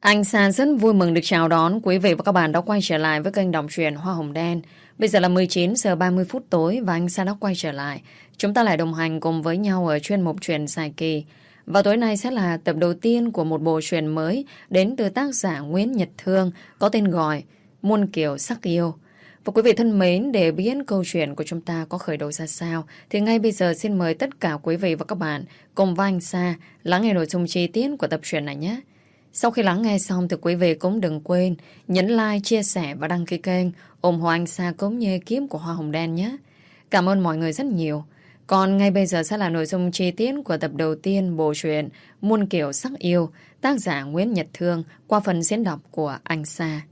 Anh Sa rất vui mừng được chào đón quý vị và các bạn đã quay trở lại với kênh đọc truyện Hoa Hồng Đen. Bây giờ là 19 giờ 30 phút tối và anh Sa đã quay trở lại. Chúng ta lại đồng hành cùng với nhau ở chuyên mục truyện dài kỳ. Và tối nay sẽ là tập đầu tiên của một bộ truyện mới đến từ tác giả Nguyễn Nhật Thương có tên gọi Muôn Kiểu Sắc Yêu. Và quý vị thân mến, để biết câu chuyện của chúng ta có khởi đầu ra sao thì ngay bây giờ xin mời tất cả quý vị và các bạn cùng với anh Sa lắng nghe nội dung chi tiết của tập truyện này nhé. Sau khi lắng nghe xong thì quý vị cũng đừng quên nhấn like, chia sẻ và đăng ký kênh ủng hộ anh Sa cũng như ekip của Hoa Hồng Đen nhé. Cảm ơn mọi người rất nhiều. Còn ngay bây giờ sẽ là nội dung chi tiết của tập đầu tiên bộ truyện Muôn Kiểu Sắc Yêu, tác giả Nguyễn Nhật Thương qua phần diễn đọc của anh Sa.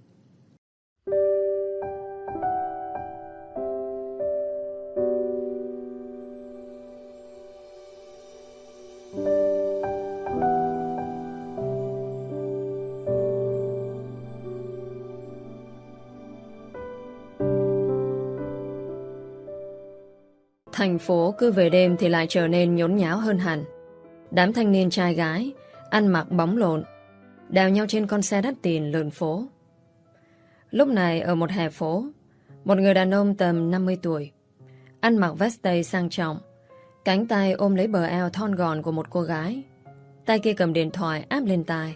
Thành phố cứ về đêm thì lại trở nên nhốn nháo hơn hẳn. Đám thanh niên trai gái ăn mặc bóng lộn đèo nhau trên con xe đắt tiền lượn phố. Lúc này ở một hè phố, một người đàn ông tầm 50 tuổi ăn mặc vest tây sang trọng, cánh tay ôm lấy bờ eo thon gọn của một cô gái, tay kia cầm điện thoại áp lên tai.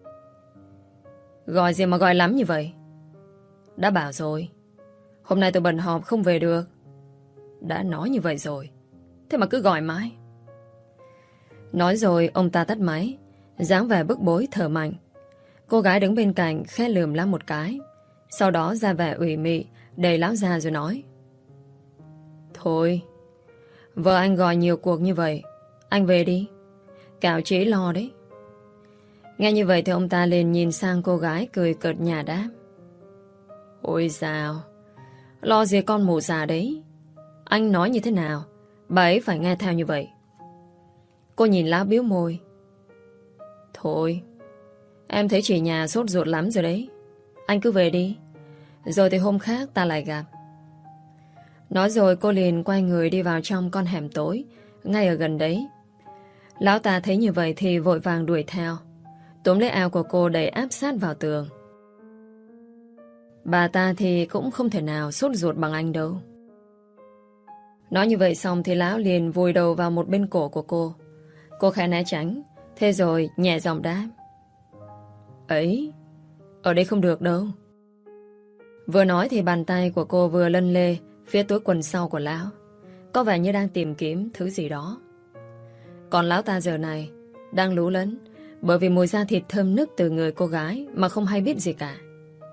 Gọi gì mà gọi lắm như vậy? Đã bảo rồi, hôm nay tôi bận họp không về được. Đã nói như vậy rồi, thế mà cứ gọi mãi. Nói rồi ông ta tắt máy, dáng vẻ bức bối thở mạnh. Cô gái đứng bên cạnh khẽ lườm lắm một cái, sau đó ra vẻ ủy mị đầy láo ra rồi nói: Thôi, vợ anh gọi nhiều cuộc như vậy, anh về đi, cạo chế lo đấy. Nghe như vậy thì ông ta liền nhìn sang cô gái cười cợt nhả đáp: Ôi dào, lo gì con mụ già đấy. Anh nói như thế nào bà ấy phải nghe theo như vậy. Cô nhìn lão biếu môi: Thôi, em thấy chị nhà sốt ruột lắm rồi đấy, anh cứ về đi, rồi thì hôm khác ta lại gặp. Nói rồi cô liền quay người đi vào trong con hẻm tối ngay ở gần đấy. Lão ta thấy như vậy thì vội vàng đuổi theo, túm lấy áo của cô đẩy áp sát vào tường. Bà ta thì cũng không thể nào sốt ruột bằng anh đâu. Nói như vậy xong thì lão liền vùi đầu vào một bên cổ của cô. Cô khẽ né tránh, thế rồi nhẹ giọng đáp: Ấy, ở đây không được đâu. Vừa nói thì bàn tay của cô vừa lân lê phía túi quần sau của lão, có vẻ như đang tìm kiếm thứ gì đó. Còn lão ta giờ này đang lú lẫn bởi vì mùi da thịt thơm nức từ người cô gái mà không hay biết gì cả.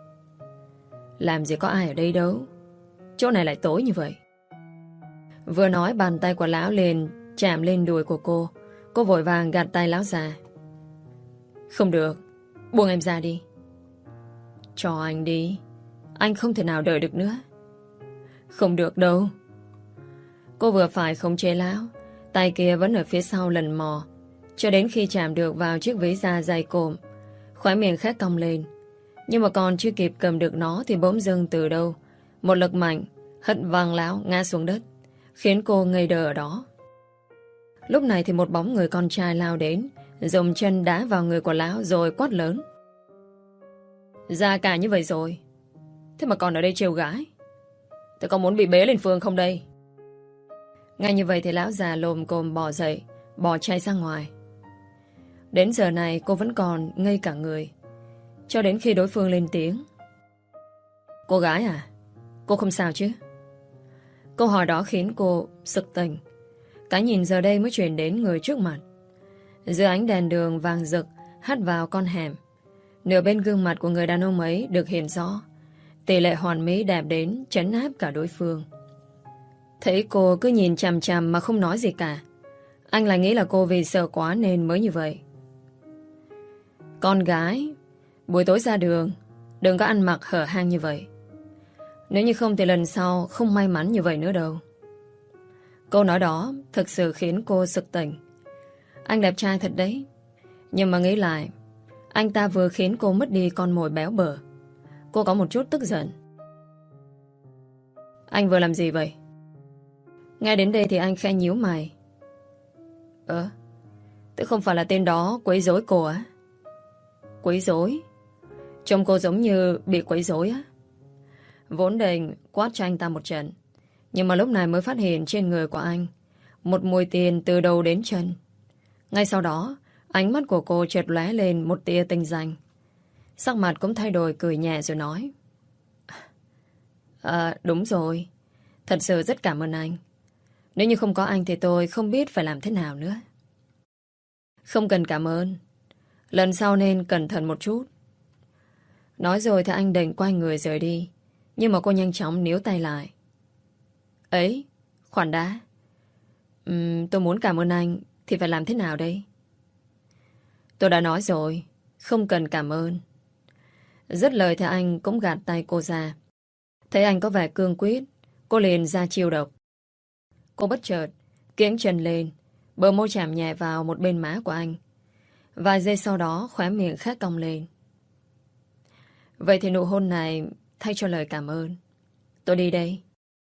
Làm gì có ai ở đây đâu, chỗ này lại tối như vậy. Vừa nói bàn tay của lão liền chạm lên đùi của cô. Cô vội vàng gạt tay lão ra. Không được, buông em ra đi. Cho anh đi, anh không thể nào đợi được nữa. Không được đâu. Cô vừa phải khống chế lão, tay kia vẫn ở phía sau lần mò, cho đến khi chạm được vào chiếc váy da dày cộm. Khóe miệng khẽ cong lên, nhưng mà còn chưa kịp cầm được nó thì bỗng dưng từ đâu một lực mạnh hất văng lão ngã xuống đất, khiến cô ngây đờ ở đó. Lúc này thì một bóng người con trai lao đến, dùng chân đá vào người của lão rồi quát lớn: Già cả như vậy rồi, thế mà còn ở đây trêu gái, tôi có muốn bị bế lên phường không đây? Ngay như vậy thì lão già lồm cồm bò dậy, bỏ chạy ra ngoài. Đến giờ này cô vẫn còn ngây cả người, cho đến khi đối phương lên tiếng: Cô gái à, cô không sao chứ? Câu hỏi đó khiến cô sực tỉnh. Cái nhìn giờ đây mới chuyển đến người trước mặt. Dưới ánh đèn đường vàng rực hắt vào con hẻm, nửa bên gương mặt của người đàn ông ấy được hiện rõ, tỷ lệ hoàn mỹ đẹp đến trấn áp cả đối phương. Thấy cô cứ nhìn chằm chằm mà không nói gì cả, anh lại nghĩ là cô vì sợ quá nên mới như vậy. Con gái, buổi tối ra đường đừng có ăn mặc hở hang như vậy, nếu như không thì lần sau không may mắn như vậy nữa đâu. Câu nói đó thực sự khiến cô sực tỉnh. Anh đẹp trai thật đấy, nhưng mà nghĩ lại, anh ta vừa khiến cô mất đi con mồi béo bở. Cô có một chút tức giận. Anh vừa làm gì vậy? Nghe đến đây thì anh khẽ nhíu mày. Tôi không phải là tên đó quấy rối cô á? Quấy rối? Trông cô giống như bị quấy rối á. Vốn định quát cho anh ta một trận, nhưng mà lúc này mới phát hiện trên người của anh một mùi tiền từ đầu đến chân. Ngay sau đó, ánh mắt của cô chợt lóe lên một tia tinh danh. Sắc mặt cũng thay đổi, cười nhẹ rồi nói: Đúng rồi. Thật sự rất cảm ơn anh. Nếu như không có anh thì tôi không biết phải làm thế nào nữa. Không cần cảm ơn. Lần sau nên cẩn thận một chút. Nói rồi thì anh định quay người rời đi, nhưng mà cô nhanh chóng níu tay lại. Ấy, khoan đã. Tôi muốn cảm ơn anh thì phải làm thế nào đây? Tôi đã nói rồi, không cần cảm ơn. Dứt lời thì anh cũng gạt tay cô ra. Thấy anh có vẻ cương quyết, cô liền ra chiêu độc. Cô bất chợt kiễng chân lên, bờ môi chạm nhẹ vào một bên má của anh. Vài giây sau đó khóe miệng khẽ cong lên. Vậy thì nụ hôn này thay cho lời cảm ơn. Tôi đi đây.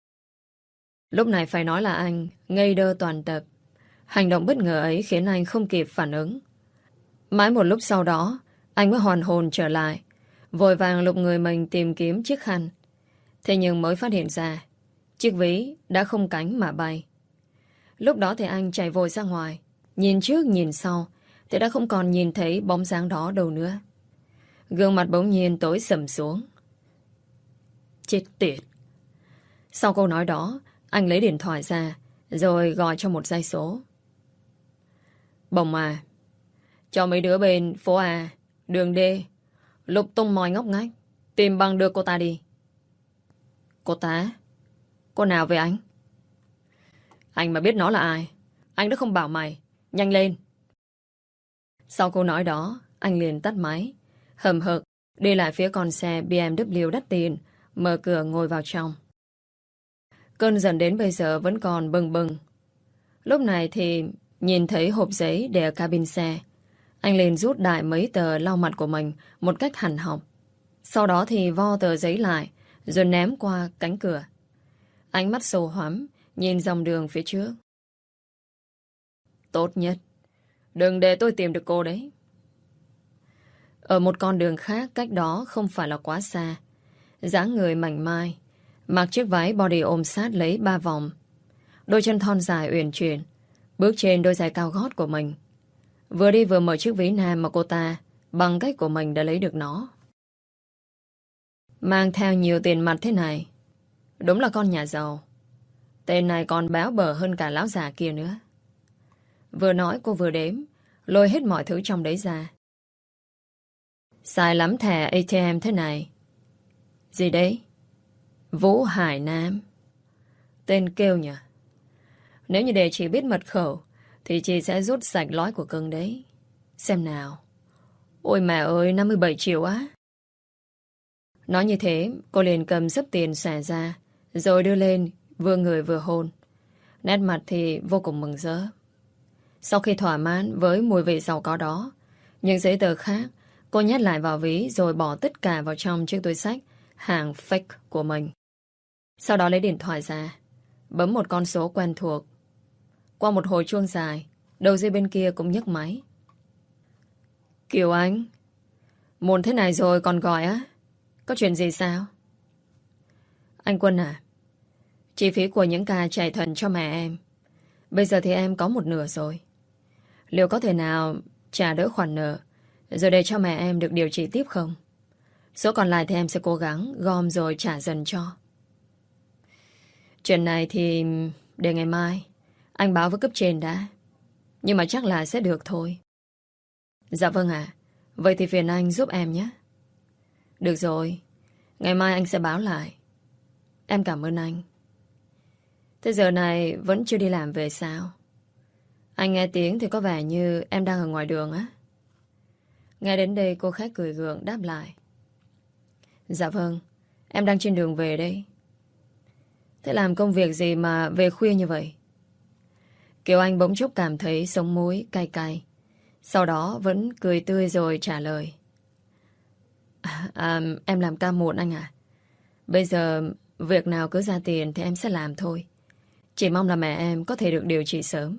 Lúc này phải nói là anh ngây đơ toàn tập. Hành động bất ngờ ấy khiến anh không kịp phản ứng. Mãi một lúc sau đó, anh mới hoàn hồn trở lại, vội vàng lục người mình tìm kiếm chiếc khăn. Thế nhưng mới phát hiện ra chiếc ví đã không cánh mà bay. Lúc đó thì anh chạy vội ra ngoài, nhìn trước nhìn sau thì đã không còn nhìn thấy bóng dáng đó đâu nữa. Gương mặt bỗng nhiên tối sầm xuống. Chết tiệt. Sau câu nói đó, anh lấy điện thoại ra rồi gọi cho một dây số. Bồng à, cho mấy đứa bên phố A, đường D lục tung mọi ngóc ngách, tìm bằng được cô ta đi. Cô ta? Cô nào vậy anh? Anh mà biết nó là ai, anh đã không bảo mày. Nhanh lên. Sau câu nói đó, anh liền tắt máy, hầm hực đi lại phía con xe BMW đắt tiền, mở cửa ngồi vào trong. Cơn giận đến bây giờ vẫn còn bừng bừng. Lúc này thì nhìn thấy hộp giấy để ở cabin xe, anh liền rút đại mấy tờ lau mặt của mình một cách hằn học. Sau đó thì vo tờ giấy lại rồi ném qua cánh cửa. Ánh mắt sâu hoắm nhìn dòng đường phía trước. Tốt nhất đừng để tôi tìm được cô đấy. Ở một con đường khác cách đó không phải là quá xa, dáng người mảnh mai, mặc chiếc váy body ôm sát lấy 3 vòng, đôi chân thon dài uyển chuyển, bước trên đôi giày cao gót của mình. Vừa đi vừa mở chiếc ví nam mà cô ta bằng cách của mình đã lấy được nó. Mang theo nhiều tiền mặt thế này, đúng là con nhà giàu. Tên này còn béo bở hơn cả lão già kia nữa. Vừa nói cô vừa đếm, lôi hết mọi thứ trong đấy ra. Xài lắm thẻ ATM thế này. Gì đấy? Vũ Hải Nam. Tên kêu nhỉ? Nếu như để chị biết mật khẩu thì chị sẽ rút sạch lõi của cưng đấy. Xem nào. Ôi mẹ ơi, 57 triệu á. Nói như thế, cô liền cầm xấp tiền xẻ ra rồi đưa lên, vừa người vừa hôn. Nét mặt thì vô cùng mừng rỡ. Sau khi thỏa mãn với mùi vị giàu có đó, những giấy tờ khác cô nhét lại vào ví rồi bỏ tất cả vào trong chiếc túi xách hàng fake của mình. Sau đó lấy điện thoại ra, bấm một con số quen thuộc. Qua một hồi chuông dài, đầu dây bên kia cũng nhấc máy. Kiều Anh, muộn thế này rồi còn gọi á? Có chuyện gì sao? Anh Quân à, chi phí của những ca chạy thận cho mẹ em bây giờ thì em có một nửa rồi. Liệu có thể nào trả đỡ khoản nợ rồi để cho mẹ em được điều trị tiếp không? Số còn lại thì em sẽ cố gắng gom rồi trả dần cho. Chuyện này thì để ngày mai anh báo với cấp trên đã. Nhưng mà chắc là sẽ được thôi. Dạ vâng ạ. Vậy thì phiền anh giúp em nhé. Được rồi, ngày mai anh sẽ báo lại. Em cảm ơn anh. Thế giờ này vẫn chưa đi làm về sao? Anh nghe tiếng thì có vẻ như em đang ở ngoài đường á. Nghe đến đây cô khách cười gượng đáp lại. Dạ vâng, em đang trên đường về đây. Thế làm công việc gì mà về khuya như vậy? Kiều Anh bỗng chốc cảm thấy sống mũi cay cay. Sau đó vẫn cười tươi rồi trả lời. Em làm ca muộn anh à. Bây giờ việc nào cứ ra tiền thì em sẽ làm thôi. Chỉ mong là mẹ em có thể được điều trị sớm.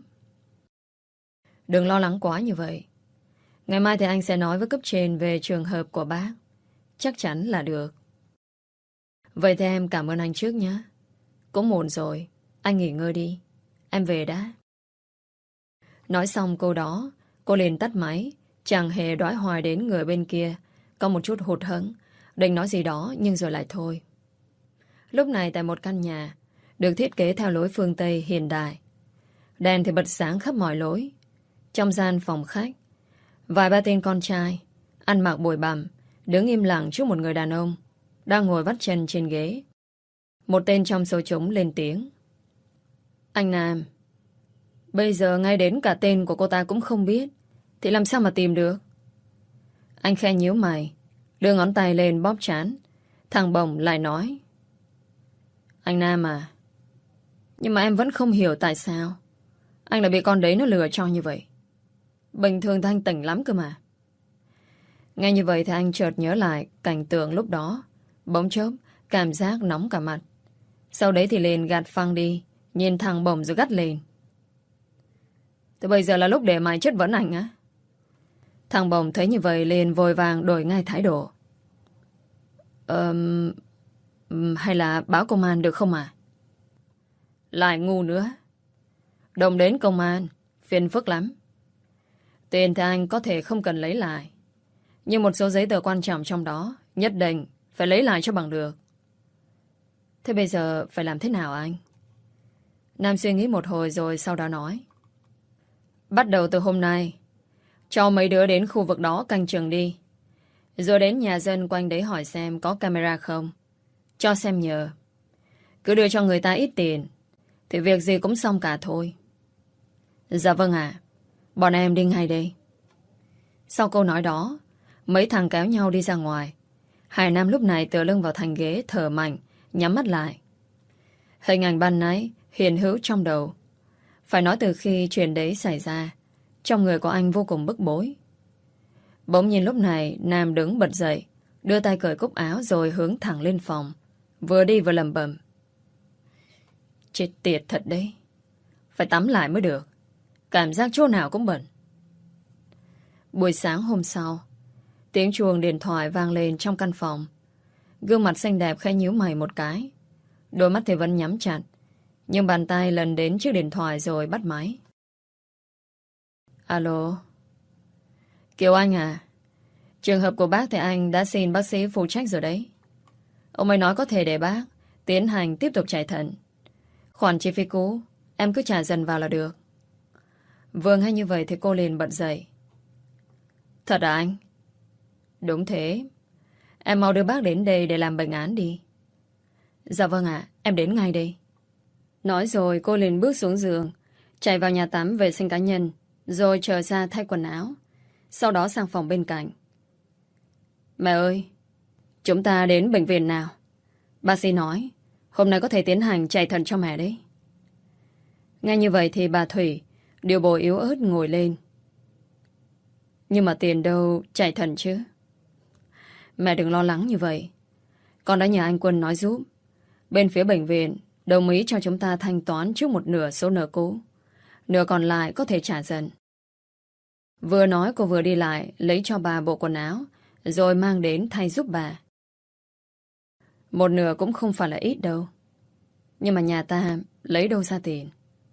Đừng lo lắng quá như vậy. Ngày mai thì anh sẽ nói với cấp trên về trường hợp của bác. chắc chắn là được. Vậy thì em cảm ơn anh trước nhé. Cũng muộn rồi, anh nghỉ ngơi đi. Em về đã. Nói xong câu đó, cô liền tắt máy, chẳng hề đoái hoài đến người bên kia. Có một chút hụt hẫng, định nói gì đó nhưng rồi lại thôi. Lúc này tại một căn nhà được thiết kế theo lối phương Tây hiện đại. Đèn thì bật sáng khắp mọi lối. Trong gian phòng khách, vài ba tên con trai ăn mặc bồi bằm đứng im lặng trước một người đàn ông đang ngồi vắt chân trên ghế. Một tên trong số chúng lên tiếng. Anh Nam, bây giờ ngay đến cả tên của cô ta cũng không biết thì làm sao mà tìm được? Anh khẽ nhíu mày, đưa ngón tay lên bóp trán. Thằng Bồng lại nói. Anh Nam à, nhưng mà em vẫn không hiểu tại sao anh lại bị con đấy nó lừa cho như vậy. Bình thường thì anh tỉnh lắm cơ mà. Nghe như vậy thì anh chợt nhớ lại cảnh tượng lúc đó. Bỗng chốc cảm giác nóng cả mặt. Sau đấy thì liền gạt phăng đi, nhìn thằng Bồng rồi gắt lên. Thế bây giờ là lúc để mày chất vấn anh á? Thằng Bồng thấy như vậy liền vội vàng đổi ngay thái độ. Hay là báo công an được không à? Lại ngu nữa. Đồng đến công an phiền phức lắm. Tiền thì anh có thể không cần lấy lại, nhưng một số giấy tờ quan trọng trong đó nhất định phải lấy lại cho bằng được. Thế bây giờ phải làm thế nào anh? Nam suy nghĩ một hồi rồi sau đó nói. Bắt đầu từ hôm nay, cho mấy đứa đến khu vực đó canh chừng đi. Rồi đến nhà dân quanh đấy hỏi xem có camera không. Cho xem nhờ. Cứ đưa cho người ta ít tiền thì việc gì cũng xong cả thôi. Dạ vâng ạ. Bọn em đi ngay đây. Sau câu nói đó, mấy thằng kéo nhau đi ra ngoài. Hải Nam lúc này tựa lưng vào thành ghế thở mạnh, nhắm mắt lại. Hình ảnh ban nãy hiện hữu trong đầu. Phải nói từ khi chuyện đấy xảy ra, trong người của anh vô cùng bức bối. Bỗng nhiên lúc này Nam đứng bật dậy, đưa tay cởi cúc áo rồi hướng thẳng lên phòng, vừa đi vừa lẩm bẩm. Chết tiệt thật đấy. Phải tắm lại mới được. Cảm giác chỗ nào cũng bẩn. Buổi sáng hôm sau, tiếng chuông điện thoại vang lên trong căn phòng. Gương mặt xinh đẹp khẽ nhíu mày một cái. Đôi mắt thì vẫn nhắm chặt, nhưng bàn tay lần đến chiếc điện thoại rồi bắt máy. Alo. Kiều Anh à, trường hợp của bác thì anh đã xin bác sĩ phụ trách rồi đấy. Ông ấy nói có thể để bác tiến hành tiếp tục chạy thận. Khoản chi phí cũ em cứ trả dần vào là được. Vừa nghe như vậy thì cô liền bật dậy. Thật à anh? Đúng thế. Em mau đưa bác đến đây để làm bệnh án đi. Dạ vâng ạ, em đến ngay đây. Nói rồi cô liền bước xuống giường, chạy vào nhà tắm vệ sinh cá nhân, rồi trở ra thay quần áo. Sau đó sang phòng bên cạnh. Mẹ ơi, chúng ta đến bệnh viện nào? Bác sĩ nói hôm nay có thể tiến hành chạy thận cho mẹ đấy. Nghe như vậy thì bà Thủy điều bộ yếu ớt ngồi lên. Nhưng mà tiền đâu chạy thận chứ? Mẹ đừng lo lắng như vậy. Con đã nhờ anh Quân nói giúp. Bên phía bệnh viện đồng ý cho chúng ta thanh toán trước một nửa số nợ cũ. Nửa còn lại có thể trả dần. Vừa nói cô vừa đi lại lấy cho bà bộ quần áo rồi mang đến thay giúp bà. Một nửa cũng không phải là ít đâu. Nhưng mà nhà ta lấy đâu ra tiền?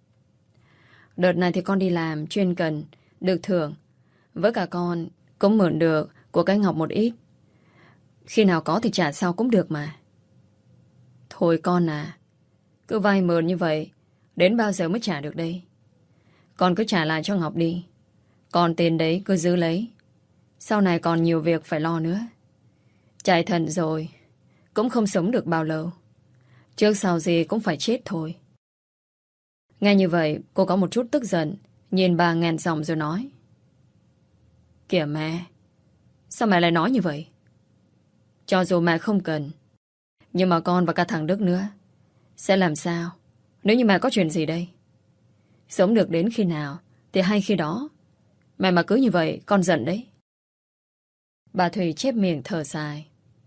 Đợt này thì con đi làm chuyên cần, được thưởng. Với cả con cũng mượn được của cái Ngọc một ít. Khi nào có thì trả sau cũng được mà. Thôi con à, cứ vay mượn như vậy đến bao giờ mới trả được đây? Con cứ trả lại cho Ngọc đi. Còn tiền đấy cứ giữ lấy. Sau này còn nhiều việc phải lo nữa. Chạy thận rồi cũng không sống được bao lâu. Trước sau gì cũng phải chết thôi. Nghe như vậy cô có một chút tức giận, nhìn bà nghẹn giọng rồi nói. Kìa mẹ, sao mẹ lại nói như vậy? Cho dù mẹ không cần, nhưng mà con và cả thằng Đức nữa sẽ làm sao nếu như mẹ có chuyện gì đây? Sống được đến khi nào thì hay khi đó. Mẹ mà cứ như vậy con giận đấy. Bà Thủy chép miệng thở dài.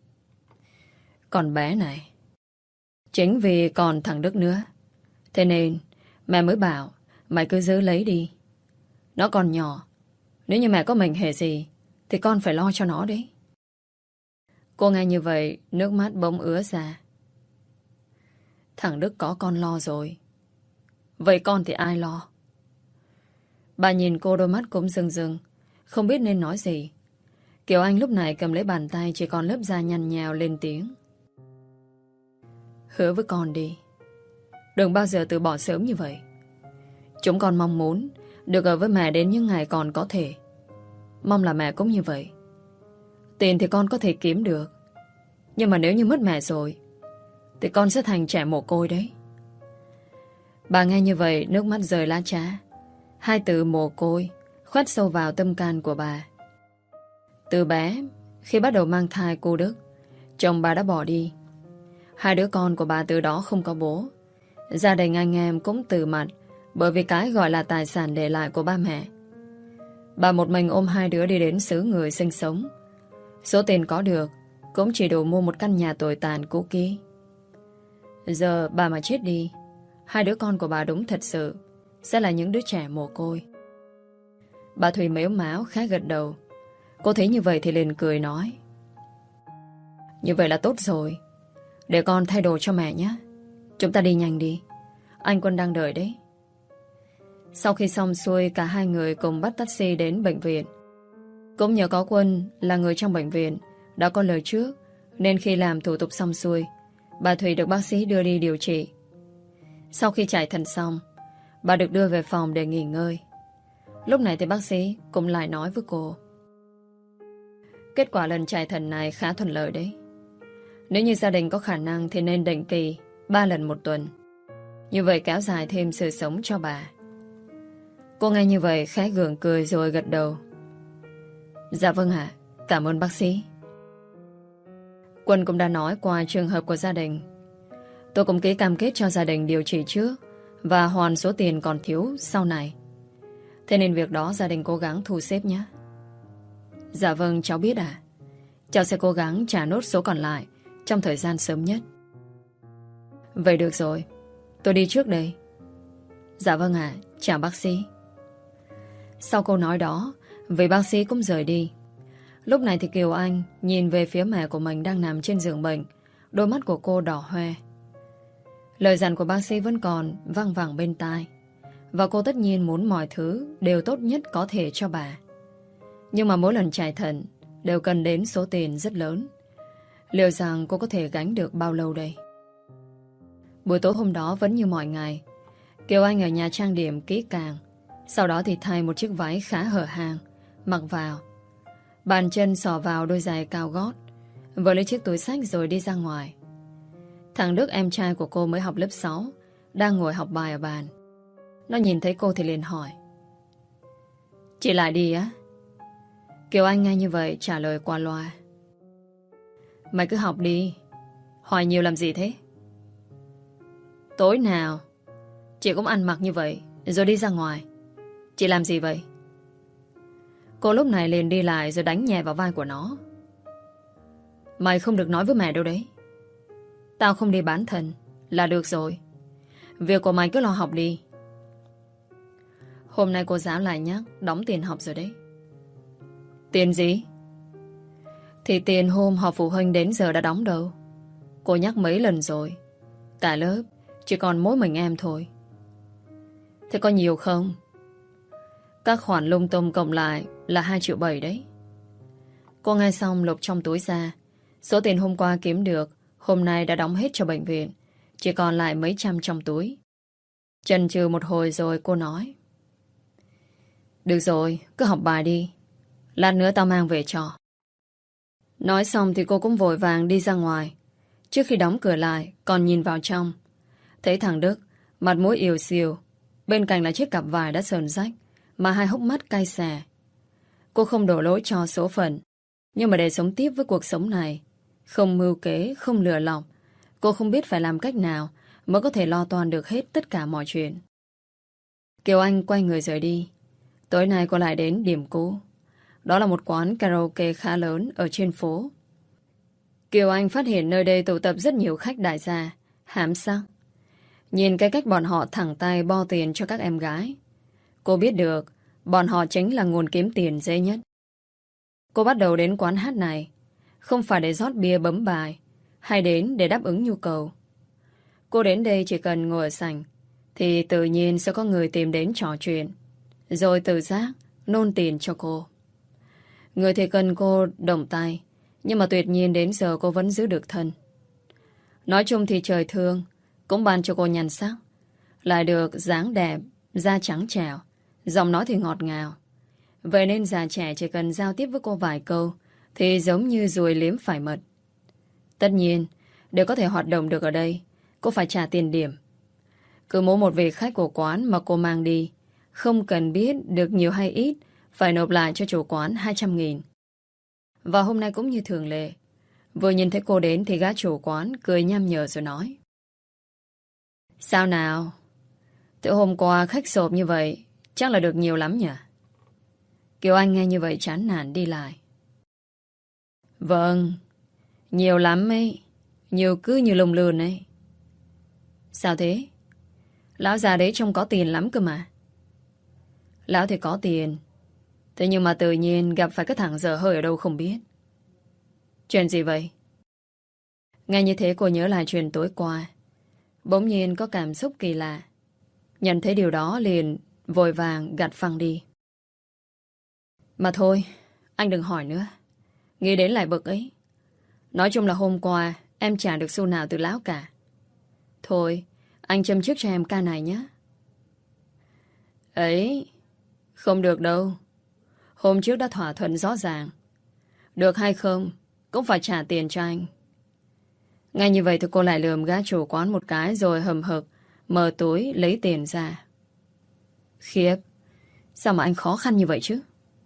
Con bé này, chính vì còn thằng Đức nữa, thế nên mẹ mới bảo mày cứ giữ lấy đi. Nó còn nhỏ, nếu như mẹ có mệnh hệ gì thì con phải lo cho nó đấy. Cô nghe như vậy, nước mắt bỗng ứa ra. Thằng Đức có con lo rồi. Vậy con thì ai lo? Bà nhìn cô, đôi mắt cũng rưng rưng, không biết nên nói gì. Kiều Anh lúc này cầm lấy bàn tay chỉ còn lớp da nhăn nhào, lên tiếng. Hứa với con đi, đừng bao giờ từ bỏ sớm như vậy. Chúng con mong muốn được ở với mẹ đến những ngày còn có thể. Mong là mẹ cũng như vậy. Tiền thì con có thể kiếm được, nhưng mà nếu như mất mẹ rồi thì con sẽ thành trẻ mồ côi đấy. Bà nghe như vậy, nước mắt rơi lá trá. Hai từ mồ côi khoét sâu vào tâm can của bà. Từ bé, khi bắt đầu mang thai cô Đức, chồng bà đã bỏ đi. Hai đứa con của bà từ đó không có bố. Gia đình anh em cũng từ mặt bởi vì cái gọi là tài sản để lại của ba mẹ. Bà một mình ôm hai đứa đi đến xứ người sinh sống. Số tiền có được cũng chỉ đủ mua một căn nhà tồi tàn cũ kỹ. Giờ bà mà chết đi, hai đứa con của bà đúng thật sự sẽ là những đứa trẻ mồ côi. Bà Thùy mếu máo khá gật đầu. Cô thấy như vậy thì liền cười nói. Như vậy là tốt rồi. Để con thay đồ cho mẹ nhé. Chúng ta đi nhanh đi, anh Quân đang đợi đấy. Sau khi xong xuôi, cả hai người cùng bắt taxi đến bệnh viện. Cũng nhờ có Quân là người trong bệnh viện đã có lời trước, nên khi làm thủ tục xong xuôi, bà Thùy được bác sĩ đưa đi điều trị. Sau khi chạy thận xong, bà được đưa về phòng để nghỉ ngơi. Lúc này thì bác sĩ cũng lại nói với cô. Kết quả lần chạy thận này khá thuận lợi đấy. Nếu như gia đình có khả năng thì nên định kỳ 3 lần một tuần. Như vậy kéo dài thêm sự sống cho bà. Cô nghe như vậy khẽ gượng cười rồi gật đầu. Dạ vâng ạ, cảm ơn bác sĩ. Quân cũng đã nói qua trường hợp của gia đình. Tôi cũng ký cam kết cho gia đình điều trị trước và hoàn số tiền còn thiếu sau này. Thế nên việc đó gia đình cố gắng thu xếp nhé. Dạ vâng, cháu biết ạ. Cháu sẽ cố gắng trả nốt số còn lại trong thời gian sớm nhất. Vậy được rồi, tôi đi trước đây. Dạ vâng ạ, chào bác sĩ. Sau câu nói đó, vị bác sĩ cũng rời đi. Lúc này thì Kiều Anh nhìn về phía mẹ của mình đang nằm trên giường bệnh. Đôi mắt của cô đỏ hoe. Lời dặn của bác sĩ vẫn còn văng vẳng bên tai, và cô tất nhiên muốn mọi thứ đều tốt nhất có thể cho bà. Nhưng mà mỗi lần chạy thận đều cần đến số tiền rất lớn. Liệu rằng cô có thể gánh được bao lâu đây? Buổi tối hôm đó vẫn như mọi ngày, Kiều Anh ở nhà trang điểm kỹ càng. Sau đó thì thay một chiếc váy khá hở hang mặc vào. Bàn chân xỏ vào đôi giày cao gót, vừa lấy chiếc túi xách rồi đi ra ngoài. Thằng Đức, em trai của cô mới học lớp 6, đang ngồi học bài ở bàn. Nó nhìn thấy cô thì liền hỏi. Chị lại đi á? Kiều Anh nghe như vậy trả lời qua loa. Mày cứ học đi, hỏi nhiều làm gì thế? Tối nào chị cũng ăn mặc như vậy rồi đi ra ngoài. Chị làm gì vậy? Cô lúc này liền đi lại rồi đánh nhẹ vào vai của nó. Mày không được nói với mẹ đâu đấy. Tao không đi bán thận là được rồi. Việc của mày cứ lo học đi. Hôm nay cô giáo lại nhắc đóng tiền học rồi đấy. Tiền gì? Thì tiền hôm họp phụ huynh đến giờ đã đóng đâu. Cô nhắc mấy lần rồi. Cả lớp chỉ còn mỗi mình em thôi. Thế có nhiều không? Các khoản lung tung cộng lại là 2,7 triệu đấy. Cô nghe xong lục trong túi ra. Số tiền hôm qua kiếm được hôm nay đã đóng hết cho bệnh viện. Chỉ còn lại mấy trăm trong túi. Chần chừ một hồi rồi cô nói. Được rồi, cứ học bài đi. Lát nữa tao mang về cho. Nói xong thì cô cũng vội vàng đi ra ngoài. Trước khi đóng cửa lại còn nhìn vào trong. Thấy thằng Đức mặt mũi yếu xìu, bên cạnh là chiếc cặp vải đã sờn rách, mà hai hốc mắt cay xè. Cô không đổ lỗi cho số phận, nhưng mà để sống tiếp với cuộc sống này, không mưu kế, không lừa lọc, cô không biết phải làm cách nào mới có thể lo toan được hết tất cả mọi chuyện. Kiều Anh quay người rời đi. Tối nay cô lại đến điểm cũ. Đó là một quán karaoke khá lớn ở trên phố. Kiều Anh phát hiện nơi đây tụ tập rất nhiều khách đại gia, hám sắc. Nhìn cái cách bọn họ thẳng tay bo tiền cho các em gái, cô biết được bọn họ chính là nguồn kiếm tiền dễ nhất. Cô bắt đầu đến quán hát này Không phải để rót bia bấm bài, hay đến để đáp ứng nhu cầu. Cô đến đây chỉ cần ngồi ở sảnh thì tự nhiên sẽ có người tìm đến trò chuyện, rồi tự giác nôn tiền cho cô. Người thì cần cô động tay, nhưng mà tuyệt nhiên đến giờ cô vẫn giữ được thân. Nói chung thì trời thương cũng ban cho cô nhan sắc, lại được dáng đẹp, da trắng trẻo, giọng nói thì ngọt ngào. Vậy nên già trẻ chỉ cần giao tiếp với cô vài câu thì giống như ruồi liếm phải mật. Tất nhiên, để có thể hoạt động được ở đây, cô phải trả tiền điểm. Cứ mỗi một vị khách của quán mà cô mang đi, không cần biết được nhiều hay ít, phải nộp lại cho chủ quán 200.000. Và hôm nay cũng như thường lệ, vừa nhìn thấy cô đến thì gã chủ quán cười nham nhở rồi nói: Sao nào? Từ hôm qua khách sộp như vậy, chắc là được nhiều lắm nhỉ? Kiều Anh nghe như vậy chán nản đi lại. Vâng, nhiều lắm ấy. Nhiều cứ như lùng lườn ấy. Sao thế? Lão già đấy trông có tiền lắm cơ mà. Lão thì có tiền, thế nhưng mà tự nhiên gặp phải cái thằng dở hơi ở đâu không biết. Chuyện gì vậy? Nghe như thế cô nhớ lại chuyện tối qua. Bỗng nhiên có cảm xúc kỳ lạ. Nhận thấy điều đó liền vội vàng gạt phăng đi. Mà thôi, anh đừng hỏi nữa. Nghĩ đến lại bực ấy. Nói chung là hôm qua em chả được xu nào từ lão cả. Thôi, anh châm trước cho em ca này nhé. Ấy, không được đâu. Hôm trước đã thỏa thuận rõ ràng. Được hay không, cũng phải trả tiền cho anh. Ngay như vậy thì cô lại lườm gã chủ quán một cái rồi hầm hực mở túi lấy tiền ra. Khiếp, sao mà anh khó khăn như vậy chứ?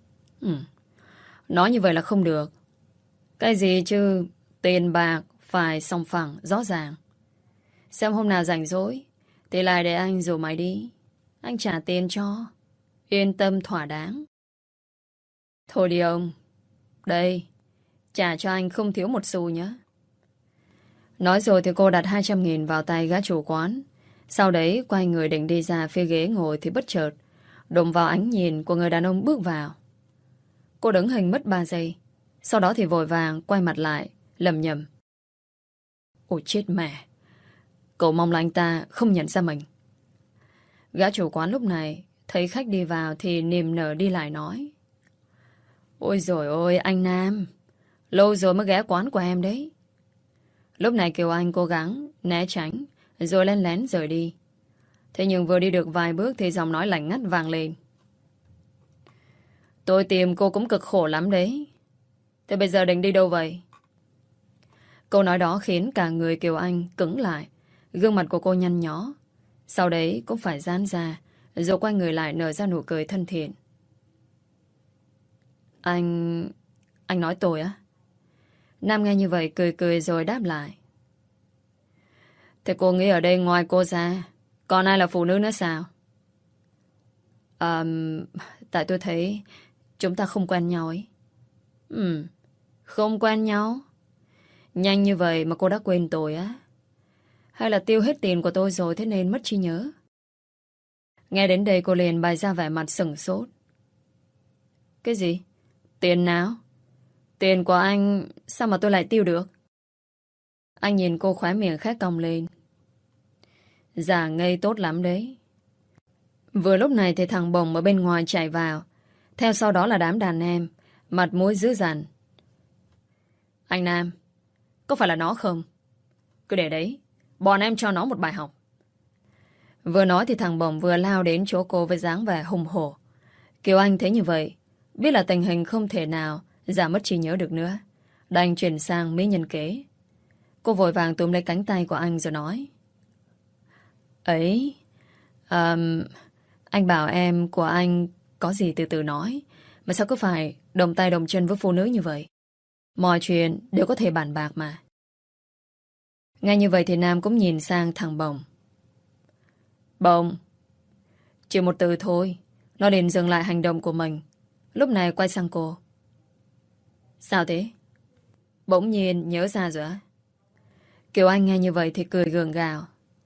Nói như vậy là không được. Cái gì chứ, tiền bạc phải sòng phẳng rõ ràng. Xem hôm nào rảnh rỗi thì lại để anh rủ mày đi. Anh trả tiền cho. Yên tâm thỏa đáng. Thôi đi ông. Đây, trả cho anh không thiếu một xu nhé. Nói rồi thì cô đặt 200.000 vào tay gã chủ quán. Sau đấy quay người định đi ra phía ghế ngồi thì bất chợt đụng vào ánh nhìn của người đàn ông bước vào. Cô đứng hình mất 3 giây. Sau đó thì vội vàng quay mặt lại lầm nhầm: Ôi chết mẹ. Cậu mong là anh ta không nhận ra mình. Gã chủ quán lúc này thấy khách đi vào thì niềm nở đi lại nói: Ôi dồi ôi anh Nam, lâu rồi mới ghé quán của em đấy. Lúc này Kiều Anh cố gắng né tránh rồi lén lén rời đi. Thế nhưng vừa đi được vài bước thì giọng nói lạnh ngắt vang lên: Tôi tìm cô cũng cực khổ lắm đấy. Thế bây giờ định đi đâu vậy? Câu nói đó khiến cả người Kiều Anh cứng lại. Gương mặt của cô nhăn nhó. Sau đấy cũng phải giãn ra, rồi quay người lại nở ra nụ cười thân thiện. Anh nói tôi á? Nam nghe như vậy cười cười rồi đáp lại: Thế cô nghĩ ở đây ngoài cô ra còn ai là phụ nữ nữa sao? Tại tôi thấy chúng ta không quen nhau ấy. Không quen nhau? Nhanh như vậy mà cô đã quên tôi á? Hay là tiêu hết tiền của tôi rồi thế nên mất trí nhớ? Nghe đến đây cô liền bày ra vẻ mặt sửng sốt. Cái gì? Tiền nào? Tiền của anh sao mà tôi lại tiêu được? Anh nhìn cô khóe miệng khẽ cong lên. Giả ngây tốt lắm đấy. Vừa lúc này thì thằng Bồng ở bên ngoài chạy vào. Theo sau đó là đám đàn em, mặt mũi dữ dằn. Anh Nam, có phải là nó không? Cứ để đấy, bọn em cho nó một bài học. Vừa nói thì thằng Bồng vừa lao đến chỗ cô với dáng vẻ hùng hổ. Kiều Anh thấy như vậy, biết là tình hình không thể nào giả mất trí nhớ được nữa, đành chuyển sang mỹ nhân kế. Cô vội vàng túm lấy cánh tay của anh rồi nói: Ấy, anh bảo em của anh có gì từ từ nói, mà sao cứ phải đồng tay đồng chân với phụ nữ như vậy? Mọi chuyện đều có thể bàn bạc mà. Ngay như vậy thì Nam cũng nhìn sang thằng Bồng. Bồng, chỉ một từ thôi, nó định dừng lại hành động của mình. Lúc này quay sang cô. Sao thế? Bỗng nhiên nhớ ra rồi á? Kiều Anh nghe như vậy thì cười gượng gạo.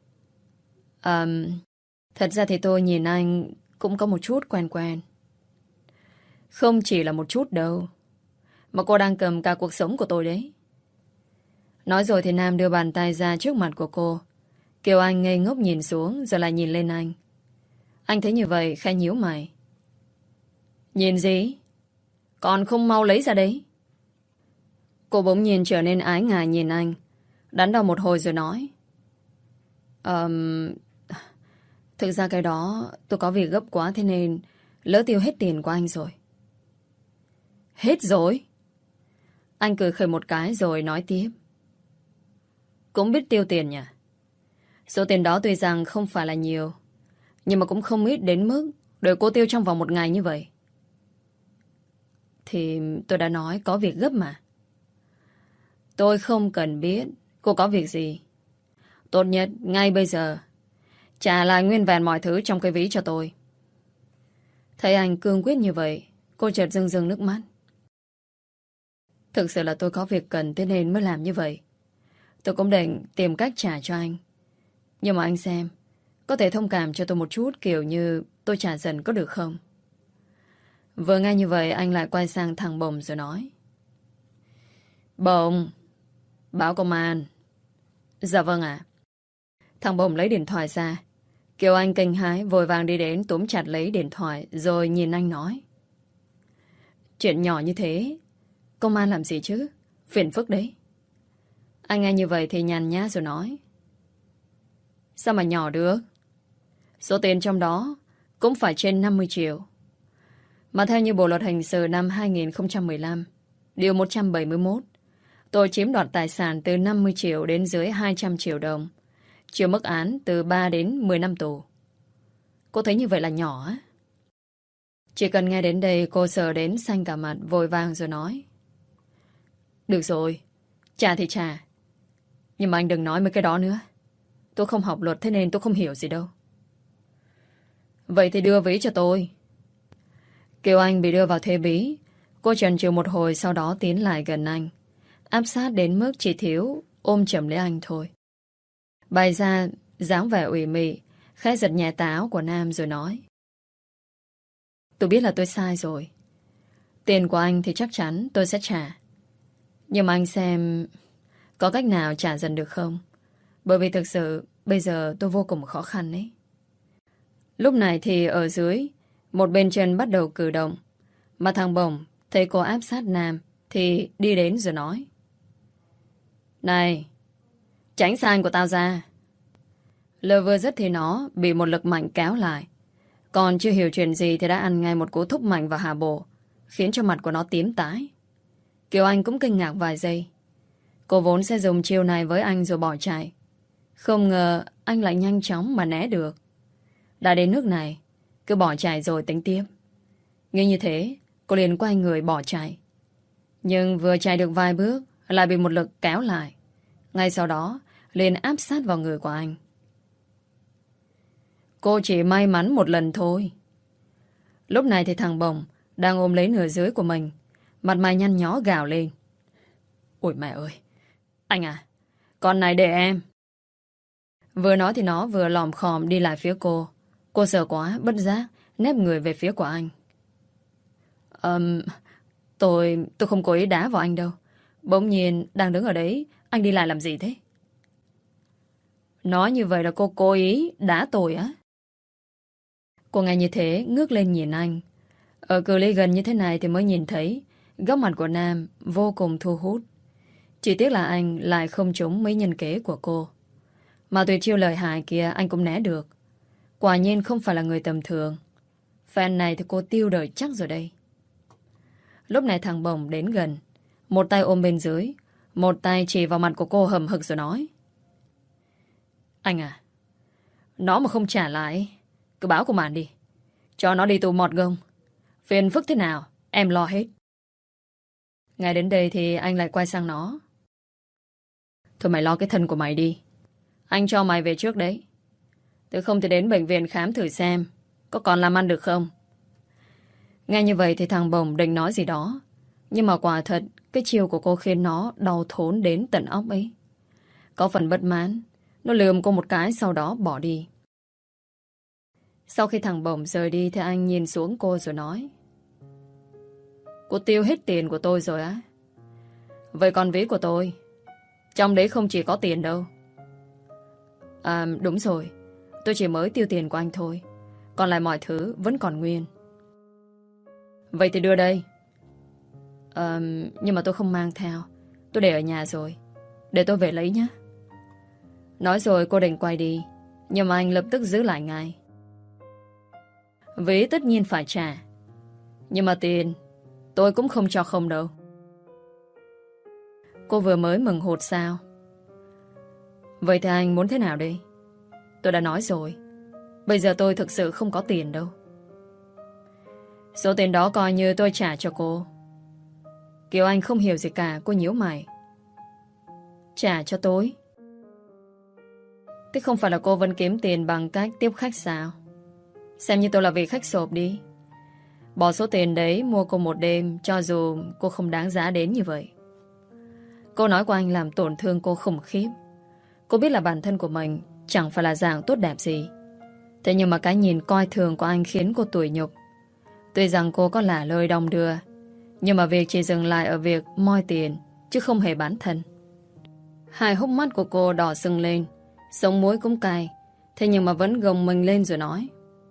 Thật ra thì tôi nhìn anh cũng có một chút quen quen. Không chỉ là một chút đâu, Mà cô đang cầm cả cuộc sống của tôi đấy. Nói rồi thì Nam đưa bàn tay ra trước mặt của cô. Kiều Anh ngây ngốc nhìn xuống rồi lại nhìn lên anh. Anh thấy như vậy khẽ nhíu mày. Nhìn gì? Còn không mau lấy ra đấy. Cô bỗng nhiên trở nên ái ngại nhìn anh. Đắn đo một hồi rồi nói. Thực ra cái đó tôi có việc gấp quá, thế nên lỡ tiêu hết tiền của anh rồi. Hết rồi? Anh cười khẩy một cái rồi nói tiếp. Cũng biết tiêu tiền nhỉ? Số tiền đó tuy rằng không phải là nhiều, nhưng mà cũng không ít đến mức để cô tiêu trong vòng một ngày như vậy. Thì tôi đã nói có việc gấp mà. Tôi không cần biết cô có việc gì. Tốt nhất ngay bây giờ trả lại nguyên vẹn mọi thứ trong cái ví cho tôi. Thấy anh cương quyết như vậy, cô chợt rưng rưng nước mắt. Thực sự là tôi có việc cần, thế nên mới làm như vậy. Tôi cũng định tìm cách trả cho anh. Nhưng mà anh xem, có thể thông cảm cho tôi một chút, kiểu như tôi trả dần có được không? Vừa nghe như vậy, anh lại quay sang thằng Bồng rồi nói. Bồng, báo công an. Dạ vâng ạ. Thằng Bồng lấy điện thoại ra. Kiều Anh kinh hãi vội vàng đi đến túm chặt lấy điện thoại rồi nhìn anh nói. Chuyện nhỏ như thế, công an làm gì chứ? Phiền phức đấy. Anh nghe như vậy thì nhàn nhã rồi nói. Sao mà nhỏ được? Số tiền trong đó cũng phải trên 50 triệu. Mà theo như Bộ Luật Hình sự năm 2015, Điều 171, tội chiếm đoạt tài sản từ 50 triệu đến dưới 200 triệu đồng, chịu mức án từ 3 đến 10 năm tù. Cô thấy như vậy là nhỏ á? Chỉ cần nghe đến đây cô sợ đến xanh cả mặt, vội vàng rồi nói. Được rồi, trả thì trả. Nhưng mà anh đừng nói mấy cái đó nữa. Tôi không học luật thế nên tôi không hiểu gì đâu. Vậy thì đưa ví cho tôi. Kiều Anh bị đưa vào thế bí. Cô chần chừ một hồi, sau đó tiến lại gần anh, áp sát đến mức chỉ thiếu ôm chầm lấy anh thôi. Bày ra dáng vẻ ủy mị, khẽ giật nhẹ tà áo của Nam rồi nói. Tôi biết là tôi sai rồi. Tiền của anh thì chắc chắn tôi sẽ trả. Nhưng mà anh xem có cách nào trả dần được không? Bởi vì thực sự bây giờ tôi vô cùng khó khăn ấy. Lúc này thì ở dưới, một bên chân bắt đầu cử động. Mà thằng Bồng thấy cô áp sát Nam thì đi đến rồi nói. Này, tránh sang của tao ra. Lời vừa dứt thì nó bị một lực mạnh kéo lại. Còn chưa hiểu chuyện gì thì đã ăn ngay một cú thúc mạnh vào hạ bộ, khiến cho mặt của nó tím tái. Kiều Anh cũng kinh ngạc vài giây. Cô vốn sẽ dùng chiêu này với anh rồi bỏ chạy. Không ngờ anh lại nhanh chóng mà né được. Đã đến nước này, cứ bỏ chạy rồi tính tiếp. Nghĩ như thế, cô liền quay người bỏ chạy. Nhưng vừa chạy được vài bước lại bị một lực kéo lại. Ngay sau đó liền áp sát vào người của anh. Cô chỉ may mắn một lần thôi. Lúc này thì thằng Bồng đang ôm lấy nửa dưới của mình, mặt mày nhăn nhó gào lên. Ôi mẹ ơi, anh à, con này để em. Vừa nói thì nó vừa lòm khòm đi lại phía cô. Cô sợ quá, bất giác nép người về phía của anh. Tôi không cố ý đá vào anh đâu. Bỗng nhiên đang đứng ở đấy, anh đi lại làm gì thế? Nói như vậy là cô cố ý đá tôi á? Cô nghe như thế ngước lên nhìn anh. Ở cự ly gần như thế này thì mới nhìn thấy góc mặt của Nam vô cùng thu hút. Chỉ tiếc là anh lại không trúng mấy nhân kế của cô. Mà tuyệt chiêu lợi hại kia anh cũng né được. Quả nhiên không phải là người tầm thường. Fan này thì cô tiêu đời chắc rồi đây. Lúc này thằng Bồng đến gần, một tay ôm bên dưới, một tay chỉ vào mặt của cô hầm hực rồi nói. Anh à, nó mà không trả lại, cứ báo công an đi. Cho nó đi tù mọt gông. Phiền phức thế nào, em lo hết. Ngay đến đây thì anh lại quay sang nó. Thôi mày lo cái thân của mày đi. Anh cho mày về trước đấy. Tôi không thể đến bệnh viện khám thử xem có còn làm ăn được không. Nghe như vậy thì thằng Bồng định nói gì đó. Nhưng mà quả thật cái chiêu của cô khiến nó đau thốn đến tận óc ấy. Có phần bất mãn, nó lườm cô một cái sau đó bỏ đi. Sau khi thằng Bồng rời đi thì anh nhìn xuống cô rồi nói. Cô tiêu hết tiền của tôi rồi á? Vậy còn ví của tôi, trong đấy không chỉ có tiền đâu. À đúng rồi, tôi chỉ mới tiêu tiền của anh thôi, còn lại mọi thứ vẫn còn nguyên. Vậy thì đưa đây. Nhưng mà tôi không mang theo, tôi để ở nhà rồi. Để tôi về lấy nhé. Nói rồi cô định quay đi, nhưng mà anh lập tức giữ lại ngay. Ví tất nhiên phải trả, nhưng mà tiền tôi cũng không cho không đâu. Cô vừa mới mừng hụt sao? Vậy thì anh muốn thế nào đây? Tôi đã nói rồi, bây giờ tôi thực sự không có tiền đâu. Số tiền đó coi như tôi trả cho cô. Kiều Anh không hiểu gì cả. Cô nhíu mày. Trả cho tôi? Thế không phải là cô vẫn kiếm tiền bằng cách tiếp khách sao? Xem như tôi là vị khách sộp đi. Bỏ số tiền đấy mua cô một đêm, cho dù cô không đáng giá đến như vậy. Câu nói của anh làm tổn thương cô khủng khiếp. Cô biết là bản thân của mình chẳng phải là dạng tốt đẹp gì. Thế nhưng mà cái nhìn coi thường của anh khiến cô tủi nhục. Tuy rằng cô có lả lơi đong đưa, nhưng mà việc chỉ dừng lại ở việc moi tiền, chứ không hề bán thân. Hai hốc mắt của cô đỏ sưng lên, sống mũi cũng cay. Thế nhưng mà vẫn gồng mình lên rồi nói.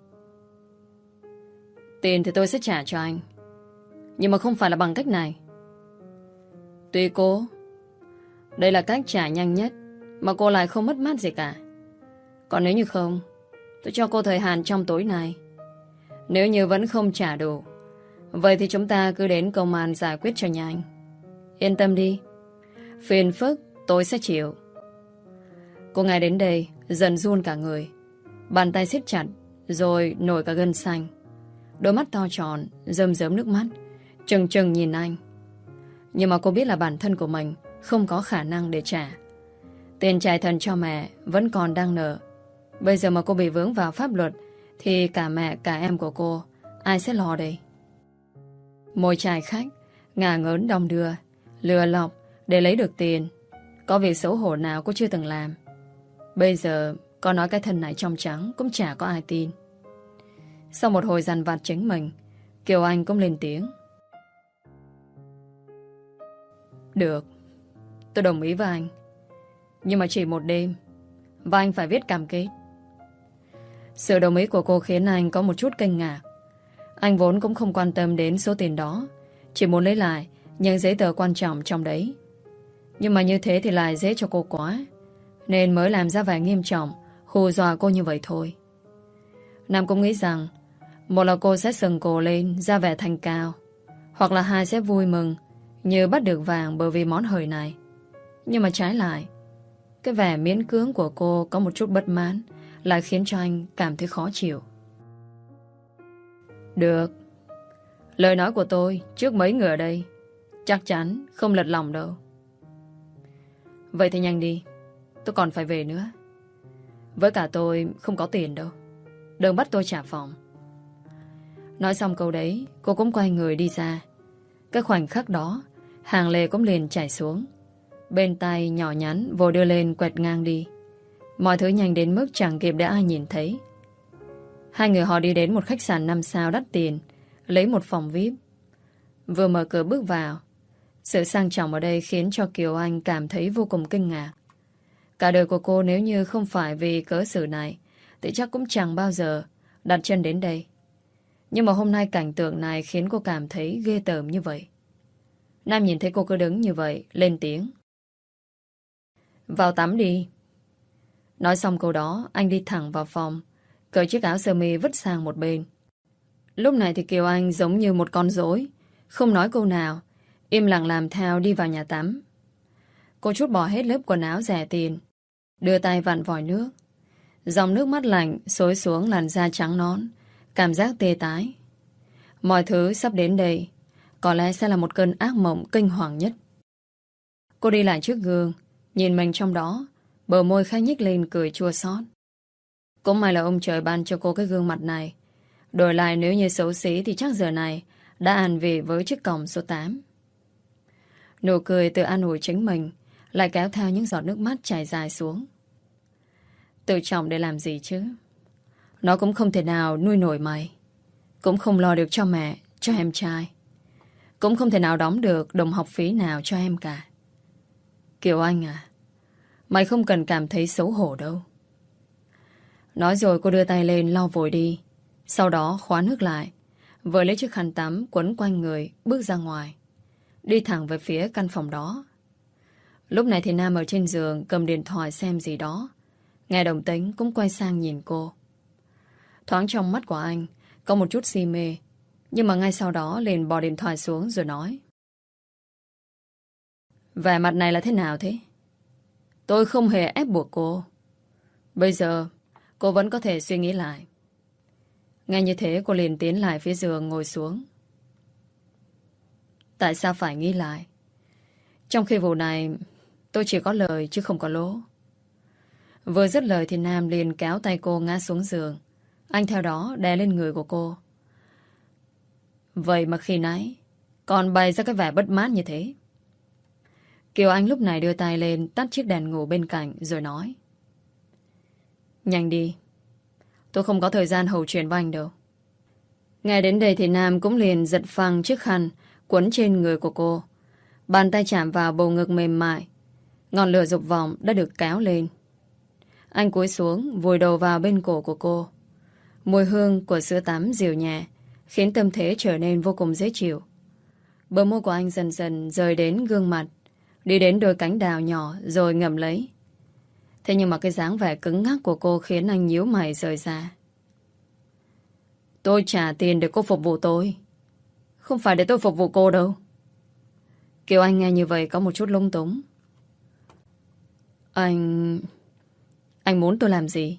Tiền thì tôi sẽ trả cho anh, nhưng mà không phải là bằng cách này. Tuy cô, đây là cách trả nhanh nhất, mà cô lại không mất mát gì cả. Còn nếu như không, tôi cho cô thời hạn trong tối nay. Nếu như vẫn không trả đủ, vậy thì chúng ta cứ đến công an giải quyết cho nhanh. Yên tâm đi, phiền phức tôi sẽ chịu. Cô ngay đến đây dần run cả người, bàn tay siết chặt, rồi nổi cả gân xanh. Đôi mắt to tròn rơm rớm nước mắt, trừng trừng nhìn anh. Nhưng mà cô biết là bản thân của mình không có khả năng để trả. Tiền chạy thần cho mẹ vẫn còn đang nợ. Bây giờ mà cô bị vướng vào pháp luật thì cả mẹ cả em của cô ai sẽ lo đây? Môi chài khách ngả ngớn đong đưa, lừa lọc để lấy được tiền. Có việc xấu hổ nào cô chưa từng làm. Bây giờ có nói cái thân này trong trắng cũng chả có ai tin. Sau một hồi dằn vặt chính mình, Kiều Anh cũng lên tiếng. Được, tôi đồng ý với anh, nhưng mà chỉ một đêm, và anh phải viết cam kết. Sự đồng ý của cô khiến anh có một chút kinh ngạc. Anh vốn cũng không quan tâm đến số tiền đó, chỉ muốn lấy lại những giấy tờ quan trọng trong đấy. Nhưng mà như thế thì lại dễ cho cô quá, nên mới làm ra vẻ nghiêm trọng, hù dọa cô như vậy thôi. Nam cũng nghĩ rằng một là cô sẽ sừng cổ lên ra vẻ thanh cao, hoặc là hai sẽ vui mừng như bắt được vàng bởi vì món hời này. Nhưng mà trái lại, cái vẻ miễn cưỡng của cô có một chút bất mãn lại khiến cho anh cảm thấy khó chịu. Được, lời nói của tôi trước mấy người ở đây chắc chắn không lật lòng đâu. Vậy thì nhanh đi, tôi còn phải về nữa. Với cả tôi không có tiền đâu, đừng bắt tôi trả phòng. Nói xong câu đấy, cô cũng quay người đi ra. Cái khoảnh khắc đó, hàng lề cũng liền chảy xuống. Bên tay nhỏ nhắn vội đưa lên quẹt ngang đi. Mọi thứ nhanh đến mức chẳng kịp để ai nhìn thấy. Hai người họ đi đến một khách sạn 5 sao đắt tiền, lấy một phòng VIP. Vừa mở cửa bước vào, sự sang trọng ở đây khiến cho Kiều Anh cảm thấy vô cùng kinh ngạc. Cả đời của cô nếu như không phải vì cớ sự này thì chắc cũng chẳng bao giờ đặt chân đến đây. Nhưng mà hôm nay cảnh tượng này khiến cô cảm thấy ghê tởm như vậy. Nam nhìn thấy cô cứ đứng như vậy, lên tiếng. Vào tắm đi. Nói xong câu đó, anh đi thẳng vào phòng, cởi chiếc áo sơ mi vứt sang một bên. Lúc này thì Kiều Anh giống như một con rối, không nói câu nào, im lặng làm theo đi vào nhà tắm. Cô trút bỏ hết lớp quần áo rẻ tiền, đưa tay vặn vòi nước. Dòng nước mắt lạnh xối xuống làn da trắng nõn, cảm giác tê tái. Mọi thứ sắp đến đây có lẽ sẽ là một cơn ác mộng kinh hoàng nhất. Cô đi lại trước gương, nhìn mình trong đó, bờ môi khẽ nhếch lên cười chua xót. Cũng may là ông trời ban cho cô cái gương mặt này. Đổi lại nếu như xấu xí thì chắc giờ này đã ăn vị với chiếc còng số 8. Nụ cười tự an ủi chính mình lại kéo theo những giọt nước mắt chảy dài xuống. Tự trọng để làm gì chứ? Nó cũng không thể nào nuôi nổi mày, cũng không lo được cho mẹ, cho em trai. cũng không thể nào đóng được đồng học phí nào cho em cả. Kiều Anh à, mày không cần cảm thấy xấu hổ đâu. Nói rồi cô đưa tay lên lau vội đi. Sau đó khóa nước lại, vừa lấy chiếc khăn tắm quấn quanh người, bước ra ngoài, đi thẳng về phía căn phòng đó. Lúc này thì Nam ở trên giường cầm điện thoại xem gì đó. Nghe đồng tính cũng quay sang nhìn cô. Thoáng trong mắt của anh có một chút si mê, nhưng mà ngay sau đó liền bỏ điện thoại xuống rồi nói: vẻ mặt này là thế nào thế? Tôi không hề ép buộc cô. Bây giờ cô vẫn có thể suy nghĩ lại. Nghe như thế cô liền tiến lại phía giường ngồi xuống. Tại sao phải nghĩ lại? Trong khi vụ này tôi chỉ có lời chứ không có lỗ. Vừa dứt lời thì Nam liền kéo tay cô ngã xuống giường. Anh theo đó đè lên người của cô. Vậy mà khi nãy còn bày ra cái vẻ bất mát như thế. Kiều Anh lúc này đưa tay lên tắt chiếc đèn ngủ bên cạnh rồi nói: nhanh đi, tôi không có thời gian hầu chuyện với anh đâu. Nghe đến đây thì Nam cũng liền giật phăng chiếc khăn quấn trên người của cô. Bàn tay chạm vào bầu ngực mềm mại. Ngọn lửa dục vọng đã được kéo lên. Anh cúi xuống vùi đầu vào bên cổ của cô. Mùi hương của sữa tắm dịu nhẹ khiến tâm thế trở nên vô cùng dễ chịu. Bờ môi của anh dần dần rời đến gương mặt, đi đến đôi cánh đào nhỏ rồi ngậm lấy. Thế nhưng mà cái dáng vẻ cứng ngắc của cô khiến anh nhíu mày rời ra. Tôi trả tiền để cô phục vụ tôi, không phải để tôi phục vụ cô đâu. Kiều Anh nghe như vậy có một chút lung túng. Anh muốn tôi làm gì?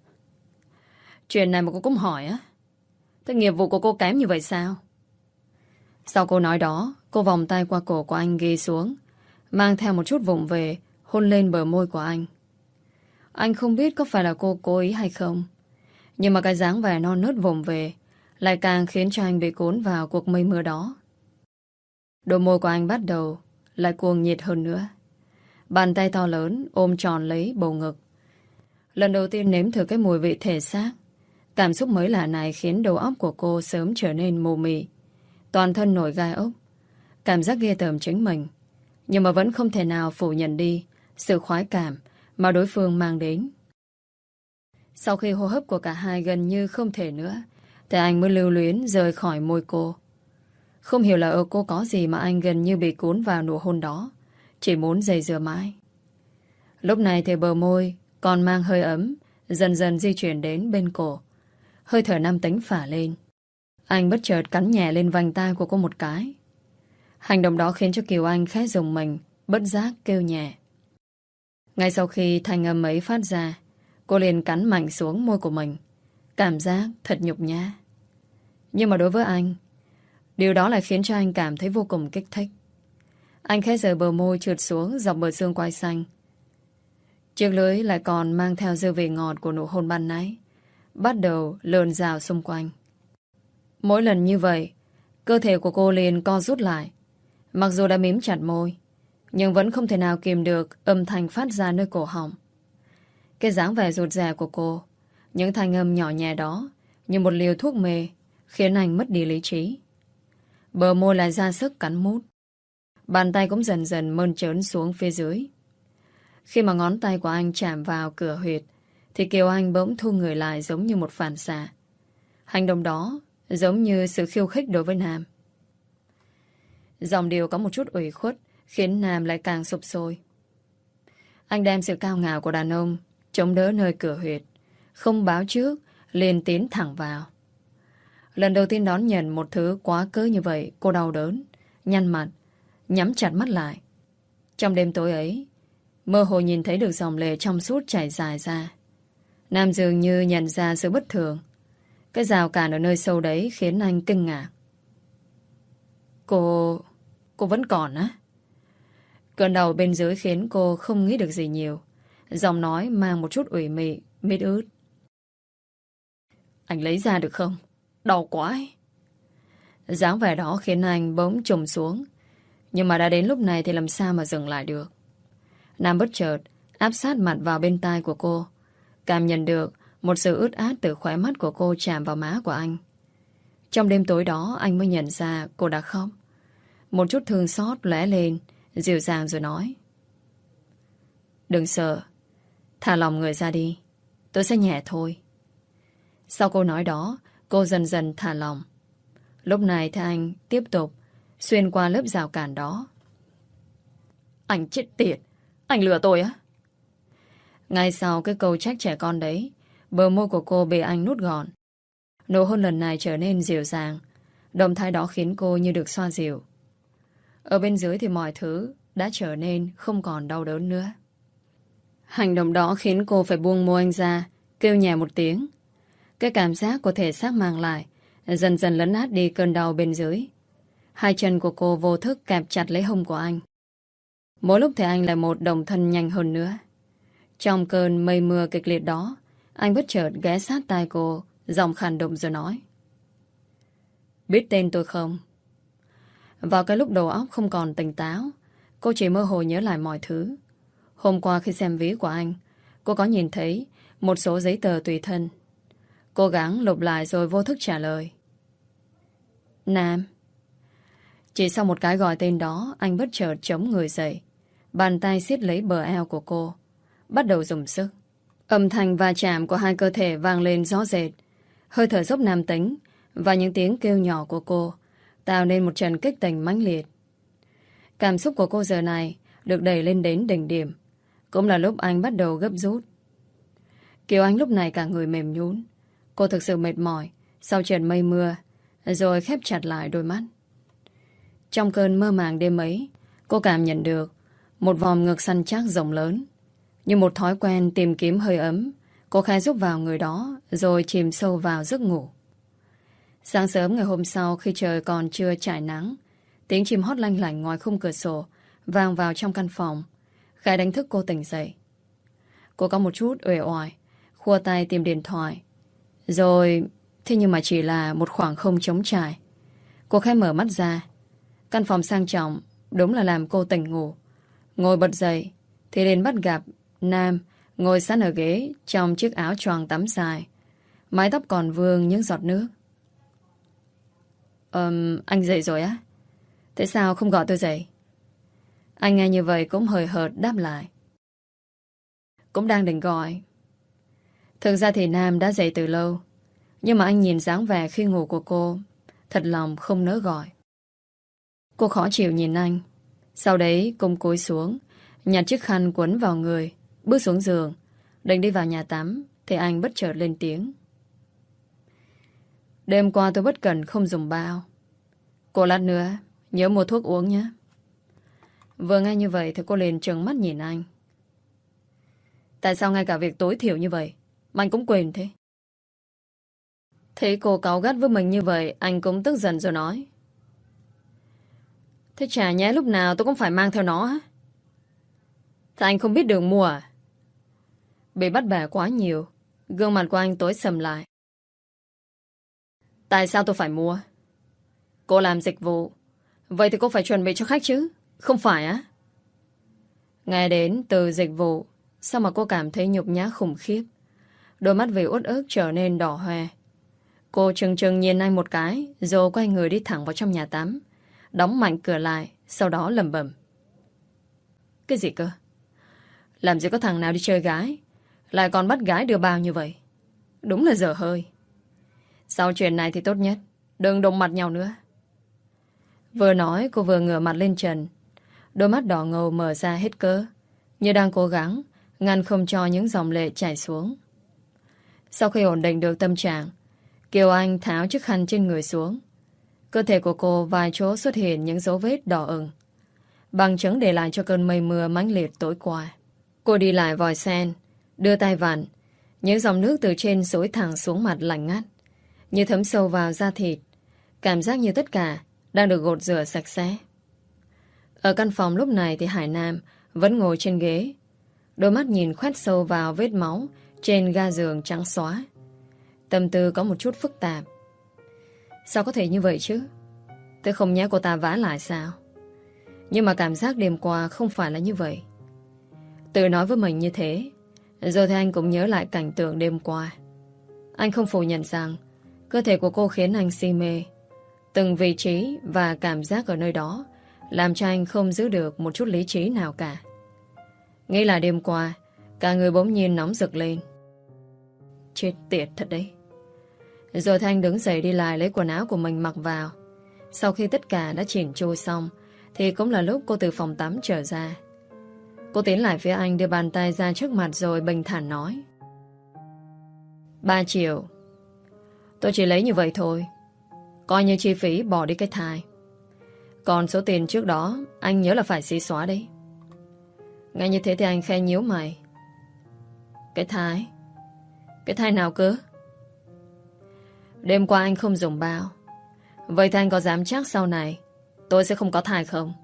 Chuyện này mà cô cũng hỏi á? Thế nghiệp vụ của cô kém như vậy sao? Sau câu nói đó, cô vòng tay qua cổ của anh ghi xuống, mang theo một chút vụng về, hôn lên bờ môi của anh. Anh không biết có phải là cô cố ý hay không, nhưng mà cái dáng vẻ non nớt vụng về lại càng khiến cho anh bị cuốn vào cuộc mây mưa đó. Đôi môi của anh bắt đầu lại cuồng nhiệt hơn nữa. Bàn tay to lớn ôm tròn lấy bầu ngực. Lần đầu tiên nếm thử cái mùi vị thể xác. Cảm xúc mới lạ này khiến đầu óc của cô sớm trở nên mù mị. Toàn thân nổi gai ốc. Cảm giác ghê tởm chính mình. Nhưng mà vẫn không thể nào phủ nhận đi sự khoái cảm mà đối phương mang đến. Sau khi hô hấp của cả hai gần như không thể nữa, thì anh mới lưu luyến rời khỏi môi cô. Không hiểu là ở cô có gì mà anh gần như bị cuốn vào nụ hôn đó, chỉ muốn giày dừa mãi. Lúc này thì bờ môi còn mang hơi ấm dần dần di chuyển đến bên cổ. Hơi thở nam tính phả lên. Anh bất chợt cắn nhẹ lên vành tai của cô một cái. Hành động đó khiến cho Kiều Anh khẽ rùng mình, bất giác kêu nhẹ. Ngay sau khi thanh âm ấy phát ra, cô liền cắn mạnh xuống môi của mình. Cảm giác thật nhục nhã. Nhưng mà đối với anh, điều đó lại khiến cho anh cảm thấy vô cùng kích thích. Anh khẽ rời bờ môi trượt xuống dọc bờ xương quai xanh. Chiếc lưỡi lại còn mang theo dư vị ngọt của nụ hôn ban nãy, bắt đầu lượn rào xung quanh. Mỗi lần như vậy, cơ thể của cô liền co rút lại. Mặc dù đã mím chặt môi, nhưng vẫn không thể nào kìm được âm thanh phát ra nơi cổ họng. Cái dáng vẻ rụt rè của cô, những thanh âm nhỏ nhẹ đó như một liều thuốc mê, khiến anh mất đi lý trí. Bờ môi lại ra sức cắn mút. Bàn tay cũng dần dần mơn trớn xuống phía dưới. Khi mà ngón tay của anh chạm vào cửa huyệt, thì Kiều Anh bỗng thu người lại giống như một phản xạ. Hành động đó giống như sự khiêu khích đối với Nam. Dòng điều có một chút ủy khuất khiến Nam lại càng sụp sôi. Anh đem sự cao ngạo của đàn ông chống đỡ nơi cửa huyệt, không báo trước, liền tiến thẳng vào. Lần đầu tiên đón nhận một thứ quá cớ như vậy, cô đau đớn, nhăn mặt, nhắm chặt mắt lại. Trong đêm tối ấy, mơ hồ nhìn thấy được dòng lệ trong suốt chảy dài ra. Nam dường như nhận ra sự bất thường. Cái rào cản ở nơi sâu đấy khiến anh kinh ngạc. Cô vẫn còn á? Cơn đau bên dưới khiến cô không nghĩ được gì nhiều. Giọng nói mang một chút ủy mị, mít ướt. Anh lấy ra được không? Đau quá ấy. Dáng vẻ đó khiến anh bỗng trùng xuống. Nhưng mà đã đến lúc này thì làm sao mà dừng lại được. Nam bất chợt áp sát mặt vào bên tai của cô, cảm nhận được một sự ướt át từ khóe mắt của cô chạm vào má của anh. Trong đêm tối đó anh mới nhận ra cô đã khóc. Một chút thương xót lóe lên, dịu dàng rồi nói. Đừng sợ, thả lòng người ra đi. Tôi sẽ nhẹ thôi. Sau câu nói đó, cô dần dần thả lòng. Lúc này thì anh tiếp tục xuyên qua lớp rào cản đó. Anh chết tiệt, anh lừa tôi á? Ngay sau cái câu trách trẻ con đấy, bờ môi của cô bị anh nuốt gọn. Nụ hôn lần này trở nên dịu dàng. Động thái đó khiến cô như được xoa dịu. Ở bên dưới thì mọi thứ đã trở nên không còn đau đớn nữa. Hành động đó khiến cô phải buông môi anh ra, kêu nhẹ một tiếng. Cái cảm giác của thể xác mang lại dần dần lấn át đi cơn đau bên dưới. Hai chân của cô vô thức kẹp chặt lấy hông của anh. Mỗi lúc thì anh lại một đồng thân nhanh hơn nữa. Trong cơn mây mưa kịch liệt đó, anh bất chợt ghé sát tai cô, giọng khàn đục rồi nói. Biết tên tôi không? Vào cái lúc đầu óc không còn tỉnh táo, cô chỉ mơ hồ nhớ lại mọi thứ. Hôm qua khi xem ví của anh, cô có nhìn thấy một số giấy tờ tùy thân. Cố gắng lục lại rồi vô thức trả lời. Nam. Chỉ sau một cái gọi tên đó, anh bất chợt chống người dậy. Bàn tay siết lấy bờ eo của cô, bắt đầu dùng sức. Âm thanh va chạm của hai cơ thể vang lên rõ rệt. Hơi thở dốc nam tính và những tiếng kêu nhỏ của cô tạo nên một trận kích tình mãnh liệt. Cảm xúc của cô giờ này được đẩy lên đến đỉnh điểm. Cũng là lúc anh bắt đầu gấp rút. Kiều Anh lúc này cả người mềm nhũn. Cô thực sự mệt mỏi sau trận mây mưa, rồi khép chặt lại đôi mắt. Trong cơn mơ màng đêm ấy, cô cảm nhận được một vòm ngực săn chắc rộng lớn. Như một thói quen tìm kiếm hơi ấm, cô khẽ rúc vào người đó rồi chìm sâu vào giấc ngủ. Sáng sớm ngày hôm sau, khi trời còn chưa trải nắng, tiếng chim hót lanh lảnh ngoài khung cửa sổ vang vào trong căn phòng, khẽ đánh thức cô tỉnh dậy. Cô có một chút uể oải, khua tay tìm điện thoại. Rồi, thế nhưng mà chỉ là một khoảng không trống trải. Cô khẽ mở mắt ra. Căn phòng sang trọng đúng là làm cô tỉnh ngủ. Ngồi bật dậy thì đến bắt gặp Nam ngồi sẵn ở ghế trong chiếc áo choàng tắm dài, mái tóc còn vương những giọt nước. Anh dậy rồi á? Tại sao không gọi tôi dậy? Anh nghe như vậy cũng hời hợt đáp lại. Cũng đang định gọi. Thực ra thì Nam đã dậy từ lâu, nhưng mà anh nhìn dáng vẻ khi ngủ của cô, thật lòng không nỡ gọi. Cô khó chịu nhìn anh. Sau đấy cùng cúi xuống, nhặt chiếc khăn quấn vào người, bước xuống giường, định đi vào nhà tắm, thì anh bất chợt lên tiếng. Đêm qua tôi bất cẩn không dùng bao. Cô lát nữa nhớ mua thuốc uống nhé. Vừa nghe như vậy thì cô liền trừng mắt nhìn anh. Tại sao ngay cả việc tối thiểu như vậy mà anh cũng quên thế? Thấy cô cáu gắt với mình như vậy, anh cũng tức giận rồi nói. Thế chả nhẽ lúc nào tôi cũng phải mang theo nó á? Thế anh không biết đường mua à? Bị bắt bẻ quá nhiều, gương mặt của anh tối sầm lại. Tại sao tôi phải mua? Cô làm dịch vụ, vậy thì cô phải chuẩn bị cho khách chứ, không phải á? Nghe đến từ dịch vụ, sao mà cô cảm thấy nhục nhã khủng khiếp. Đôi mắt vì uất ức trở nên đỏ hoe. Cô trừng trừng nhìn anh một cái, rồi quay người đi thẳng vào trong nhà tắm, đóng mạnh cửa lại, sau đó lẩm bẩm. Cái gì cơ? Làm gì có thằng nào đi chơi gái lại còn bắt gái đưa bao như vậy? Đúng là dở hơi. Sau chuyện này thì tốt nhất đừng đụng mặt nhau nữa. Vừa nói cô vừa ngửa mặt lên trần. Đôi mắt đỏ ngầu mở ra hết cỡ, như đang cố gắng ngăn không cho những dòng lệ chảy xuống. Sau khi ổn định được tâm trạng, Kiều Anh tháo chiếc khăn trên người xuống. Cơ thể của cô vài chỗ xuất hiện những dấu vết đỏ ửng, bằng chứng để lại cho cơn mây mưa mãnh liệt tối qua. Cô đi lại vòi sen, đưa tay vặn, những dòng nước từ trên xối thẳng xuống mặt lạnh ngắt, như thấm sâu vào da thịt. Cảm giác như tất cả đang được gột rửa sạch sẽ. Ở căn phòng lúc này thì Hải Nam vẫn ngồi trên ghế, đôi mắt nhìn khoét sâu vào vết máu trên ga giường trắng xóa. Tâm tư có một chút phức tạp. Sao có thể như vậy chứ? Tôi không nhớ cô ta vã lại sao? Nhưng mà cảm giác đêm qua không phải là như vậy. Tự nói với mình như thế, rồi thì anh cũng nhớ lại cảnh tượng đêm qua. Anh không phủ nhận rằng cơ thể của cô khiến anh si mê. Từng vị trí và cảm giác ở nơi đó làm cho anh không giữ được một chút lý trí nào cả. Nghĩ là đêm qua, cả người bỗng nhiên nóng rực lên. Chết tiệt thật đấy. Rồi Thanh đứng dậy đi lại lấy quần áo của mình mặc vào. Sau khi tất cả đã chỉnh chu xong, thì cũng là lúc cô từ phòng tắm trở ra. Cô tiến lại phía anh, đưa bàn tay ra trước mặt rồi bình thản nói: 3 triệu. Tôi chỉ lấy như vậy thôi, coi như chi phí bỏ đi cái thai. Còn số tiền trước đó anh nhớ là phải xí xóa đấy. Ngay như thế thì anh khe nhíu mày. Cái thai? Cái thai nào cơ? Đêm qua anh không dùng bao. Vậy thì anh có dám chắc sau này tôi sẽ không có thai không?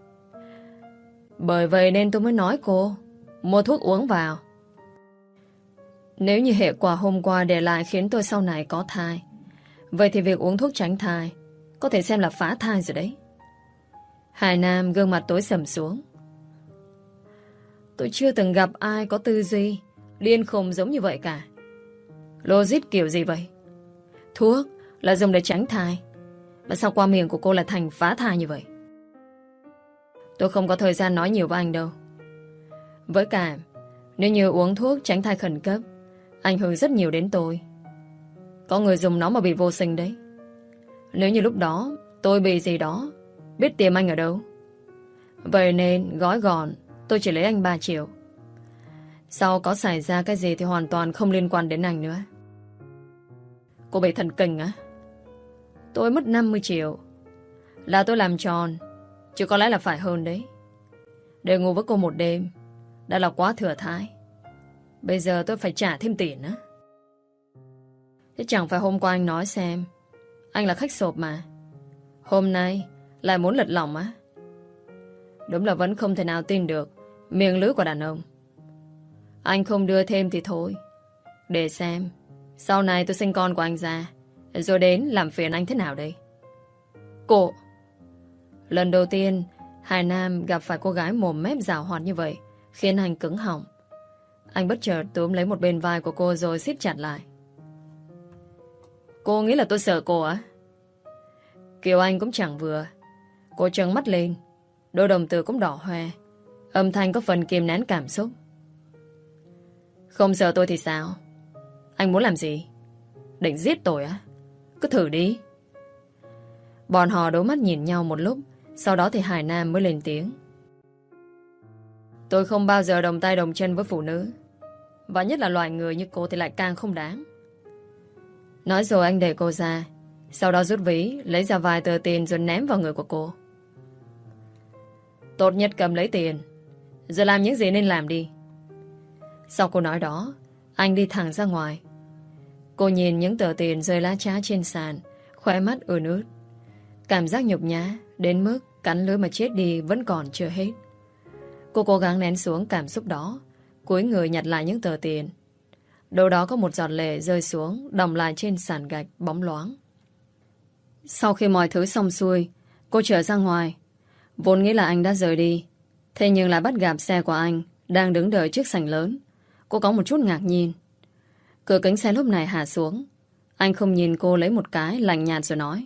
Bởi vậy nên tôi mới nói cô mua thuốc uống vào. Nếu như hệ quả hôm qua để lại khiến tôi sau này có thai, vậy thì việc uống thuốc tránh thai có thể xem là phá thai rồi đấy. Hải Nam gương mặt tối sầm xuống. Tôi chưa từng gặp ai có tư duy điên khùng giống như vậy cả. Logic kiểu gì vậy? Thuốc là dùng để tránh thai, mà sao qua miệng của cô là thành phá thai như vậy? Tôi không có thời gian nói nhiều với anh đâu. Với cả, nếu như uống thuốc tránh thai khẩn cấp, ảnh hưởng rất nhiều đến tôi. Có người dùng nó mà bị vô sinh đấy. Nếu như lúc đó tôi bị gì đó, biết tìm anh ở đâu. Vậy nên gói gọn tôi chỉ lấy anh 3 triệu. Sau có xảy ra cái gì thì hoàn toàn không liên quan đến anh nữa. Cô bị thần kinh á? Tôi mất 50 triệu là tôi làm tròn, chứ có lẽ là phải hơn đấy. Để ngủ với cô một đêm đã là quá thừa thãi. Bây giờ tôi phải trả thêm tiền á. Thế chẳng phải hôm qua anh nói xem anh là khách sộp mà, hôm nay lại muốn lật lỏng á? Đúng là vẫn không thể nào tin được miệng lưỡi của đàn ông. Anh không đưa thêm thì thôi, để xem sau này tôi sinh con của anh ra, rồi đến làm phiền anh thế nào đây. Cô! Lần đầu tiên Hải Nam gặp phải cô gái mồm mép giảo hoạt như vậy khiến anh cứng họng. Anh bất chợt túm lấy một bên vai của cô rồi siết chặt lại. Cô nghĩ là tôi sợ cô á? Kiều Anh cũng chẳng vừa. Cô trợn mắt lên, đôi đồng tử cũng đỏ hoe, âm thanh có phần kìm nén cảm xúc. Không sợ tôi thì sao? Anh muốn làm gì? Định giết tôi á? Cứ thử đi. Bọn họ đố mắt nhìn nhau một lúc, sau đó thì Hải Nam mới lên tiếng. Tôi không bao giờ đồng tay đồng chân với phụ nữ, và nhất là loại người như cô thì lại càng không đáng. Nói rồi anh đẩy cô ra, sau đó rút ví, lấy ra vài tờ tiền rồi ném vào người của cô. Tốt nhất cầm lấy tiền, giờ làm những gì nên làm đi. Sau câu nói đó, anh đi thẳng ra ngoài. Cô nhìn những tờ tiền rơi lá trá trên sàn, khóe mắt ươn ướt. Cảm giác nhục nhã đến mức cắn lưỡi mà chết đi vẫn còn chưa hết. Cô cố gắng nén xuống cảm xúc đó, cúi người nhặt lại những tờ tiền. Đâu đó có một giọt lệ rơi xuống, đọng lại trên sàn gạch bóng loáng. Sau khi mọi thứ xong xuôi, cô trở ra ngoài. Vốn nghĩ là anh đã rời đi, thế nhưng lại bắt gặp xe của anh đang đứng đợi trước sảnh lớn. Cô có một chút ngạc nhiên. Cửa kính xe lúc này hạ xuống. Anh không nhìn cô lấy một cái, lạnh nhạt rồi nói.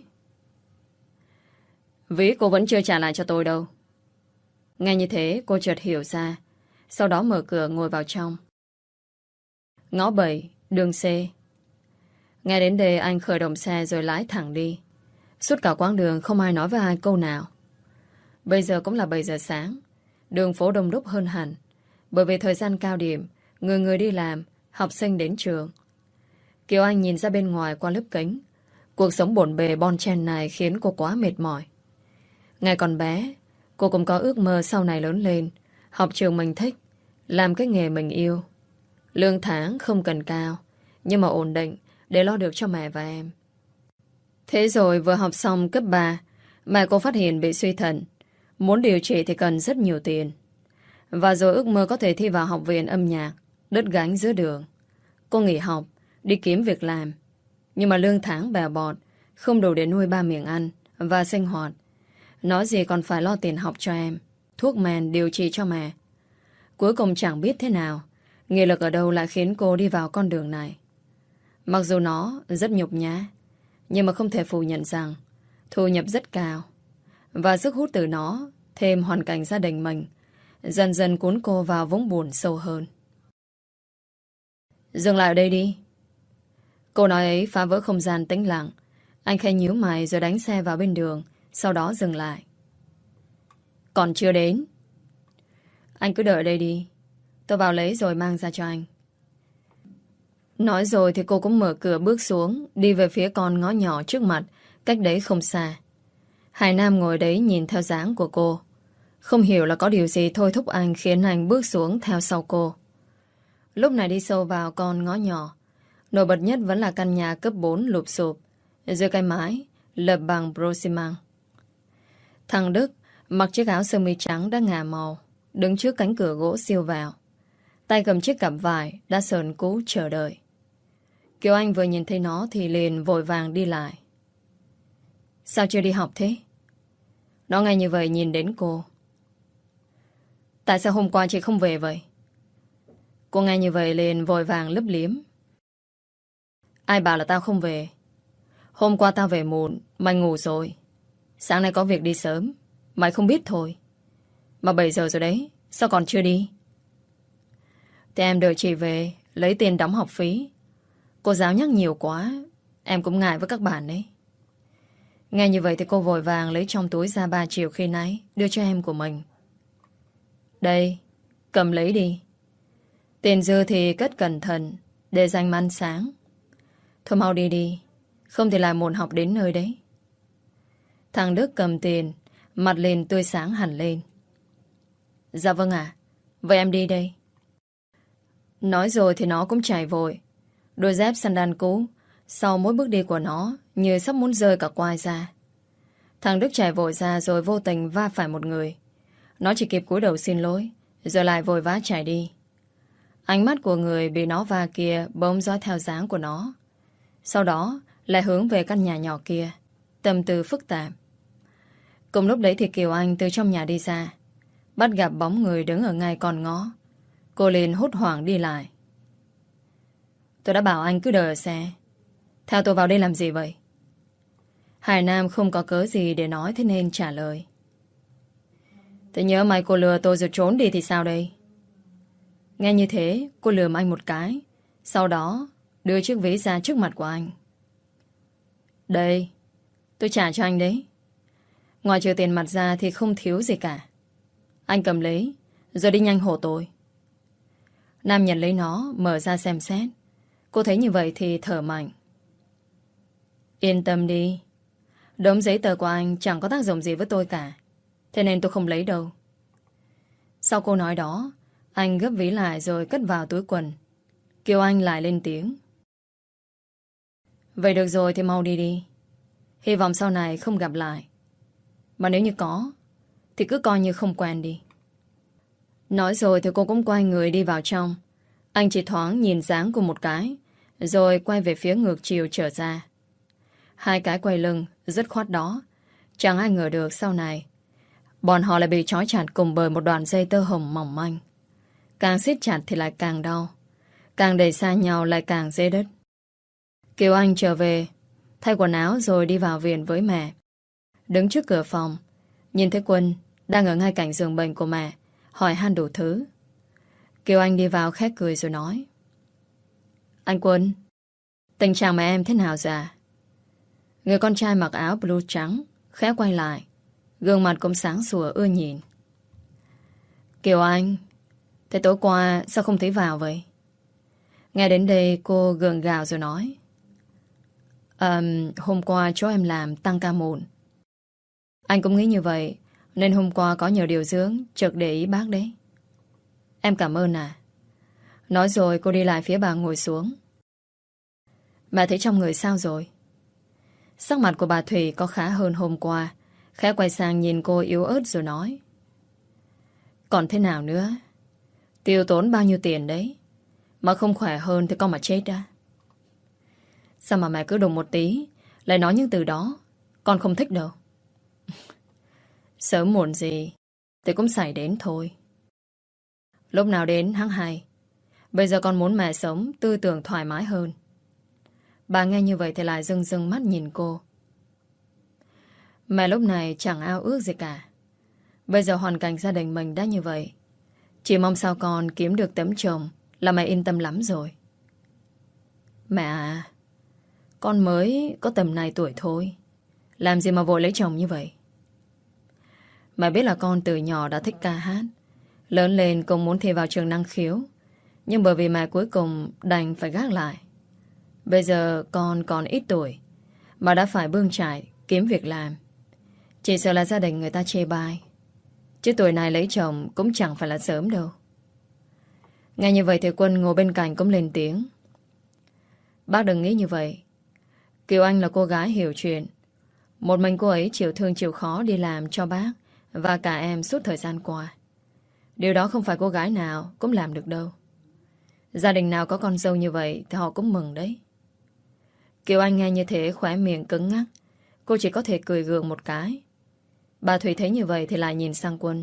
Ví cô vẫn chưa trả lại cho tôi đâu. Nghe như thế cô chợt hiểu ra, sau đó mở cửa ngồi vào trong. Ngõ 7, đường C. Nghe đến đây anh khởi động xe rồi lái thẳng đi. Suốt cả quãng đường không ai nói với ai câu nào. Bây giờ cũng là 7 giờ sáng. Đường phố đông đúc hơn hẳn, bởi vì thời gian cao điểm, người người đi làm, học sinh đến trường. Kiều Anh nhìn ra bên ngoài qua lớp kính. Cuộc sống bộn bề bon chen này khiến cô quá mệt mỏi. Ngày còn bé, cô cũng có ước mơ sau này lớn lên, học trường mình thích, làm cái nghề mình yêu. Lương tháng không cần cao, nhưng mà ổn định để lo được cho mẹ và em. Thế rồi vừa học xong cấp 3, mẹ cô phát hiện bị suy thận. Muốn điều trị thì cần rất nhiều tiền. Và rồi ước mơ có thể thi vào học viện âm nhạc đứt gánh giữa đường. Cô nghỉ học, đi kiếm việc làm. Nhưng mà lương tháng bèo bọt, không đủ để nuôi 3 miệng ăn và sinh hoạt. Nói gì còn phải lo tiền học cho em, thuốc men điều trị cho mẹ. Cuối cùng chẳng biết thế nào, nghị lực ở đâu lại khiến cô đi vào con đường này. Mặc dù nó rất nhục nhã, nhưng mà không thể phủ nhận rằng thu nhập rất cao, và sức hút từ nó thêm hoàn cảnh gia đình mình, dần dần cuốn cô vào vũng buồn sâu hơn. Dừng lại ở đây đi. Câu nói ấy phá vỡ không gian tĩnh lặng. Anh khẽ nhíu mày rồi đánh xe vào bên đường, sau đó dừng lại. Còn chưa đến. Anh cứ đợi ở đây đi. Tôi vào lấy rồi mang ra cho anh. Nói rồi thì cô cũng mở cửa bước xuống, đi về phía con ngõ nhỏ trước mặt, cách đấy không xa. Hải Nam ngồi đấy nhìn theo dáng của cô. Không hiểu là có điều gì thôi thúc anh khiến anh bước xuống theo sau cô. Lúc này đi sâu vào con ngõ nhỏ, nổi bật nhất vẫn là căn nhà cấp 4 lụp xụp, dưới cái mái, lợp bằng bro xi măng. Thằng Đức mặc chiếc áo sơ mi trắng đã ngả màu, đứng trước cánh cửa gỗ siêu vào. Tay cầm chiếc cặp vải đã sờn cú chờ đợi. Kiều Anh vừa nhìn thấy nó thì liền vội vàng đi lại. Sao chưa đi học thế? Nó ngay như vậy nhìn đến cô. Tại sao hôm qua chị không về vậy? Cô ngay như vậy liền vội vàng lấp liếm. Ai bảo là tao không về? Hôm qua tao về muộn, mày ngủ rồi. Sáng nay có việc đi sớm, mày không biết thôi. Mà 7 giờ rồi đấy, sao còn chưa đi? Thì em đợi chị về, lấy tiền đóng học phí. Cô giáo nhắc nhiều quá, em cũng ngại với các bạn đấy. Nghe như vậy thì cô vội vàng lấy trong túi ra 3 triệu khi nãy, đưa cho em của mình. Đây, cầm lấy đi. Tiền dư thì cất cẩn thận, để dành mà ăn sáng. Thôi mau đi đi, không thì lại muộn học đến nơi đấy. Thằng Đức cầm tiền, mặt liền tươi sáng hẳn lên. Dạ vâng ạ, vậy em đi đây. Nói rồi thì nó cũng chạy vội. Đôi dép sandal cũ, sau mỗi bước đi của nó như sắp muốn rơi cả quai ra. Thằng Đức chạy vội ra rồi vô tình va phải một người. Nó chỉ kịp cúi đầu xin lỗi, rồi lại vội vã chạy đi. Ánh mắt của người bị nó va kia bỗng dõi theo dáng của nó. Sau đó lại hướng về căn nhà nhỏ kia, tâm tư phức tạp. Cùng lúc đấy thì Kiều Anh từ trong nhà đi ra, bắt gặp bóng người đứng ở ngay con ngõ. Cô liền hốt hoảng đi lại. Tôi đã bảo anh cứ đợi ở xe. Theo tôi vào đây làm gì vậy? Hải Nam không có cớ gì để nói, thế nên trả lời. Tôi nhớ mày cô lừa tôi rồi trốn đi thì sao đây? Nghe như thế, cô lườm anh một cái, sau đó đưa chiếc ví ra trước mặt của anh. Đây, tôi trả cho anh đấy. Ngoài trừ tiền mặt ra thì không thiếu gì cả. Anh cầm lấy, rồi đi nhanh hộ tôi. Nam nhận lấy nó, mở ra xem xét. Cô thấy như vậy thì thở mạnh. Yên tâm đi. Đống giấy tờ của anh chẳng có tác dụng gì với tôi cả. Thế nên tôi không lấy đâu. Sau câu nói đó, anh gấp ví lại rồi cất vào túi quần. Kiều Anh lại lên tiếng. Vậy được rồi thì mau đi đi. Hy vọng sau này không gặp lại. Mà nếu như có thì cứ coi như không quen đi. Nói rồi thì cô cũng quay người đi vào trong. Anh chỉ thoáng nhìn dáng của một cái, rồi quay về phía ngược chiều trở ra. Hai cái quay lưng dứt khoát đó. Chẳng ai ngờ được sau này bọn họ lại bị trói chặt cùng bởi một đoạn dây tơ hồng mỏng manh. Càng siết chặt thì lại càng đau, càng đẩy xa nhau lại càng dễ đứt. Kiều Anh trở về, thay quần áo rồi đi vào viện với mẹ. Đứng trước cửa phòng, nhìn thấy Quân đang ở ngay cạnh giường bệnh của mẹ, hỏi han đủ thứ. Kiều Anh đi vào khẽ cười rồi nói. Anh Quân, tình trạng mẹ em thế nào rồi à? Người con trai mặc áo blue trắng khẽ quay lại, gương mặt cũng sáng sủa ưa nhìn. Kiều Anh, thế tối qua sao không thấy vào vậy? Nghe đến đây cô gượng gạo rồi nói. Hôm qua chỗ em làm tăng ca muộn. Anh cũng nghĩ như vậy, nên hôm qua có nhờ điều dưỡng chợt để ý bác đấy. Em cảm ơn à. Nói rồi cô đi lại phía bà ngồi xuống. Mẹ thấy trong người sao rồi? Sắc mặt của bà Thủy có khá hơn hôm qua. Khẽ quay sang nhìn cô yếu ớt rồi nói. Còn thế nào nữa? Tiêu tốn bao nhiêu tiền đấy? Mà không khỏe hơn thì con mà chết à? Sao mà mẹ cứ đùng một tí lại nói những từ đó? Con không thích đâu. Sớm muộn gì thì cũng xảy đến thôi. Lúc nào đến tháng 2. Bây giờ con muốn mẹ sống tư tưởng thoải mái hơn. Bà nghe như vậy thì lại rưng rưng mắt nhìn cô. Mẹ lúc này chẳng ao ước gì cả. Bây giờ hoàn cảnh gia đình mình đã như vậy, chỉ mong sao con kiếm được tấm chồng là mẹ yên tâm lắm rồi. Mẹ à, con mới có tầm này tuổi thôi, làm gì mà vội lấy chồng như vậy? Mẹ biết là con từ nhỏ đã thích ca hát, lớn lên cũng muốn thi vào trường năng khiếu, nhưng bởi vì mẹ cuối cùng đành phải gác lại. Bây giờ con còn ít tuổi mà đã phải bươn chải kiếm việc làm. Chỉ sợ là gia đình người ta chê bai, chứ tuổi này lấy chồng cũng chẳng phải là sớm đâu. Nghe như vậy thì Quân ngồi bên cạnh cũng lên tiếng. Bác đừng nghĩ như vậy. Kiều Anh là cô gái hiểu chuyện. Một mình cô ấy chịu thương chịu khó đi làm cho bác và cả em suốt thời gian qua. Điều đó không phải cô gái nào cũng làm được đâu. Gia đình nào có con dâu như vậy thì họ cũng mừng đấy. Kiều Anh nghe như thế khóe miệng cứng ngắc. Cô chỉ có thể cười gượng một cái. Bà Thủy thấy như vậy thì lại nhìn sang Quân.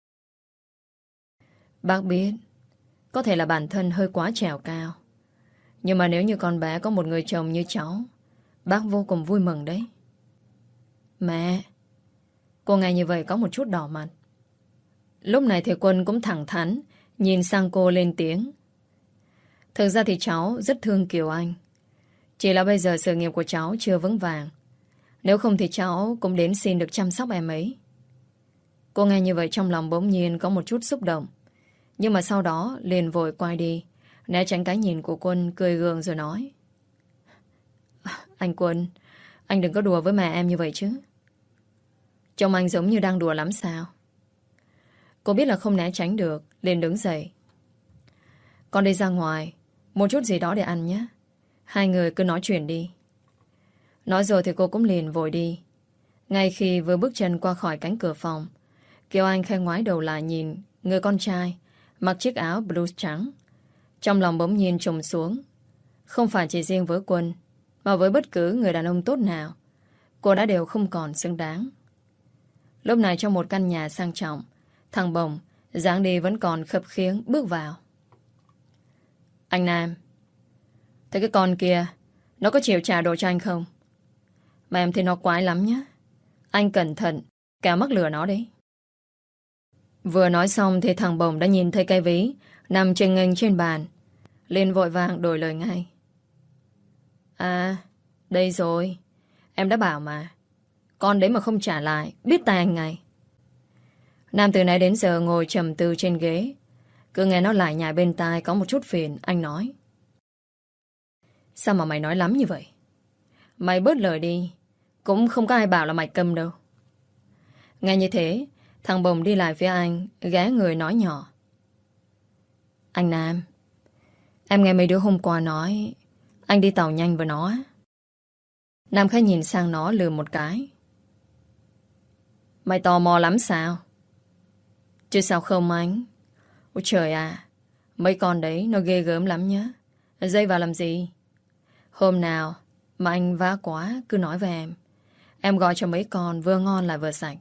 Bác biết có thể là bản thân hơi quá trèo cao, nhưng mà nếu như con bé có một người chồng như cháu, bác vô cùng vui mừng đấy. Mẹ! Cô nghe như vậy có một chút đỏ mặt. Lúc này thì Quân cũng thẳng thắn nhìn sang cô lên tiếng. Thực ra thì cháu rất thương Kiều Anh. Chỉ là bây giờ sự nghiệp của cháu chưa vững vàng. Nếu không thì cháu cũng đến xin được chăm sóc em ấy. Cô nghe như vậy trong lòng bỗng nhiên có một chút xúc động, nhưng mà sau đó liền vội quay đi, né tránh cái nhìn của Quân, cười gượng rồi nói. Anh Quân, anh đừng có đùa với mẹ em như vậy chứ. Trông anh giống như đang đùa lắm sao? Cô biết là không né tránh được, liền đứng dậy. Con đi ra ngoài một chút gì đó để ăn nhé. Hai người cứ nói chuyện đi. Nói rồi thì cô cũng liền vội đi. Ngay khi vừa bước chân qua khỏi cánh cửa phòng, Kiều Anh khẽ ngoái đầu lại nhìn người con trai mặc chiếc áo blue trắng. Trong lòng bỗng nhiên trùng xuống. Không phải chỉ riêng với Quân, mà với bất cứ người đàn ông tốt nào, cô đã đều không còn xứng đáng. Lúc này trong một căn nhà sang trọng, thằng Bồng dáng đi vẫn còn khập khiễng bước vào. Anh Nam, thấy cái con kia nó có chịu trả đồ cho anh không? Mà em thấy nó quái lắm nhá. Anh cẩn thận, kẻo mắc lừa nó đấy. Vừa nói xong thì thằng Bồng đã nhìn thấy cái ví nằm chênh nghênh trên bàn, liền vội vàng đổi lời ngay. À, đây rồi. Em đã bảo mà. Con đấy mà không trả lại, biết tay anh ngay. Nam từ nãy đến giờ ngồi trầm tư trên ghế, cứ nghe nó lại nhải bên tai có một chút phiền. Anh nói. Sao mà mày nói lắm như vậy? Mày bớt lời đi, cũng không có ai bảo là mày câm đâu. Nghe như thế, thằng Bồng đi lại phía anh, ghé người nói nhỏ. Anh Nam, em nghe mấy đứa hôm qua nói anh đi tàu nhanh với nó. Nam khẽ nhìn sang nó lườm một cái. Mày tò mò lắm sao? Chứ sao không anh? Ôi trời à, mấy con đấy nó ghê gớm lắm nhá. Dây vào làm gì? Hôm nào mà anh vá quá cứ nói với em. Em gọi cho mấy con vừa ngon lại vừa sạch.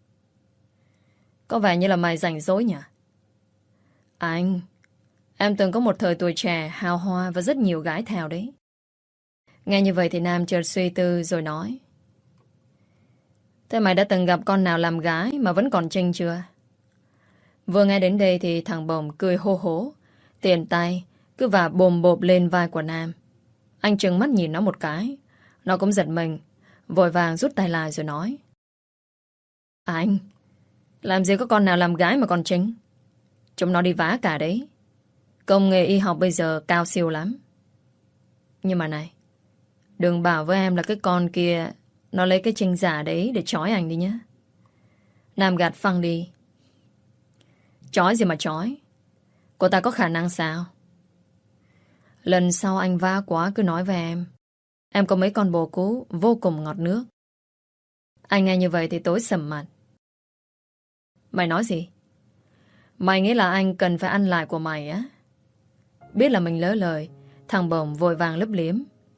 Có vẻ như là mày rảnh rỗi nhỉ? Anh, em từng có một thời tuổi trẻ hào hoa và rất nhiều gái theo đấy. Nghe như vậy thì Nam chợt suy tư rồi nói. Thế mày đã từng gặp con nào làm gái mà vẫn còn trinh chưa? Vừa nghe đến đây thì thằng Bồng cười hô hố, tiền tay cứ vả bồm bộp lên vai của Nam. Anh trừng mắt nhìn nó một cái. Nó cũng giật mình, vội vàng rút tay lại rồi nói. Anh, làm gì có con nào làm gái mà còn trinh? Chúng nó đi vá cả đấy. Công nghệ y học bây giờ cao siêu lắm. Nhưng mà này, đừng bảo với em là cái con kia nó lấy cái trinh giả đấy để trói anh đi nhé. Nam gạt phăng đi. Trói gì mà trói? Cô ta có khả năng sao? Lần sau anh vá quá cứ nói với em. Em có mấy con bồ cú vô cùng ngọt nước. Anh nghe như vậy thì tối sầm mặt. Mày nói gì? Mày nghĩ là anh cần phải ăn lại của mày á? Biết là mình lỡ lời, thằng Bồng vội vàng lấp liếm.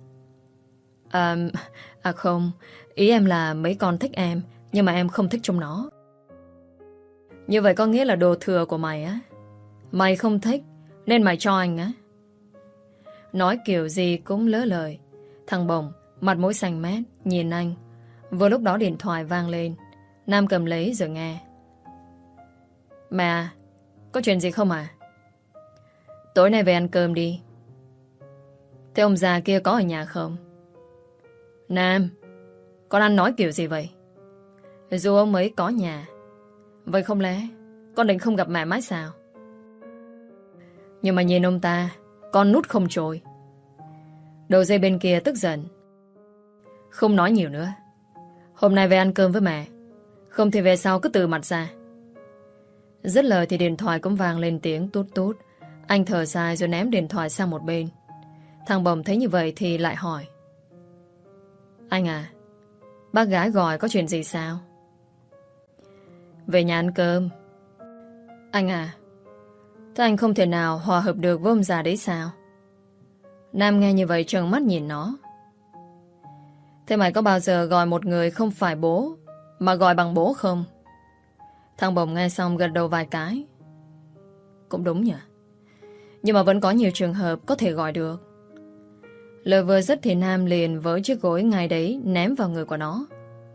Không, ý em là mấy con thích em, nhưng mà em không thích chúng nó. Như vậy có nghĩa là đồ thừa của mày á? Mày không thích nên mày cho anh á? Nói kiểu gì cũng lỡ lời. Thằng Bồng mặt mũi xanh mét nhìn anh. Vừa lúc đó điện thoại vang lên. Nam cầm lấy rồi nghe. Mẹ à, có chuyện gì không à? Tối nay về ăn cơm đi. Thế ông già kia có ở nhà không? Nam, con ăn nói kiểu gì vậy? Dù ông ấy có nhà, vậy không lẽ con định không gặp mẹ mãi sao? Nhưng mà nhìn ông ta, con nút không trôi. Đầu dây bên kia tức giận. Không nói nhiều nữa. Hôm nay về ăn cơm với mẹ, không thì về sau cứ từ mặt ra. Dứt lời thì điện thoại cũng vang lên tiếng tút tút. Anh thở dài rồi ném điện thoại sang một bên. Thằng Bồng thấy như vậy thì lại hỏi. Anh à, bác gái gọi có chuyện gì sao? Về nhà ăn cơm. Anh à, thế anh không thể nào hòa hợp được với ông già đấy sao? Nam nghe như vậy trợn mắt nhìn nó. Thế mày có bao giờ gọi một người không phải bố mà gọi bằng bố không? Thằng Bồng nghe xong gật đầu vài cái. Cũng đúng nhỉ. Nhưng mà vẫn có nhiều trường hợp có thể gọi được. Lời vừa dứt thì Nam liền với chiếc gối ngay đấy ném vào người của nó.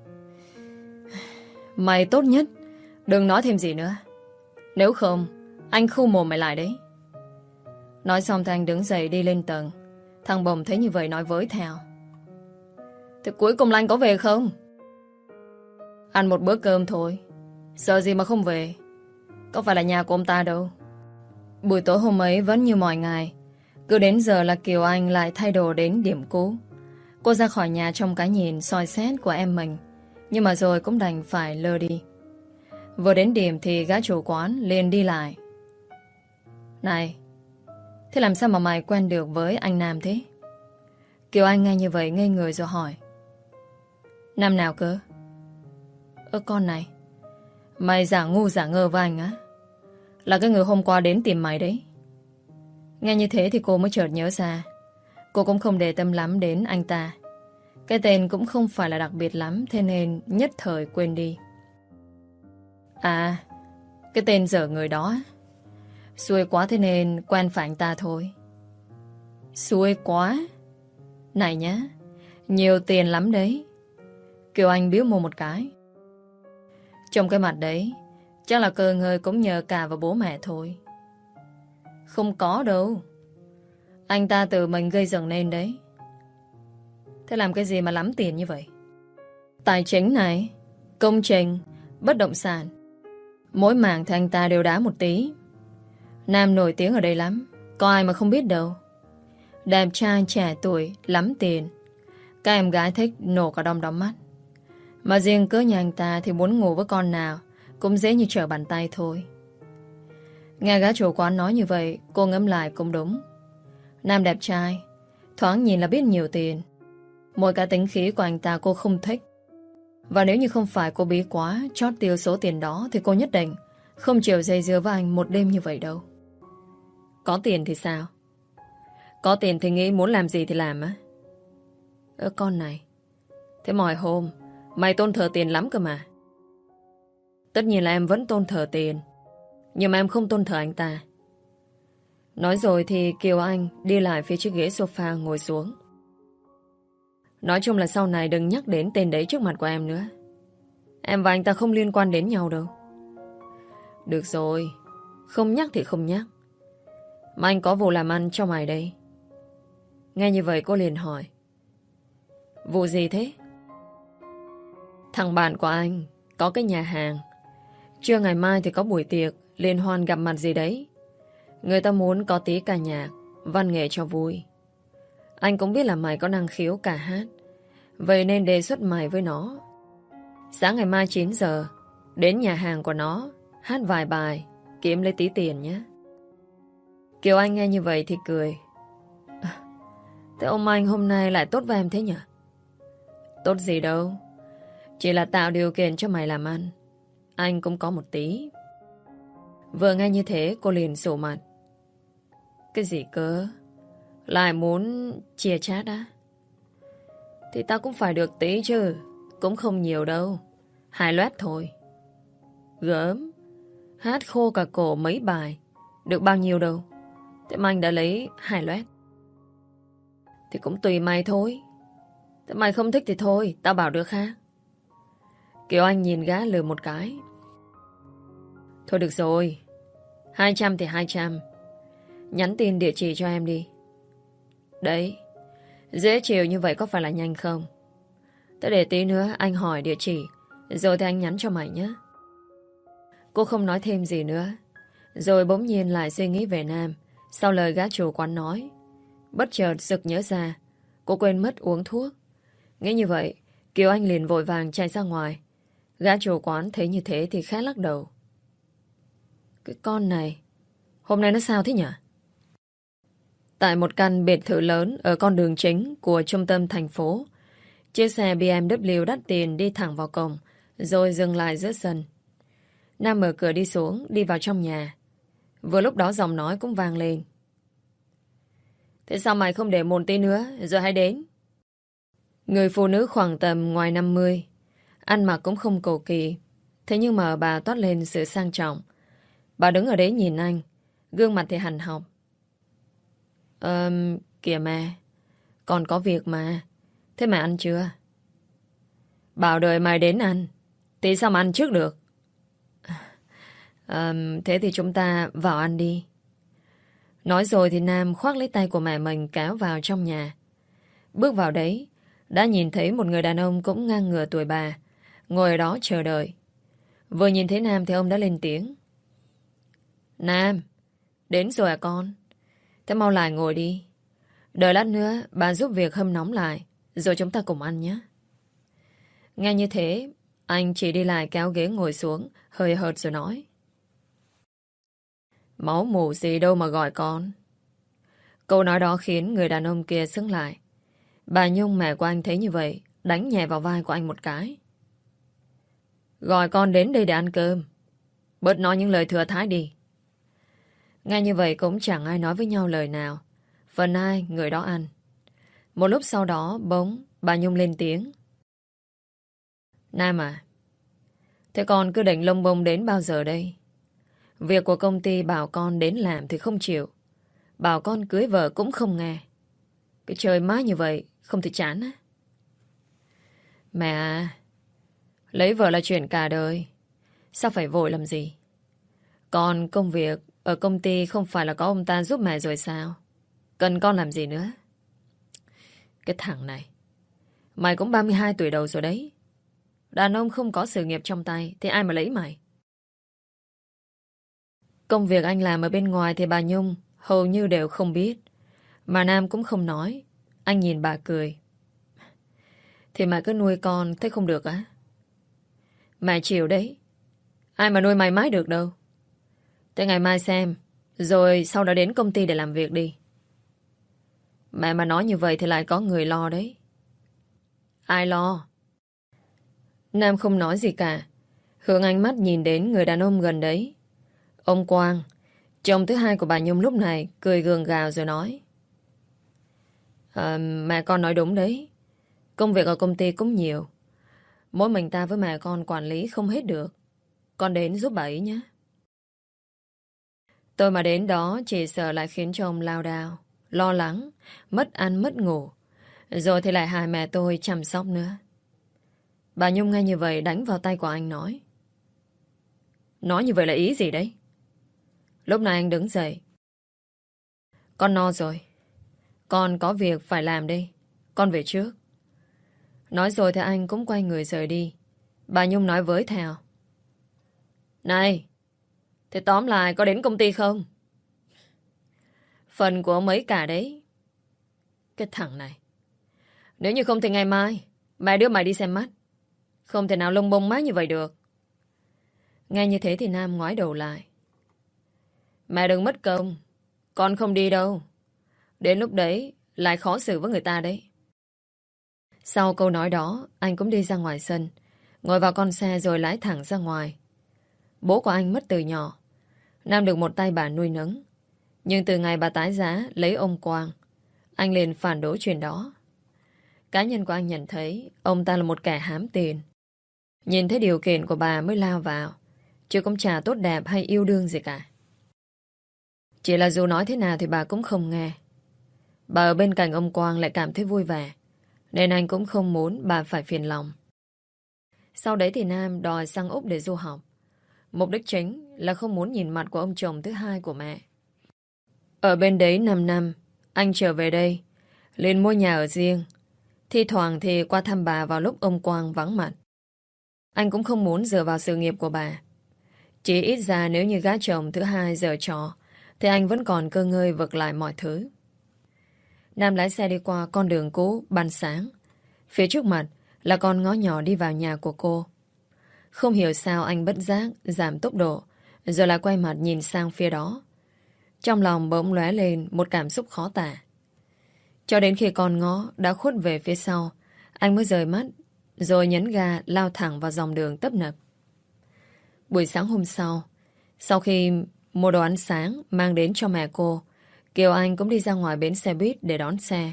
Mày tốt nhất đừng nói thêm gì nữa. Nếu không anh khu mồm mày lại đấy. Nói xong thì anh đứng dậy đi lên tầng. Thằng Bồng thấy như vậy nói với theo. Thế cuối cùng là anh có về không? Ăn một bữa cơm thôi, sợ gì mà không về. Có phải là nhà của ông ta đâu. Buổi tối hôm ấy vẫn như mọi ngày. Cứ đến giờ là Kiều Anh lại thay đồ đến điểm cũ. Cô ra khỏi nhà trong cái nhìn soi xét của em mình, nhưng mà rồi cũng đành phải lơ đi. Vừa đến điểm thì gã chủ quán liền đi lại. Này, thế làm sao mà mày quen được với anh Nam thế? Kiều Anh nghe như vậy ngây người rồi hỏi. Nam nào cơ? Con này, mày giả ngu giả ngơ với anh á? Là cái người hôm qua đến tìm mày đấy. Nghe như thế thì cô mới chợt nhớ ra. Cô cũng không để tâm lắm đến anh ta. Cái tên cũng không phải là đặc biệt lắm, thế nên nhất thời quên đi. À, cái tên dở người đó. Xui quá thế nên quen phải anh ta thôi. Xui quá. Này nhá, nhiều tiền lắm đấy. Kiều Anh biếu môi một cái. Trong cái mặt đấy chắc là cơ ngơi cũng nhờ cả vào bố mẹ thôi. Không có đâu. Anh ta tự mình gây dựng nên đấy. Thế làm cái gì mà lắm tiền như vậy? Tài chính này, công trình, bất động sản, mỗi mảng thì anh ta đều đá một tí. Nam nổi tiếng ở đây lắm, có ai mà không biết đâu. Đẹp trai trẻ tuổi, lắm tiền. Các em gái thích nổ cả đom đóm mắt. Mà riêng cỡ nhà anh ta thì muốn ngủ với con nào cũng dễ như trở bàn tay thôi. Nghe gã chủ quán nói như vậy, cô ngẫm lại cũng đúng. Nam đẹp trai, thoáng nhìn là biết nhiều tiền. Mỗi cái tính khí của anh ta cô không thích. Và nếu như không phải cô bí quá chót tiêu số tiền đó thì cô nhất định không chịu dây dưa với anh một đêm như vậy đâu. Có tiền thì sao? Có tiền thì nghĩ muốn làm gì thì làm á. Con này, thế mọi hôm mày tôn thờ tiền lắm cơ mà. Tất nhiên là em vẫn tôn thờ tiền, nhưng mà em không tôn thờ anh ta. Nói rồi thì Kiều Anh đi lại phía chiếc ghế sofa ngồi xuống. Nói chung là sau này đừng nhắc đến tên đấy trước mặt của em nữa. Em và anh ta không liên quan đến nhau đâu. Được rồi, không nhắc thì không nhắc. Mà anh có vụ làm ăn cho mày đây. Nghe như vậy cô liền hỏi. Vụ gì thế? Thằng bạn của anh có cái nhà hàng. Trưa ngày mai thì có buổi tiệc liên hoan gặp mặt gì đấy. Người ta muốn có tí ca nhạc, văn nghệ cho vui. Anh cũng biết là mày có năng khiếu ca hát, vậy nên đề xuất mày với nó. Sáng ngày mai 9 giờ đến nhà hàng của nó hát vài bài, kiếm lấy tí tiền nhé. Kiều Anh nghe như vậy thì cười. Thế ông anh hôm nay lại tốt với em thế nhỉ? Tốt gì đâu, chỉ là tạo điều kiện cho mày làm ăn. Anh cũng có một tí. Vừa nghe như thế cô liền sổ mặt. Cái gì cơ? Lại muốn chia chác á? Thì tao cũng phải được tí chứ. Cũng không nhiều đâu, 2 loét thôi. Gớm, hát khô cả cổ mấy bài, được bao nhiêu đâu. Thế mà anh đã lấy 2 loét. Thì cũng tùy mày thôi. Thế mày không thích thì thôi, tao bảo được khác. Kiều Anh nhìn gã lừa một cái. Thôi được rồi, 200 thì 200. Nhắn tin địa chỉ cho em đi. Đấy, dễ chịu như vậy có phải là nhanh không? Tới để tí nữa anh hỏi địa chỉ, rồi thì anh nhắn cho mày nhé. Cô không nói thêm gì nữa. Rồi bỗng nhiên lại suy nghĩ về Nam. Sau lời gã chủ quán nói, bất chợt sực nhớ ra cô quên mất uống thuốc. Nghĩ như vậy, Kiều Anh liền vội vàng chạy ra ngoài. Gã chủ quán thấy như thế thì khẽ lắc đầu. Cái con này, hôm nay nó sao thế nhỉ? Tại một căn biệt thự lớn ở con đường chính của trung tâm thành phố, chiếc xe BMW đắt tiền đi thẳng vào cổng, rồi dừng lại giữa sân. Nam mở cửa đi xuống, đi vào trong nhà. Vừa lúc đó giọng nói cũng vang lên. Thế sao mày không để một tí nữa, rồi hãy đến? Người phụ nữ khoảng tầm ngoài 50, ăn mặc cũng không cầu kỳ. Thế nhưng mà bà toát lên sự sang trọng. Bà đứng ở đấy nhìn anh, gương mặt thì hằn học. Kìa mà, còn có việc mà. Thế mà ăn chưa? Bảo đợi mày đến ăn, thì sao mà ăn trước được? Thế thì chúng ta vào ăn đi. Nói rồi thì Nam khoác lấy tay của mẹ mình kéo vào trong nhà. Bước vào đấy, đã nhìn thấy một người đàn ông cũng ngang ngửa tuổi bà, ngồi ở đó chờ đợi. Vừa nhìn thấy Nam thì ông đã lên tiếng. Nam, đến rồi à con? Thế mau lại ngồi đi. Đợi lát nữa bà giúp việc hâm nóng lại, rồi chúng ta cùng ăn nhé. Nghe như thế, anh chỉ đi lại kéo ghế ngồi xuống, hơi hợt rồi nói. Máu mủ gì đâu mà gọi con. Câu nói đó khiến người đàn ông kia sững lại. Bà Nhung mẹ của anh thấy như vậy, đánh nhẹ vào vai của anh một cái. Gọi con đến đây để ăn cơm. Bớt nói những lời thừa thãi đi. Nghe như vậy cũng chẳng ai nói với nhau lời nào. Phần ai người đó ăn. Một lúc sau đó bỗng bà Nhung lên tiếng. Nam à, thế con cứ định lông bông đến bao giờ đây? Việc của công ty bảo con đến làm thì không chịu. Bảo con cưới vợ cũng không nghe. Cái trời má như vậy không thể chán á. Mẹ à, lấy vợ là chuyện cả đời. Sao phải vội làm gì? Còn công việc ở công ty không phải là có ông ta giúp mẹ rồi sao? Cần con làm gì nữa? Cái thằng này, mày cũng 32 tuổi đầu rồi đấy. Đàn ông không có sự nghiệp trong tay thì ai mà lấy mày? Công việc anh làm ở bên ngoài thì bà Nhung hầu như đều không biết. Mà Nam cũng không nói. Anh nhìn bà cười. Thì mày cứ nuôi con thế không được á? Mày chịu đấy. Ai mà nuôi mày mãi được đâu. Thế ngày mai xem, rồi sau đó đến công ty để làm việc đi. Mẹ mà nói như vậy thì lại có người lo đấy. Ai lo? Nam không nói gì cả. Hướng ánh mắt nhìn đến người đàn ông gần đấy. Ông Quang, chồng thứ hai của bà Nhung lúc này, cười gượng gạo rồi nói. Mẹ con nói đúng đấy. Công việc ở công ty cũng nhiều. Mỗi mình ta với mẹ con quản lý không hết được. Con đến giúp bà ấy nhé. Tôi mà đến đó chỉ sợ lại khiến cho ông lao đao, lo lắng, mất ăn mất ngủ. Rồi thì lại hại mẹ tôi chăm sóc nữa. Bà Nhung nghe như vậy đánh vào tay của anh nói. Nói như vậy là ý gì đấy? Lúc này anh đứng dậy. Con no rồi. Con có việc phải làm đây. Con về trước. Nói rồi thì anh cũng quay người rời đi. Bà Nhung nói với theo. Này, thế tóm lại có đến công ty không? Phần của ông ấy cả đấy. Cái thằng này. Nếu như không thì ngày mai mẹ đưa mày đi xem mắt. Không thể nào lông bông mát như vậy được. Nghe như thế thì Nam ngoái đầu lại. Mẹ đừng mất công. Con không đi đâu. Đến lúc đấy lại khó xử với người ta đấy. Sau câu nói đó, anh cũng đi ra ngoài sân, ngồi vào con xe rồi lái thẳng ra ngoài. Bố của anh mất từ nhỏ. Nam được một tay bà nuôi nấng. Nhưng từ ngày bà tái giá lấy ông Quang, anh liền phản đối chuyện đó. Cá nhân của anh nhận thấy ông ta là một kẻ hám tiền. Nhìn thấy điều kiện của bà mới lao vào, chứ cũng chả tốt đẹp hay yêu đương gì cả. Chỉ là dù nói thế nào thì bà cũng không nghe. Bà ở bên cạnh ông Quang lại cảm thấy vui vẻ, nên anh cũng không muốn bà phải phiền lòng. Sau đấy thì Nam đòi sang Úc để du học. Mục đích chính là không muốn nhìn mặt của ông chồng thứ hai của mẹ. Ở bên đấy 5 năm, anh trở về đây, lên mua nhà ở riêng. Thi thoảng thì qua thăm bà vào lúc ông Quang vắng mặt. Anh cũng không muốn dựa vào sự nghiệp của bà. Chỉ ít ra nếu như gã chồng thứ hai giở trò, thì anh vẫn còn cơ ngơi vực lại mọi thứ. Nam lái xe đi qua con đường cũ ban sáng. Phía trước mặt là con ngõ nhỏ đi vào nhà của cô. Không hiểu sao anh bất giác giảm tốc độ, rồi lại quay mặt nhìn sang phía đó. Trong lòng bỗng lóe lên một cảm xúc khó tả. Cho đến khi con ngõ đã khuất về phía sau, anh mới rời mắt, rồi nhấn ga lao thẳng vào dòng đường tấp nập. Buổi sáng hôm sau khi mua đồ ăn sáng mang đến cho mẹ cô, Kiều Anh cũng đi ra ngoài bến xe buýt để đón xe.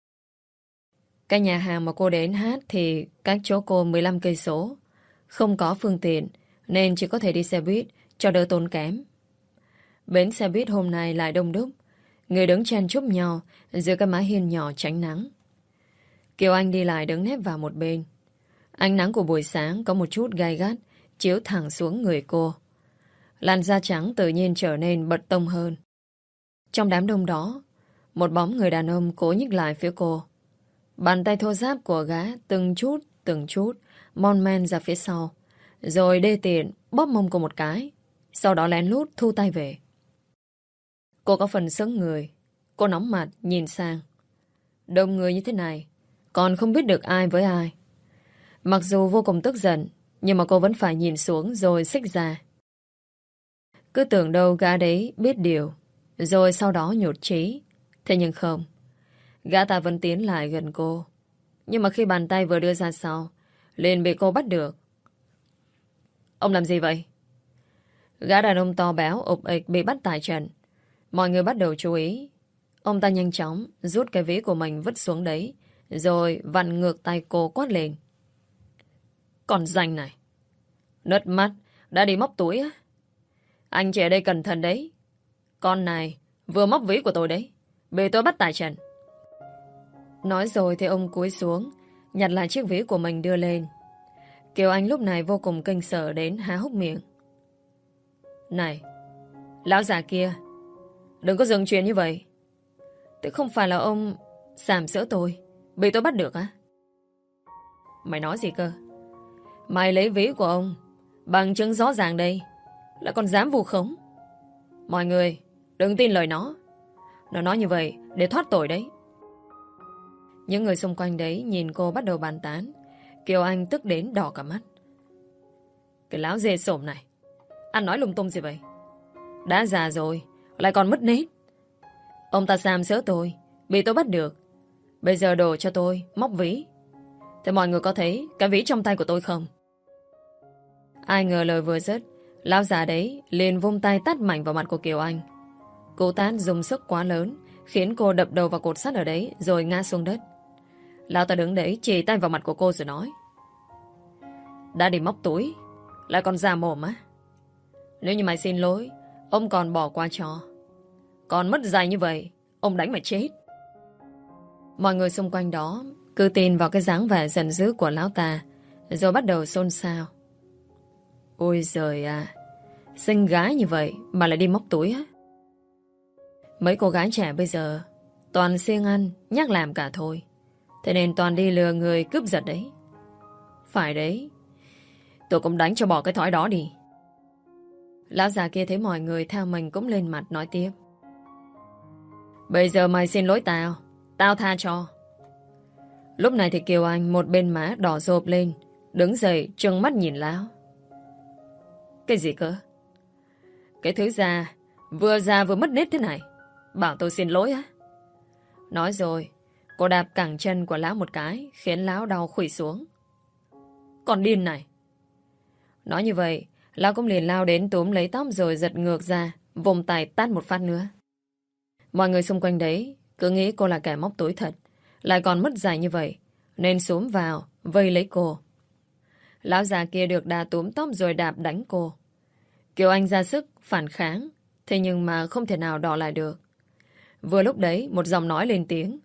Cái nhà hàng mà cô đến hát thì cách chỗ cô 15 cây số. Không có phương tiện nên chỉ có thể đi xe buýt cho đỡ tốn kém. Bến xe buýt hôm nay lại đông đúc, người đứng chen chúc nhau giữa cái mái hiên nhỏ tránh nắng. Kiều Anh đi lại đứng nép vào một bên. Ánh nắng của buổi sáng có một chút gay gắt chiếu thẳng xuống người cô. Làn da trắng tự nhiên trở nên bật tông hơn. Trong đám đông đó, một bóng người đàn ông cố nhích lại phía cô. Bàn tay thô ráp của gã từng chút mon men ra phía sau, rồi đê tiện bóp mông cô một cái, sau đó lén lút thu tay về. Cô có phần sững người. Cô nóng mặt nhìn sang. Đông người như thế này, còn không biết được ai với ai. Mặc dù vô cùng tức giận, nhưng mà cô vẫn phải nhìn xuống rồi xích ra. Cứ tưởng đâu gã đấy biết điều, rồi sau đó nhụt chí. Thế nhưng không. Gã ta vẫn tiến lại gần cô. Nhưng mà khi bàn tay vừa đưa ra sau, liền bị cô bắt được. Ông làm gì vậy? Gã đàn ông to béo ục ịch bị bắt tại trận. Mọi người bắt đầu chú ý. Ông ta nhanh chóng rút cái ví của mình vứt xuống đấy, rồi vặn ngược tay cô quát lên. Còn danh này, nứt mắt, đã đi móc túi á? Anh chị ở đây cẩn thận đấy. Con này vừa móc ví của tôi đấy, bị tôi bắt tại trận. Nói rồi thì ông cúi xuống, nhặt lại chiếc ví của mình đưa lên. Kiều Anh lúc này vô cùng kinh sợ đến há hốc miệng. Này, lão già kia, đừng có dừng chuyện như vậy. Thế không phải là ông sàm sỡ tôi, bị tôi bắt được á? Mày nói gì cơ? Mày lấy ví của ông, bằng chứng rõ ràng đây, lại còn dám vu khống. Mọi người, đừng tin lời nó. Nó nói như vậy để thoát tội đấy. Những người xung quanh đấy nhìn cô bắt đầu bàn tán. Kiều Anh tức đến đỏ cả mắt. Cái láo dê sổm này, ăn nói lung tung gì vậy? Đã già rồi, lại còn mất nết. Ông ta sàm sỡ tôi, bị tôi bắt được. Bây giờ đổ cho tôi móc ví. Thế mọi người có thấy cái ví trong tay của tôi không? Ai ngờ lời vừa dứt, lão già đấy liền vung tay tát mạnh vào mặt của Kiều Anh. Cú tát dùng sức quá lớn, khiến cô đập đầu vào cột sắt ở đấy, rồi ngã xuống đất. Lão ta đứng đấy chỉ tay vào mặt của cô rồi nói. Đã đi móc túi, lại còn già mồm á? Nếu như mày xin lỗi, ông còn bỏ qua cho. Còn mất dạy như vậy, ông đánh mày chết. Mọi người xung quanh đó cứ tin vào cái dáng vẻ giận dữ của lão ta, rồi bắt đầu xôn xao. Ôi giời à, xinh gái như vậy mà lại đi móc túi á? Mấy cô gái trẻ bây giờ toàn siêng ăn, nhắc làm cả thôi. Thế nên toàn đi lừa người cướp giật đấy. Phải đấy, tôi cũng đánh cho bỏ cái thói đó đi. Lão già kia thấy mọi người theo mình cũng lên mặt nói tiếp. Bây giờ mày xin lỗi tao, tao tha cho. Lúc này thì Kiều Anh một bên má đỏ rộp lên, đứng dậy trừng mắt nhìn lão. Cái gì cơ? Cái thứ già vừa mất nết thế này, bảo tôi xin lỗi á? Nói rồi, cô đạp cẳng chân của lão một cái, khiến lão đau khuỵu xuống. Còn điên này. Nói như vậy, lão cũng liền lao đến túm lấy tóc rồi giật ngược ra, vùng tay tát một phát nữa. Mọi người xung quanh đấy cứ nghĩ cô là kẻ móc túi thật, lại còn mất dạy như vậy, nên xúm vào vây lấy cô. Lão già kia được đà túm tóc rồi đạp đánh cô. Kiều Anh ra sức phản kháng, thế nhưng mà không thể nào đọ lại được. Vừa lúc đấy một giọng nói lên tiếng.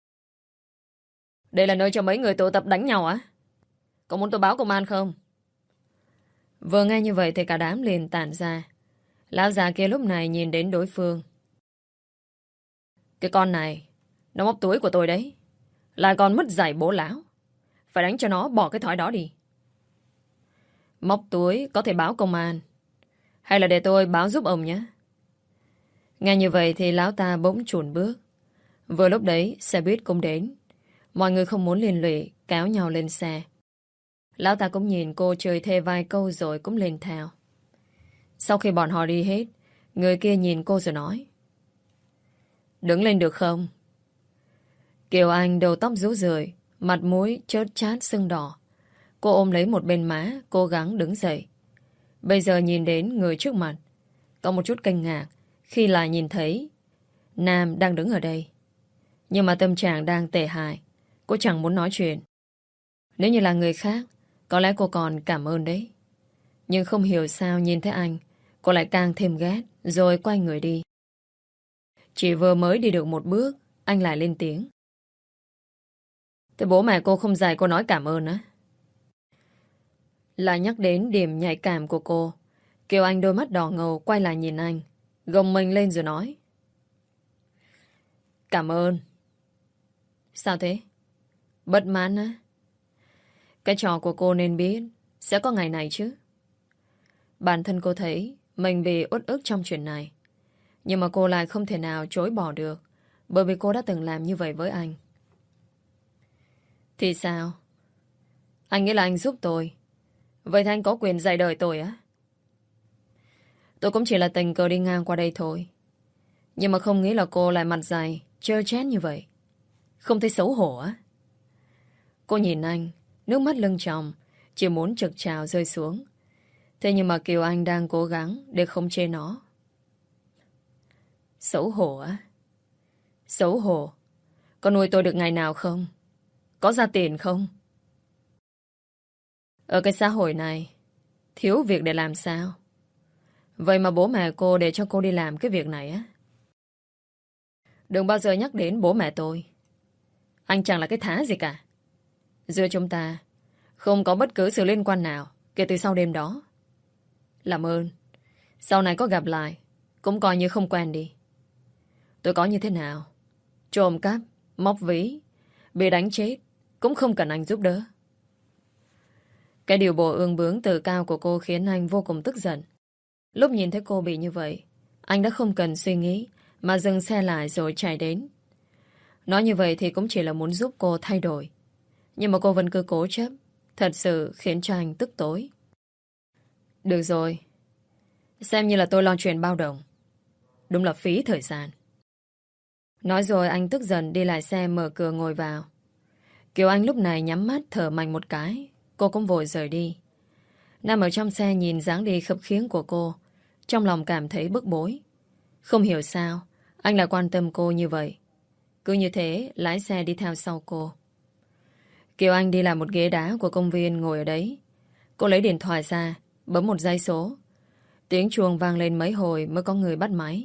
Đây là nơi cho mấy người tụ tập đánh nhau á? Có muốn tôi báo công an không? Vừa nghe như vậy thì cả đám liền tản ra. Lão già kia lúc này nhìn đến đối phương. Cái con này, nó móc túi của tôi đấy. Lại còn mất dạy bố lão. Phải đánh cho nó bỏ cái thói đó đi. Móc túi có thể báo công an. Hay là để tôi báo giúp ông nhé. Nghe như vậy thì lão ta bỗng chùn bước. Vừa lúc đấy xe buýt cũng đến. Mọi người không muốn liên lụy, kéo nhau lên xe. Lão ta cũng nhìn cô chơi thề vài câu rồi cũng lên theo. Sau khi bọn họ đi hết, người kia nhìn cô rồi nói. Đứng lên được không? Kiều Anh đầu tóc rũ rượi, mặt mũi chớt chát sưng đỏ. Cô ôm lấy một bên má, cố gắng đứng dậy. Bây giờ nhìn đến người trước mặt, có một chút kinh ngạc khi lại nhìn thấy Nam đang đứng ở đây. Nhưng mà tâm trạng đang tệ hại. Cô chẳng muốn nói chuyện. Nếu như là người khác, có lẽ cô còn cảm ơn đấy. Nhưng không hiểu sao nhìn thấy anh, cô lại càng thêm ghét, rồi quay người đi. Chỉ vừa mới đi được một bước, anh lại lên tiếng. Thế bố mẹ cô không dạy cô nói cảm ơn á? Lại nhắc đến điểm nhạy cảm của cô, Kiều Anh đôi mắt đỏ ngầu quay lại nhìn anh, gồng mình lên rồi nói. Cảm ơn. Sao thế? Bất mãn á? Cái trò của cô nên biết sẽ có ngày này chứ. Bản thân cô thấy mình bị uất ức trong chuyện này. Nhưng mà cô lại không thể nào chối bỏ được, bởi vì cô đã từng làm như vậy với anh. Thì sao? Anh nghĩ là anh giúp tôi. Vậy thì anh có quyền dạy đời tôi á? Tôi cũng chỉ là tình cờ đi ngang qua đây thôi. Nhưng mà không nghĩ là cô lại mặt dày, trơ trét như vậy. Không thấy xấu hổ á? Cô nhìn anh, nước mắt lưng tròng, chỉ muốn trực trào rơi xuống. Thế nhưng mà Kiều Anh đang cố gắng để không chê nó. Xấu hổ á? Xấu hổ? Có nuôi tôi được ngày nào không? Có ra tiền không? Ở cái xã hội này, thiếu việc để làm sao? Vậy mà bố mẹ cô để cho cô đi làm cái việc này á? Đừng bao giờ nhắc đến bố mẹ tôi. Anh chẳng là cái thá gì cả. Giữa chúng ta không có bất cứ sự liên quan nào kể từ sau đêm đó. Làm ơn, sau này có gặp lại cũng coi như không quen đi. Tôi có như thế nào, trộm cắp, móc ví, bị đánh chết cũng không cần anh giúp đỡ. Cái điều bộ ương bướng từ cao của cô khiến anh vô cùng tức giận. Lúc nhìn thấy cô bị như vậy, anh đã không cần suy nghĩ mà dừng xe lại rồi chạy đến. Nói như vậy thì cũng chỉ là muốn giúp cô thay đổi. Nhưng mà cô vẫn cứ cố chấp, thật sự khiến cho anh tức tối. Được rồi, xem như là tôi lo chuyện bao đồng. Đúng là phí thời gian. Nói rồi anh tức giận đi lại xe mở cửa ngồi vào. Kiều Anh lúc này nhắm mắt thở mạnh một cái. Cô cũng vội rời đi. Nam ở trong xe nhìn dáng đi khập khiễng của cô, trong lòng cảm thấy bức bối. Không hiểu sao anh lại quan tâm cô như vậy. Cứ như thế lái xe đi theo sau cô. Kiều Anh đi lại một ghế đá của công viên ngồi ở đấy. Cô lấy điện thoại ra, bấm một dãy số. Tiếng chuông vang lên mấy hồi mới có người bắt máy.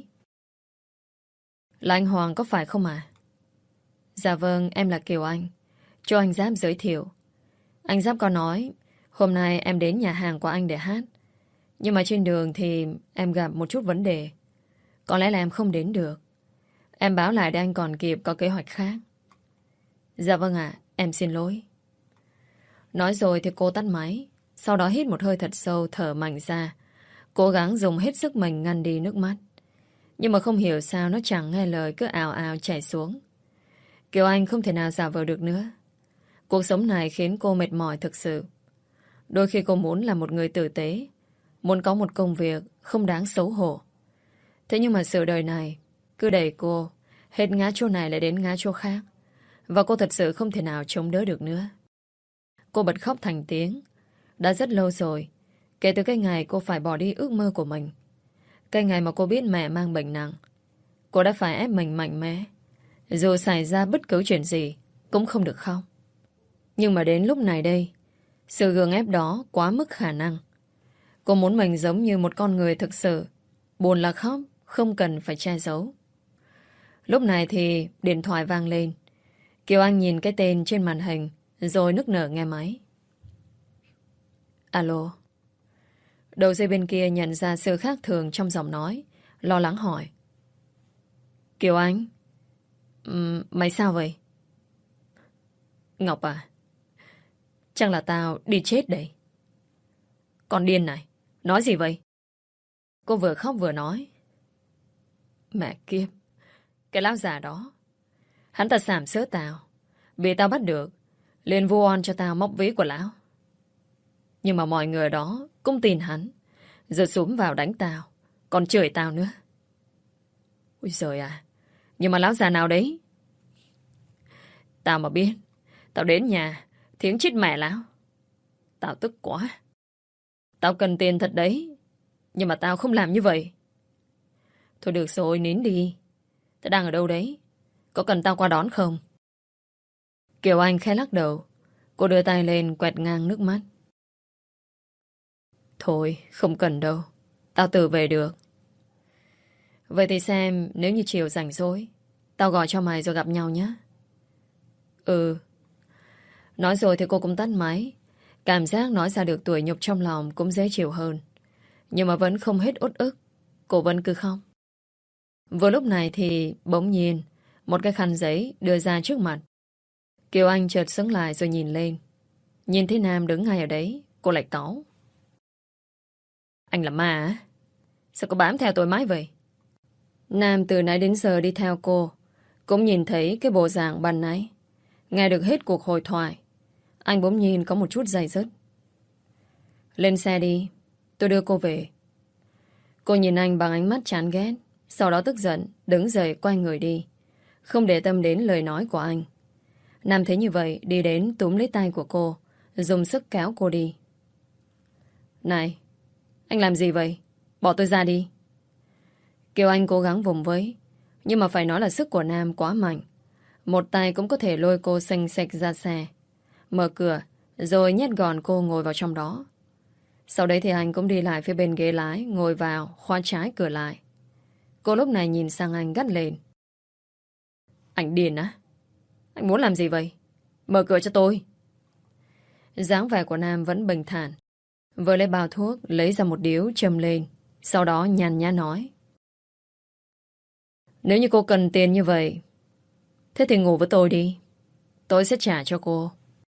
Là anh Hoàng có phải không à? Dạ vâng, em là Kiều Anh. Cho anh Giáp giới thiệu. Anh Giáp có nói hôm nay em đến nhà hàng của anh để hát. Nhưng mà trên đường thì em gặp một chút vấn đề. Có lẽ là em không đến được. Em báo lại để anh còn kịp có kế hoạch khác. Dạ vâng ạ, em xin lỗi. Nói rồi thì cô tắt máy. Sau đó hít một hơi thật sâu, thở mạnh ra, cố gắng dùng hết sức mình ngăn đi nước mắt. Nhưng mà không hiểu sao nó chẳng nghe lời, cứ ào ào chảy xuống. Kiều Anh không thể nào giả vờ được nữa. Cuộc sống này khiến cô mệt mỏi thực sự. Đôi khi cô muốn là một người tử tế, muốn có một công việc không đáng xấu hổ. Thế nhưng mà sự đời này cứ đẩy cô hết ngã chỗ này lại đến ngã chỗ khác. Và cô thật sự không thể nào chống đỡ được nữa. Cô bật khóc thành tiếng. Đã rất lâu rồi, kể từ cái ngày cô phải bỏ đi ước mơ của mình. Cái ngày mà cô biết mẹ mang bệnh nặng. Cô đã phải ép mình mạnh mẽ. Dù xảy ra bất cứ chuyện gì cũng không được khóc. Nhưng mà đến lúc này đây, sự gượng ép đó quá mức khả năng. Cô muốn mình giống như một con người thực sự. Buồn là khóc, không cần phải che giấu. Lúc này thì điện thoại vang lên. Kiều Anh nhìn cái tên trên màn hình rồi nức nở nghe máy. Alo. Đầu dây bên kia nhận ra sự khác thường trong giọng nói, lo lắng hỏi. Kiều Anh, mày sao vậy? Ngọc à, chắc là tao đi chết đây. Con điên này, nói gì vậy? Cô vừa khóc vừa nói. Mẹ kiếp, cái lão già đó, hắn ta sàm sỡ tao, bị tao bắt được, liền vu oan cho tao móc ví của lão. Nhưng mà mọi người đó cũng tin hắn, giờ xuống vào đánh tao, còn chửi tao nữa. Ôi giời à, nhưng mà lão già nào đấy? Tao mà biết, tao đến nhà thiến chết mẹ lão. Tao tức quá. Tao cần tiền thật đấy, nhưng mà tao không làm như vậy. Thôi được rồi, nín đi. Tao đang ở đâu đấy? Có cần tao qua đón không? Kiều Anh khẽ lắc đầu. Cô đưa tay lên quẹt ngang nước mắt. Thôi, không cần đâu. Tao tự về được. Vậy thì xem nếu như chiều rảnh rỗi, tao gọi cho mày rồi gặp nhau nhé. Ừ. Nói rồi thì cô cũng tắt máy. Cảm giác nói ra được tủi nhục trong lòng cũng dễ chịu hơn. Nhưng mà vẫn không hết uất ức. Cô vẫn cứ khóc. Vừa lúc này thì bỗng nhiên một cái khăn giấy đưa ra trước mặt. Kiều Anh chợt sững lại rồi nhìn lên. Nhìn thấy Nam đứng ngay ở đấy, cô lại cáu. Anh là ma á? Sao cô bám theo tôi mãi vậy? Nam từ nãy đến giờ đi theo cô, cũng nhìn thấy cái bộ dạng ban nãy. Nghe được hết cuộc hội thoại, anh bỗng nhiên có một chút day dứt. Lên xe đi, tôi đưa cô về. Cô nhìn anh bằng ánh mắt chán ghét, sau đó tức giận, đứng dậy quay người đi, không để tâm đến lời nói của anh. Nam thấy như vậy, đi đến túm lấy tay của cô, dùng sức kéo cô đi. Này, anh làm gì vậy? Bỏ tôi ra đi. Kiều Anh cố gắng vùng vẫy, nhưng mà phải nói là sức của Nam quá mạnh. Một tay cũng có thể lôi cô xanh xạch ra xe, mở cửa, rồi nhét gọn cô ngồi vào trong đó. Sau đấy thì anh cũng đi lại phía bên ghế lái, ngồi vào, khóa trái cửa lại. Cô lúc này nhìn sang anh gắt lên. Anh điên á? Anh muốn làm gì vậy? Mở cửa cho tôi. Dáng vẻ của Nam vẫn bình thản. Vừa lấy bao thuốc, lấy ra một điếu châm lên. Sau đó nhàn nhã nói. Nếu như cô cần tiền như vậy, thế thì ngủ với tôi đi. Tôi sẽ trả cho cô.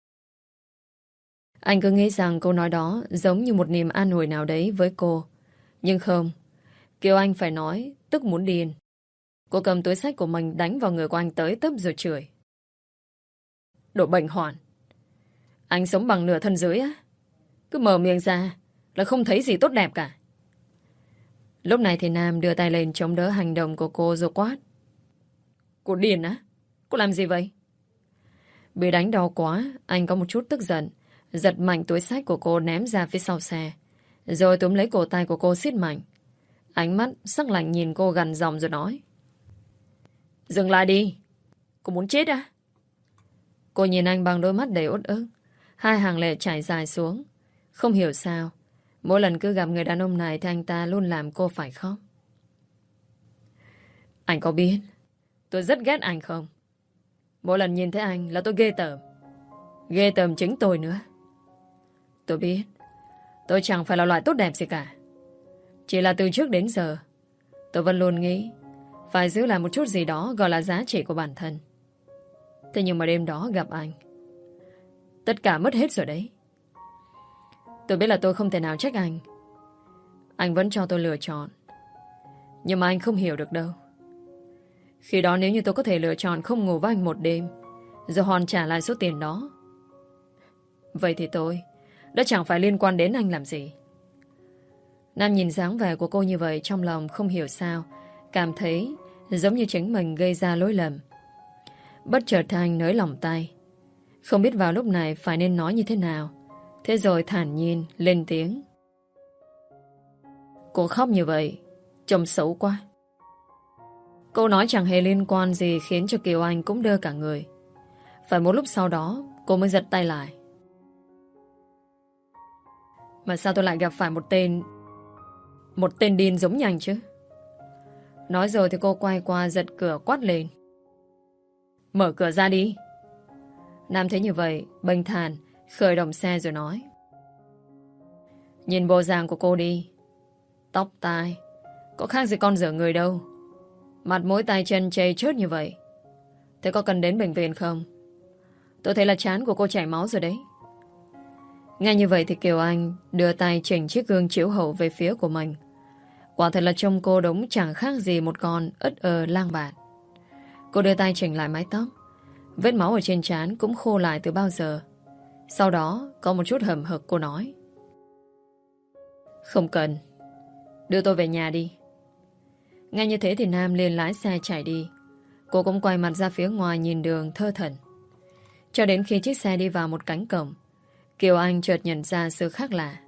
Anh cứ nghĩ rằng câu nói đó giống như một niềm an ủi nào đấy với cô. Nhưng không. Kiều Anh phải nói, tức muốn điên. Cô cầm túi xách của mình đánh vào người của anh tới tấp rồi chửi. Đồ bệnh hoạn. Anh sống bằng nửa thân dưới á? Cứ mở miệng ra là không thấy gì tốt đẹp cả. Lúc này thì Nam đưa tay lên chống đỡ hành động của cô rồi quát. Cô điên á? Cô làm gì vậy? Bị đánh đau quá, anh có một chút tức giận, giật mạnh túi xách của cô ném ra phía sau xe, rồi túm lấy cổ tay của cô siết mạnh. Ánh mắt sắc lạnh nhìn cô gằn giọng rồi nói. Dừng lại đi. Cô muốn chết à? Cô nhìn anh bằng đôi mắt đầy uất ức. Hai hàng lệ chảy dài xuống. Không hiểu sao, mỗi lần cứ gặp người đàn ông này thì anh ta luôn làm cô phải khóc. Anh có biết tôi rất ghét anh không? Mỗi lần nhìn thấy anh là tôi ghê tởm. Ghê tởm chính tôi nữa. Tôi biết tôi chẳng phải là loại tốt đẹp gì cả. Chỉ là từ trước đến giờ tôi vẫn luôn nghĩ phải giữ lại một chút gì đó gọi là giá trị của bản thân. Thế nhưng mà đêm đó gặp anh, tất cả mất hết rồi đấy. Tôi biết là tôi không thể nào trách anh. Anh vẫn cho tôi lựa chọn. Nhưng mà anh không hiểu được đâu. Khi đó nếu như tôi có thể lựa chọn không ngủ với anh một đêm, rồi hoàn trả lại số tiền đó, vậy thì tôi đã chẳng phải liên quan đến anh làm gì. Nam nhìn dáng vẻ của cô như vậy, trong lòng không hiểu sao cảm thấy giống như chính mình gây ra lỗi lầm. Bất chợt anh nới lỏng tay, không biết vào lúc này phải nên nói như thế nào. Thế rồi thản nhiên lên tiếng. Cô khóc như vậy trông xấu quá. Câu nói chẳng hề liên quan gì khiến cho Kiều Anh cũng đơ cả người. Phải một lúc sau đó cô mới giật tay lại. Mà sao tôi lại gặp phải một tên điên giống như anh chứ? Nói rồi thì cô quay qua giật cửa quát lên. Mở cửa ra đi. Nam thấy như vậy bênh thản khởi động xe rồi nói. Nhìn bộ dạng của cô đi. Tóc tai có khác gì con dở người đâu. Mặt mũi tay chân chảy chớt như vậy. Thế có cần đến bệnh viện không? Tôi thấy là trán của cô chảy máu rồi đấy. Nghe như vậy thì Kiều Anh đưa tay chỉnh chiếc gương chiếu hậu về phía của mình. Quả thật là trông cô đúng chẳng khác gì một con ất lang bạt. Cô đưa tay chỉnh lại mái tóc. Vết máu ở trên trán cũng khô lại từ bao giờ. Sau đó có một chút hầm hực cô nói. Không cần. Đưa tôi về nhà đi. Nghe như thế thì Nam liền lái xe chạy đi. Cô cũng quay mặt ra phía ngoài nhìn đường thơ thẩn. Cho đến khi chiếc xe đi vào một cánh cổng, Kiều Anh chợt nhận ra sự khác lạ.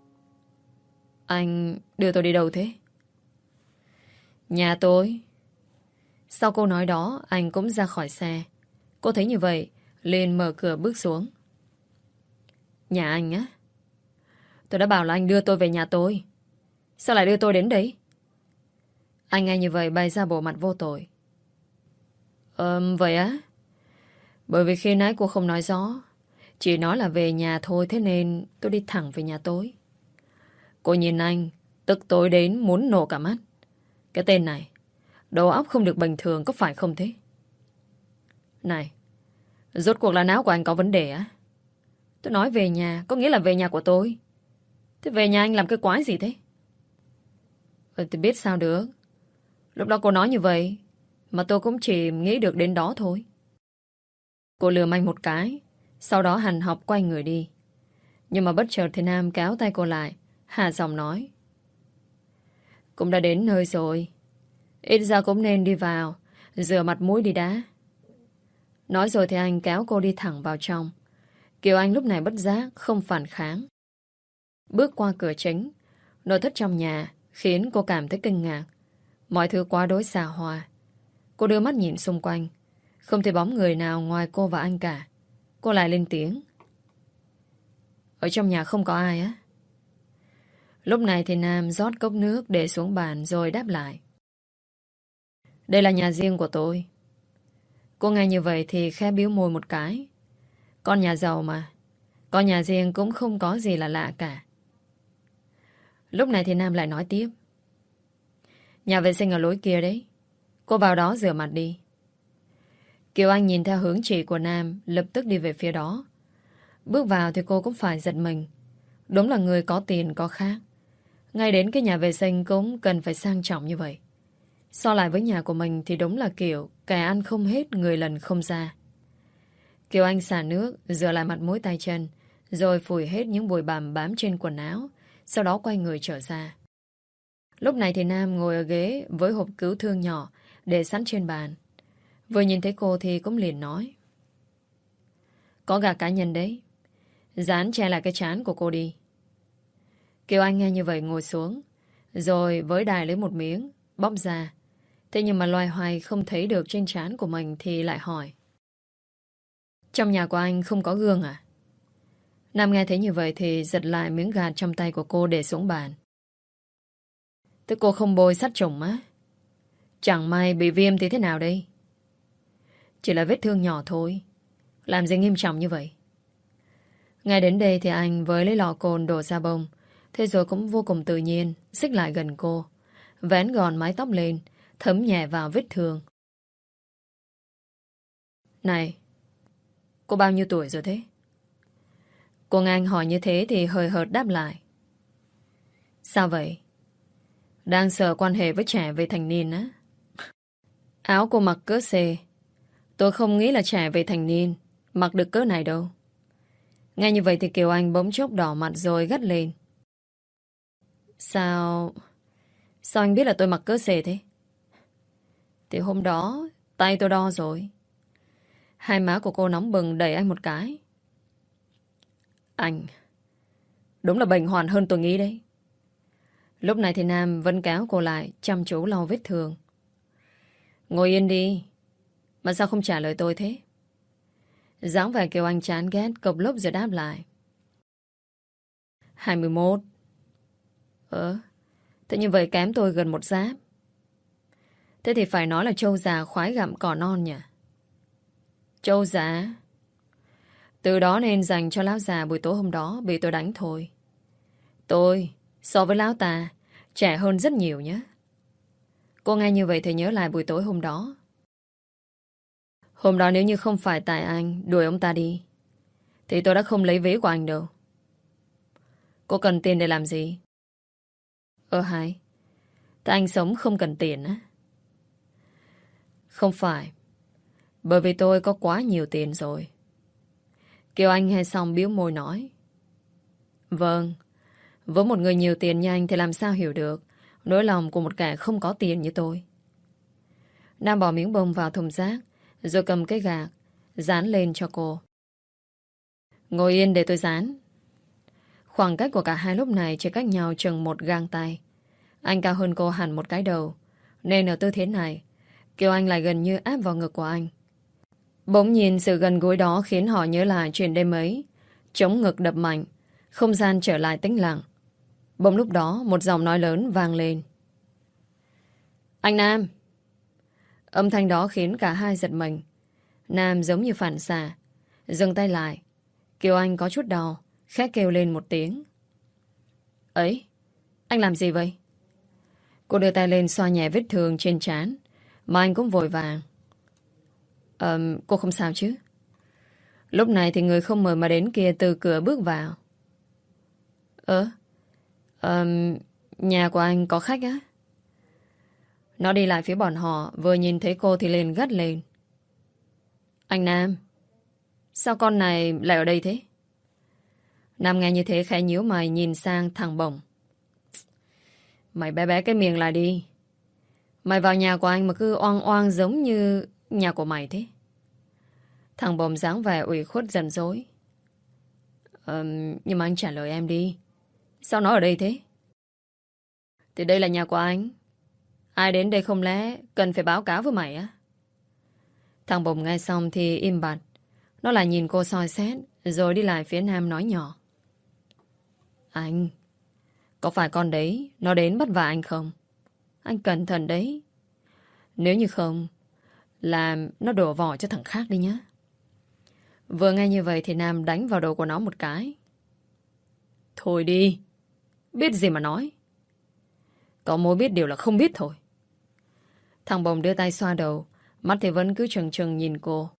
Anh đưa tôi đi đâu thế? Nhà tôi. Sau câu nói đó, anh cũng ra khỏi xe. Cô thấy như vậy, liền mở cửa bước xuống. Nhà anh á? Tôi đã bảo là anh đưa tôi về nhà tôi. Sao lại đưa tôi đến đấy? Anh nghe như vậy bày ra bộ mặt vô tội. Vậy á? Bởi vì khi nãy cô không nói rõ, chỉ nói là về nhà thôi, thế nên tôi đi thẳng về nhà tôi. Cô nhìn anh, tức tối đến muốn nổ cả mắt. Cái tên này, đầu óc không được bình thường, có phải không thế? Này, rốt cuộc là não của anh có vấn đề á? Tôi nói về nhà, có nghĩa là về nhà của tôi. Thế về nhà anh làm cái quái gì thế? Tôi biết sao được. Lúc đó cô nói như vậy, mà tôi cũng chỉ nghĩ được đến đó thôi. Cô lườm anh một cái, sau đó hằn học quay người đi. Nhưng mà bất chợt thì Nam kéo tay cô lại, hạ giọng nói. Cũng đã đến nơi rồi, ít ra cũng nên đi vào, rửa mặt mũi đi đã. Nói rồi thì anh kéo cô đi thẳng vào trong. Kiều Anh lúc này bất giác, không phản kháng. Bước qua cửa chính, nội thất trong nhà khiến cô cảm thấy kinh ngạc. Mọi thứ quá đối xa hoa. Cô đưa mắt nhìn xung quanh, không thấy bóng người nào ngoài cô và anh cả. Cô lại lên tiếng. Ở trong nhà không có ai á? Lúc này thì Nam rót cốc nước để xuống bàn rồi đáp lại. Đây là nhà riêng của tôi. Cô nghe như vậy thì khẽ bĩu môi một cái. Con nhà giàu mà, con nhà riêng cũng không có gì là lạ cả. Lúc này thì Nam lại nói tiếp. Nhà vệ sinh ở lối kia đấy. Cô vào đó rửa mặt đi. Kiều Anh nhìn theo hướng chỉ của Nam, lập tức đi về phía đó. Bước vào thì cô cũng phải giật mình. Đúng là người có tiền có khác. Ngay đến cái nhà vệ sinh cũng cần phải sang trọng như vậy. So lại với nhà của mình thì đúng là kiểu kẻ ăn không hết, người lần không ra. Kiều Anh xả nước, rửa lại mặt mũi tay chân, rồi phủi hết những bụi bặm bám trên quần áo, sau đó quay người trở ra. Lúc này thì Nam ngồi ở ghế với hộp cứu thương nhỏ để sẵn trên bàn. Vừa nhìn thấy cô thì cũng liền nói. Có gà cá nhân đấy. Dán che lại cái trán của cô đi. Kiều Anh nghe như vậy ngồi xuống, rồi với đài lấy một miếng, bóp ra. Thế nhưng mà loay hoay không thấy được trên trán của mình thì lại hỏi. Trong nhà của anh không có gương à? Nam nghe thấy như vậy thì giật lại miếng gạt trong tay của cô để xuống bàn. Thế cô không bôi sát trùng á? Chẳng may bị viêm thì thế nào đây? Chỉ là vết thương nhỏ thôi, làm gì nghiêm trọng như vậy? Ngay đến đây thì anh với lấy lọ cồn đổ ra bông. Thế rồi cũng vô cùng tự nhiên xích lại gần cô, vén gòn mái tóc lên, thấm nhẹ vào vết thương. Này, cô bao nhiêu tuổi rồi thế? Cô nghe anh hỏi như thế thì hời hợt đáp lại. Sao vậy? Đang sợ quan hệ với trẻ vị thành niên á? Áo cô mặc cỡ C. Tôi không nghĩ là trẻ vị thành niên mặc được cỡ này đâu. Nghe như vậy thì Kiều Anh bỗng chốc đỏ mặt rồi gắt lên. Sao anh biết là tôi mặc cỡ C thế? Thì hôm đó tay tôi đo rồi. Hai má của cô nóng bừng đẩy anh một cái. Anh đúng là bệnh hoạn hơn tôi nghĩ đấy. Lúc này thì Nam vẫn kéo cô lại, chăm chú lau vết thương. Ngồi yên đi. Mà sao không trả lời tôi thế? Dáng vẻ Kiều Anh chán ghét, cộc lốc rồi đáp lại. 21. Thế như vậy kém tôi gần một giáp. Thế thì phải nói là trâu già khoái gặm cỏ non nhỉ? Trâu già? Từ đó nên dành cho lão già buổi tối hôm đó bị tôi đánh thôi. Tôi, so với lão ta, trẻ hơn rất nhiều nhé. Cô nghe như vậy thì nhớ lại buổi tối hôm đó. Hôm đó nếu như không phải tại anh đuổi ông ta đi, thì tôi đã không lấy vé của anh đâu. Cô cần tiền để làm gì? Hay, tại anh sống không cần tiền á. Không phải, bởi vì tôi có quá nhiều tiền rồi. Kiều Anh nghe xong biếu môi nói. Vâng, với một người nhiều tiền như anh thì làm sao hiểu được nỗi lòng của một kẻ không có tiền như tôi. Nam bỏ miếng bông vào thùng rác, rồi cầm cái gạc dán lên cho cô. Ngồi yên để tôi dán. Khoảng cách của cả hai lúc này chỉ cách nhau chừng một gang tay. Anh cao hơn cô hẳn một cái đầu, nên ở tư thế này Kiều Anh lại gần như áp vào ngực của anh. Bỗng nhìn sự gần gũi đó khiến họ nhớ lại chuyện đêm ấy. Chống ngực đập mạnh, không gian trở lại tĩnh lặng. Bỗng lúc đó một giọng nói lớn vang lên. Anh Nam! Âm thanh đó khiến cả hai giật mình. Nam giống như phản xạ dừng tay lại. Kiều Anh có chút đau, khẽ kêu lên một tiếng. Ấy, anh làm gì vậy? Cô đưa tay lên xoa nhẹ vết thương trên trán, mà anh cũng vội vàng. Cô không sao chứ? Lúc này thì người không mời mà đến kia từ cửa bước vào. Nhà của anh có khách á? Nó đi lại phía bọn họ, vừa nhìn thấy cô thì liền gắt lên. Anh Nam, sao con này lại ở đây thế? Nam nghe như thế khẽ nhíu mày nhìn sang thằng Bồng. Mày bé bé cái miệng lại đi. Mày vào nhà của anh mà cứ oang oang giống như nhà của mày thế. Thằng Bồng dáng vẻ ủy khuất giận dỗi. Nhưng mà anh trả lời em đi. Sao nó ở đây thế? Thì đây là nhà của anh. Ai đến đây không lẽ cần phải báo cáo với mày á? Thằng Bồng nghe xong thì im bặt. Nó lại nhìn cô soi xét, rồi đi lại phía Nam nói nhỏ. Anh, có phải con đấy nó đến bắt vạ anh không? Anh cẩn thận đấy. Nếu như không, làm nó đổ vỏ cho thằng khác đi nhá. Vừa nghe như vậy thì Nam đánh vào đầu của nó một cái. Thôi đi, biết gì mà nói. Có mỗi biết điều là không biết thôi. Thằng Bồng đưa tay xoa đầu, mắt thì vẫn cứ trừng trừng nhìn cô.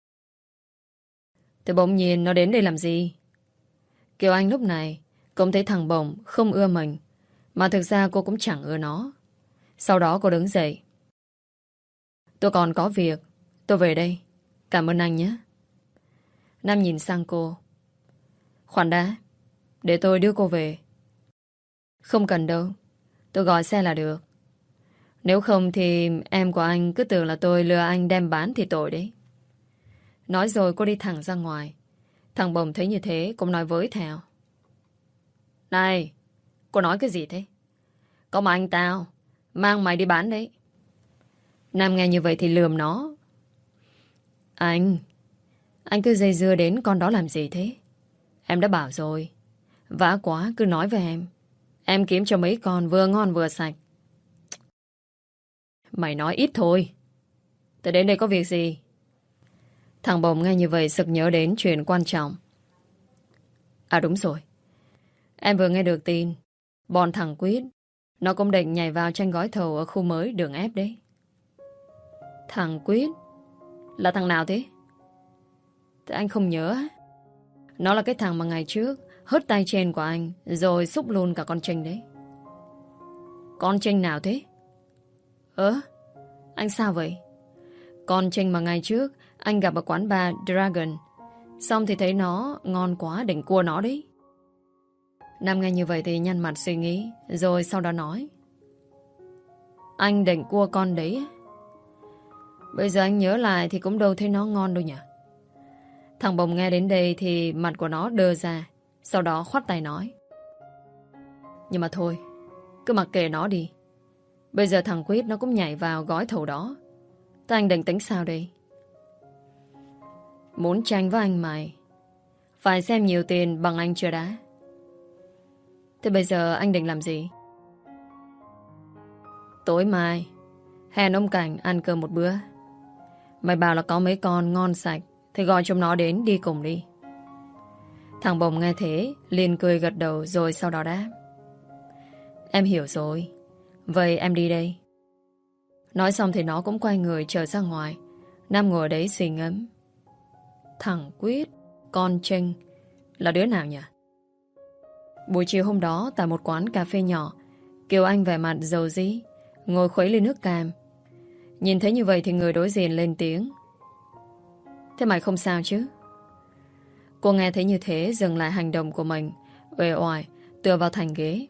Thì bỗng nhiên nó đến đây làm gì? Kiều Anh lúc này cũng thấy thằng Bồng không ưa mình, mà thực ra cô cũng chẳng ưa nó. Sau đó cô đứng dậy. Tôi còn có việc, tôi về đây. Cảm ơn anh nhé. Nam nhìn sang cô. Khoan đã, để tôi đưa cô về. Không cần đâu, tôi gọi xe là được. Nếu không thì em của anh cứ tưởng là tôi lừa anh đem bán thì tội đấy. Nói rồi cô đi thẳng ra ngoài. Thằng Bồng thấy như thế cũng nói với theo. Này, cô nói cái gì thế? Có mà anh tao mang mày đi bán đấy. Nam nghe như vậy thì lườm nó. Anh cứ dây dưa đến con đó làm gì thế? Em đã bảo rồi, vã quá cứ nói với em. Em kiếm cho mấy con vừa ngon vừa sạch. Mày nói ít thôi. Tới đến đây có việc gì? Thằng Bồng nghe như vậy sực nhớ đến chuyện quan trọng. À đúng rồi, em vừa nghe được tin bọn thằng Quyết nó cũng định nhảy vào tranh gói thầu ở khu mới Đường Ép đấy. Thằng Quyết là thằng nào thế? Thì anh không nhớ. Nó là cái thằng mà ngày trước hớt tay trên của anh rồi xúc luôn cả con Trinh đấy. Con Trinh nào thế? Anh sao vậy? Con Trinh mà ngày trước anh gặp ở quán bar Dragon, xong thì thấy nó ngon quá định cua nó đấy. Nam nghe như vậy thì nhăn mặt suy nghĩ, rồi sau đó nói. Anh định cua con đấy? Bây giờ anh nhớ lại thì cũng đâu thấy nó ngon đâu nhỉ. Thằng Bồng nghe đến đây thì mặt của nó đơ ra, sau đó khoát tay nói. Nhưng mà thôi, cứ mặc kệ nó đi. Bây giờ thằng Quyết nó cũng nhảy vào gói thầu đó. Thế anh định tính sao đây? Muốn tranh với anh mày, phải xem nhiều tiền bằng anh chưa đã. Thế bây giờ anh định làm gì? Tối mai hẹn ông Cảnh ăn cơm một bữa. Mày bảo là có mấy con ngon sạch thì gọi chúng nó đến đi cùng đi. Thằng Bồng nghe thế liền cười gật đầu, rồi sau đó đáp. Em hiểu rồi. Vậy em đi đây. Nói xong thì nó cũng quay người trở ra ngoài. Nam ngồi đấy suy ngẫm. Thằng Quyết, con Trinh là đứa nào nhỉ? Buổi chiều hôm đó tại một quán cà phê nhỏ, Kiều Anh vẻ mặt dầu dĩ ngồi khuấy ly nước cam. Nhìn thấy như vậy thì người đối diện lên tiếng. Thế mày không sao chứ? Cô nghe thấy như thế dừng lại hành động của mình, uể oải tựa vào thành ghế.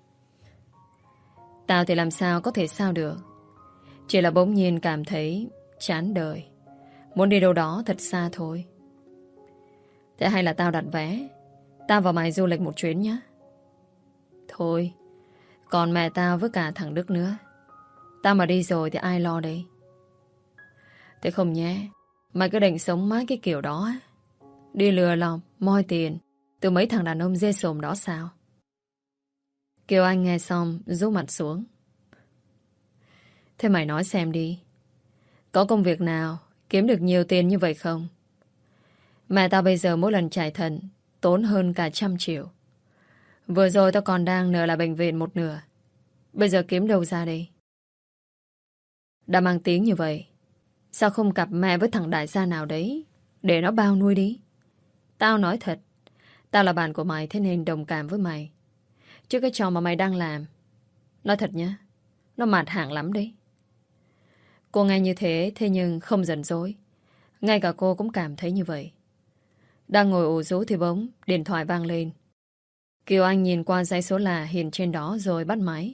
Tao thì làm sao có thể sao được. Chỉ là bỗng nhiên cảm thấy chán đời, muốn đi đâu đó thật xa thôi. Thế hay là tao đặt vé, tao và mày du lịch một chuyến nhé. Thôi, còn mẹ tao với cả thằng Đức nữa. Tao mà đi rồi thì ai lo đây? Thế không nhé. Mày cứ định sống mãi cái kiểu đó á. Đi lừa lọc, moi tiền từ mấy thằng đàn ông dê sồm đó sao? Kiều Anh nghe xong rũ mặt xuống. Thế mày nói xem đi, có công việc nào kiếm được nhiều tiền như vậy không? Mẹ tao bây giờ mỗi lần chạy thận tốn hơn cả 100 triệu. Vừa rồi tao còn đang nợ lại bệnh viện một nửa. Bây giờ kiếm đâu ra đây? Đã mang tiếng như vậy, sao không cặp mẹ với thằng đại gia nào đấy để nó bao nuôi đi? Tao nói thật, tao là bạn của mày thế nên đồng cảm với mày. Chứ cái trò mà mày đang làm, nói thật nhá, nó mạt hạng lắm đấy. Cô nghe như thế nhưng không giận dỗi. Ngay cả cô cũng cảm thấy như vậy. Đang ngồi ủ rũ thì bỗng điện thoại vang lên. Kiều Anh nhìn qua dãy số lạ hiện trên đó rồi bắt máy.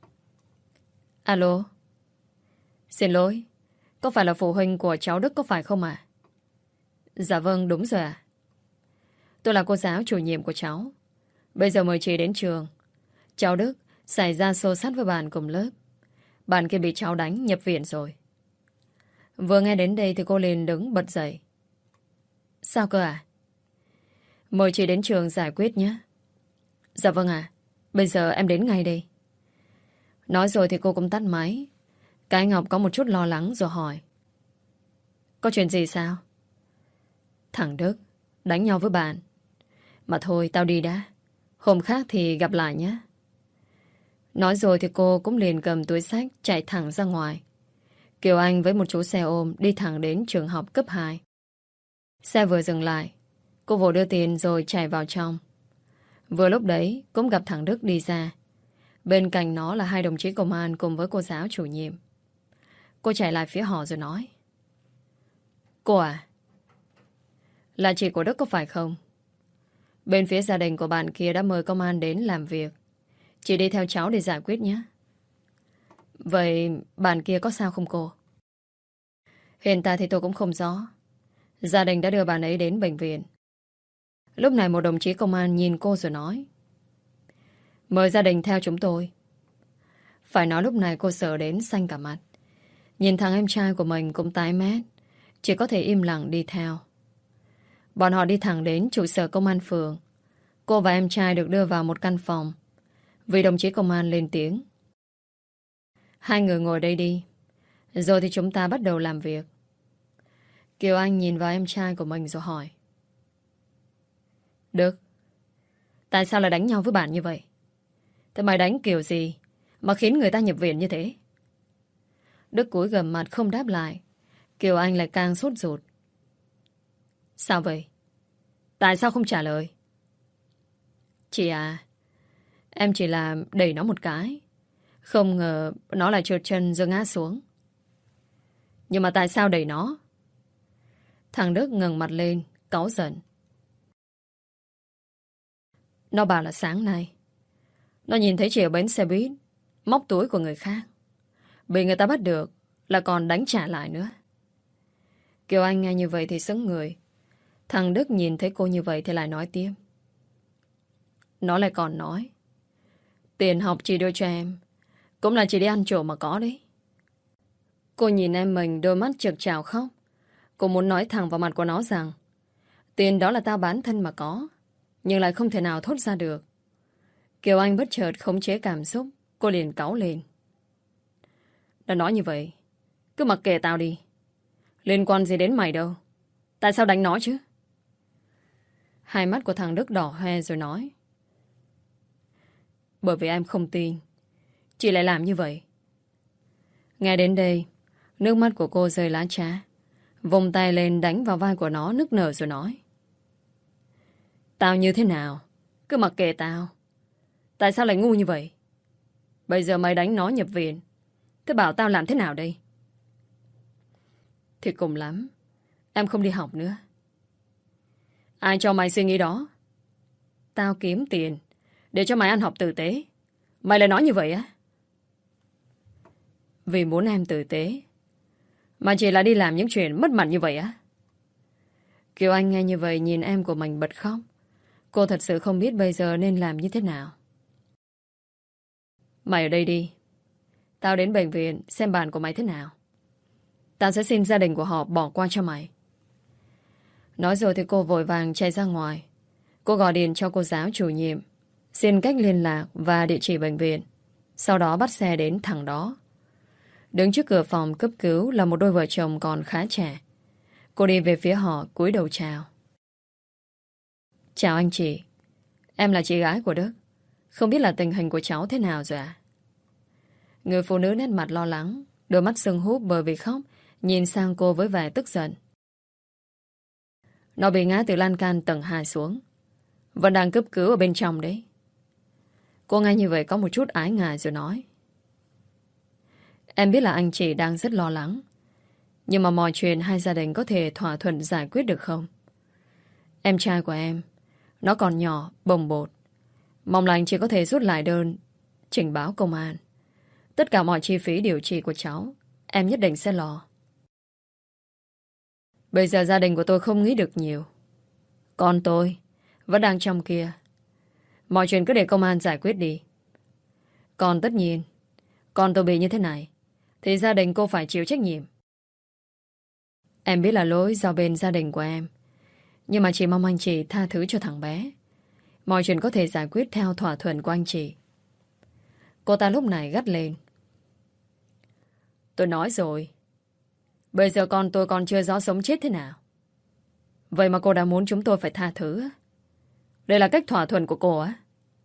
Alo. Xin lỗi, có phải là phụ huynh của cháu Đức có phải không ạ? Dạ vâng, đúng rồi ạ. Tôi là cô giáo chủ nhiệm của cháu. Bây giờ mời chị đến trường. Cháu Đức xảy ra xô xát với bạn cùng lớp. Bạn kia bị cháu đánh nhập viện rồi. Vừa nghe đến đây thì cô liền đứng bật dậy. Sao cơ à? Mời chị đến trường giải quyết nhé. Dạ vâng ạ. Bây giờ em đến ngay đây. Nói rồi thì cô cũng tắt máy. Cái Ngọc có một chút lo lắng rồi hỏi. Có chuyện gì sao? Thằng Đức đánh nhau với bạn. Mà thôi tao đi đã. Hôm khác thì gặp lại nhé. Nói rồi thì cô cũng liền cầm túi xách chạy thẳng ra ngoài. Kiều Anh với một chú xe ôm đi thẳng đến trường học cấp 2. Xe vừa dừng lại, cô vội đưa tiền rồi chạy vào trong. Vừa lúc đấy cũng gặp thằng Đức đi ra. Bên cạnh nó là hai đồng chí công an cùng với cô giáo chủ nhiệm. Cô chạy lại phía họ rồi nói. Cô à, là chị của Đức có phải không? Bên phía gia đình của bạn kia đã mời công an đến làm việc. Chị đi theo cháu để giải quyết nhé. Vậy bạn kia có sao không cô? Hiện tại thì tôi cũng không rõ. Gia đình đã đưa bạn ấy đến bệnh viện. Lúc này một đồng chí công an nhìn cô rồi nói. Mời gia đình theo chúng tôi. Phải nói lúc này cô sợ đến xanh cả mặt. Nhìn thằng em trai của mình cũng tái mét. Chỉ có thể im lặng đi theo. Bọn họ đi thẳng đến trụ sở công an phường. Cô và em trai được đưa vào một căn phòng. Vì đồng chí công an lên tiếng. Hai người ngồi đây đi. Rồi thì chúng ta bắt đầu làm việc. Kiều Anh nhìn vào em trai của mình rồi hỏi. Đức, tại sao lại đánh nhau với bạn như vậy? Thế mày đánh kiểu gì mà khiến người ta nhập viện như thế? Đức cúi gằm mặt không đáp lại. Kiều Anh lại càng sốt ruột. Sao vậy? Tại sao không trả lời? Chị à, em chỉ là đẩy nó một cái. Không ngờ nó lại trượt chân rồi ngã xuống. Nhưng mà tại sao đẩy nó? Thằng Đức ngẩng mặt lên, cáu giận. Nó bảo là sáng nay nó nhìn thấy chị ở bến xe buýt móc túi của người khác. Bị người ta bắt được là còn đánh trả lại nữa. Kiều Anh nghe như vậy thì sững người. Thằng Đức nhìn thấy cô như vậy thì lại nói tiếp. Nó lại còn nói tiền học chị đưa cho em cũng là chị đi ăn trộm mà có đấy. Cô nhìn em mình đôi mắt trực trào khóc. Cô muốn nói thẳng vào mặt của nó rằng tiền đó là tao bán thân mà có, nhưng lại không thể nào thốt ra được. Kiều Anh bất chợt khống chế cảm xúc. Cô liền cáu lên. Đã nói như vậy, cứ mặc kệ tao đi. Liên quan gì đến mày đâu. Tại sao đánh nó chứ? Hai mắt của thằng Đức đỏ hoe rồi nói. Bởi vì em không tin Chị lại làm như vậy. Nghe đến đây, nước mắt của cô rơi lá trá. Vùng tay lên đánh vào vai của nó, nức nở rồi nói. Tao như thế nào? Cứ mặc kệ tao. Tại sao lại ngu như vậy? Bây giờ mày đánh nó nhập viện. Thế bảo tao làm thế nào đây? Thì cùng lắm, em không đi học nữa. Ai cho mày suy nghĩ đó? Tao kiếm tiền để cho mày ăn học tử tế. Mày lại nói như vậy á? Vì muốn em tử tế mà chỉ là đi làm những chuyện mất mặt như vậy á? Kiều Anh nghe như vậy nhìn em của mình bật khóc. Cô thật sự không biết bây giờ nên làm như thế nào. Mày ở đây đi. Tao đến bệnh viện xem bạn của mày thế nào. Tao sẽ xin gia đình của họ bỏ qua cho mày. Nói rồi thì cô vội vàng chạy ra ngoài. Cô gọi điện cho cô giáo chủ nhiệm, xin cách liên lạc và địa chỉ bệnh viện. Sau đó bắt xe đến thẳng đó. Đứng trước cửa phòng cấp cứu là một đôi vợ chồng còn khá trẻ. Cô đi về phía họ cúi đầu chào. Chào anh chị. Em là chị gái của Đức. Không biết là tình hình của cháu thế nào rồi ạ? Người phụ nữ nét mặt lo lắng, đôi mắt sưng húp bởi vì khóc, nhìn sang cô với vẻ tức giận. Nó bị ngã từ lan can tầng 2 xuống. Vẫn đang cấp cứu ở bên trong đấy. Cô nghe như vậy có một chút ái ngại rồi nói. Em biết là anh chị đang rất lo lắng. Nhưng mà mọi chuyện hai gia đình có thể thỏa thuận giải quyết được không? Em trai của em, nó còn nhỏ, bồng bột. Mong là anh chị có thể rút lại đơn, trình báo công an. Tất cả mọi chi phí điều trị của cháu, em nhất định sẽ lo. Bây giờ gia đình của tôi không nghĩ được nhiều. Con tôi vẫn đang trong kia. Mọi chuyện cứ để công an giải quyết đi. Còn tất nhiên, con tôi bị như thế này thì gia đình cô phải chịu trách nhiệm. Em biết là lỗi do bên gia đình của em, nhưng mà chỉ mong anh chị tha thứ cho thằng bé. Mọi chuyện có thể giải quyết theo thỏa thuận của anh chị. Cô ta lúc này gắt lên. Tôi nói rồi, bây giờ con tôi còn chưa rõ sống chết thế nào. Vậy mà cô đã muốn chúng tôi phải tha thứ á? Đây là cách thỏa thuận của cô á?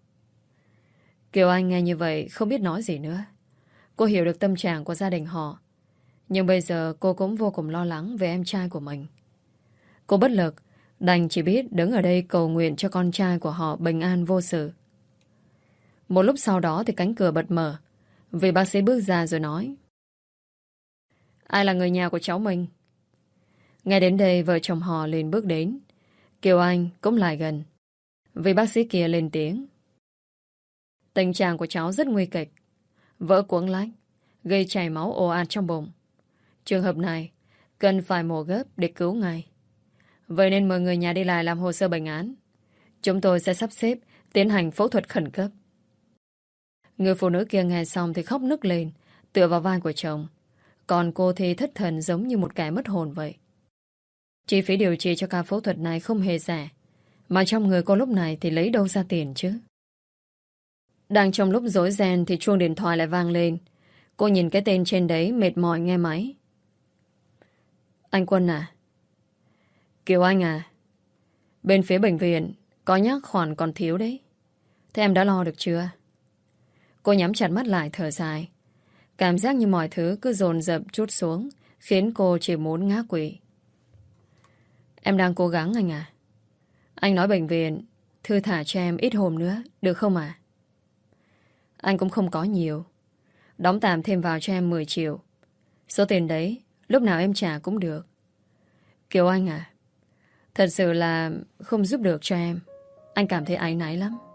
Kiều Anh nghe như vậy không biết nói gì nữa. Cô hiểu được tâm trạng của gia đình họ, nhưng bây giờ cô cũng vô cùng lo lắng về em trai của mình. Cô bất lực, đành chỉ biết đứng ở đây cầu nguyện cho con trai của họ bình an vô sự. Một lúc sau đó thì cánh cửa bật mở. Vị bác sĩ bước ra rồi nói. Ai là người nhà của cháu mình? Nghe đến đây vợ chồng họ liền bước đến. Kiều Anh cũng lại gần. Vị bác sĩ kia lên tiếng. Tình trạng của cháu rất nguy kịch. Vỡ cuống lách, gây chảy máu ồ ạt trong bụng. Trường hợp này cần phải mổ gấp để cứu ngay. Vậy nên mời người nhà đi lại làm hồ sơ bệnh án. Chúng tôi sẽ sắp xếp tiến hành phẫu thuật khẩn cấp. Người phụ nữ kia nghe xong thì khóc nức lên, tựa vào vai của chồng. Còn cô thì thất thần giống như một kẻ mất hồn vậy. Chi phí điều trị cho ca phẫu thuật này không hề rẻ, mà trong người cô lúc này thì lấy đâu ra tiền chứ? Đang trong lúc rối ren thì chuông điện thoại lại vang lên. Cô nhìn cái tên trên đấy mệt mỏi nghe máy. Anh Quân à? Kiều Anh à? Bên phía bệnh viện có nhắc khoản còn thiếu đấy. Thế em đã lo được chưa? Cô nhắm chặt mắt lại thở dài. Cảm giác như mọi thứ cứ dồn dập trút xuống, khiến cô chỉ muốn ngã quỵ. Em đang cố gắng anh à. Anh nói bệnh viện thư thả cho em ít hôm nữa, được không à? Anh cũng không có nhiều. Đóng tạm thêm vào cho em 10 triệu. Số tiền đấy lúc nào em trả cũng được. Kiều Anh à, thật sự là không giúp được cho em. Anh cảm thấy áy náy lắm.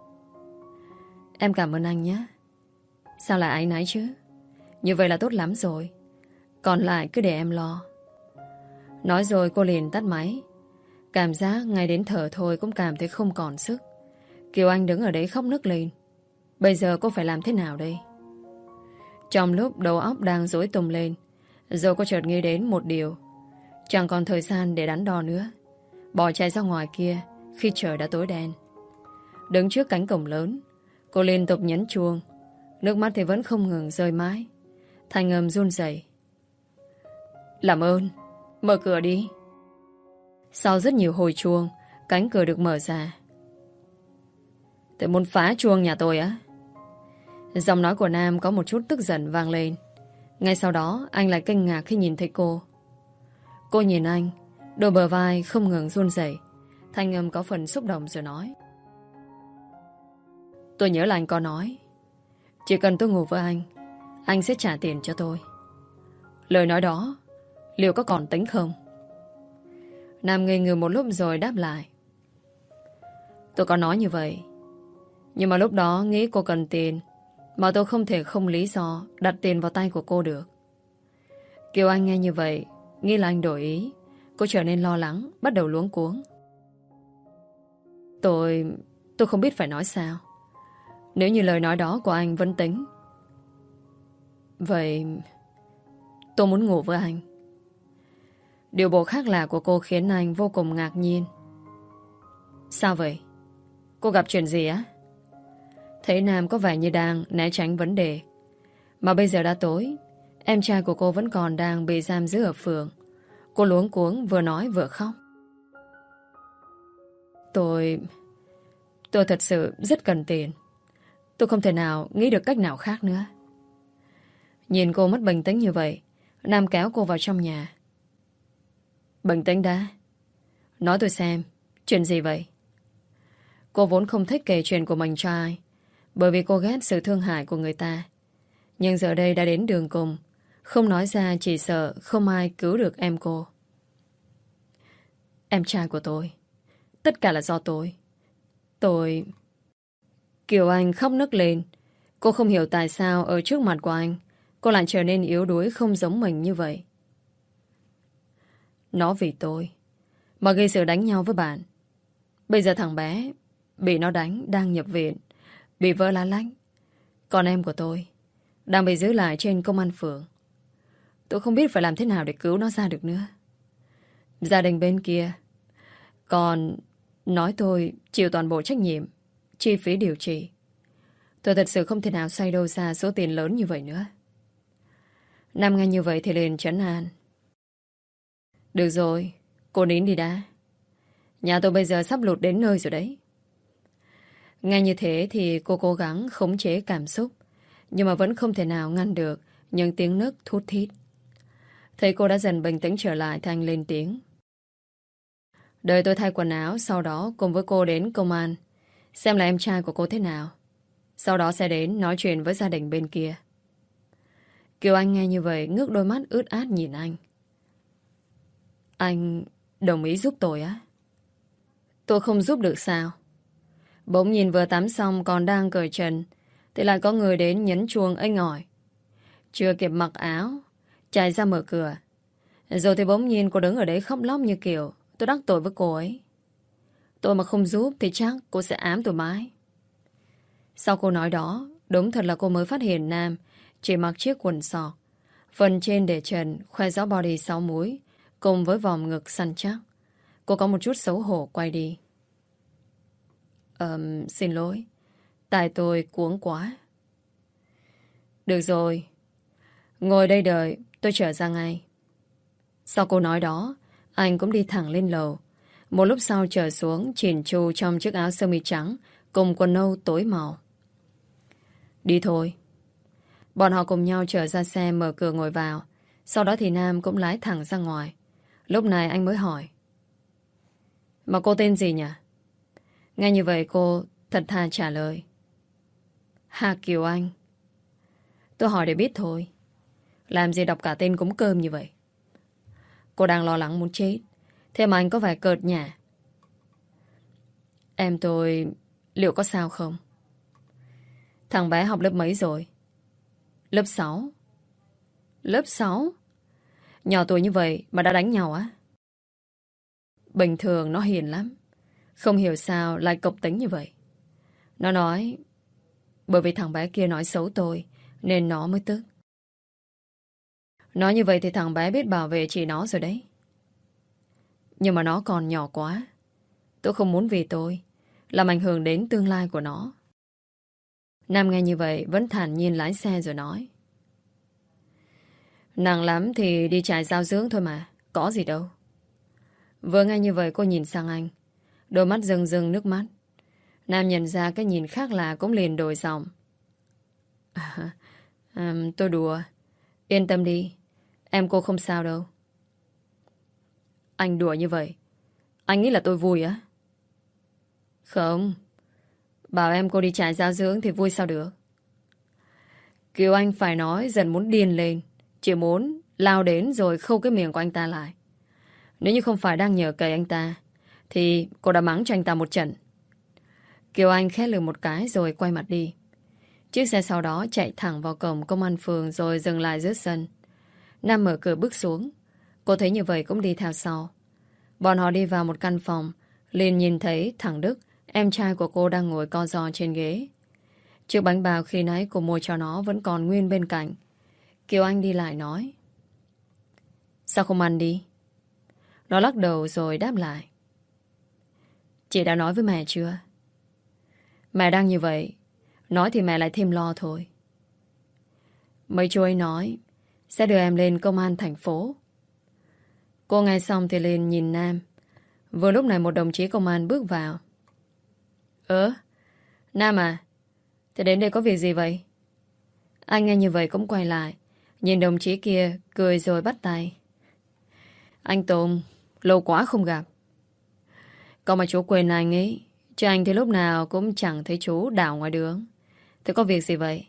Em cảm ơn anh nhé. Sao lại áy náy chứ? Như vậy là tốt lắm rồi. Còn lại cứ để em lo. Nói rồi cô liền tắt máy. Cảm giác ngay đến thở thôi cũng cảm thấy không còn sức. Kiều Anh đứng ở đấy khóc nức lên. Bây giờ cô phải làm thế nào đây? Trong lúc đầu óc đang rối tung lên, rồi cô chợt nghĩ đến một điều. Chẳng còn thời gian để đắn đo nữa. Bỏ chạy ra ngoài kia khi trời đã tối đen. Đứng trước cánh cổng lớn, cô liên tục nhấn chuông. Nước mắt thì vẫn không ngừng rơi mãi. Thanh âm run rẩy. Làm ơn, mở cửa đi. Sau rất nhiều hồi chuông, cánh cửa được mở ra. Tôi muốn phá chuông nhà tôi á? Giọng nói của Nam có một chút tức giận vang lên. Ngay sau đó anh lại kinh ngạc khi nhìn thấy cô. Cô nhìn anh, đôi bờ vai không ngừng run rẩy, thanh âm có phần xúc động rồi nói: Tôi nhớ là anh có nói chỉ cần tôi ngủ với anh sẽ trả tiền cho tôi. Lời nói đó liệu có còn tính không? Nam ngây người một lúc rồi đáp lại: Tôi có nói như vậy, nhưng mà lúc đó nghĩ cô cần tiền, mà tôi không thể không lý do đặt tiền vào tay của cô được. Kiều Anh nghe như vậy, nghĩ là anh đổi ý. Cô trở nên lo lắng, bắt đầu luống cuống. Tôi không biết phải nói sao. Nếu như lời nói đó của anh vẫn tính, vậy tôi muốn ngủ với anh. Điều bộ khác lạ của cô khiến anh vô cùng ngạc nhiên. Sao vậy? Cô gặp chuyện gì á? Thấy Nam có vẻ như đang né tránh vấn đề. Mà bây giờ đã tối, em trai của cô vẫn còn đang bị giam giữ ở phường. Cô luống cuống vừa nói vừa khóc. Tôi thật sự rất cần tiền. Tôi không thể nào nghĩ được cách nào khác nữa. Nhìn cô mất bình tĩnh như vậy, Nam kéo cô vào trong nhà. Bình tĩnh đã. Nói tôi xem, chuyện gì vậy? Cô vốn không thích kể chuyện của mình cho ai, bởi vì cô ghét sự thương hại của người ta. Nhưng giờ đây đã đến đường cùng, không nói ra chỉ sợ không ai cứu được em cô. Em trai của tôi, tất cả là do tôi. Kiều Anh khóc nức lên. Cô không hiểu tại sao ở trước mặt của anh cô lại trở nên yếu đuối không giống mình như vậy. Nó vì tôi mà gây sự đánh nhau với bạn. Bây giờ thằng bé bị nó đánh đang nhập viện, bị vỡ lá lách. Còn em của tôi đang bị giữ lại trên công an phường. Tôi không biết phải làm thế nào để cứu nó ra được nữa. Gia đình bên kia còn nói tôi chịu toàn bộ trách nhiệm chi phí điều trị. Tôi thật sự không thể nào xoay đâu ra số tiền lớn như vậy nữa. Nam nghe như vậy thì liền trấn an. Được rồi, cô nín đi đã. Nhà tôi bây giờ sắp lụt đến nơi rồi đấy. Nghe như thế thì cô cố gắng khống chế cảm xúc, nhưng mà vẫn không thể nào ngăn được những tiếng nấc thút thít. Thấy cô đã dần bình tĩnh trở lại thì anh lên tiếng. Đợi tôi thay quần áo, sau đó cùng với cô đến công an, xem là em trai của cô thế nào. Sau đó sẽ đến nói chuyện với gia đình bên kia. Kiều Anh nghe như vậy ngước đôi mắt ướt át nhìn anh. Anh đồng ý giúp tôi á? Tôi không giúp được sao? Bỗng nhìn vừa tắm xong còn đang cởi trần thì lại có người đến nhấn chuông ênh ỏi. Chưa kịp mặc áo, chạy ra mở cửa. Rồi thì bỗng nhiên cô đứng ở đấy khóc lóc như kiểu tôi đắc tội với cô ấy. Tôi mà không giúp thì chắc cô sẽ ám tôi mãi. Sau câu nói đó, đúng thật là cô mới phát hiện Nam chỉ mặc chiếc quần sọt, phần trên để trần, khoe rõ body 6 múi cùng với vòng ngực săn chắc. Cô có một chút xấu hổ quay đi. Xin lỗi, tại tôi cuống quá. Được rồi, ngồi đây đợi, tôi trở ra ngay. Sau câu nói đó, anh cũng đi thẳng lên lầu. Một lúc sau trở xuống chỉn chu trong chiếc áo sơ mi trắng cùng quần nâu tối màu. Đi thôi. Bọn họ cùng nhau trở ra xe mở cửa ngồi vào. Sau đó thì Nam cũng lái thẳng ra ngoài. Lúc này anh mới hỏi. Mà cô tên gì nhỉ? Nghe như vậy cô thật thà trả lời. Hà Kiều Anh. Tôi hỏi để biết thôi. Làm gì đọc cả tên cúng cơm như vậy? Cô đang lo lắng muốn chết, thế mà anh có vẻ cợt nhả. Em tôi liệu có sao không? Thằng bé học lớp mấy rồi? Lớp 6. Lớp 6? Nhỏ tuổi như vậy mà đã đánh nhau á? Bình thường nó hiền lắm, không hiểu sao lại cộc tính như vậy. Nó nói bởi vì thằng bé kia nói xấu tôi nên nó mới tức. Nói như vậy thì thằng bé biết bảo vệ chị nó rồi đấy. Nhưng mà nó còn nhỏ quá. Tôi không muốn vì tôi làm ảnh hưởng đến tương lai của nó. Nam nghe như vậy vẫn thản nhiên lái xe rồi nói. Nặng lắm thì đi trại giao dưỡng thôi mà, có gì đâu. Vừa nghe như vậy cô nhìn sang anh, đôi mắt rưng rưng nước mắt. Nam nhận ra cái nhìn khác lạ cũng liền đổi giọng. Tôi đùa. Yên tâm đi. Em cô không sao đâu. Anh đùa như vậy, anh nghĩ là tôi vui á? Không. Bảo em cô đi trại giáo dưỡng thì vui sao được. Kiều Anh phải nói dần muốn điên lên. Chỉ muốn lao đến rồi khâu cái miệng của anh ta lại. Nếu như không phải đang nhờ cậy anh ta thì cô đã mắng cho anh ta một trận. Kiều Anh khẽ lườm một cái rồi quay mặt đi. Chiếc xe sau đó chạy thẳng vào cổng công an phường rồi dừng lại giữa sân. Nam mở cửa bước xuống. Cô thấy như vậy cũng đi theo sau. Bọn họ đi vào một căn phòng, liền nhìn thấy thằng Đức, em trai của cô đang ngồi co ro trên ghế. Chiếc bánh bao khi nãy cô mua cho nó vẫn còn nguyên bên cạnh. Kiều Anh đi lại nói: Sao không ăn đi? Nó lắc đầu rồi đáp lại: Chị đã nói với mẹ chưa? Mẹ đang như vậy, nói thì mẹ lại thêm lo thôi. Mấy chú ấy nói sẽ đưa em lên công an thành phố. Cô nghe xong thì liền nhìn Nam. Vừa lúc này một đồng chí công an bước vào. Nam à, thế đến đây có việc gì vậy? Anh nghe như vậy cũng quay lại, nhìn đồng chí kia, cười rồi bắt tay. Anh Tùng, lâu quá không gặp. Còn mà chú quên anh ấy, chứ anh thì lúc nào cũng chẳng thấy chú đảo ngoài đường. Thế có việc gì vậy?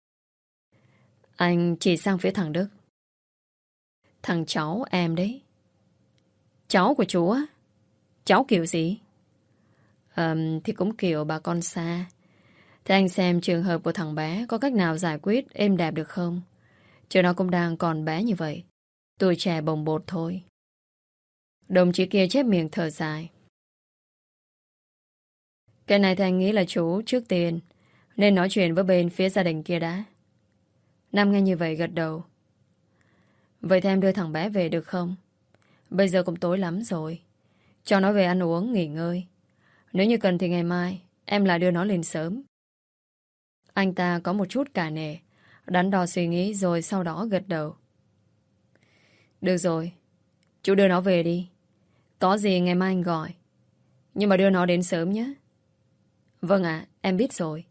Anh chỉ sang phía thằng Đức. Thằng cháu em đấy. Cháu của chú á? Cháu kiểu gì? Thì cũng kiểu bà con xa. Thế anh xem trường hợp của thằng bé có cách nào giải quyết êm đẹp được không? Chứ nó cũng đang còn bé như vậy. Tuổi trẻ bồng bột thôi. Đồng chí kia chép miệng thở dài. Cái này thì anh nghĩ là chú trước tiên nên nói chuyện với bên phía gia đình kia đã. Nam nghe như vậy gật đầu. Vậy thì em đưa thằng bé về được không? Bây giờ cũng tối lắm rồi. Cho nó về ăn uống, nghỉ ngơi. Nếu như cần thì ngày mai em lại đưa nó lên sớm. Anh ta có một chút cả nể, đắn đo suy nghĩ rồi sau đó gật đầu. Được rồi, chú đưa nó về đi. Có gì ngày mai anh gọi. Nhưng mà đưa nó đến sớm nhé. Vâng ạ, em biết rồi.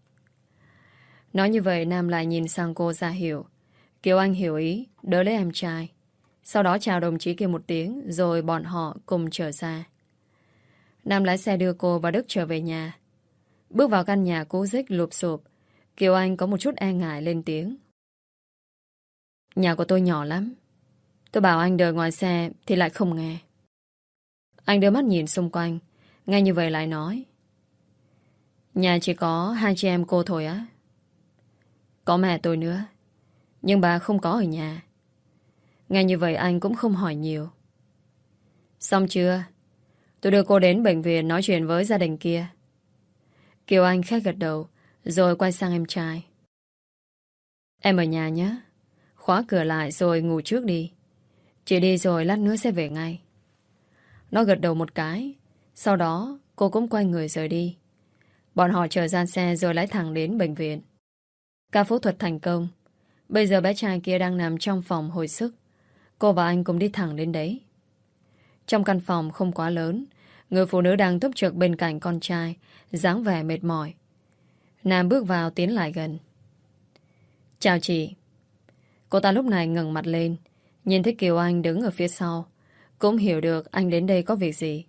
Nói như vậy Nam lại nhìn sang cô ra hiểu. Kiều Anh hiểu ý, đỡ lấy em trai. Sau đó chào đồng chí kia một tiếng, rồi bọn họ cùng trở ra. Nam lái xe đưa cô và Đức trở về nhà. Bước vào căn nhà cũ rích lụp xụp, Kiều Anh có một chút e ngại lên tiếng. Nhà của tôi nhỏ lắm. Tôi bảo anh đợi ngoài xe thì lại không nghe. Anh đưa mắt nhìn xung quanh, nghe như vậy lại nói. Nhà chỉ có hai chị em cô thôi á? Có mẹ tôi nữa, nhưng bà không có ở nhà. Nghe như vậy anh cũng không hỏi nhiều. Xong chưa? Tôi đưa cô đến bệnh viện nói chuyện với gia đình kia. Kiều Anh khẽ gật đầu, rồi quay sang em trai. Em ở nhà nhé. Khóa cửa lại rồi ngủ trước đi. Chị đi rồi lát nữa sẽ về ngay. Nó gật đầu một cái. Sau đó cô cũng quay người rời đi. Bọn họ chờ ra xe rồi lái thẳng đến bệnh viện. Ca phẫu thuật thành công. Bây giờ bé trai kia đang nằm trong phòng hồi sức. Cô và anh cùng đi thẳng đến đấy. Trong căn phòng không quá lớn, người phụ nữ đang túc trực bên cạnh con trai, dáng vẻ mệt mỏi. Nam bước vào tiến lại gần. Chào chị. Cô ta lúc này ngẩng mặt lên, nhìn thấy Kiều Anh đứng ở phía sau, cũng hiểu được anh đến đây có việc gì.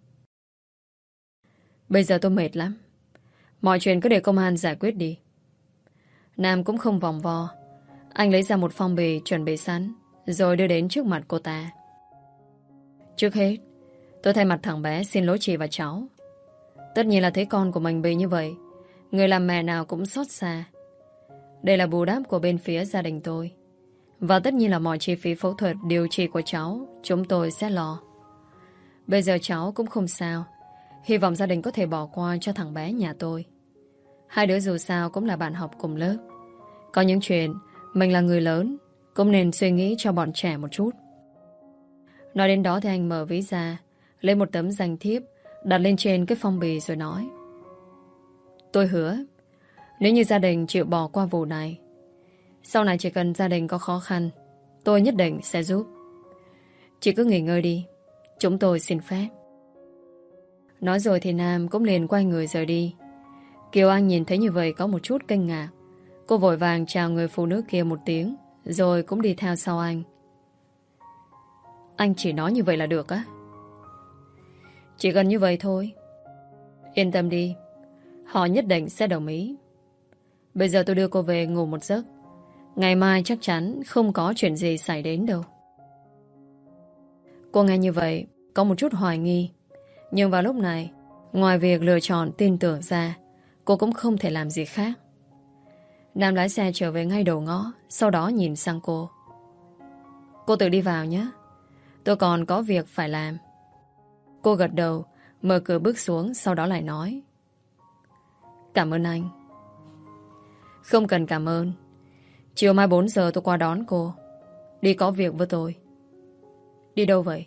Bây giờ tôi mệt lắm. Mọi chuyện cứ để công an giải quyết đi. Nam cũng không vòng vo. Anh lấy ra một phong bì chuẩn bị sẵn, rồi đưa đến trước mặt cô ta. Trước hết, tôi thay mặt thằng bé xin lỗi chị và cháu. Tất nhiên là thấy con của mình bị như vậy, người làm mẹ nào cũng xót xa. Đây là bù đắp của bên phía gia đình tôi. Và tất nhiên là mọi chi phí phẫu thuật điều trị của cháu chúng tôi sẽ lo. Bây giờ cháu cũng không sao. Hy vọng gia đình có thể bỏ qua cho thằng bé nhà tôi. Hai đứa dù sao cũng là bạn học cùng lớp. Có những chuyện mình là người lớn cũng nên suy nghĩ cho bọn trẻ một chút. Nói đến đó thì anh mở ví ra, lấy một tấm danh thiếp đặt lên trên cái phong bì rồi nói. Tôi hứa, nếu như gia đình chịu bỏ qua vụ này, sau này chỉ cần gia đình có khó khăn, tôi nhất định sẽ giúp. Chị cứ nghỉ ngơi đi, chúng tôi xin phép. Nói rồi thì Nam cũng liền quay người rời đi. Kiều Anh nhìn thấy như vậy có một chút kinh ngạc. Cô vội vàng chào người phụ nữ kia một tiếng, rồi cũng đi theo sau anh. Anh chỉ nói như vậy là được á? Chỉ cần như vậy thôi. Yên tâm đi, họ nhất định sẽ đồng ý. Bây giờ tôi đưa cô về ngủ một giấc. Ngày mai chắc chắn không có chuyện gì xảy đến đâu. Cô nghe như vậy có một chút hoài nghi. Nhưng vào lúc này, ngoài việc lựa chọn tin tưởng ra, cô cũng không thể làm gì khác. Nam lái xe trở về ngay đầu ngõ, sau đó nhìn sang cô. Cô tự đi vào nhé, tôi còn có việc phải làm. Cô gật đầu, mở cửa bước xuống, sau đó lại nói: Cảm ơn anh. Không cần cảm ơn. Chiều mai 4 giờ tôi qua đón cô. Đi có việc với tôi. Đi đâu vậy?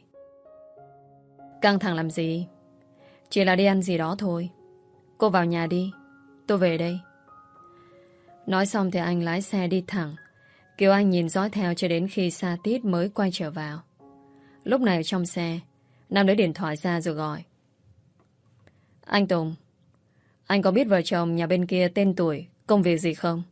Căng thẳng làm gì? Chỉ là đi ăn gì đó thôi. Cô vào nhà đi, tôi về đây. Nói xong thì anh lái xe đi thẳng. Kiều Anh nhìn dõi theo cho đến khi xa tít mới quay trở vào. Lúc này ở trong xe, Nam lấy điện thoại ra rồi gọi: Anh Tùng, anh có biết vợ chồng nhà bên kia tên tuổi, công việc gì không?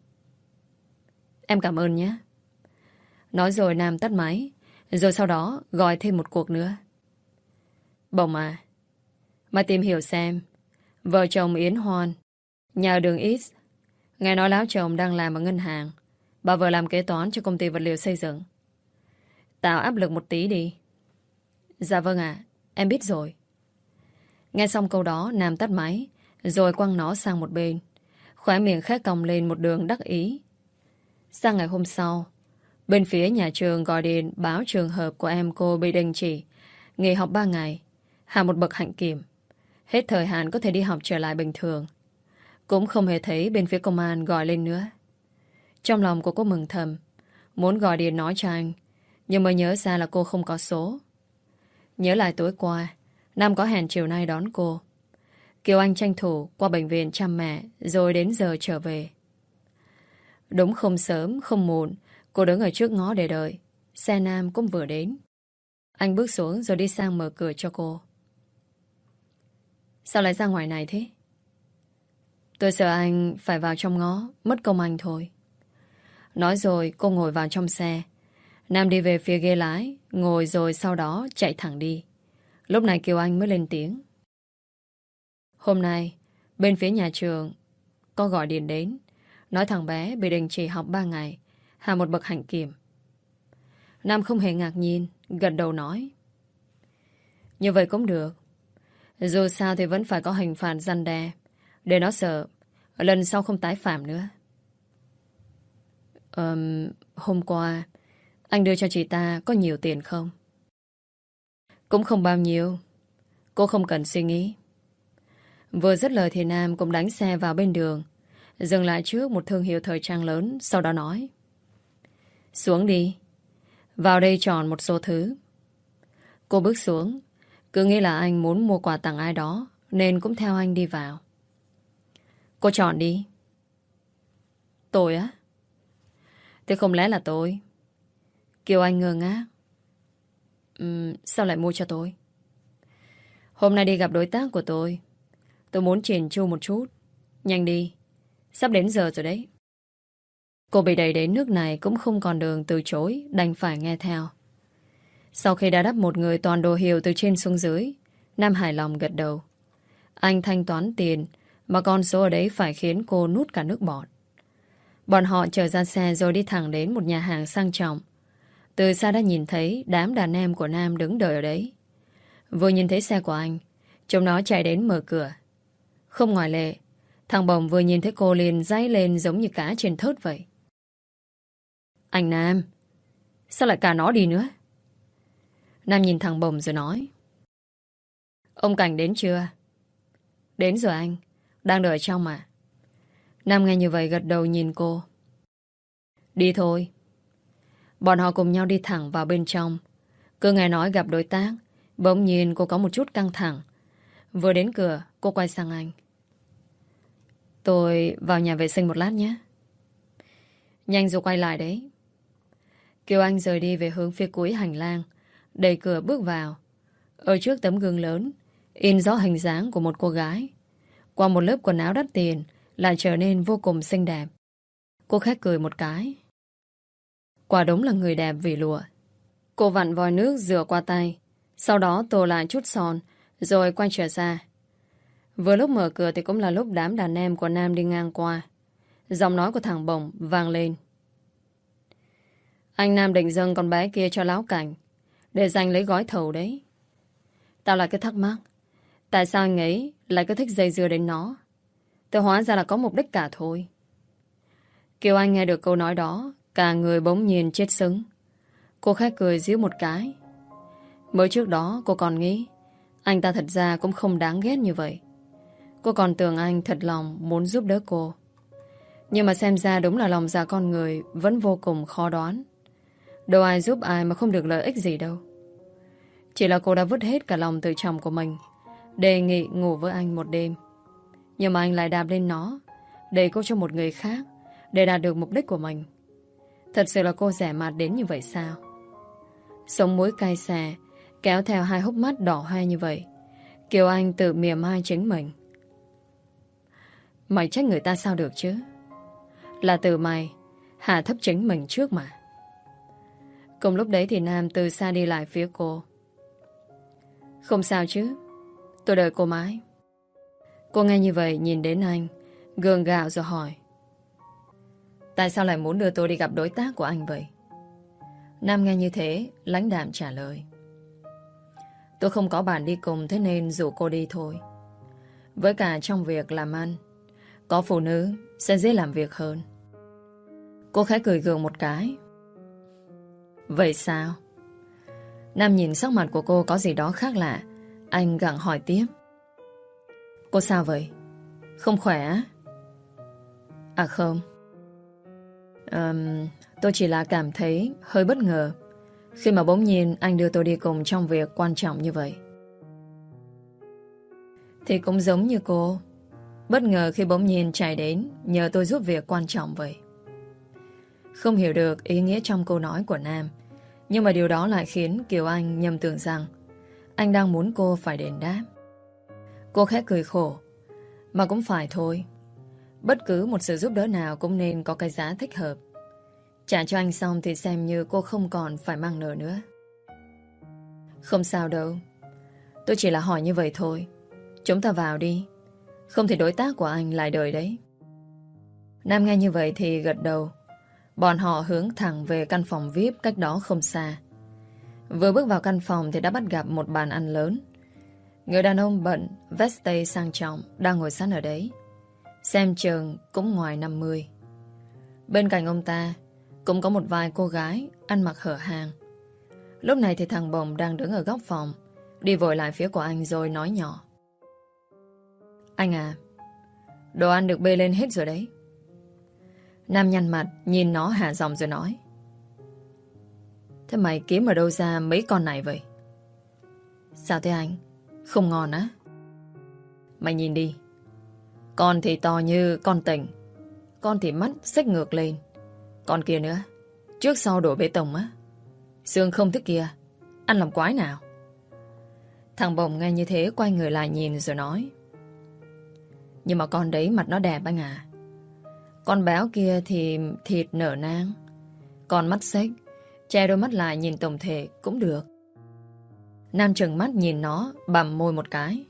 Em cảm ơn nhé. Nói rồi Nam tắt máy, rồi sau đó gọi thêm một cuộc nữa. Bồng à, mày tìm hiểu xem vợ chồng Yến Hoan, nhà ở đường X, nghe nói láo chồng đang làm ở ngân hàng, bà vợ làm kế toán cho công ty vật liệu xây dựng. Tạo áp lực một tí đi. Dạ vâng ạ, em biết rồi. Nghe xong câu đó, Nam tắt máy, rồi quăng nó sang một bên. Khóe miệng khẽ cong lên một đường đắc ý. Sang ngày hôm sau, bên phía nhà trường gọi điện báo trường hợp của em cô bị đình chỉ, nghỉ học 3 ngày, hạ một bậc hạnh kiểm. Hết thời hạn có thể đi học trở lại bình thường. Cũng không hề thấy bên phía công an gọi lên nữa. Trong lòng cô mừng thầm, muốn gọi điện nói cho anh, nhưng mới nhớ ra là cô không có số. Nhớ lại tối qua, Nam có hẹn chiều nay đón cô. Kiều Anh tranh thủ qua bệnh viện chăm mẹ, rồi đến giờ trở về. Đúng không sớm, không muộn, cô đứng ở trước ngõ để đợi. Xe Nam cũng vừa đến. Anh bước xuống rồi đi sang mở cửa cho cô. Sao lại ra ngoài này thế? Tôi sợ anh phải vào trong ngõ, mất công anh thôi. Nói rồi cô ngồi vào trong xe. Nam đi về phía ghế lái, ngồi rồi sau đó chạy thẳng đi. Lúc này Kiều Anh mới lên tiếng. Hôm nay, bên phía nhà trường có gọi điện đến, nói thằng bé bị đình chỉ học 3 ngày, hạ một bậc hạnh kiểm. Nam không hề ngạc nhiên, gật đầu nói: Như vậy cũng được. Dù sao thì vẫn phải có hình phạt răn đe, để nó sợ lần sau không tái phạm nữa. Hôm qua anh đưa cho chị ta có nhiều tiền không? Cũng không bao nhiêu. Cô không cần suy nghĩ. Vừa dứt lời thì Nam cũng đánh xe vào bên đường, dừng lại trước một thương hiệu thời trang lớn, sau đó nói: Xuống đi, vào đây chọn một số thứ. Cô bước xuống, cứ nghĩ là anh muốn mua quà tặng ai đó, nên cũng theo anh đi vào. Cô chọn đi. Tôi á? Thế không lẽ là tôi? Kiều Anh ngơ ngác. Sao lại mua cho tôi? Hôm nay đi gặp đối tác của tôi muốn chỉnh chu một chút. Nhanh đi, sắp đến giờ rồi đấy. Cô bị đẩy đến nước này cũng không còn đường từ chối, đành phải nghe theo. Sau khi đã đắp một người toàn đồ hiệu từ trên xuống dưới, Nam hài lòng gật đầu. Anh thanh toán tiền, mà con số ở đấy phải khiến cô nuốt cả nước bọt. Bọn họ trở ra xe rồi đi thẳng đến một nhà hàng sang trọng. Từ xa đã nhìn thấy đám đàn em của Nam đứng đợi ở đấy. Vừa nhìn thấy xe của anh, chúng nó chạy đến mở cửa. Không ngoại lệ, thằng Bồng vừa nhìn thấy cô liền day lên giống như cá trên thớt vậy. Anh Nam, sao lại cả nó đi nữa? Nam nhìn thằng Bồng rồi nói: Ông Cảnh đến chưa? Đến rồi anh, đang đợi trong mà. Nam nghe như vậy gật đầu nhìn cô. Đi thôi. Bọn họ cùng nhau đi thẳng vào bên trong. Cứ nghe nói gặp đối tác, bỗng nhiên cô có một chút căng thẳng. Vừa đến cửa, cô quay sang anh. Tôi vào nhà vệ sinh một lát nhé. Nhanh rồi quay lại đấy. Kiều Anh rời đi về hướng phía cuối hành lang, đẩy cửa bước vào. Ở trước tấm gương lớn, in rõ hình dáng của một cô gái. Qua một lớp quần áo đắt tiền, lại trở nên vô cùng xinh đẹp. Cô khẽ cười một cái. Quả đúng là người đẹp vì lụa. Cô vặn vòi nước rửa qua tay, sau đó tô lại chút son, rồi quay trở ra. Vừa lúc mở cửa thì cũng là lúc đám đàn em của Nam đi ngang qua. Giọng nói của thằng Bồng vang lên. Anh Nam định dâng con bé kia cho Lão Cảnh để giành lấy gói thầu đấy. Tao lại cứ thắc mắc, tại sao anh ấy lại cứ thích dây dưa đến nó? Tôi hóa ra là có mục đích cả thôi. Kiều Anh nghe được câu nói đó, cả người bỗng nhiên chết sững. Cô khẽ cười giễu một cái. Mới trước đó cô còn nghĩ anh ta thật ra cũng không đáng ghét như vậy. Cô còn tưởng anh thật lòng muốn giúp đỡ cô. Nhưng mà xem ra đúng là lòng dạ con người vẫn vô cùng khó đoán. Đâu ai giúp ai mà không được lợi ích gì đâu. Chỉ là cô đã vứt hết cả lòng tự trọng của mình, đề nghị ngủ với anh một đêm. Nhưng mà anh lại đạp lên nó, đẩy cô cho một người khác để đạt được mục đích của mình. Thật sự là cô rẻ mạt đến như vậy sao? Sống mũi cay xè, kéo theo hai hốc mắt đỏ hoe như vậy. Kiều Anh tự mỉa mai chính mình. Mày trách người ta sao được chứ? Là từ mày hạ thấp chính mình trước mà. Cùng lúc đấy thì Nam từ xa đi lại phía cô. Không sao chứ, tôi đợi cô mãi. Cô nghe như vậy nhìn đến anh, gượng gạo rồi hỏi. Tại sao lại muốn đưa tôi đi gặp đối tác của anh vậy? Nam nghe như thế, lãnh đạm trả lời. Tôi không có bạn đi cùng, thế nên rủ cô đi thôi. Với cả trong việc làm ăn, có phụ nữ sẽ dễ làm việc hơn. Cô khẽ cười gượng một cái. Vậy sao? Nam nhìn sắc mặt của cô có gì đó khác lạ. Anh gặng hỏi tiếp. Cô sao vậy? Không khỏe á? À không. Tôi chỉ là cảm thấy hơi bất ngờ khi mà bỗng nhiên anh đưa tôi đi cùng trong việc quan trọng như vậy. Thì cũng giống như cô, bất ngờ khi bỗng nhiên chạy đến nhờ tôi giúp việc quan trọng vậy. Không hiểu được ý nghĩa trong câu nói của Nam, nhưng mà điều đó lại khiến Kiều Anh nhầm tưởng rằng anh đang muốn cô phải đền đáp. Cô khẽ cười khổ. Mà cũng phải thôi. Bất cứ một sự giúp đỡ nào cũng nên có cái giá thích hợp. Trả cho anh xong thì xem như cô không còn phải mang nợ nữa. Không sao đâu. Tôi chỉ là hỏi như vậy thôi. Chúng ta vào đi. Không thì đối tác của anh lại đợi đấy. Nam nghe như vậy thì gật đầu. Bọn họ hướng thẳng về căn phòng VIP cách đó không xa. Vừa bước vào căn phòng thì đã bắt gặp một bàn ăn lớn. Người đàn ông bận, vest tây sang trọng đang ngồi sẵn ở đấy. Xem chừng cũng ngoài 50. Bên cạnh ông ta cũng có một vài cô gái ăn mặc hở hang. Lúc này thì thằng Bồng đang đứng ở góc phòng, đi vội lại phía của anh rồi nói nhỏ. Anh à, đồ ăn được bê lên hết rồi đấy. Nam nhăn mặt nhìn nó hạ giọng rồi nói. Thế mày kiếm ở đâu ra mấy con này vậy? Sao thế anh? Không ngon á? Mày nhìn đi. Con thì to như con tỉnh, con thì mắt xếch ngược lên. Con kia nữa, trước sau đổ bê tông á. Xương không thích kia, ăn làm quái nào. Thằng Bồng nghe như thế quay người lại nhìn rồi nói. Nhưng mà con đấy mặt nó đẹp anh à. Con béo kia thì thịt nở nang, con mắt xếch, che đôi mắt lại nhìn tổng thể cũng được. Nam trừng mắt nhìn nó, bặm môi một cái.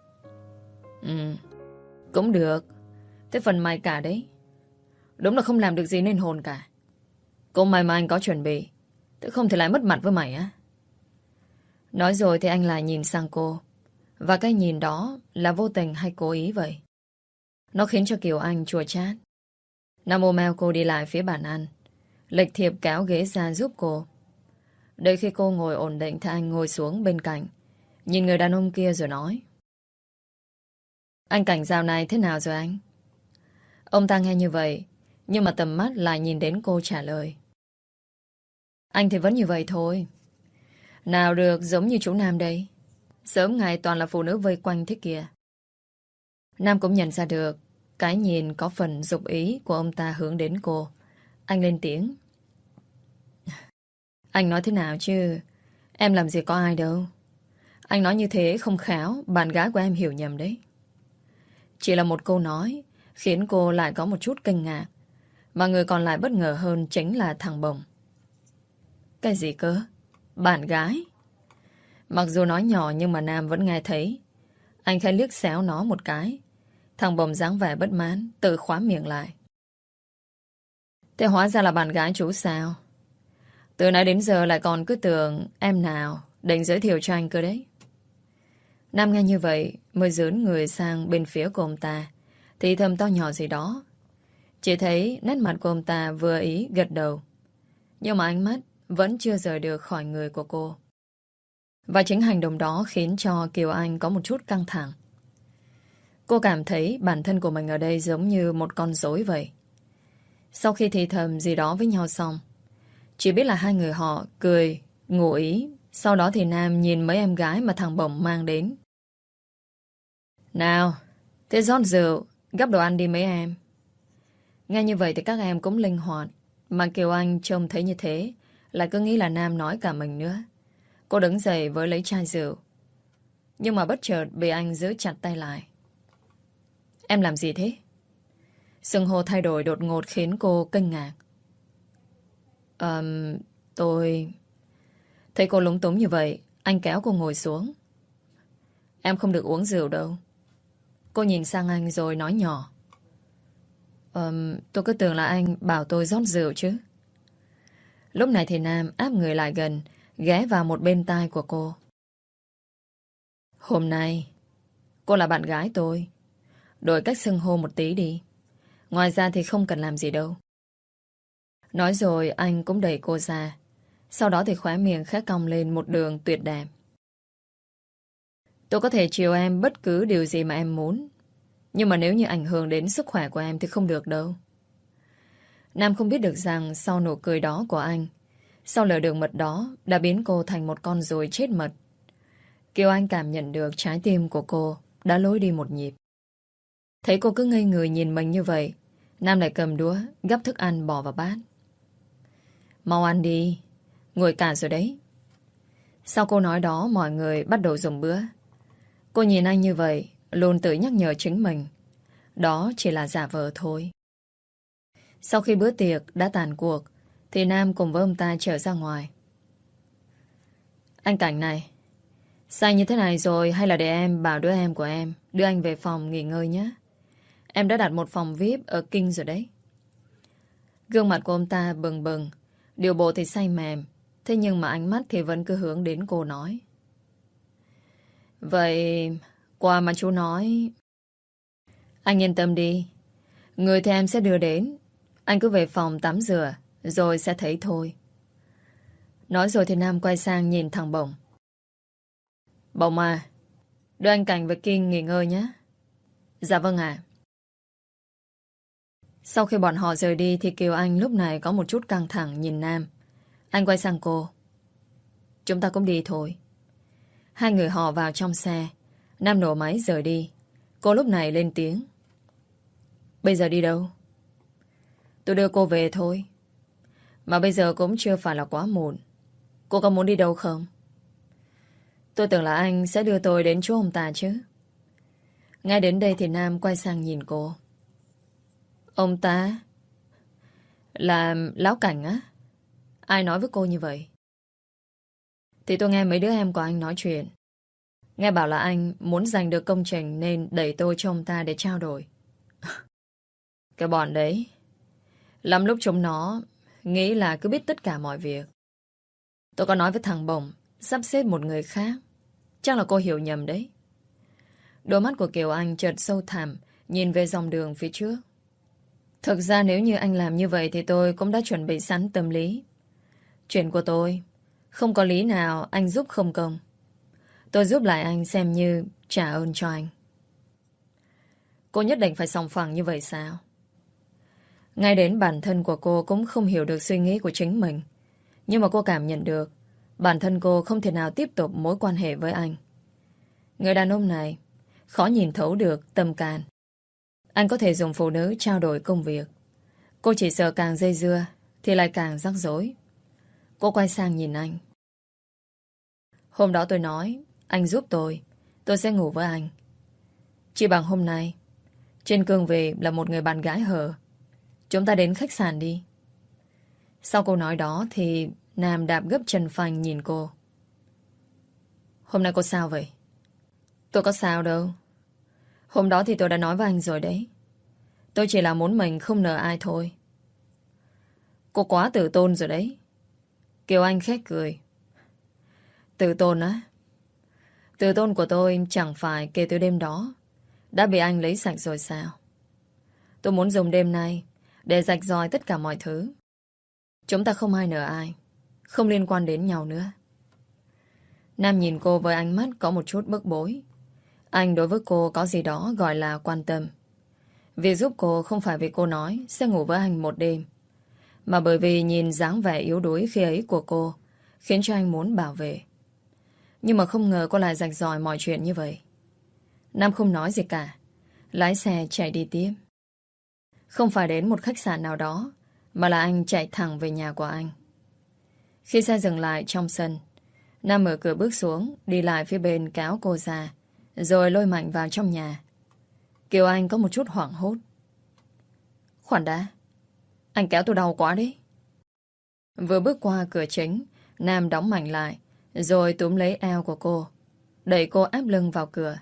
Cũng được. Thế phần mày cả đấy. Đúng là không làm được gì nên hồn cả. Cô mày mà anh có chuẩn bị, thế không thể lại mất mặt với mày á. Nói rồi thì anh lại nhìn sang cô. Và cái nhìn đó là vô tình hay cố ý vậy? Nó khiến cho Kiều Anh chua chát. Nam ôm eo cô đi lại phía bàn ăn, lịch thiệp kéo ghế ra giúp cô. Đợi khi cô ngồi ổn định thì anh ngồi xuống bên cạnh, nhìn người đàn ông kia rồi nói. Anh Cảnh dạo này thế nào rồi anh? Ông ta nghe như vậy, nhưng mà tầm mắt lại nhìn đến cô trả lời. Anh thì vẫn như vậy thôi. Nào được giống như chú Nam đây. Sớm ngày toàn là phụ nữ vây quanh thế kìa. Nam cũng nhận ra được cái nhìn có phần dục ý của ông ta hướng đến cô. Anh lên tiếng. Anh nói thế nào chứ? Em làm gì có ai đâu. Anh nói như thế không khéo bạn gái của em hiểu nhầm đấy. Chỉ là một câu nói khiến cô lại có một chút kinh ngạc. Mà người còn lại bất ngờ hơn chính là thằng Bồng. Cái gì cơ? Bạn gái? Mặc dù nói nhỏ nhưng mà Nam vẫn nghe thấy. Anh khẽ liếc xéo nó một cái. Thằng Bồng dáng vẻ bất mãn, tự khóa miệng lại. Thế hóa ra là bạn gái chú sao? Từ nãy đến giờ lại còn cứ tưởng em nào định giới thiệu cho anh cơ đấy. Nam nghe như vậy mới dướn người sang bên phía của ông ta, thì thầm to nhỏ gì đó. Chỉ thấy nét mặt của ông ta vừa ý gật đầu, nhưng mà ánh mắt vẫn chưa rời được khỏi người của cô. Và chính hành động đó khiến cho Kiều Anh có một chút căng thẳng. Cô cảm thấy bản thân của mình ở đây giống như một con rối vậy. Sau khi thì thầm gì đó với nhau xong, chỉ biết là hai người họ cười, ngụ ý. Sau đó thì Nam nhìn mấy em gái mà thằng Bổng mang đến. Nào, thế rót rượu, gắp đồ ăn đi mấy em. Nghe như vậy thì các em cũng linh hoạt. Mà Kiều Anh trông thấy như thế, lại cứ nghĩ là Nam nói cả mình nữa. Cô đứng dậy với lấy chai rượu. Nhưng mà bất chợt bị anh giữ chặt tay lại. Em làm gì thế? Xưng hô thay đổi đột ngột khiến cô kinh ngạc. Tôi... Thấy cô lúng túng như vậy, anh kéo cô ngồi xuống. Em không được uống rượu đâu. Cô nhìn sang anh rồi nói nhỏ. Tôi cứ tưởng là anh bảo tôi rót rượu chứ. Lúc này thì Nam áp người lại gần, ghé vào một bên tai của cô. Hôm nay, cô là bạn gái tôi. Đổi cách xưng hô một tí đi. Ngoài ra thì không cần làm gì đâu. Nói rồi anh cũng đẩy cô ra. Sau đó thì khóe miệng khẽ cong lên một đường tuyệt đẹp. Tôi có thể chiều em bất cứ điều gì mà em muốn. Nhưng mà nếu như ảnh hưởng đến sức khỏe của em thì không được đâu. Nam không biết được rằng sau nụ cười đó của anh, sau lời đường mật đó đã biến cô thành một con ruồi chết mật. Kiều Anh cảm nhận được trái tim của cô đã lối đi một nhịp. Thấy cô cứ ngây người nhìn mình như vậy, Nam lại cầm đũa gắp thức ăn bỏ vào bát. Mau ăn đi, nguội cả rồi đấy. Sau câu nói đó mọi người bắt đầu dùng bữa. Cô nhìn anh như vậy, luôn tự nhắc nhở chính mình. Đó chỉ là giả vờ thôi. Sau khi bữa tiệc đã tàn cuộc, thì Nam cùng với ông ta trở ra ngoài. Anh Cảnh này, say như thế này rồi hay là để em bảo đứa em của em đưa anh về phòng nghỉ ngơi nhé. Em đã đặt một phòng VIP ở Kinh rồi đấy. Gương mặt của ông ta bừng bừng, điều bộ thì say mềm. Thế nhưng mà ánh mắt thì vẫn cứ hướng đến cô nói. Vậy, qua mà chú nói... Anh yên tâm đi. Người thì em sẽ đưa đến. Anh cứ về phòng tắm rửa, rồi sẽ thấy thôi. Nói rồi thì Nam quay sang nhìn thằng Bồng. Bồng à, đưa anh Cảnh với Kinh nghỉ ngơi nhé. Dạ vâng ạ. Sau khi bọn họ rời đi thì Kiều Anh lúc này có một chút căng thẳng nhìn Nam. Anh quay sang cô. Chúng ta cũng đi thôi. Hai người họ vào trong xe. Nam nổ máy rời đi. Cô lúc này lên tiếng. Bây giờ đi đâu? Tôi đưa cô về thôi. Mà bây giờ cũng chưa phải là quá muộn. Cô có muốn đi đâu không? Tôi tưởng là anh sẽ đưa tôi đến chỗ ông ta chứ. Ngay đến đây thì Nam quay sang nhìn cô. Ông ta? Là Lão Cảnh á? Ai nói với cô như vậy? Thì tôi nghe mấy đứa em của anh nói chuyện. Nghe bảo là anh muốn giành được công trình nên đẩy tôi cho ông ta để trao đổi. Cái bọn đấy, lắm lúc chúng nó nghĩ là cứ biết tất cả mọi việc. Tôi có nói với thằng Bồng sắp xếp một người khác. Chắc là cô hiểu nhầm đấy. Đôi mắt của Kiều Anh chợt sâu thẳm, nhìn về dòng đường phía trước. Thực ra nếu như anh làm như vậy thì tôi cũng đã chuẩn bị sẵn tâm lý. Chuyện của tôi không có lý nào anh giúp không công. Tôi giúp lại anh xem như trả ơn cho anh. Cô nhất định phải sòng phẳng như vậy sao? Ngay đến bản thân của cô cũng không hiểu được suy nghĩ của chính mình. Nhưng mà cô cảm nhận được bản thân cô không thể nào tiếp tục mối quan hệ với anh. Người đàn ông này khó nhìn thấu được tâm can. Anh có thể dùng phụ nữ trao đổi công việc. Cô chỉ sợ càng dây dưa thì lại càng rắc rối. Cô quay sang nhìn anh. Hôm đó tôi nói anh giúp tôi sẽ ngủ với anh. Chỉ bằng hôm nay trên cương vị là một người bạn gái hờ, Chúng ta đến khách sạn đi. Sau câu nói đó thì Nam đạp gấp chân phanh nhìn cô. Hôm nay cô sao vậy? Tôi có sao đâu. Hôm đó thì tôi đã nói với anh rồi đấy. Tôi chỉ là muốn mình không nợ ai thôi. Cô quá tự tôn rồi đấy. Kiều Anh khét cười. Tự tôn á? Tự tôn của tôi chẳng phải kể từ đêm đó đã bị anh lấy sạch rồi sao? Tôi muốn dùng đêm nay để rạch ròi tất cả mọi thứ. Chúng ta không ai nợ ai, không liên quan đến nhau nữa. Nam nhìn cô với ánh mắt có một chút bức bối. Anh đối với cô có gì đó gọi là quan tâm. Việc giúp cô không phải vì cô nói sẽ ngủ với anh một đêm, mà bởi vì nhìn dáng vẻ yếu đuối khi ấy của cô khiến cho anh muốn bảo vệ. Nhưng mà không ngờ cô lại rạch ròi mọi chuyện như vậy. Nam không nói gì cả, lái xe chạy đi tiếp. Không phải đến một khách sạn nào đó, mà là anh chạy thẳng về nhà của anh. Khi xe dừng lại trong sân, Nam mở cửa bước xuống, đi lại phía bên kéo cô ra, rồi lôi mạnh vào trong nhà. Kiều Anh có một chút hoảng hốt. Khoan đã, anh kéo tôi đau quá đấy. Vừa bước qua cửa chính, Nam đóng mạnh lại, rồi túm lấy eo của cô, đẩy cô áp lưng vào cửa.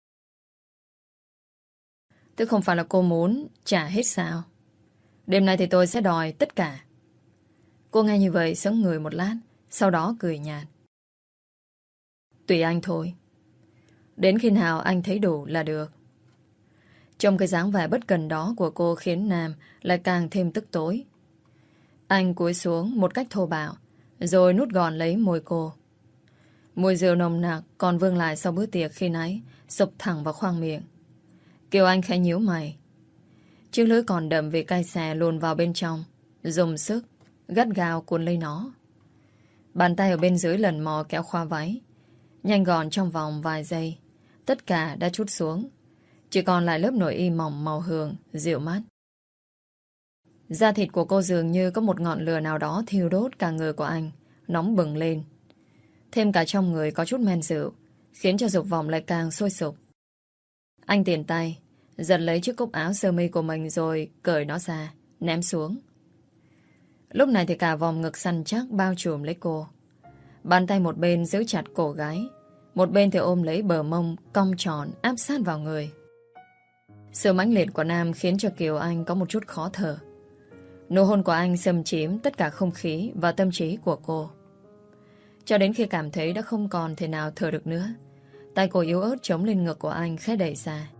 Tức không phải là cô muốn trả hết sao? Đêm nay thì tôi sẽ đòi tất cả. Cô nghe như vậy sững người một lát, sau đó cười nhạt. Tùy anh thôi. Đến khi nào anh thấy đủ là được. Trong cái dáng vẻ bất cần đó của cô khiến Nam lại càng thêm tức tối. Anh cúi xuống một cách thô bạo, rồi nút gọn lấy môi cô. Mùi rượu nồng nặc còn vương lại sau bữa tiệc khi nãy sụp thẳng vào khoang miệng. Kiều Anh khẽ nhíu mày. Chiếc lưỡi còn đậm vì cay xè luồn vào bên trong, dùng sức gắt gao cuốn lấy nó. Bàn tay ở bên dưới lần mò kéo khoa váy. Nhanh gọn trong vòng vài giây, tất cả đã trút xuống, chỉ còn lại lớp nội y mỏng màu hường, dịu mát. Da thịt của cô dường như có một ngọn lửa nào đó thiêu đốt cả người của anh, nóng bừng lên. Thêm cả trong người có chút men rượu, khiến cho dục vọng lại càng sôi sục. Anh tiền tay, giật lấy chiếc cúc áo sơ mi của mình rồi cởi nó ra, ném xuống. Lúc này thì cả vòng ngực săn chắc bao trùm lấy cô. Bàn tay một bên giữ chặt cổ gái, một bên thì ôm lấy bờ mông cong tròn áp sát vào người. Sự mãnh liệt của Nam khiến cho Kiều Anh có một chút khó thở. Nụ hôn của anh xâm chiếm tất cả không khí và tâm trí của cô. Cho đến khi cảm thấy đã không còn thể nào thở được nữa, tay cô yếu ớt chống lên ngực của anh khẽ đẩy ra.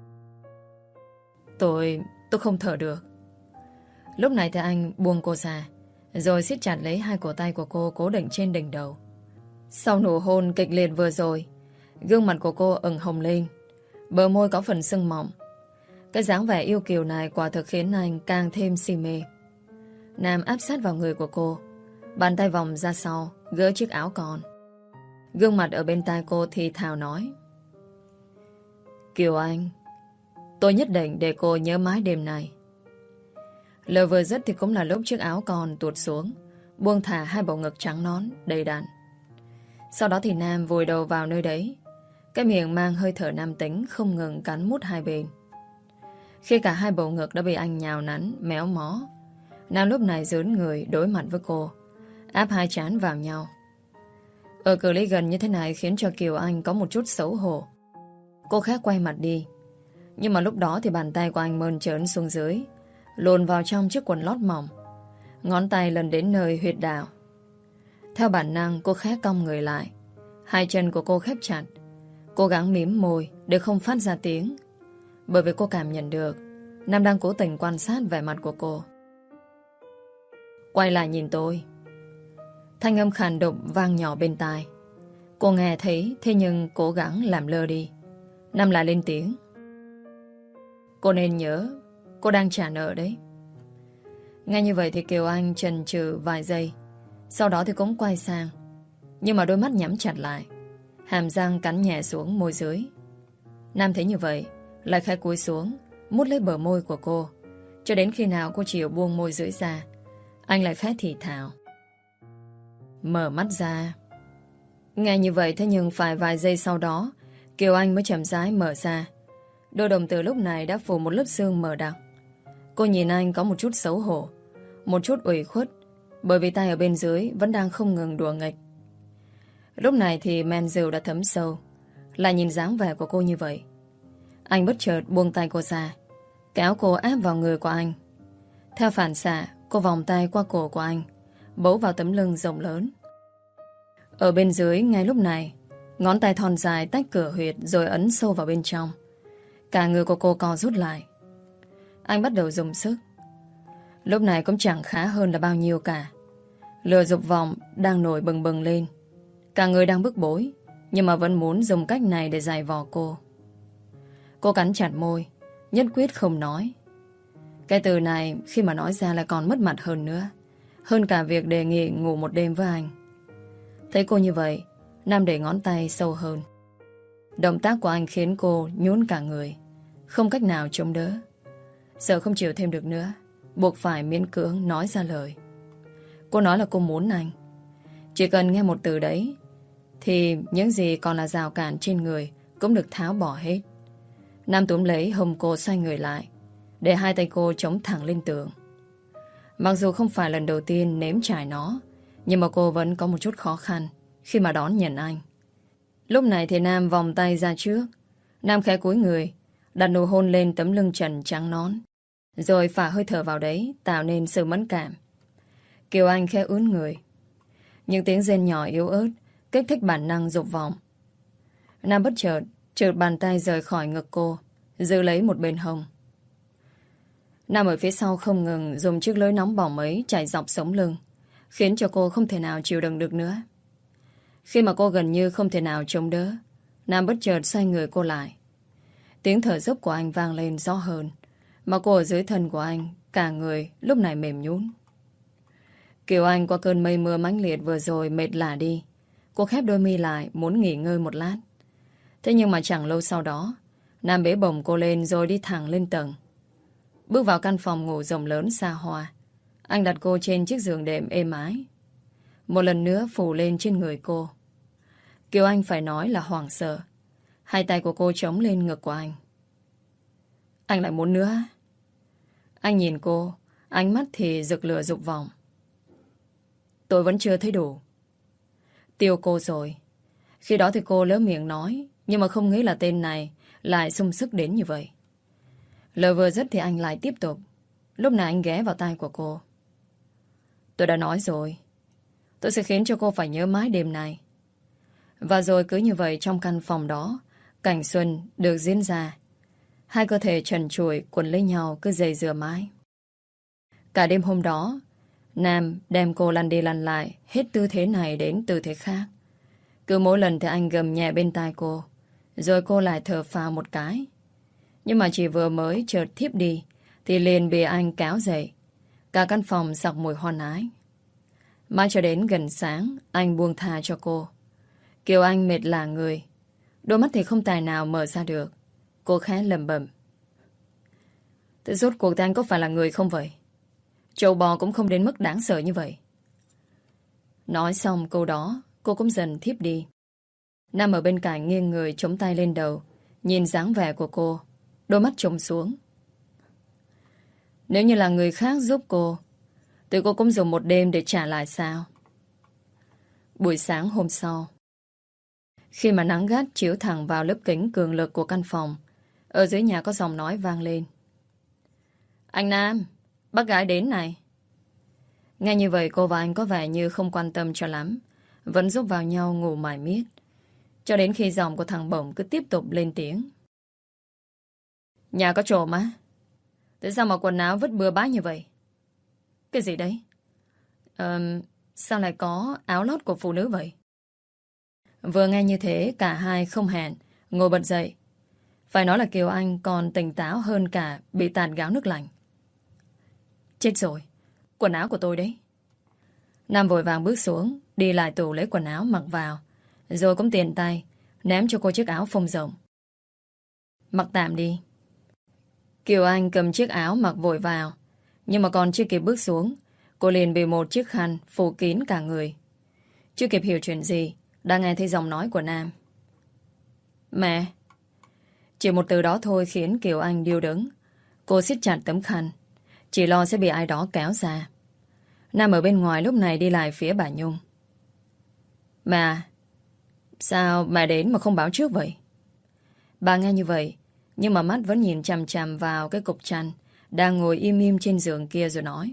Tôi không thở được. Lúc này thì anh buông cô ra, rồi siết chặt lấy hai cổ tay của cô cố định trên đỉnh đầu. Sau nụ hôn kịch liệt vừa rồi, gương mặt của cô ửng hồng lên, bờ môi có phần sưng mọng. Cái dáng vẻ yêu kiều này quả thực khiến anh càng thêm si mê. Nam áp sát vào người của cô, bàn tay vòng ra sau, gỡ chiếc áo còn. Gương mặt ở bên tai cô thì thào nói. Kiều Anh, tôi nhất định để cô nhớ mãi đêm này. Lời vừa dứt thì cũng là lúc chiếc áo còn tuột xuống, buông thả hai bầu ngực trắng nón đầy đặn. Sau đó thì Nam vùi đầu vào nơi đấy, cái miệng mang hơi thở nam tính không ngừng cắn mút hai bên. Khi cả hai bầu ngực đã bị anh nhào nắn, méo mó, Nam lúc này dướn người đối mặt với cô, áp hai trán vào nhau. Ở cự ly gần như thế này khiến cho Kiều Anh có một chút xấu hổ. Cô khẽ quay mặt đi, nhưng mà lúc đó thì bàn tay của anh mơn trớn xuống dưới, luồn vào trong chiếc quần lót mỏng. Ngón tay lần đến nơi huyệt đạo. Theo bản năng cô khẽ cong người lại, hai chân của cô khép chặt, cố gắng mím môi để không phát ra tiếng, bởi vì cô cảm nhận được Nam đang cố tình quan sát vẻ mặt của cô. Quay lại nhìn tôi. Thanh âm khàn đục vang nhỏ bên tai. Cô nghe thấy, thế nhưng cố gắng làm lơ đi. Nam lại lên tiếng. Cô nên nhớ, cô đang trả nợ đấy. Nghe như vậy thì Kiều Anh chần chừ vài giây, sau đó thì cũng quay sang, nhưng mà đôi mắt nhắm chặt lại, hàm răng cắn nhẹ xuống môi dưới. Nam thấy như vậy, lại khẽ cúi xuống, mút lấy bờ môi của cô, cho đến khi nào cô chịu buông môi dưới ra, anh lại khẽ thì thào. Mở mắt ra. Nghe như vậy thế nhưng phải vài giây sau đó, Kiều Anh mới chậm rãi mở ra. Đôi đồng tử lúc này đã phủ một lớp sương mờ đặc. Cô nhìn anh có một chút xấu hổ, một chút ủy khuất, bởi vì tay ở bên dưới vẫn đang không ngừng đùa nghịch. Lúc này thì men rượu đã thấm sâu. Lại nhìn dáng vẻ của cô như vậy, anh bất chợt buông tay cô ra, kéo cô áp vào người của anh. Theo phản xạ, cô vòng tay qua cổ của anh, bấu vào tấm lưng rộng lớn. Ở bên dưới ngay lúc này, ngón tay thon dài tách cửa huyệt rồi ấn sâu vào bên trong. Cả người của cô co rút lại. Anh bắt đầu dùng sức. Lúc này cũng chẳng khá hơn là bao nhiêu cả. Lửa dục vọng đang nổi bừng bừng lên. Cả người đang bức bối, nhưng mà vẫn muốn dùng cách này để giày vò cô. Cô cắn chặt môi, nhất quyết không nói. Cái từ này khi mà nói ra lại còn mất mặt hơn nữa, hơn cả việc đề nghị ngủ một đêm với anh. Thấy cô như vậy, Nam để ngón tay sâu hơn. Động tác của anh khiến cô nhún cả người, không cách nào chống đỡ. Sợ không chịu thêm được nữa, buộc phải miễn cưỡng nói ra lời. Cô nói là cô muốn anh. Chỉ cần nghe một từ đấy thì những gì còn là rào cản trên người cũng được tháo bỏ hết. Nam túm lấy hông cô xoay người lại, để hai tay cô chống thẳng lên tường. Mặc dù không phải lần đầu tiên nếm trải nó, nhưng mà cô vẫn có một chút khó khăn khi mà đón nhận anh. Lúc này thì Nam vòng tay ra trước. Nam khẽ cúi người, đặt nụ hôn lên tấm lưng trần trắng nõn, rồi phả hơi thở vào đấy, tạo nên sự mẫn cảm. Kiều Anh khẽ ướn người. Những tiếng rên nhỏ yếu ớt kích thích bản năng dục vọng. Nam bất chợt trượt bàn tay rời khỏi ngực cô, giữ lấy một bên hông. Nam ở phía sau không ngừng dùng chiếc lưỡi nóng bỏng ấy chảy dọc sống lưng, khiến cho cô không thể nào chịu đựng được nữa. Khi mà cô gần như không thể nào chống đỡ, Nam bất chợt xoay người cô lại. Tiếng thở dốc của anh vang lên rõ hơn, mà cô ở dưới thân của anh, cả người lúc này mềm nhũn. Kiều Anh qua cơn mây mưa mãnh liệt vừa rồi mệt lả đi. Cô khép đôi mi lại muốn nghỉ ngơi một lát. Thế nhưng mà chẳng lâu sau đó, Nam bế bổng cô lên rồi đi thẳng lên tầng. Bước vào căn phòng ngủ rộng lớn xa hoa, anh đặt cô trên chiếc giường đệm êm ái. Một lần nữa phủ lên trên người cô. Kiều Anh phải nói là hoảng sợ. Hai tay của cô chống lên ngực của anh. Anh lại muốn nữa. Anh nhìn cô, ánh mắt thì rực lửa dục vọng. Tôi vẫn chưa thấy đủ. Tiêu cô rồi. Khi đó thì cô lỡ miệng nói, nhưng mà không nghĩ là tên này lại sung sức đến như vậy. Lời vừa dứt thì anh lại tiếp tục. Lúc này anh ghé vào tai của cô. Tôi đã nói rồi, tôi sẽ khiến cho cô phải nhớ mãi đêm này. Và rồi cứ như vậy trong căn phòng đó, cảnh xuân được diễn ra. Hai cơ thể trần trụi quấn lấy nhau cứ dây dưa mãi. Cả đêm hôm đó, Nam đem cô lăn đi lăn lại, hết tư thế này đến tư thế khác. Cứ mỗi lần thì anh gầm nhẹ bên tai cô, rồi cô lại thở phào một cái. Nhưng mà chỉ vừa mới chợt thiếp đi thì liền bị anh kéo dậy. Cả căn phòng sặc mùi hoan ái. Mãi cho đến gần sáng, anh buông tha cho cô. Kiều Anh mệt lả người, đôi mắt thì không tài nào mở ra được. Cô khẽ lẩm bẩm. Thế rốt cuộc thì anh có phải là người không vậy? Trâu bò cũng không đến mức đáng sợ như vậy. Nói xong câu đó, cô cũng dần thiếp đi. Nam ở bên cạnh nghiêng người chống tay lên đầu, nhìn dáng vẻ của cô, đôi mắt trùng xuống. Nếu như là người khác giúp cô, thì cô cũng dùng một đêm để trả lại sao? Buổi sáng hôm sau, khi mà nắng gắt chiếu thẳng vào lớp kính cường lực của căn phòng, ở dưới nhà có giọng nói vang lên. Anh Nam, bác gái đến này. Nghe như vậy cô và anh có vẻ như không quan tâm cho lắm, vẫn giúp vào nhau ngủ mải miết, cho đến khi giọng của thằng Bổng cứ tiếp tục lên tiếng. Nhà có trộm á? Tại sao mà quần áo vứt bừa bãi như vậy? Cái gì đấy? Sao lại có áo lót của phụ nữ vậy? Vừa nghe như thế, cả hai không hẹn ngồi bật dậy. Phải nói là Kiều Anh còn tỉnh táo hơn cả bị tạt gáo nước lạnh. Chết rồi, quần áo của tôi đấy. Nam vội vàng bước xuống, đi lại tủ lấy quần áo mặc vào, rồi cũng tiện tay ném cho cô chiếc áo phông rộng. Mặc tạm đi. Kiều Anh cầm chiếc áo mặc vội vào, nhưng mà còn chưa kịp bước xuống, cô liền bị một chiếc khăn phủ kín cả người. Chưa kịp hiểu chuyện gì, đã nghe thấy giọng nói của Nam. Mẹ! Chỉ một từ đó thôi khiến Kiều Anh điêu đứng. Cô siết chặt tấm khăn, Chỉ lo sẽ bị ai đó kéo ra. Nam ở bên ngoài lúc này đi lại phía bà Nhung. Mà, sao mẹ đến mà không báo trước vậy? Bà nghe như vậy, nhưng mà mắt vẫn nhìn chằm chằm vào cái cục chăn đang ngồi im im trên giường kia rồi nói.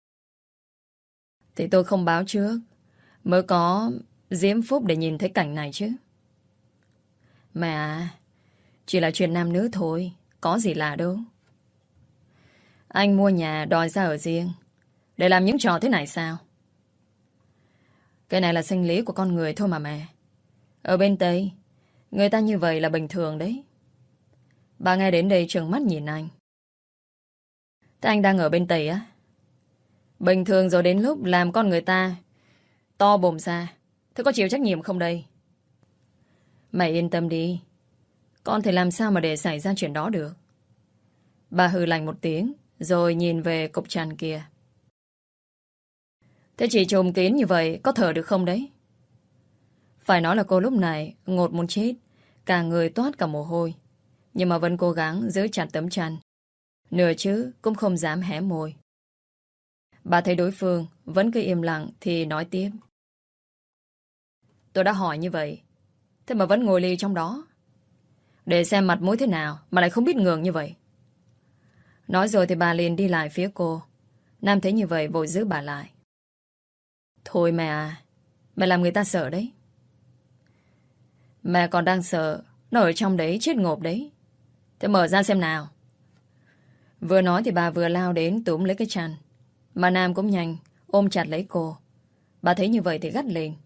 Thì tôi không báo trước, mới có diễm phúc để nhìn thấy cảnh này chứ. Mẹ à, chỉ là chuyện nam nữ thôi, có gì lạ đâu. Anh mua nhà đòi ra ở riêng để làm những trò thế này sao? Cái này là sinh lý của con người thôi mà mẹ. Ở bên Tây, người ta như vậy là bình thường đấy. Bà nghe đến đây trừng mắt nhìn anh. Thế anh đang ở bên Tây á? Bình thường rồi đến lúc làm con người ta to bồm ra, thế có chịu trách nhiệm không đây? Mày yên tâm đi, con thì làm sao mà để xảy ra chuyện đó được. Bà hừ lạnh một tiếng, rồi nhìn về cục chăn kia. Thế chị trùm kín như vậy có thở được không đấy? Phải nói là cô lúc này ngột muốn chết, cả người toát cả mồ hôi, nhưng mà vẫn cố gắng giữ chặt tấm chăn, nửa chứ cũng không dám hé môi. Bà thấy đối phương vẫn cứ im lặng thì nói tiếp. Tôi đã hỏi như vậy, thế mà vẫn ngồi lì trong đó, để xem mặt mũi thế nào mà lại không biết ngường như vậy. Nói rồi thì bà liền đi lại phía cô. Nam thấy như vậy vội giữ bà lại. Thôi mẹ à, mẹ làm người ta sợ đấy. Mẹ còn đang sợ, nó ở trong đấy chết ngộp đấy. Thế mở ra xem nào. Vừa nói thì bà vừa lao đến túm lấy cái chăn, mà Nam cũng nhanh ôm chặt lấy cô. Bà thấy như vậy thì gắt lên.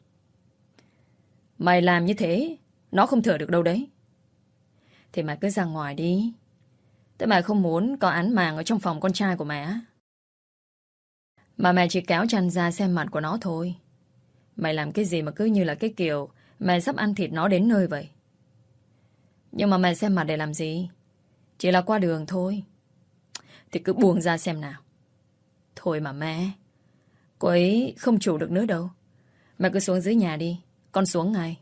Mày làm như thế, nó không thở được đâu đấy. Thì mày cứ ra ngoài đi. Thế mày không muốn có án màng ở trong phòng con trai của mẹ á? Mà mẹ chỉ kéo chăn ra xem mặt của nó thôi. Mày làm cái gì mà cứ như là cái kiểu mày sắp ăn thịt nó đến nơi vậy? Nhưng mà mày xem mặt để làm gì? Chỉ là qua đường thôi. Thì cứ buông ra xem nào. Thôi mà mẹ, cô ấy không chủ được nữa đâu. Mẹ cứ xuống dưới nhà đi, con xuống ngay.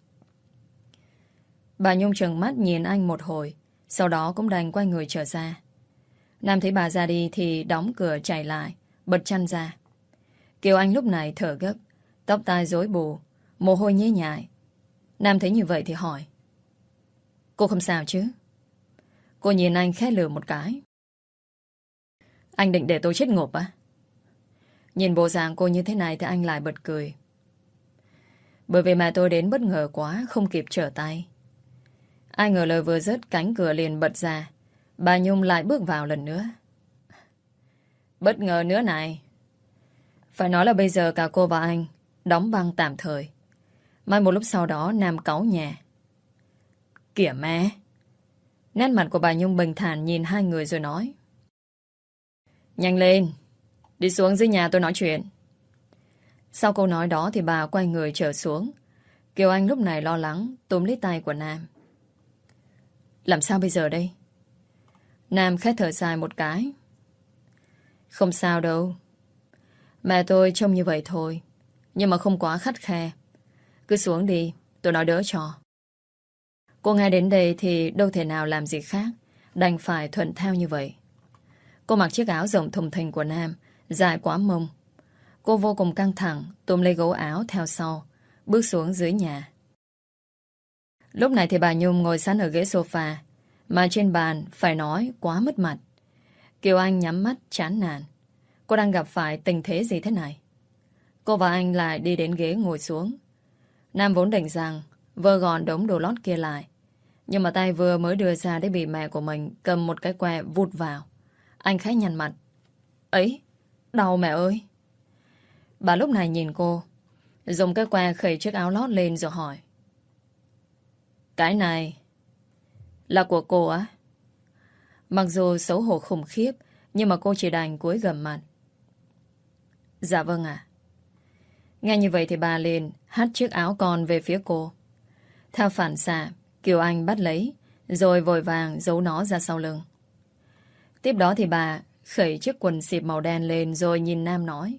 Bà Nhung trừng mắt nhìn anh một hồi, sau đó cũng đành quay người trở ra. Nam thấy bà ra đi thì đóng cửa chạy lại, bật chăn ra. Kiều Anh lúc này thở gấp, tóc tai rối bù, mồ hôi nhễ nhại. Nam thấy như vậy thì hỏi. Cô không sao chứ? Cô nhìn anh khẽ lườm một cái. Anh định để tôi chết ngộp á? Nhìn bộ dạng cô như thế này thì anh lại bật cười. Bởi vì mẹ tôi đến bất ngờ quá, không kịp trở tay. Ai ngờ lời vừa dứt, cánh cửa liền bật ra. Bà Nhung lại bước vào lần nữa. Bất ngờ nữa này. Phải nói là bây giờ cả cô và anh đóng băng tạm thời. Mai một lúc sau đó Nam cáu nhà. Kìa mẹ. Nét mặt của bà Nhung bình thản nhìn hai người rồi nói. Nhanh lên, đi xuống dưới nhà tôi nói chuyện. Sau câu nói đó thì bà quay người trở xuống. Kiều Anh lúc này lo lắng túm lấy tay của Nam. Làm sao bây giờ đây? Nam khẽ thở dài một cái. Không sao đâu. Mẹ tôi trông như vậy thôi, nhưng mà không quá khắt khe. Cứ xuống đi, tôi nói đỡ cho. Cô nghe đến đây thì đâu thể nào làm gì khác, đành phải thuận theo như vậy. Cô mặc chiếc áo rộng thùng thình của Nam, dài quá mông. Cô vô cùng căng thẳng, túm lấy gấu áo theo sau, bước xuống dưới nhà. Lúc này thì bà Nhung ngồi sẵn ở ghế sofa, mà trên bàn phải nói quá mất mặt. Kiều Anh nhắm mắt chán nản. Cô đang gặp phải tình thế gì thế này? Cô và anh lại đi đến ghế ngồi xuống. Nam vốn định rằng vơ gọn đống đồ lót kia lại, nhưng mà tay vừa mới đưa ra để bị mẹ của mình cầm một cái que vụt vào. Anh khẽ nhăn mặt. Ấy, đau mẹ ơi. Bà lúc này nhìn cô, dùng cái que khẩy chiếc áo lót lên rồi hỏi. Cái này là của cô á? Mặc dù xấu hổ khủng khiếp, nhưng mà cô chỉ đành cúi gằm mặt. Dạ vâng ạ. Nghe như vậy thì bà liền hất chiếc áo con về phía cô. Theo phản xạ, Kiều Anh bắt lấy, rồi vội vàng giấu nó ra sau lưng. Tiếp đó thì bà khẩy chiếc quần xịp màu đen lên rồi nhìn Nam nói.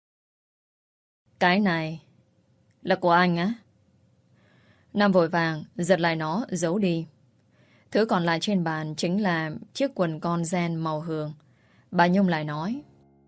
Cái này là của anh á? Nam vội vàng giật lại nó giấu đi. Thứ còn lại trên bàn chính là chiếc quần con ren màu hường. Bà Nhung lại nói: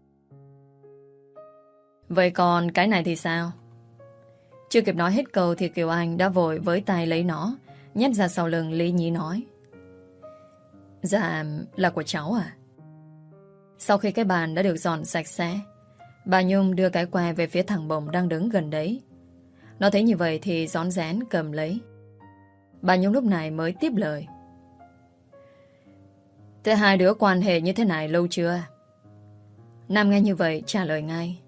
vậy còn cái này thì sao? Chưa kịp nói hết câu thì Kiều Anh đã vội với tay lấy nó, nhét ra sau lưng lý nhí nói: dạ, là của cháu à? Sau khi cái bàn đã được dọn sạch sẽ, bà Nhung đưa cái que về phía thằng Bồng đang đứng gần đấy. Nó thấy như vậy thì rón rén cầm lấy. Bà Nhung lúc này mới tiếp lời: thế hai đứa quan hệ như thế này lâu chưa? Nam nghe như vậy trả lời ngay: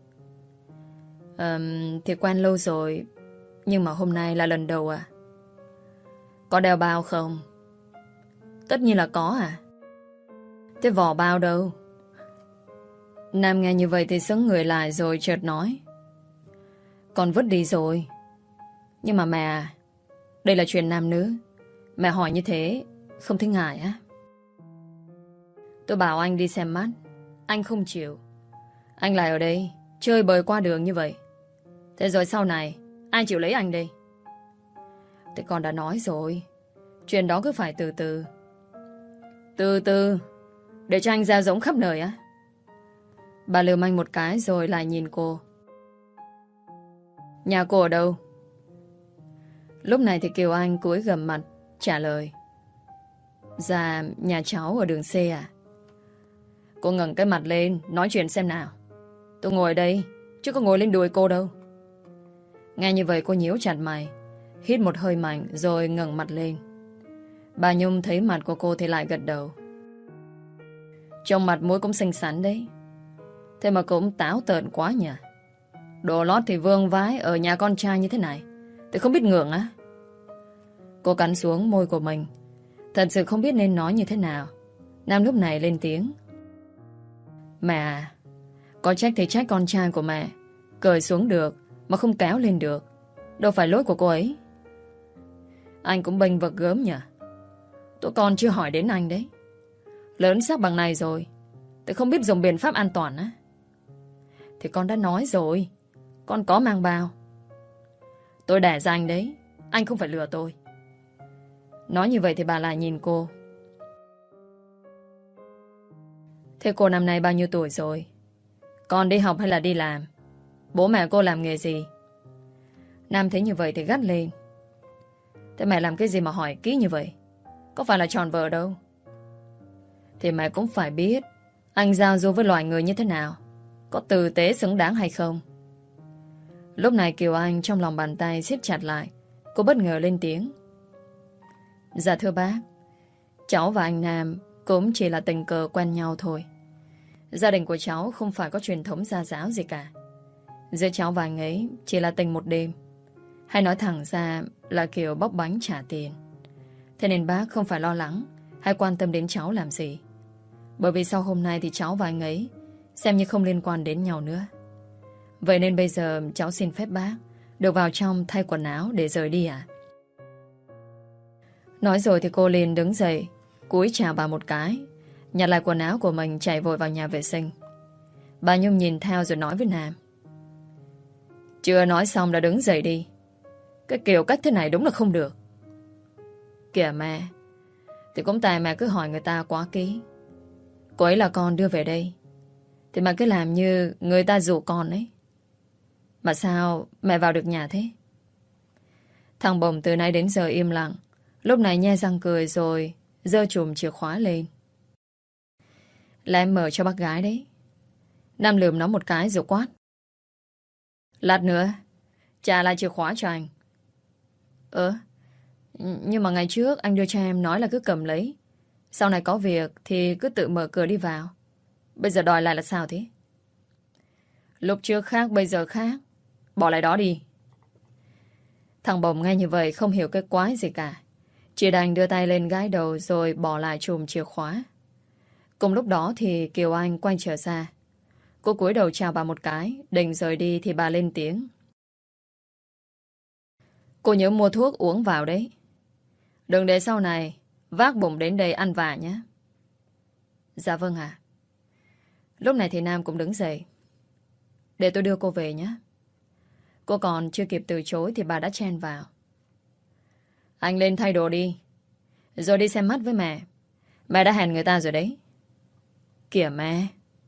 thì quen lâu rồi, nhưng mà hôm nay là lần đầu à? Có đeo bao không? Tất nhiên là có à. Thế vỏ bao đâu? Nam nghe như vậy thì sững người lại rồi chợt nói: con vứt đi rồi. Nhưng mà mẹ à, đây là chuyện nam nữ, mẹ hỏi như thế không thấy ngại á? Tôi bảo anh đi xem mắt, anh không chịu. Anh lại ở đây chơi bời qua đường như vậy. Thế rồi sau này ai chịu lấy anh đây? Thế con đã nói rồi, chuyện đó cứ phải từ từ. Từ từ? Để cho anh ra giống khắp nơi á? Bà lườm anh một cái rồi lại nhìn cô: nhà cô ở đâu? Lúc này thì Kiều Anh cúi gằm mặt trả lời: dạ, nhà cháu ở đường C à? Cô ngẩng cái mặt lên nói chuyện xem nào. Tôi ngồi đây chứ có ngồi lên đùi cô đâu. Nghe như vậy cô nhíu chặt mày, hít một hơi mạnh rồi ngẩng mặt lên. Bà Nhung thấy mặt của cô thì lại gật đầu: trong mặt mũi cũng xinh xắn đấy. Thế mà cũng táo tợn quá nhỉ. Đồ lót thì vương vái ở nhà con trai như thế này thì không biết ngượng á? Cô cắn xuống môi của mình, thật sự không biết nên nói như thế nào. Nam lúc này lên tiếng: mẹ à, có trách thì trách con trai của mẹ, cởi xuống được mà không kéo lên được. Đâu phải lỗi của cô ấy. Anh cũng bênh vực gớm nhỉ. Tụi con chưa hỏi đến anh đấy. Lớn xác bằng này rồi thì không biết dùng biện pháp an toàn á? Thì con đã nói rồi, con có mang bao. Tôi đẻ ra anh đấy, anh không phải lừa tôi. Nói như vậy thì bà lại nhìn cô: thế cô năm nay bao nhiêu tuổi rồi? Con đi học hay là đi làm? Bố mẹ cô làm nghề gì? Nam thấy như vậy thì gắt lên: thế mẹ làm cái gì mà hỏi kỹ như vậy? Có phải là tròn vợ đâu. Thì mẹ cũng phải biết anh giao du với loài người như thế nào, có tử tế xứng đáng hay không. Lúc này Kiều Anh trong lòng bàn tay siết chặt lại. Cô bất ngờ lên tiếng: dạ thưa bác, cháu và anh Nam cũng chỉ là tình cờ quen nhau thôi. Gia đình của cháu không phải có truyền thống gia giáo gì cả. Giữa cháu và anh ấy chỉ là tình một đêm, hay nói thẳng ra là kiểu bóc bánh trả tiền. Thế nên bác không phải lo lắng hay quan tâm đến cháu làm gì. Bởi vì sau hôm nay thì cháu và anh ấy xem như không liên quan đến nhau nữa. Vậy nên bây giờ cháu xin phép bác được vào trong thay quần áo để rời đi ạ. Nói rồi thì cô liền đứng dậy, cúi chào bà một cái, nhặt lại quần áo của mình chạy vội vào nhà vệ sinh. Bà Nhung nhìn theo rồi nói với Nam: chưa nói xong đã đứng dậy đi. Cái kiểu cách thế này đúng là không được. Kìa mẹ, thì cũng tại mẹ cứ hỏi người ta quá kỹ. Cô ấy là con đưa về đây, thì mà cứ làm như người ta dụ con ấy. Mà sao mẹ vào được nhà thế? Thằng Bồng từ nay đến giờ im lặng, lúc này nhe răng cười rồi giơ chùm chìa khóa lên. Là em mở cho bác gái đấy. Nam lườm nó một cái rồi quát: lát nữa trả lại chìa khóa cho anh. Nhưng mà ngày trước anh đưa cho em nói là cứ cầm lấy, sau này có việc thì cứ tự mở cửa đi vào. Bây giờ đòi lại là sao thế? Lúc trước khác bây giờ khác. Bỏ lại đó đi. Thằng Bồng nghe như vậy không hiểu cái quái gì cả, chỉ đành đưa tay lên gãi đầu rồi bỏ lại chùm chìa khóa. Cùng lúc đó thì Kiều Anh quay trở ra. Cô cúi đầu chào bà một cái, định rời đi thì bà lên tiếng: cô nhớ mua thuốc uống vào đấy. Đừng để sau này vác bụng đến đây ăn vạ nhé. Dạ vâng ạ. Lúc này thì Nam cũng đứng dậy: để tôi đưa cô về nhé. Cô còn chưa kịp từ chối thì bà đã chen vào: anh lên thay đồ đi, rồi đi xem mắt với mẹ. Mẹ đã hẹn người ta rồi đấy. Kìa mẹ,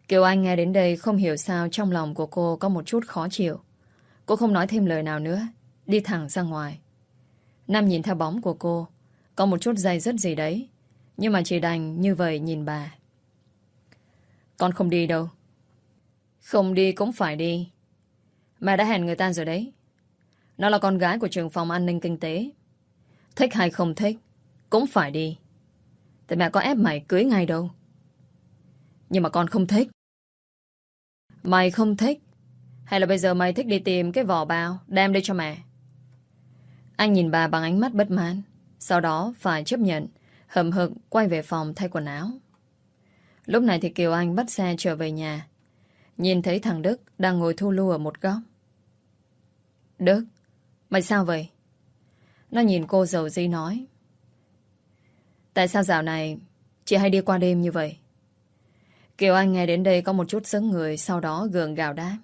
Kiều Anh nghe đến đây không hiểu sao trong lòng của cô có một chút khó chịu. Cô không nói thêm lời nào nữa, đi thẳng ra ngoài. Nam nhìn theo bóng của cô, có một chút day dứt gì đấy, nhưng mà chỉ đành như vậy nhìn bà. Con không đi đâu. Không đi cũng phải đi. Mẹ đã hẹn người ta rồi đấy. Nó là con gái của trưởng phòng an ninh kinh tế. Thích hay không thích cũng phải đi. Tại mẹ có ép mày cưới ngay đâu. Nhưng mà con không thích. Mày không thích? Hay là bây giờ mày thích đi tìm cái vỏ bao đem đi cho mẹ? Anh nhìn bà bằng ánh mắt bất mãn. Sau đó phải chấp nhận, hậm hực quay về phòng thay quần áo. Lúc này thì Kiều Anh bắt xe trở về nhà. Nhìn thấy thằng Đức đang ngồi thu lu ở một góc. Đức, mày sao vậy? Nó nhìn cô dầu dĩ nói. Tại sao dạo này chị hay đi qua đêm như vậy? Kiều Anh nghe đến đây có một chút sững người, sau đó gượng gạo đáp.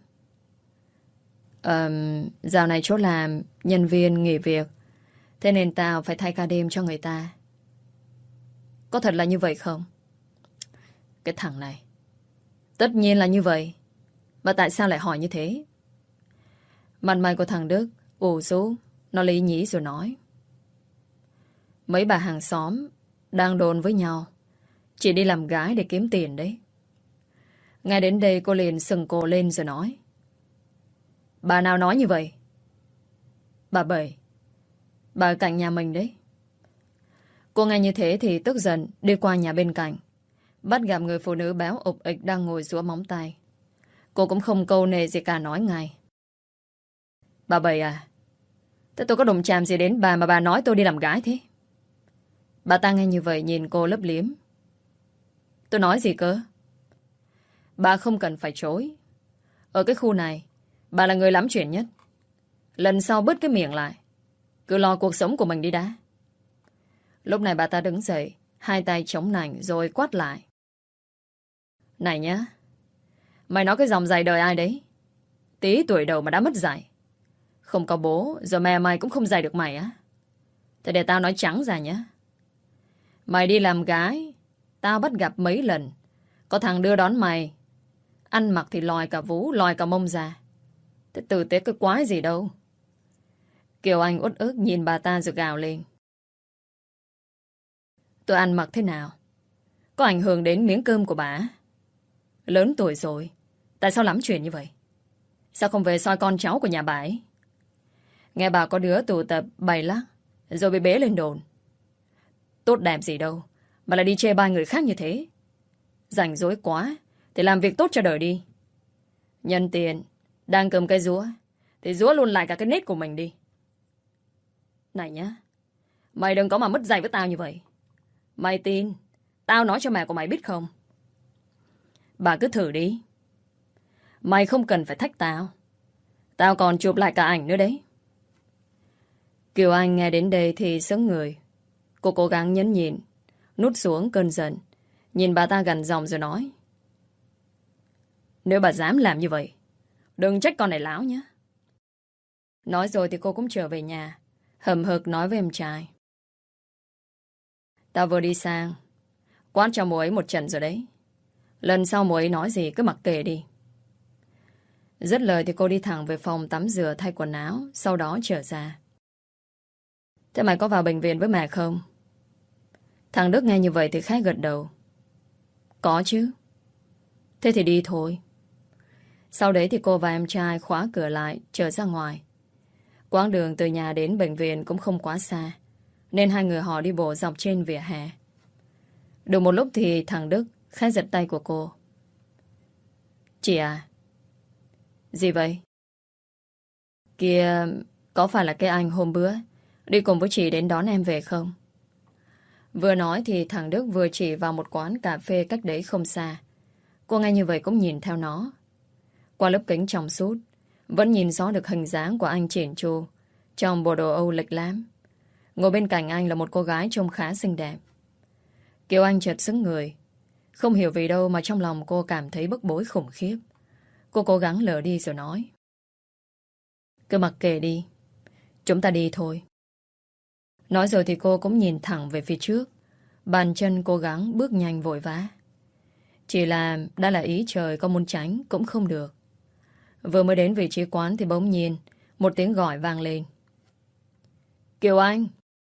Dạo này chỗ làm nhân viên nghỉ việc, thế nên tao phải thay ca đêm cho người ta. Có thật là như vậy không? Cái thằng này. Tất nhiên là như vậy. Mà tại sao lại hỏi như thế? Mặt mày của thằng Đức ủ rũ. Nó lý nhí rồi nói. Mấy bà hàng xóm đang đồn với nhau chị đi làm gái để kiếm tiền đấy. Ngay đến đây cô liền sừng cổ lên rồi nói. Bà nào nói như vậy? Bà Bảy. Bà ở cạnh nhà mình đấy. Cô nghe như thế thì tức giận đi qua nhà bên cạnh, bắt gặp người phụ nữ béo ục ịch đang ngồi giũa móng tay. Cô cũng không câu nệ gì cả, nói ngay. Bà Bảy à, thế tôi có đụng chạm gì đến bà mà bà nói tôi đi làm gái thế? Bà ta nghe như vậy nhìn cô lấp liếm. Tôi nói gì cơ? Bà không cần phải chối. Ở cái khu này bà là người lắm chuyện nhất. Lần sau bứt cái miệng lại, cứ lo cuộc sống của mình đi đã. Lúc này bà ta đứng dậy, hai tay chống nạnh rồi quát lại. Này nhá, mày nói cái dòng dài đời ai đấy? Tí tuổi đầu mà đã mất dạy. Không có bố, giờ mẹ mày cũng không dạy được mày á. Thế để tao nói trắng ra nhá. Mày đi làm gái, tao bắt gặp mấy lần. Có thằng đưa đón mày, ăn mặc thì lòi cả vú, lòi cả mông ra. Thế tử tế cái quái gì đâu. Kiều Anh uất ức nhìn bà ta rồi gào lên. Tôi ăn mặc thế nào có ảnh hưởng đến miếng cơm của bà? Lớn tuổi rồi, tại sao lắm chuyện như vậy? Sao không về soi con cháu của nhà bà ấy? Nghe bà có đứa tụ tập bày lắc rồi bị bế lên đồn. Tốt đẹp gì đâu mà lại đi chê bai người khác như thế. Rảnh rỗi quá thì làm việc tốt cho đời đi. Nhân tiền đang cầm cây rúa thì rúa luôn lại cả cái nết của mình đi. Này nhá, mày đừng có mà mất dạy với tao như vậy. Mày tin tao nói cho mẹ của mày biết không? Bà cứ thử đi. Mày không cần phải thách tao. Tao còn chụp lại cả ảnh nữa đấy. Kiều Anh nghe đến đây thì sững người. Cô cố gắng nhẫn nhịn, nút xuống cơn giận, nhìn bà ta gằn giọng rồi nói. Nếu bà dám làm như vậy, đừng trách con này láo nhé. Nói rồi thì cô cũng trở về nhà, hậm hực nói với em trai. Tao vừa đi sang quát cho mụ ấy một trận rồi đấy. Lần sau mụ ấy nói gì cứ mặc kệ đi. Dứt lời thì cô đi thẳng về phòng tắm rửa thay quần áo, sau đó trở ra. Thế mày có vào bệnh viện với mẹ không? Thằng Đức nghe như vậy thì khẽ gật đầu. Có chứ. Thế thì đi thôi. Sau đấy thì cô và em trai khóa cửa lại, trở ra ngoài. Quãng đường từ nhà đến bệnh viện cũng không quá xa, nên hai người họ đi bộ dọc trên vỉa hè. Được một lúc thì thằng Đức khẽ giật tay của cô. Chị à? Gì vậy? Kìa, có phải là cái anh hôm bữa đi cùng với chị đến đón em về không? Vừa nói thì thằng Đức vừa chỉ vào một quán cà phê cách đấy không xa. Cô nghe như vậy cũng nhìn theo nó. Qua lớp kính trong suốt, vẫn nhìn rõ được hình dáng của anh chỉn chu trong bộ đồ Âu lịch lãm. Ngồi bên cạnh anh là một cô gái trông khá xinh đẹp. Kiều Anh chợt sững người. Không hiểu vì đâu mà trong lòng cô cảm thấy bức bối khủng khiếp. Cô cố gắng lờ đi rồi nói. Cứ mặc kệ đi, chúng ta đi thôi. Nói rồi thì cô cũng nhìn thẳng về phía trước, bàn chân cố gắng bước nhanh vội vã. Chỉ là đã là ý trời, có muốn tránh cũng không được. Vừa mới đến vị trí quán thì bỗng nhiên một tiếng gọi vang lên. Kiều Anh!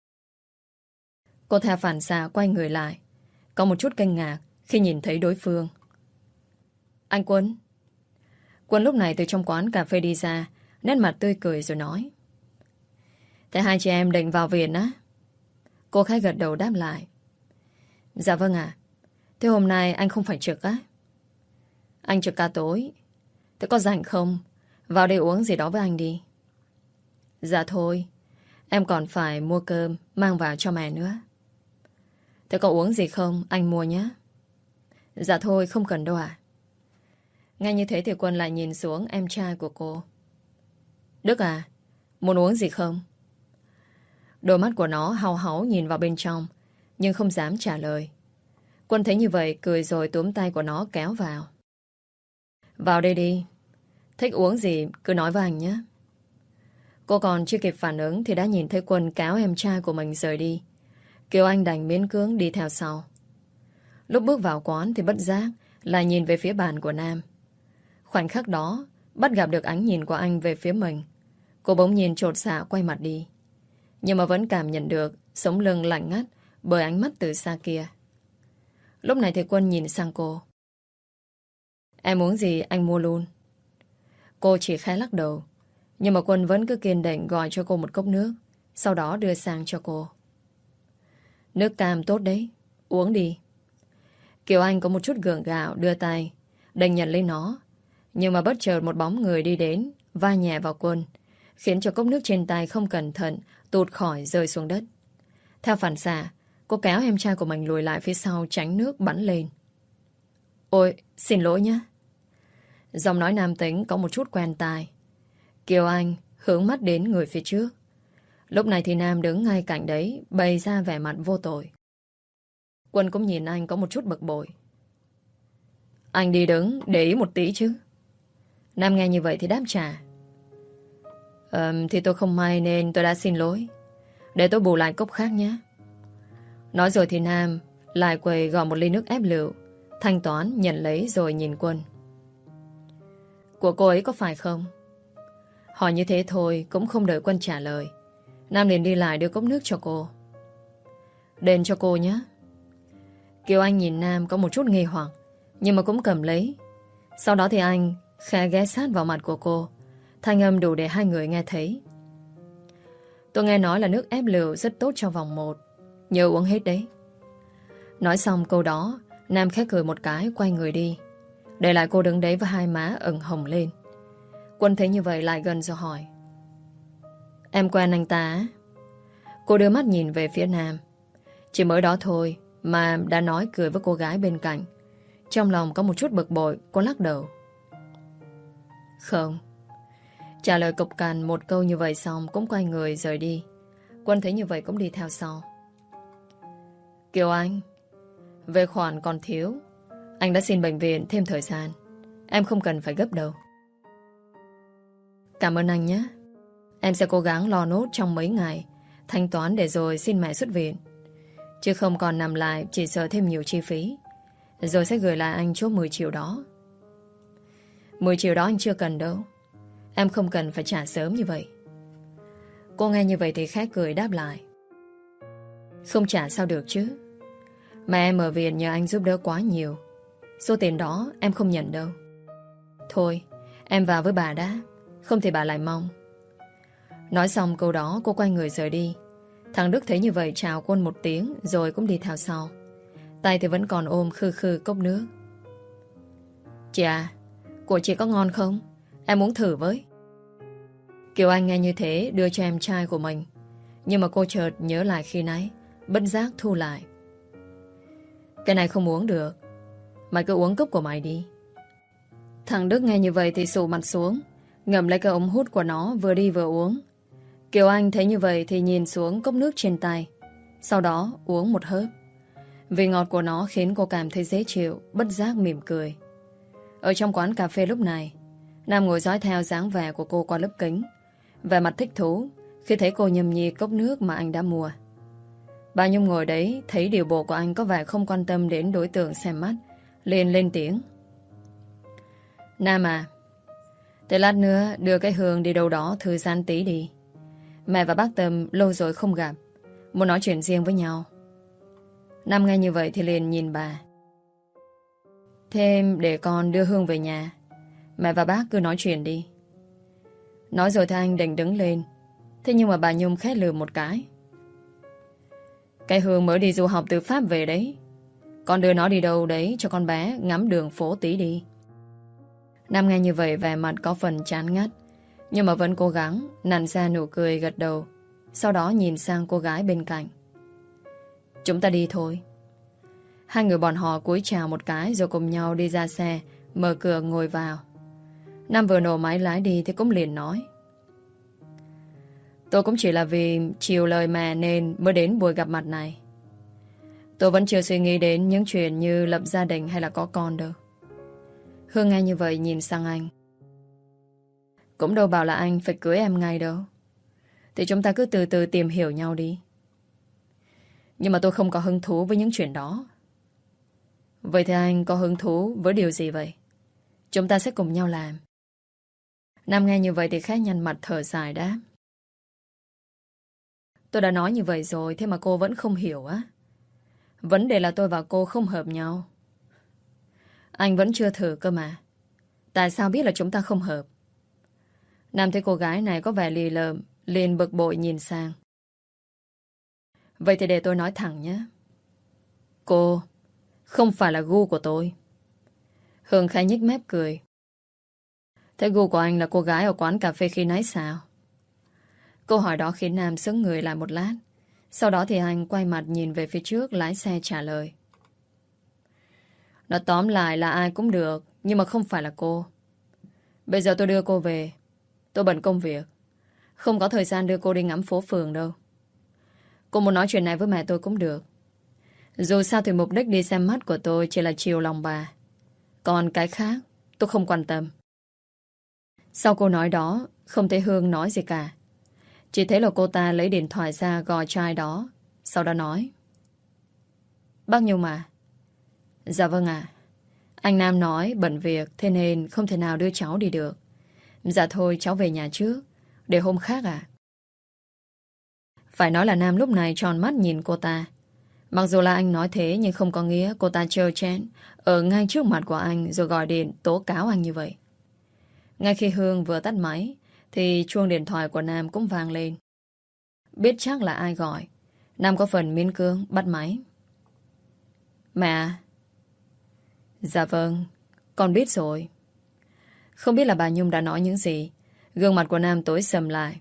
Cô theo phản xạ quay người lại, có một chút kinh ngạc khi nhìn thấy đối phương. Anh Quân. Quân lúc này từ trong quán cà phê đi ra, nét mặt tươi cười rồi nói. Thế hai chị em định vào viện á? Cô khách gật đầu đáp lại. Dạ vâng ạ. Thế hôm nay anh không phải trực á? Anh trực ca tối. Thế có rảnh không? Vào đây uống gì đó với anh đi. Dạ thôi, em còn phải mua cơm mang vào cho mẹ nữa. Thế có uống gì không? Anh mua nhé. Dạ thôi, không cần đâu ạ. Ngay như thế thì Quân lại nhìn xuống em trai của cô. Đức à, muốn uống gì không? Đôi mắt của nó hau háu nhìn vào bên trong, nhưng không dám trả lời. Quân thấy như vậy, cười rồi túm tay của nó kéo vào. Vào đây đi. Thích uống gì cứ nói với anh nhé. Cô còn chưa kịp phản ứng thì đã nhìn thấy Quân kéo em trai của mình rời đi. Kiều Anh đành miễn cưỡng đi theo sau. Lúc bước vào quán thì bất giác lại nhìn về phía bàn của Nam. Khoảnh khắc đó bắt gặp được ánh nhìn của anh về phía mình. Cô bỗng nhiên chột dạ quay mặt đi, nhưng mà vẫn cảm nhận được sống lưng lạnh ngắt bởi ánh mắt từ xa kia. Lúc này thì Quân nhìn sang cô. Em muốn gì anh mua luôn. Cô chỉ khẽ lắc đầu, nhưng mà Quân vẫn cứ kiên định gọi cho cô một cốc nước, sau đó đưa sang cho cô. Nước cam tốt đấy, uống đi. Kiều Anh có một chút gượng gạo đưa tay định nhận lấy nó, nhưng mà bất chợt một bóng người đi đến va nhẹ vào Quân, khiến cho cốc nước trên tay không cẩn thận tụt khỏi rơi xuống đất. Theo phản xạ, cô kéo em trai của mình lùi lại phía sau tránh nước bắn lên. Ôi, xin lỗi nhé. Giọng nói nam tính có một chút quen tai. Kiều Anh hướng mắt đến người phía trước. Lúc này thì Nam đứng ngay cạnh đấy, bày ra vẻ mặt vô tội. Quân cũng nhìn anh có một chút bực bội. Anh đi đứng để ý một tí chứ. Nam nghe như vậy thì đáp trả. Thì tôi không may nên tôi đã xin lỗi. Để tôi bù lại cốc khác nhé. Nói rồi thì Nam lại quầy gọi một ly nước ép lựu, thanh toán nhận lấy rồi nhìn Quân. Của cô ấy có phải không? Hỏi như thế thôi cũng không đợi Quân trả lời, Nam liền đi lại đưa cốc nước cho cô. Đền cho cô nhé. Kiều Anh nhìn Nam có một chút nghi hoặc, nhưng mà cũng cầm lấy. Sau đó thì anh khẽ ghé sát vào mặt của cô, thanh âm đủ để hai người nghe thấy. Tôi nghe nói là nước ép lựu rất tốt cho vòng 1, nhớ uống hết đấy. Nói xong câu đó, Nam khẽ cười một cái quay người đi, để lại cô đứng đấy với hai má ửng hồng lên. Quân thấy như vậy lại gần rồi hỏi. Em quen anh ta á? Cô đưa mắt nhìn về phía Nam. Chỉ mới đó thôi mà đã nói cười với cô gái bên cạnh. Trong lòng có một chút bực bội, cô lắc đầu. Không. Trả lời cộc cằn một câu như vậy xong cũng quay người rời đi. Quân thấy như vậy cũng đi theo sau. Kiều Anh, về khoản còn thiếu, anh đã xin bệnh viện thêm thời gian. Em không cần phải gấp đâu. Cảm ơn anh nhé. Em sẽ cố gắng lo nốt trong mấy ngày, thanh toán để rồi xin mẹ xuất viện. Chứ không còn nằm lại chỉ sợ thêm nhiều chi phí. Rồi sẽ gửi lại anh chốt 10 triệu đó. 10 triệu đó anh chưa cần đâu. Em không cần phải trả sớm như vậy. Cô nghe như vậy thì khẽ cười đáp lại. Không trả sao được chứ. Mà em ở viện nhờ anh giúp đỡ quá nhiều. Số tiền đó em không nhận đâu. Thôi, em vào với bà đã, không thì bà lại mong. Nói xong câu đó cô quay người rời đi. Thằng Đức thấy như vậy chào Quân một tiếng rồi cũng đi theo sau. Tay thì vẫn còn ôm khư khư cốc nước. Chị à, của chị có ngon không? Em muốn thử với. Kiều Anh nghe như thế đưa cho em trai của mình, nhưng mà cô chợt nhớ lại khi nãy, bất giác thu lại. Cái này không uống được. Mày cứ uống cốc của mày đi. Thằng Đức nghe như vậy thì sụ mặt xuống, ngậm lấy cái ống hút của nó vừa đi vừa uống. Kiều Anh thấy như vậy thì nhìn xuống cốc nước trên tay, sau đó uống một hớp. Vị ngọt của nó khiến cô cảm thấy dễ chịu, bất giác mỉm cười. Ở trong quán cà phê lúc này, Nam ngồi dõi theo dáng vẻ của cô qua lớp kính, vẻ mặt thích thú khi thấy cô nhâm nhi cốc nước mà anh đã mua. Bà Nhung ngồi đấy thấy điều bộ của anh có vẻ không quan tâm đến đối tượng xem mắt, liền lên tiếng. Nam à, thế lát nữa đưa cái Hương đi đâu đó thư giãn tí đi. Mẹ và bác Tâm lâu rồi không gặp, muốn nói chuyện riêng với nhau. Nam nghe như vậy thì liền nhìn bà. Thêm để con đưa Hương về nhà, mẹ và bác cứ nói chuyện đi. Nói rồi thì anh định đứng lên. Thế nhưng mà bà Nhung khét lừ một cái. Cái Hương mới đi du học từ Pháp về đấy, con đưa nó đi đâu đấy cho con bé ngắm đường phố tí đi. Nam nghe như vậy vẻ mặt có phần chán ngắt, nhưng mà vẫn cố gắng nặn ra nụ cười gật đầu. Sau đó nhìn sang cô gái bên cạnh. Chúng ta đi thôi. Hai người bọn họ cúi chào một cái rồi cùng nhau đi ra xe, mở cửa ngồi vào. Nam vừa nổ máy lái đi thì cũng liền nói. Tôi cũng chỉ là vì chiều lời mẹ nên mới đến buổi gặp mặt này. Tôi vẫn chưa suy nghĩ đến những chuyện như lập gia đình hay là có con đâu. Hương nghe như vậy nhìn sang anh. Cũng đâu bảo là anh phải cưới em ngay đâu. Thì chúng ta cứ từ từ tìm hiểu nhau đi. Nhưng mà tôi không có hứng thú với những chuyện đó. Vậy thì anh có hứng thú với điều gì vậy? Chúng ta sẽ cùng nhau làm. Nam nghe như vậy thì khẽ nhăn mặt thở dài đáp. Tôi đã nói như vậy rồi, thế mà cô vẫn không hiểu á. Vấn đề là tôi và cô không hợp nhau. Anh vẫn chưa thử cơ mà. Tại sao biết là chúng ta không hợp? Nam thấy cô gái này có vẻ lì lợm, liền bực bội nhìn sang. Vậy thì để tôi nói thẳng nhé. Cô không phải là gu của tôi. Hương khẽ nhếch mép cười. Thế gu của anh là cô gái ở quán cà phê khi nãy sao? Câu hỏi đó khiến Nam sững người lại một lát. Sau đó thì anh quay mặt nhìn về phía trước, lái xe trả lời. Nó tóm lại là ai cũng được, nhưng mà không phải là cô. Bây giờ tôi đưa cô về. Tôi bận công việc, không có thời gian đưa cô đi ngắm phố phường đâu. Cô muốn nói chuyện này với mẹ tôi cũng được. Dù sao thì mục đích đi xem mắt của tôi chỉ là chiều lòng bà. Còn cái khác tôi không quan tâm. Sau câu nói đó, không thấy Hương nói gì cả. Chỉ thấy là cô ta lấy điện thoại ra gọi trai đó. Sau đó nói. Bác Nhung à? Dạ vâng ạ. Anh Nam nói bận việc, thế nên không thể nào đưa cháu đi được. Dạ thôi cháu về nhà trước, để hôm khác à? Phải nói là Nam lúc này tròn mắt nhìn cô ta. Mặc dù là anh nói thế, nhưng không có nghĩa cô ta trơ trẽn ở ngay trước mặt của anh rồi gọi điện tố cáo anh như vậy. Ngay khi Hương vừa tắt máy thì chuông điện thoại của Nam cũng vang lên. Biết chắc là ai gọi, Nam có phần miễn cưỡng bắt máy. Mẹ à? Dạ vâng, con biết rồi. Không biết là bà Nhung đã nói những gì. Gương mặt của Nam tối sầm lại.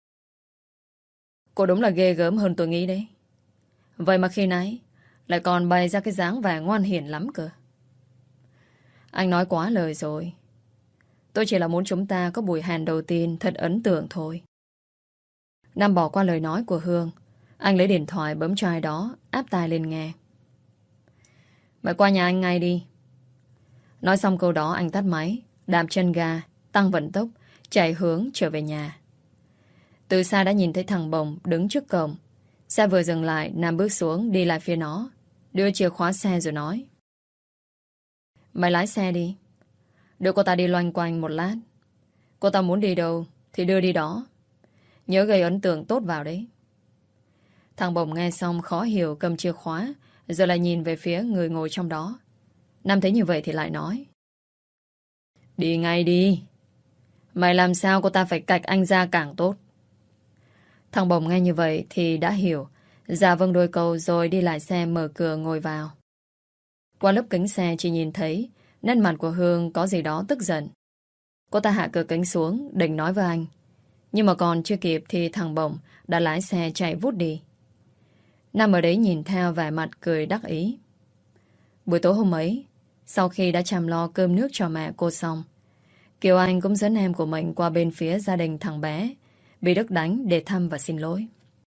Cô đúng là ghê gớm hơn tôi nghĩ đấy. Vậy mà khi nãy lại còn bày ra cái dáng vẻ ngoan hiền lắm cơ. Anh nói quá lời rồi. Tôi chỉ là muốn chúng ta có buổi hẹn đầu tiên thật ấn tượng thôi. Nam bỏ qua lời nói của Hương. Anh lấy điện thoại bấm cho ai đó, áp tai lên nghe. Mày qua nhà anh ngay đi. Nói xong câu đó anh tắt máy, đạp chân ga, tăng vận tốc, chạy hướng trở về nhà. Từ xa đã nhìn thấy thằng Bồng đứng trước cổng. Xe vừa dừng lại, Nam bước xuống đi lại phía nó, đưa chìa khóa xe rồi nói. Mày lái xe đi, đưa cô ta đi loanh quanh một lát. Cô ta muốn đi đâu thì đưa đi đó. Nhớ gây ấn tượng tốt vào đấy. Thằng Bồng nghe xong khó hiểu, cầm chìa khóa rồi lại nhìn về phía người ngồi trong đó. Nam thấy như vậy thì lại nói. Đi ngay đi. Mày làm sao cô ta phải cạch anh ra càng tốt. Thằng Bồng nghe như vậy thì đã hiểu. Dạ vâng đôi câu rồi đi lại xe mở cửa ngồi vào. Qua lớp kính xe chỉ nhìn thấy nét mặt của Hương có gì đó tức giận. Cô ta hạ cửa kính xuống định nói với anh. Nhưng mà còn chưa kịp thì thằng Bồng đã lái xe chạy vút đi. Nam ở đấy nhìn theo vẻ mặt cười đắc ý. Buổi tối hôm ấy, sau khi đã chăm lo cơm nước cho mẹ cô xong, Kiều Anh cũng dẫn em của mình qua bên phía gia đình thằng bé bị Đức đánh để thăm và xin lỗi.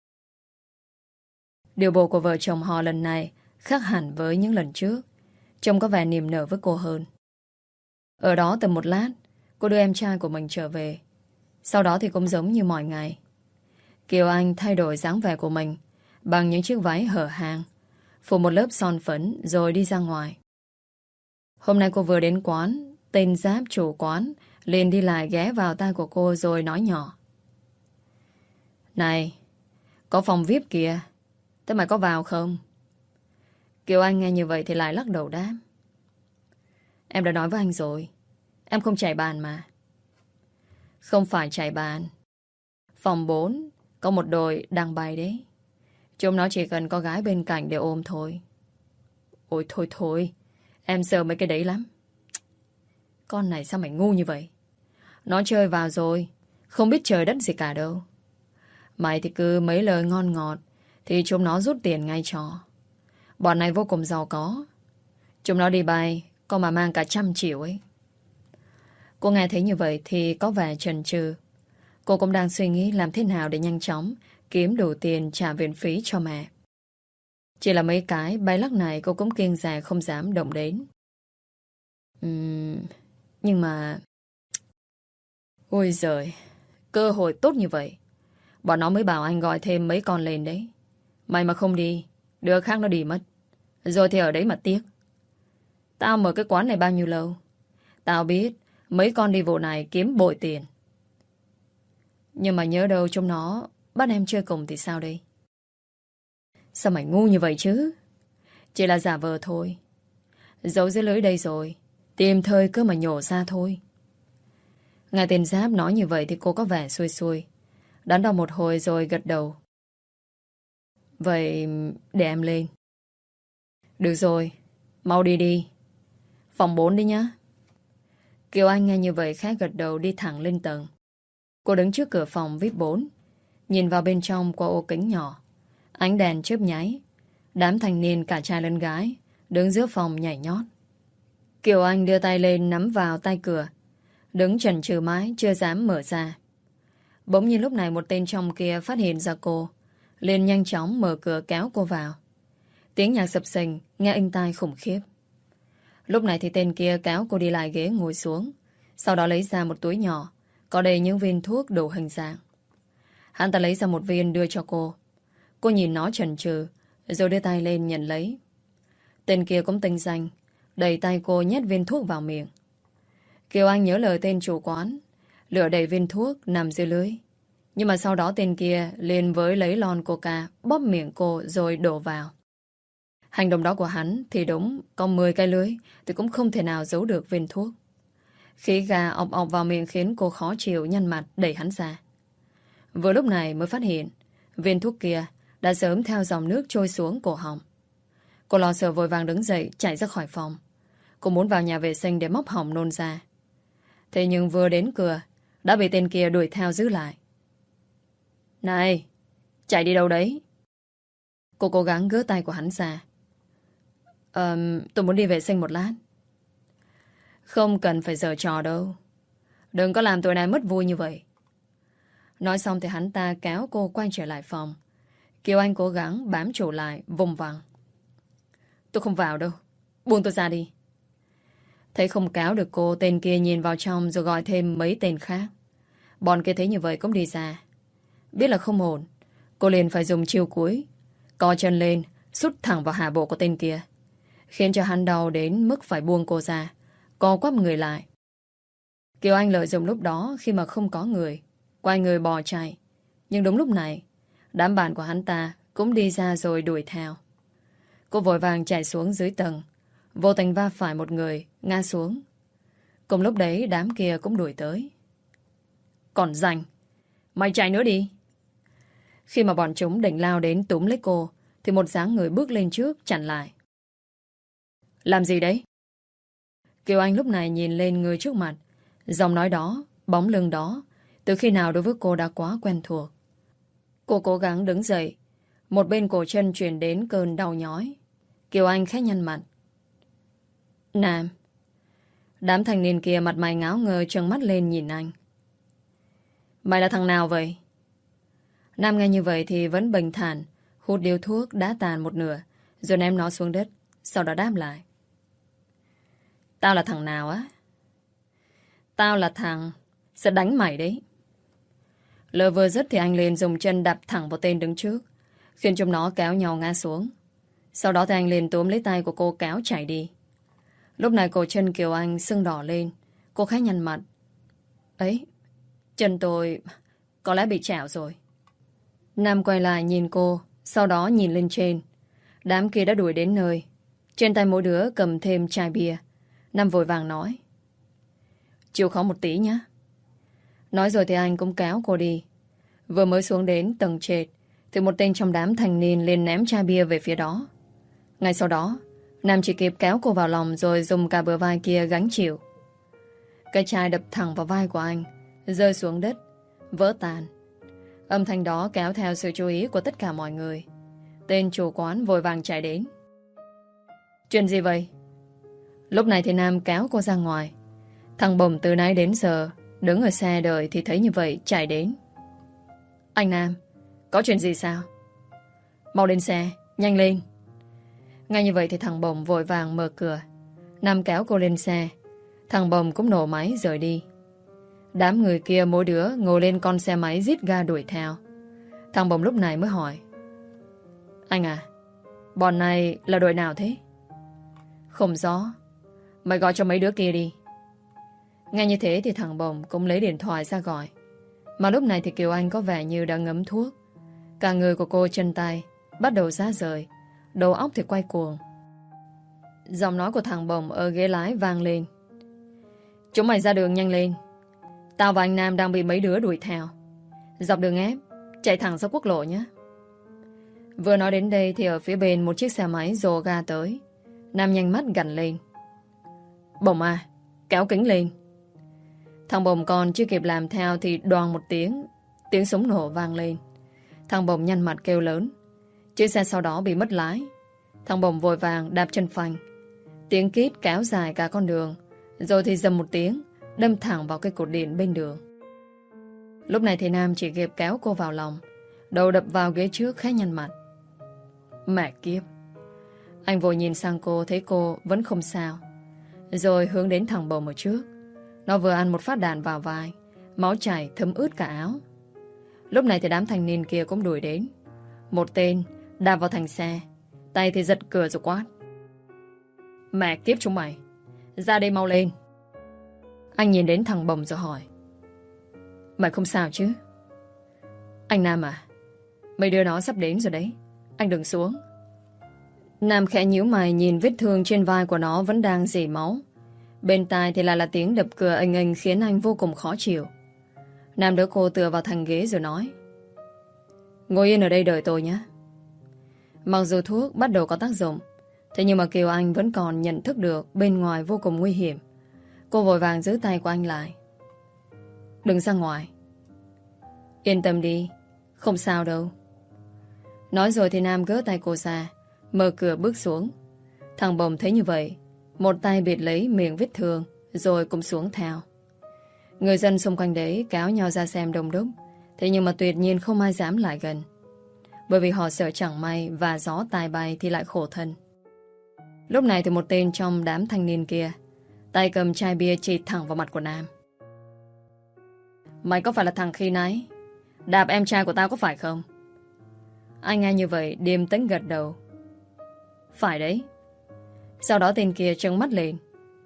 Điều bộ của vợ chồng họ lần này khác hẳn với những lần trước. Trông có vẻ niềm nở với cô hơn. Ở đó tầm một lát, cô đưa em trai của mình trở về. Sau đó thì cũng giống như mọi ngày. Kiều Anh thay đổi dáng vẻ của mình bằng những chiếc váy hở hang, phủ một lớp son phấn rồi đi ra ngoài. Hôm nay cô vừa đến quán, tên Giáp chủ quán liền đi lại ghé vào tai của cô rồi nói nhỏ. Này, có phòng VIP kìa, thế mày có vào không? Kiều Anh nghe như vậy thì lại lắc đầu đáp. Em đã nói với anh rồi, em không chạy bàn mà. Không phải chạy bàn. Phòng 4 có một đội đang bay đấy. Chúng nó chỉ cần có gái bên cạnh để ôm thôi. Ôi thôi thôi, em sợ mấy cái đấy lắm. Con này sao mày ngu như vậy? Nó chơi vào rồi, không biết trời đất gì cả đâu. Mày thì cứ mấy lời ngon ngọt thì chúng nó rút tiền ngay cho. Bọn này vô cùng giàu có. Chúng nó đi bay có mà mang cả 100 triệu ấy. Cô nghe thấy như vậy thì có vẻ chần chừ. Cô cũng đang suy nghĩ làm thế nào để nhanh chóng kiếm đủ tiền trả viện phí cho mẹ. Chỉ là mấy cái bay lắc này cô cũng kiêng dè không dám động đến. Nhưng mà... Ôi giời, cơ hội tốt như vậy. Bọn nó mới bảo anh gọi thêm mấy con lên đấy. Mày mà không đi, đứa khác nó đi mất. Rồi thì ở đấy mà tiếc. Tao mở cái quán này bao nhiêu lâu? Tao biết mấy con đi vụ này kiếm bội tiền. Nhưng mà nhớ đâu chúng nó bắt em chơi cùng thì sao đây? Sao mày ngu như vậy chứ? Chỉ là giả vờ thôi. Giấu dưới lưới đây rồi, tìm thời cơ mà nhổ ra thôi. Nghe tên Giáp nói như vậy thì cô có vẻ xuôi xuôi. Đắn đo một hồi rồi gật đầu. Vậy để em lên. Được rồi, mau đi đi. Phòng 4 đi nhá. Kiều Anh nghe như vậy khẽ gật đầu đi thẳng lên tầng. Cô đứng trước cửa phòng VIP 4, nhìn vào bên trong qua ô kính nhỏ. Ánh đèn chớp nháy. Đám thanh niên cả trai lẫn gái đứng giữa phòng nhảy nhót. Kiều Anh đưa tay lên nắm vào tay cửa, đứng chần chừ mãi chưa dám mở ra. Bỗng nhiên lúc này một tên trong kia phát hiện ra cô, liền nhanh chóng mở cửa kéo cô vào. Tiếng nhạc sập sình nghe inh tai khủng khiếp. Lúc này thì tên kia kéo cô đi lại ghế ngồi xuống, sau đó lấy ra một túi nhỏ có đầy những viên thuốc đủ hình dạng. Hắn ta lấy ra một viên đưa cho cô. Cô nhìn nó chần chừ rồi đưa tay lên nhận lấy. Tên kia cũng tinh danh, đẩy tay cô nhét viên thuốc vào miệng. Kiều Anh nhớ lời tên chủ quán, lựa đầy viên thuốc nằm dưới lưới. Nhưng mà sau đó tên kia liền với lấy lon coca bóp miệng cô rồi đổ vào. Hành động đó của hắn thì đúng, có 10 cái lưới thì cũng không thể nào giấu được viên thuốc. Khí gà ọc ọc vào miệng khiến cô khó chịu nhăn mặt đẩy hắn ra. Vừa lúc này mới phát hiện viên thuốc kia đã sớm theo dòng nước trôi xuống cổ họng. Cô lo sợ vội vàng đứng dậy chạy ra khỏi phòng. Cô muốn vào nhà vệ sinh để móc họng nôn ra. Thế nhưng vừa đến cửa đã bị tên kia đuổi theo giữ lại. Này, chạy đi đâu đấy? Cô cố gắng gỡ tay của hắn ra. Tôi muốn đi vệ sinh một lát. Không cần phải giở trò đâu. Đừng có làm tụi này mất vui như vậy. Nói xong thì hắn ta kéo cô quay trở lại phòng. Kiều Anh cố gắng bám trụ lại vùng vằng. Tôi không vào đâu, buông tôi ra đi. Thấy không kéo được cô, tên kia nhìn vào trong rồi gọi thêm mấy tên khác. Bọn kia thấy như vậy cũng đi ra. Biết là không ổn, cô liền phải dùng chiêu cuối, co chân lên sút thẳng vào hạ bộ của tên kia, khiến cho hắn đau đến mức phải buông cô ra, co quắp người lại. Kiều Anh lợi dụng lúc đó khi mà không có người, quay người bỏ chạy. Nhưng đúng lúc này, đám bạn của hắn ta cũng đi ra rồi đuổi theo. Cô vội vàng chạy xuống dưới tầng, vô tình va phải một người, ngã xuống. Cùng lúc đấy đám kia cũng đuổi tới. Còn rảnh, mày chạy nữa đi. Khi mà bọn chúng định lao đến túm lấy cô thì một dáng người bước lên trước chặn lại. Làm gì đấy? Kiều Anh lúc này nhìn lên người trước mặt. Giọng nói đó, bóng lưng đó, từ khi nào đối với cô đã quá quen thuộc. Cô cố gắng đứng dậy. Một bên cổ chân truyền đến cơn đau nhói. Kiều Anh khẽ nhăn mặt. Nam. Đám thanh niên kia mặt mày ngáo ngơ trợn mắt lên nhìn anh. Mày là thằng nào vậy? Nam nghe như vậy thì vẫn bình thản, hút điếu thuốc đã tàn một nửa, rồi ném nó xuống đất, sau đó đáp lại. Tao là thằng nào á? Tao là thằng sẽ đánh mày đấy. Lời vừa dứt thì anh liền dùng chân đạp thẳng vào tên đứng trước, khiến chúng nó kéo nhau ngã xuống. Sau đó thì anh liền túm lấy tay của cô kéo chạy đi. Lúc này cổ chân Kiều Anh sưng đỏ lên. Cô khá nhăn mặt. Ấy, chân tôi có lẽ bị chảo rồi. Nam quay lại nhìn cô, sau đó nhìn lên trên. Đám kia đã đuổi đến nơi. Trên tay mỗi đứa cầm thêm chai bia. Nam vội vàng nói. Chịu khó một tí nhé. Nói rồi thì anh cũng kéo cô đi. Vừa mới xuống đến tầng trệt thì một tên trong đám thanh niên lên ném chai bia về phía đó. Ngay sau đó, Nam chỉ kịp kéo cô vào lòng rồi dùng cả bờ vai kia gánh chịu. Cái chai đập thẳng vào vai của anh, rơi xuống đất, vỡ tan. Âm thanh đó kéo theo sự chú ý của tất cả mọi người. Tên chủ quán vội vàng chạy đến. Chuyện gì vậy? Lúc này thì Nam kéo cô ra ngoài. Thằng Bồng từ nãy đến giờ đứng ở xe đợi thì thấy như vậy chạy đến. Anh Nam, có chuyện gì sao? Mau lên xe, nhanh lên. Ngay như vậy thì thằng Bồng vội vàng mở cửa. Nam kéo cô lên xe. Thằng Bồng cũng nổ máy rời đi. Đám người kia mỗi đứa ngồi lên con xe máy rít ga đuổi theo. Thằng Bồng lúc này mới hỏi. Anh à, bọn này là đội nào thế? Không rõ. Mày gọi cho mấy đứa kia đi. Nghe như thế thì thằng Bồng cũng lấy điện thoại ra gọi. Mà lúc này thì Kiều Anh có vẻ như đã ngấm thuốc. Cả người của cô chân tay bắt đầu rã rời, đầu óc thì quay cuồng. Giọng nói của thằng Bồng ở ghế lái vang lên. Chúng mày ra đường nhanh lên. Tao và anh Nam đang bị mấy đứa đuổi theo. Dọc đường ép, chạy thẳng ra quốc lộ nhé. Vừa nói đến đây thì ở phía bên một chiếc xe máy rồ ga tới. Nam nhanh mắt gằn lên. Bồng à, kéo kính lên. Thằng Bồng còn chưa kịp làm theo thì đoàng một tiếng. Tiếng súng nổ vang lên. Thằng Bồng nhăn mặt kêu lớn. Chiếc xe sau đó bị mất lái. Thằng Bồng vội vàng đạp chân phanh. Tiếng kít kéo dài cả con đường. Rồi thì dầm một tiếng, đâm thẳng vào cây cột điện bên đường. Lúc này thì Nam chỉ kịp kéo cô vào lòng, đầu đập vào ghế trước khá nhăn mặt. Mẹ kiếp. Anh vội nhìn sang cô, thấy cô vẫn không sao, rồi hướng đến thằng Bồng ở trước. Nó vừa ăn một phát đạn vào vai, máu chảy thấm ướt cả áo. Lúc này thì đám thanh niên kia cũng đuổi đến. Một tên đạp vào thành xe, tay thì giật cửa rồi quát. Mẹ kiếp chúng mày, ra đây mau lên. Anh nhìn đến thằng Bồng rồi hỏi. Mày không sao chứ? Anh Nam à, mấy đứa nó sắp đến rồi đấy, anh đừng xuống. Nam khẽ nhíu mày nhìn vết thương trên vai của nó vẫn đang rỉ máu. Bên tai thì lại là tiếng đập cửa ênh ênh khiến anh vô cùng khó chịu. Nam đỡ cô tựa vào thành ghế rồi nói. Ngồi yên ở đây đợi tôi nhé. Mặc dù thuốc bắt đầu có tác dụng, thế nhưng mà Kiều Anh vẫn còn nhận thức được bên ngoài vô cùng nguy hiểm. Cô vội vàng giữ tay của anh lại. Đừng ra ngoài. Yên tâm đi, không sao đâu. Nói rồi thì Nam gỡ tay cô ra, mở cửa bước xuống. Thằng Bồng thấy như vậy, một tay bịt lấy miệng vết thương, rồi cũng xuống theo. Người dân xung quanh đấy kéo nhau ra xem đông đúc. Thế nhưng mà tuyệt nhiên không ai dám lại gần, bởi vì họ sợ chẳng may và gió tai bay thì lại khổ thân. Lúc này thì một tên trong đám thanh niên kia tay cầm chai bia chịt thẳng vào mặt của Nam. Mày có phải là thằng khi nãy đạp em trai của tao có phải không? Anh nghe như vậy điềm tĩnh gật đầu. Phải đấy. Sau đó tên kia trợn mắt lên.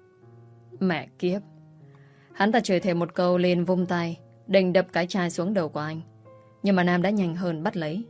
Mẹ kiếp. Hắn ta chửi thề một câu lên vung tay định đập cái chai xuống đầu của anh. Nhưng mà Nam đã nhanh hơn bắt lấy.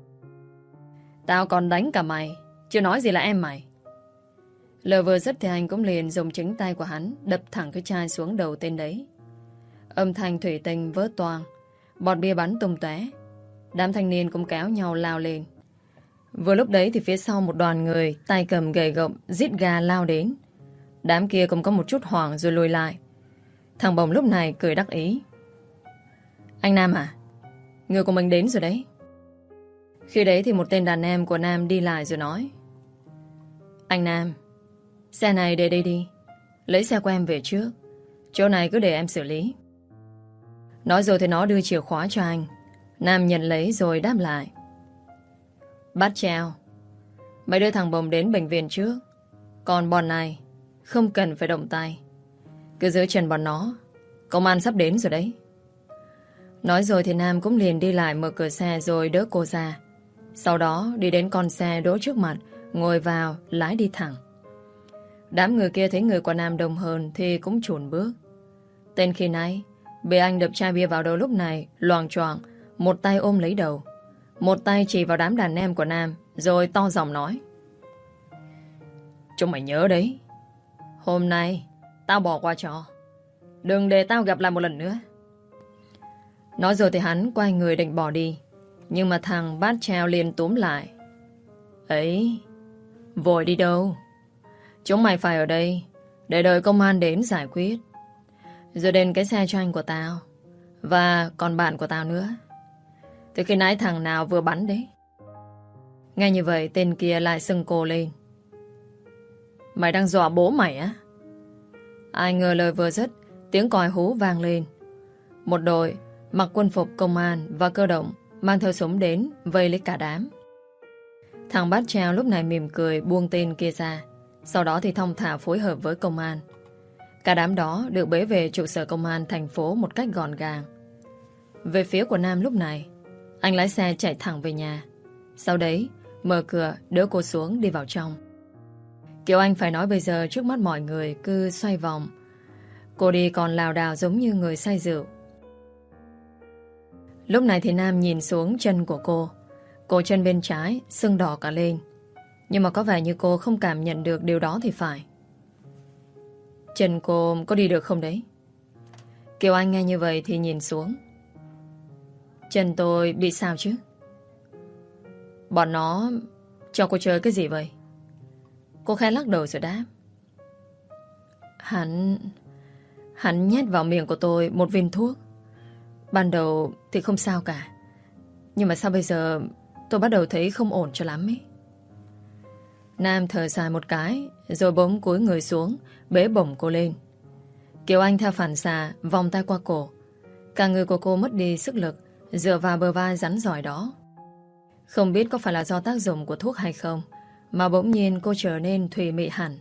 Tao còn đánh cả mày, chưa nói gì là em mày. Lời vừa dứt thì anh cũng liền dùng chính tay của hắn đập thẳng cái chai xuống đầu tên đấy. Âm thanh thủy tinh vỡ toang, bọt bia bắn tung tóe. Đám thanh niên cũng kéo nhau lao lên. Vừa lúc đấy thì phía sau một đoàn người tay cầm gậy gộc rít ga lao đến. Đám kia cũng có một chút hoảng rồi lùi lại. Thằng Bồng lúc này cười đắc ý. Anh Nam à, người của mình đến rồi đấy. Khi đấy thì một tên đàn em của Nam đi lại rồi nói. Anh Nam, xe này để đây đi, lấy xe của em về trước, chỗ này cứ để em xử lý. Nói rồi thì nó đưa chìa khóa cho anh. Nam nhận lấy rồi đáp lại. Bắt treo. Mày đưa thằng Bồng đến bệnh viện trước, còn bọn này không cần phải động tay, cứ giữ chân bọn nó, công an sắp đến rồi đấy. Nói rồi thì Nam cũng liền đi lại mở cửa xe rồi đỡ cô ra. Sau đó đi đến con xe đỗ trước mặt, ngồi vào lái đi thẳng. Đám người kia thấy người của Nam đông hơn thì cũng chùn bước. Tên khi nãy bị anh đập chai bia vào đầu lúc này loạng choạng, một tay ôm lấy đầu, một tay chỉ vào đám đàn em của Nam, rồi to giọng nói: chúng mày nhớ đấy, hôm nay tao bỏ qua cho, đừng để tao gặp lại một lần nữa. Nói rồi thì hắn quay người định bỏ đi, nhưng mà thằng Bát Treo liền túm lại. Ấy, vội đi đâu? Chúng mày phải ở đây để đợi công an đến giải quyết, rồi đến cái xe cho anh của tao và còn bạn của tao nữa. Từ khi nãy thằng nào vừa bắn đấy. Nghe như vậy tên kia lại sưng cô lên. Mày đang dọa bố mày á? Ai ngờ lời vừa dứt, tiếng còi hú vang lên. Một đội mặc quân phục công an và cơ động mang theo súng đến vây lấy cả đám. Thằng Bát Treo lúc này mỉm cười buông tên kia ra, sau đó thì thong thả phối hợp với công an. Cả đám đó được bế về trụ sở công an thành phố một cách gọn gàng. Về phía của Nam lúc này, anh lái xe chạy thẳng về nhà. Sau đấy mở cửa đỡ cô xuống đi vào trong. Kiều Anh phải nói bây giờ trước mắt mọi người cứ xoay vòng. Cô đi còn lảo đảo giống như người say rượu. Lúc này thì Nam nhìn xuống chân của cô. Cổ chân bên trái sưng đỏ cả lên, nhưng mà có vẻ như cô không cảm nhận được điều đó thì phải. Chân cô có đi được không đấy? Kiều Anh nghe như vậy thì nhìn xuống. Chân tôi bị sao chứ? Bọn nó cho cô chơi cái gì vậy? Cô khẽ lắc đầu rồi đáp. Hắn nhét vào miệng của tôi một viên thuốc. Ban đầu thì không sao cả, nhưng mà sao bây giờ tôi bắt đầu thấy không ổn cho lắm ấy. Nam thở dài một cái, rồi bỗng cúi người xuống, bế bổng cô lên. Kiều Anh theo phản xạ vòng tay qua cổ. Cả người của cô mất đi sức lực, dựa vào bờ vai rắn giỏi đó. Không biết có phải là do tác dụng của thuốc hay không, mà bỗng nhiên cô trở nên thùy mị hẳn.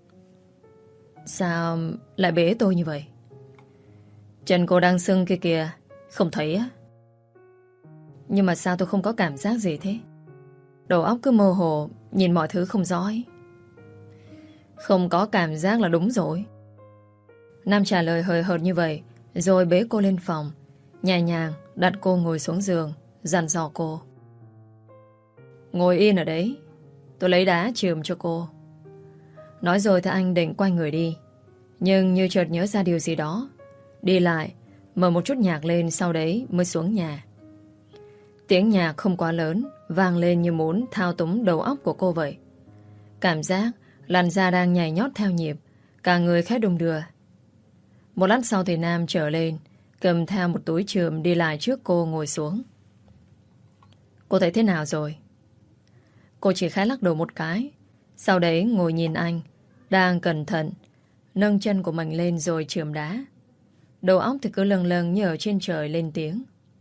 Sao lại bế tôi như vậy? Chân cô đang sưng kia kìa, không thấy á? Nhưng mà sao tôi không có cảm giác gì thế? Đầu óc cứ mơ hồ, nhìn mọi thứ không rõ ấy. Không có cảm giác là đúng rồi. Nam trả lời hời hợt như vậy, rồi bế cô lên phòng, nhẹ nhàng đặt cô ngồi xuống giường, dặn dò cô. Ngồi yên ở đấy, tôi lấy đá chườm cho cô. Nói rồi thì anh định quay người đi, nhưng như chợt nhớ ra điều gì đó, đi lại, mở một chút nhạc lên, sau đấy mới xuống nhà. Tiếng nhạc không quá lớn, vang lên như muốn thao túng đầu óc của cô vậy. Cảm giác làn da đang nhảy nhót theo nhịp, cả người khẽ đung đưa. Một lát sau thì Nam trở lên, cầm theo một túi chườm đi lại trước cô ngồi xuống. Cô thấy thế nào rồi? Cô chỉ khẽ lắc đầu một cái, sau đấy ngồi nhìn anh, đang cẩn thận nâng chân của mình lên rồi chườm đá. Đầu óc thì cứ lâng lâng như ở trên trời lên tiếng.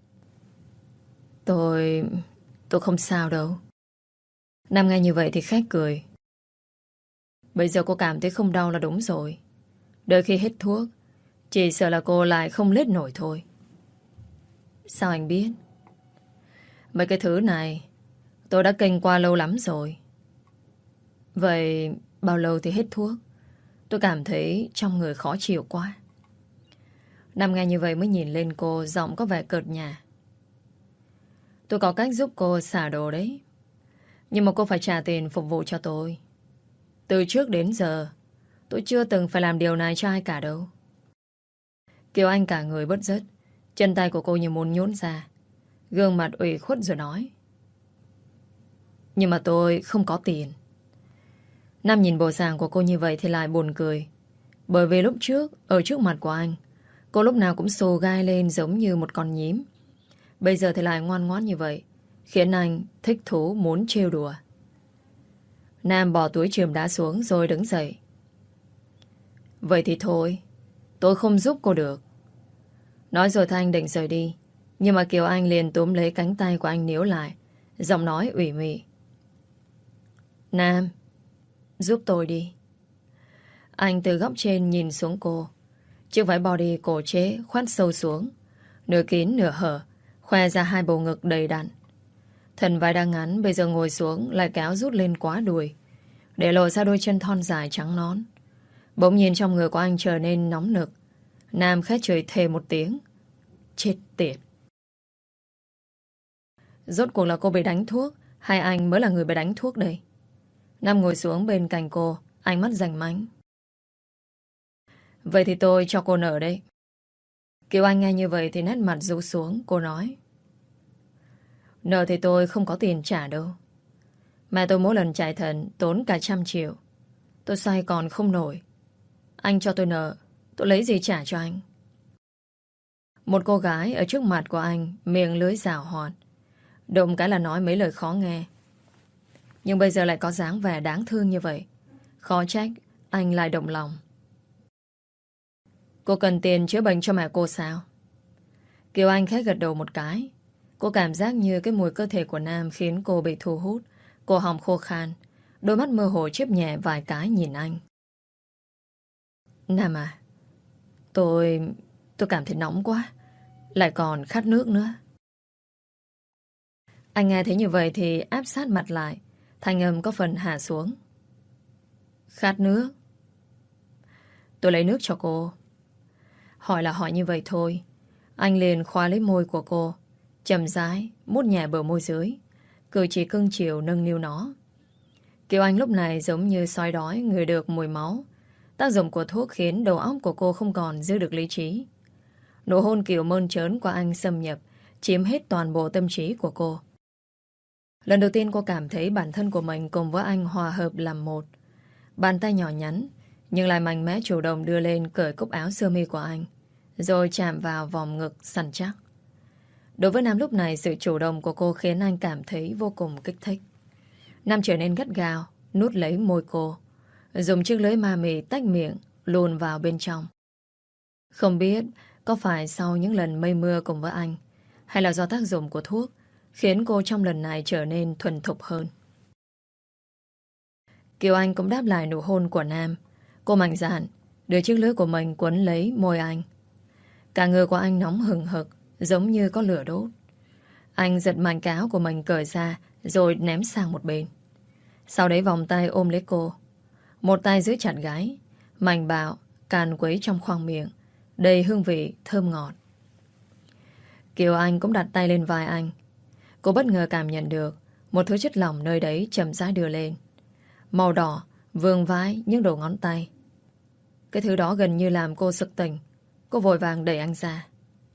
Tôi không sao đâu. Nam nghe như vậy thì khét cười. Bây giờ cô cảm thấy không đau là đúng rồi. Đợi khi hết thuốc, chỉ sợ là cô lại không lết nổi thôi. Sao anh biết? Mấy cái thứ này tôi đã kinh qua lâu lắm rồi. Vậy bao lâu thì hết thuốc? Tôi cảm thấy trong người khó chịu quá. Nam nghe như vậy mới nhìn lên cô, giọng có vẻ cợt nhả. Tôi có cách giúp cô xả đồ đấy, nhưng mà cô phải trả tiền phục vụ cho tôi. Từ trước đến giờ tôi chưa từng phải làm điều này cho ai cả đâu. Kiều Anh cả người bứt rứt, chân tay của cô như muốn nhũn ra, gương mặt ủy khuất rồi nói. Nhưng mà tôi không có tiền. Nam nhìn bộ dạng của cô như vậy thì lại buồn cười. Bởi vì lúc trước, ở trước mặt của anh, cô lúc nào cũng xô gai lên giống như một con nhím. Bây giờ thì lại ngoan ngoãn như vậy, khiến anh thích thú muốn trêu đùa. Nam bỏ túi chườm đá xuống rồi đứng dậy. Vậy thì thôi, tôi không giúp cô được. Nói rồi Thanh định rời đi, nhưng mà Kiều Anh liền túm lấy cánh tay của anh níu lại, giọng nói ủy mị. Nam, giúp tôi đi. Anh từ góc trên nhìn xuống cô. Chiếc váy body cổ chế khoét sâu xuống, nửa kín nửa hở, khoe ra hai bầu ngực đầy đặn. Thân váy đang ngắn bây giờ ngồi xuống lại kéo rút lên quá đùi, để lộ ra đôi chân thon dài trắng nõn, Bỗng nhiên trong người của anh trở nên nóng nực. Nam khét chửi thề một tiếng. Chết tiệt. Rốt cuộc là cô bị đánh thuốc hay anh mới là người bị đánh thuốc đây? Nam ngồi xuống bên cạnh cô, ánh mắt rành mánh. Vậy thì tôi cho cô nợ đấy. Kiều Anh nghe như vậy thì nét mặt rũ xuống. Cô nói: nợ thì tôi không có tiền trả đâu. Mẹ tôi mỗi lần chạy thận tốn cả 100 triệu. Tôi xoay còn không nổi. Anh cho tôi nợ, tôi lấy gì trả cho anh? Một cô gái ở trước mặt của anh, miệng lưỡi giảo hoạt, đụng cái là nói mấy lời khó nghe. Nhưng bây giờ lại có dáng vẻ đáng thương như vậy. Khó trách anh lại động lòng. Cô cần tiền chữa bệnh cho mẹ cô sao? Kiều Anh khẽ gật đầu một cái. Cô cảm giác như cái mùi cơ thể của Nam khiến cô bị thu hút. Cổ họng khô khan, đôi mắt mơ hồ chớp nhẹ vài cái nhìn anh. Nam à, tôi cảm thấy nóng quá, lại còn khát nước nữa. Anh nghe thấy như vậy thì áp sát mặt lại, thanh âm có phần hạ xuống. Khát nước? Tôi lấy nước cho cô. Hỏi là hỏi như vậy thôi. Anh liền khóa lấy môi của cô, chậm rãi mút nhẹ bờ môi dưới, cử chỉ cưng chiều nâng niu nó. Kiều Anh lúc này giống như sói đói ngửi được mùi máu. Tác dụng của thuốc khiến đầu óc của cô không còn giữ được lý trí. Nụ hôn kiểu mơn trớn của anh xâm nhập, chiếm hết toàn bộ tâm trí của cô. Lần đầu tiên cô cảm thấy bản thân của mình cùng với anh hòa hợp làm một. Bàn tay nhỏ nhắn nhưng lại mạnh mẽ chủ động đưa lên cởi cúc áo sơ mi của anh, rồi chạm vào vòng ngực săn chắc. Đối với Nam lúc này, sự chủ động của cô khiến anh cảm thấy vô cùng kích thích. Nam trở nên gắt gao, nút lấy môi cô, dùng chiếc lưỡi ma mị tách miệng luồn vào bên trong. Không biết có phải sau những lần mây mưa cùng với anh, hay là do tác dụng của thuốc khiến cô trong lần này trở nên thuần thục hơn. Kiều Anh cũng đáp lại nụ hôn của Nam. Cô mạnh dạn đưa chiếc lưỡi của mình quấn lấy môi anh. Cả người của anh nóng hừng hực, giống như có lửa đốt. Anh giật mảnh cái áo của mình cởi ra, rồi ném sang một bên. Sau đấy vòng tay ôm lấy cô, một tay giữ chặt gáy, mạnh bạo càn quấy trong khoang miệng, đầy hương vị thơm ngọt. Kiều Anh cũng đặt tay lên vai anh. Cô bất ngờ cảm nhận được một thứ chất lỏng nơi đấy chậm rãi đưa lên, màu đỏ vương vãi những đầu ngón tay. Cái thứ đó gần như làm cô sực tỉnh. Cô vội vàng đẩy anh ra.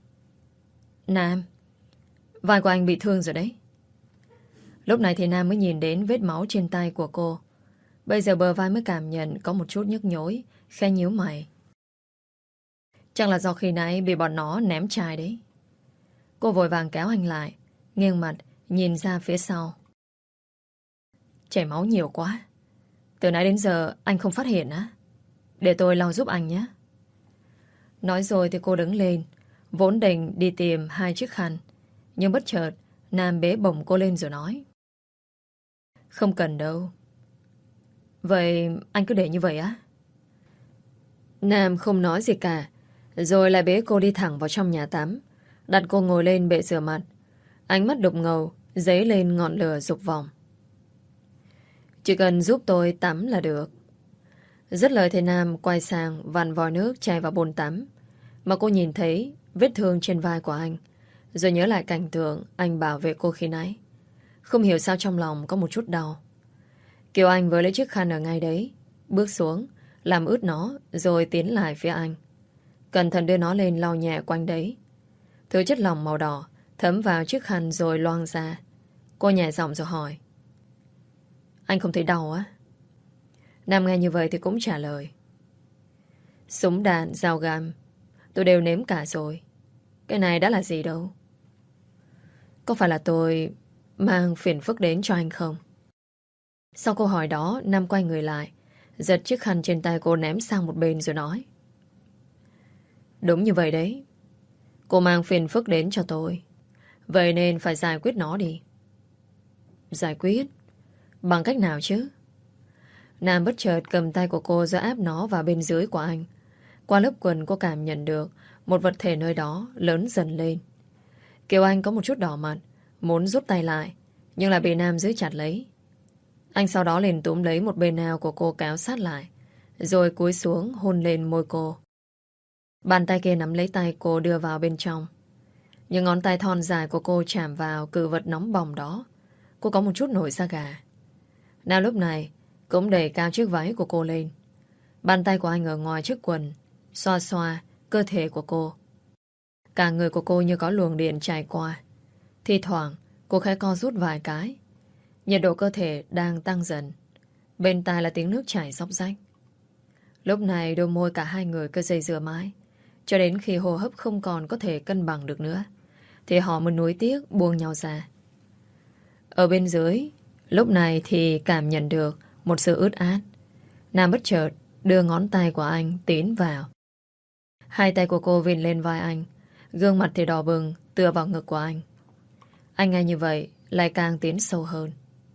Nam, vai của anh bị thương rồi đấy. Lúc này thì Nam mới nhìn đến vết máu trên tay của cô. Bây giờ bờ vai mới cảm nhận có một chút nhức nhối, khẽ nhíu mày. Chắc là do khi nãy bị bọn nó ném chai đấy. Cô vội vàng kéo anh lại, nghiêng mặt nhìn ra phía sau. Chảy máu nhiều quá. Từ nãy đến giờ anh không phát hiện á? Để tôi lau giúp anh nhé. Nói rồi thì cô đứng lên, vốn định đi tìm 2 chiếc khăn. Nhưng bất chợt Nam bế bổng cô lên rồi nói: không cần đâu. Vậy anh cứ để như vậy á? Nam không nói gì cả, rồi lại bế cô đi thẳng vào trong nhà tắm, đặt cô ngồi lên bệ rửa mặt. Ánh mắt đục ngầu dấy lên ngọn lửa dục vọng. Chỉ cần giúp tôi tắm là được. Dứt lời thì Nam quay sang vặn vòi nước chảy vào bồn tắm. Mà cô nhìn thấy vết thương trên vai của anh, rồi nhớ lại cảnh tượng anh bảo vệ cô khi nãy. Không hiểu sao trong lòng có một chút đau. Kiều Anh vừa lấy chiếc khăn ở ngay đấy, bước xuống, làm ướt nó, rồi tiến lại phía anh. Cẩn thận đưa nó lên lau nhẹ quanh đấy. Thứ chất lỏng màu đỏ thấm vào chiếc khăn rồi loang ra. Cô nhẹ giọng rồi hỏi: anh không thấy đau á? Nam nghe như vậy thì cũng trả lời: súng đạn, dao găm tôi đều nếm cả rồi. Cái này đã là gì đâu. Có phải là tôi mang phiền phức đến cho anh không? Sau câu hỏi đó, Nam quay người lại, giật chiếc khăn trên tay cô ném sang một bên rồi nói: đúng như vậy đấy. Cô mang phiền phức đến cho tôi, vậy nên phải giải quyết nó đi. Giải quyết? Bằng cách nào chứ? Nam bất chợt cầm tay của cô rồi áp nó vào bên dưới của anh. Qua lớp quần cô cảm nhận được một vật thể nơi đó lớn dần lên. Kiều Anh có một chút đỏ mặt, muốn rút tay lại, nhưng lại bị Nam giữ chặt lấy. Anh sau đó liền túm lấy một bên áo của cô kéo sát lại, rồi cúi xuống hôn lên môi cô. Bàn tay kia nắm lấy tay cô đưa vào bên trong. Những ngón tay thon dài của cô chạm vào cự vật nóng bỏng đó. Cô có một chút nổi da gà. Nam lúc này cũng đẩy cao chiếc váy của cô lên. Bàn tay của anh ở ngoài chiếc quần, xoa xoa cơ thể của cô. Cả người của cô như có luồng điện trải qua. Thi thoảng cô khẽ co rút vài cái. Nhiệt độ cơ thể đang tăng dần. Bên tai là tiếng nước chảy róc rách. Lúc này đôi môi cả hai người cứ dây dưa mãi, cho đến khi hô hấp không còn có thể cân bằng được nữa, thì họ mới nuối tiếc buông nhau ra. Ở bên dưới, lúc này thì cảm nhận được một sự ướt át. Nam bất chợt đưa ngón tay của anh tiến vào. Hai tay của cô vịn lên vai anh, gương mặt thì đỏ bừng tựa vào ngực của anh. Anh nghe như vậy lại càng tiến sâu hơn.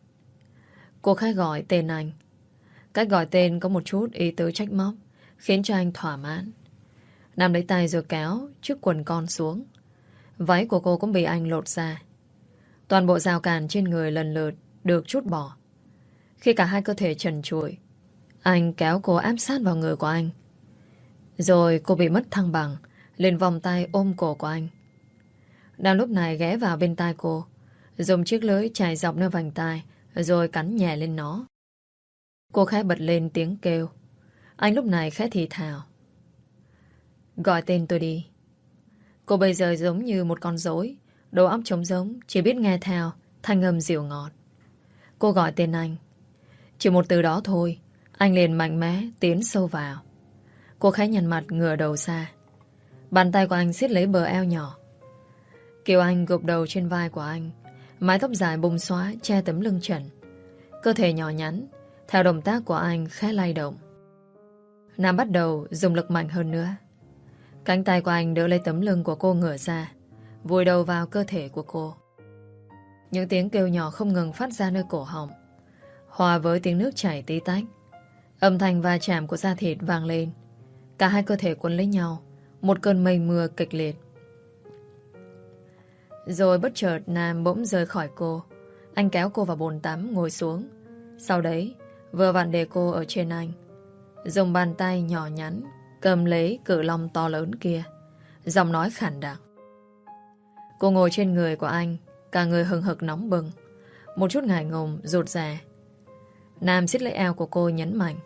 Cô khẽ gọi tên anh. Cách gọi tên có một chút ý tứ trách móc, khiến cho anh thỏa mãn. Nam lấy tay rồi kéo chiếc quần con xuống. Váy của cô cũng bị anh lột ra. Toàn bộ rào cản trên người lần lượt được trút bỏ. Khi cả hai cơ thể trần trụi, anh kéo cô áp sát vào người của anh. Rồi cô bị mất thăng bằng, lên vòng tay ôm cổ của anh. Nam lúc này ghé vào bên tai cô, dùng chiếc lưỡi chải dọc nơi vành tai, rồi cắn nhẹ lên nó. Cô khẽ bật lên tiếng kêu. Anh lúc này khẽ thì thào: "Gọi tên tôi đi." Cô bây giờ giống như một con rối, đầu óc trống rỗng, chỉ biết nghe theo thanh âm dịu ngọt. Cô gọi tên anh. Chỉ một từ đó thôi, anh liền mạnh mẽ tiến sâu vào. Cô khẽ nhăn mặt ngửa đầu ra. Bàn tay của anh siết lấy bờ eo nhỏ. Kiều Anh gục đầu trên vai của anh, mái tóc dài bung xóa che tấm lưng trần. Cơ thể nhỏ nhắn theo động tác của anh khẽ lay động. Nam bắt đầu dùng lực mạnh hơn nữa. Cánh tay của anh đỡ lấy tấm lưng của cô ngửa ra, vùi đầu vào cơ thể của cô. Những tiếng kêu nhỏ không ngừng phát ra nơi cổ họng, hòa với tiếng nước chảy tí tách. Âm thanh va chạm của da thịt vang lên. Cả hai cơ thể quấn lấy nhau, một cơn mây mưa kịch liệt. Rồi bất chợt Nam bỗng rời khỏi cô. Anh kéo cô vào bồn tắm ngồi xuống. Sau đấy vừa vặn để cô ở trên anh, dùng bàn tay nhỏ nhắn cầm lấy cự long to lớn kia, giọng nói khản đặc. Cô ngồi trên người của anh, cả người hừng hực nóng bừng, một chút ngại ngùng rụt rè. Nam siết lấy eo của cô nhấn mạnh.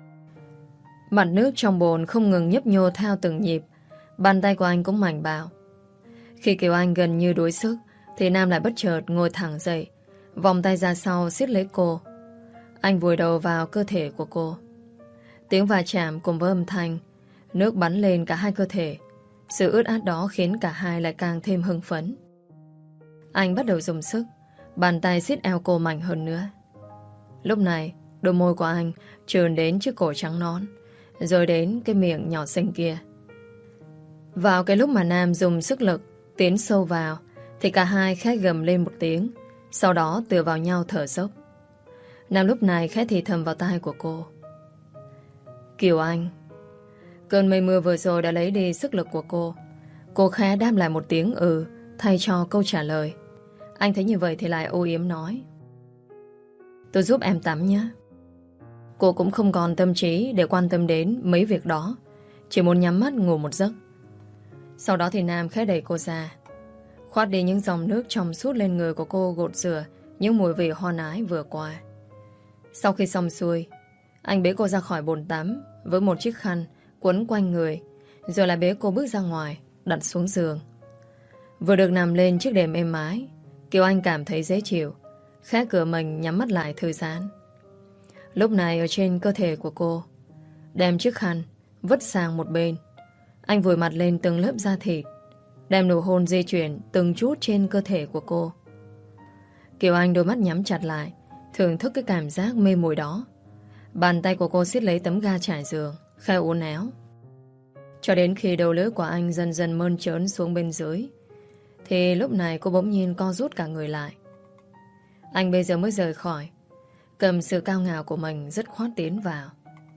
Mặt nước trong bồn không ngừng nhấp nhô theo từng nhịp. Bàn tay của anh cũng mạnh bạo. Khi Kiều Anh gần như đuối sức, thì Nam lại bất chợt ngồi thẳng dậy, vòng tay ra sau siết lấy cô. Anh vùi đầu vào cơ thể của cô. Tiếng va chạm cùng với âm thanh, nước bắn lên cả hai cơ thể. Sự ướt át đó khiến cả hai lại càng thêm hưng phấn. Anh bắt đầu dùng sức, bàn tay siết eo cô mạnh hơn nữa. Lúc này, đôi môi của anh trườn đến chiếc cổ trắng nõn, rồi đến cái miệng nhỏ xinh kia. Vào cái lúc mà Nam dùng sức lực tiến sâu vào, thì cả hai khẽ gầm lên một tiếng, sau đó tựa vào nhau thở dốc. Nam lúc này khẽ thì thầm vào tai của cô. Kiều Anh. Cơn mây mưa vừa rồi đã lấy đi sức lực của cô. Cô khẽ đáp lại một tiếng thay cho câu trả lời. Anh thấy như vậy thì lại âu yếm nói. Tôi giúp em tắm nhé. Cô cũng không còn tâm trí để quan tâm đến mấy việc đó, chỉ muốn nhắm mắt ngủ một giấc. Sau đó thì Nam khẽ đẩy cô ra, khoát đi những dòng nước trong suốt lên người của cô, gột rửa những mùi vị hoan ái vừa qua. Sau khi xong xuôi, anh bế cô ra khỏi bồn tắm với một chiếc khăn quấn quanh người, rồi lại bế cô bước ra ngoài, đặt xuống giường. Vừa được nằm lên chiếc đệm êm ái, Kiều Anh cảm thấy dễ chịu, khẽ cửa mình nhắm mắt lại thư giãn. Lúc này ở trên cơ thể của cô, đem chiếc khăn vứt sang một bên, anh vùi mặt lên từng lớp da thịt, đem nụ hôn di chuyển từng chút trên cơ thể của cô. Kiều Anh đôi mắt nhắm chặt lại, thưởng thức cái cảm giác mê mùi đó. Bàn tay của cô siết lấy tấm ga trải giường, khẽ uốn éo, cho đến khi đầu lưỡi của anh dần dần mơn trớn xuống bên dưới, thì lúc này cô bỗng nhiên co rút cả người lại. Anh bây giờ mới rời khỏi, cầm sự cao ngạo của mình dứt khoát tiến vào.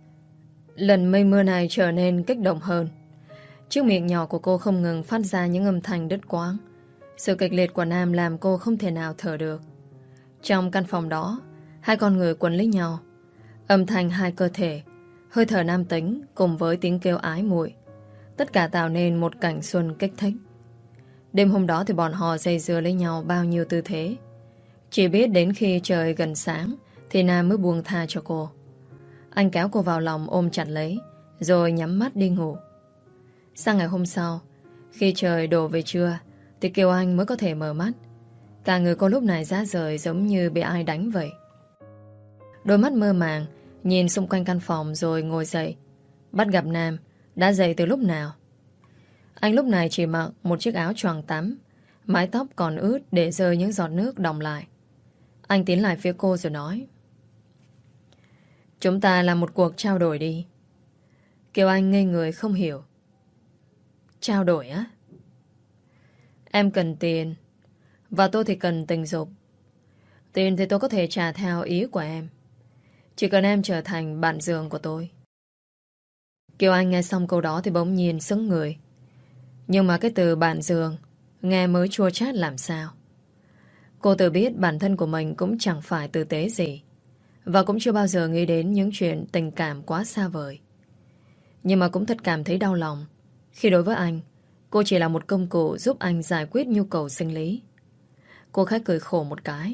Lần mây mưa này trở nên kích động hơn. Chiếc miệng nhỏ của cô không ngừng phát ra những âm thanh đứt quãng. Sự kịch liệt của Nam làm cô không thể nào thở được. Trong căn phòng đó, hai con người quấn lấy nhau, âm thanh hai cơ thể Hơi thở nam tính cùng với tiếng kêu ái muội, tất cả tạo nên một cảnh xuân kích thích. Đêm hôm đó thì bọn họ dây dưa lấy nhau bao nhiêu tư thế. Chỉ biết đến khi trời gần sáng thì Nam mới buông tha cho cô. Anh kéo cô vào lòng ôm chặt lấy, rồi nhắm mắt đi ngủ. Sang ngày hôm sau, khi trời đổ về trưa thì Kiều Anh mới có thể mở mắt. Cả người cô lúc này rã rời giống như bị ai đánh vậy. Đôi mắt mơ màng nhìn xung quanh căn phòng rồi ngồi dậy. Bắt gặp Nam đã dậy từ lúc nào. Anh lúc này chỉ mặc một chiếc áo choàng tắm, mái tóc còn ướt để rơi những giọt nước đọng lại. Anh tiến lại phía cô rồi nói: "Chúng ta làm một cuộc trao đổi đi." Kiều Anh ngây người không hiểu. Trao đổi á? Em cần tiền, và tôi thì cần tình dục. Tiền thì tôi có thể trả theo ý của em, chỉ cần em trở thành bạn giường của tôi. Kiều Anh nghe xong câu đó thì bỗng nhiên sững người. Nhưng mà cái từ bạn giường nghe mới chua chát làm sao. Cô tự biết bản thân của mình cũng chẳng phải tử tế gì, và cũng chưa bao giờ nghĩ đến những chuyện tình cảm quá xa vời. Nhưng mà cũng thật cảm thấy đau lòng khi đối với anh, cô chỉ là một công cụ giúp anh giải quyết nhu cầu sinh lý. Cô khẽ cười khổ một cái.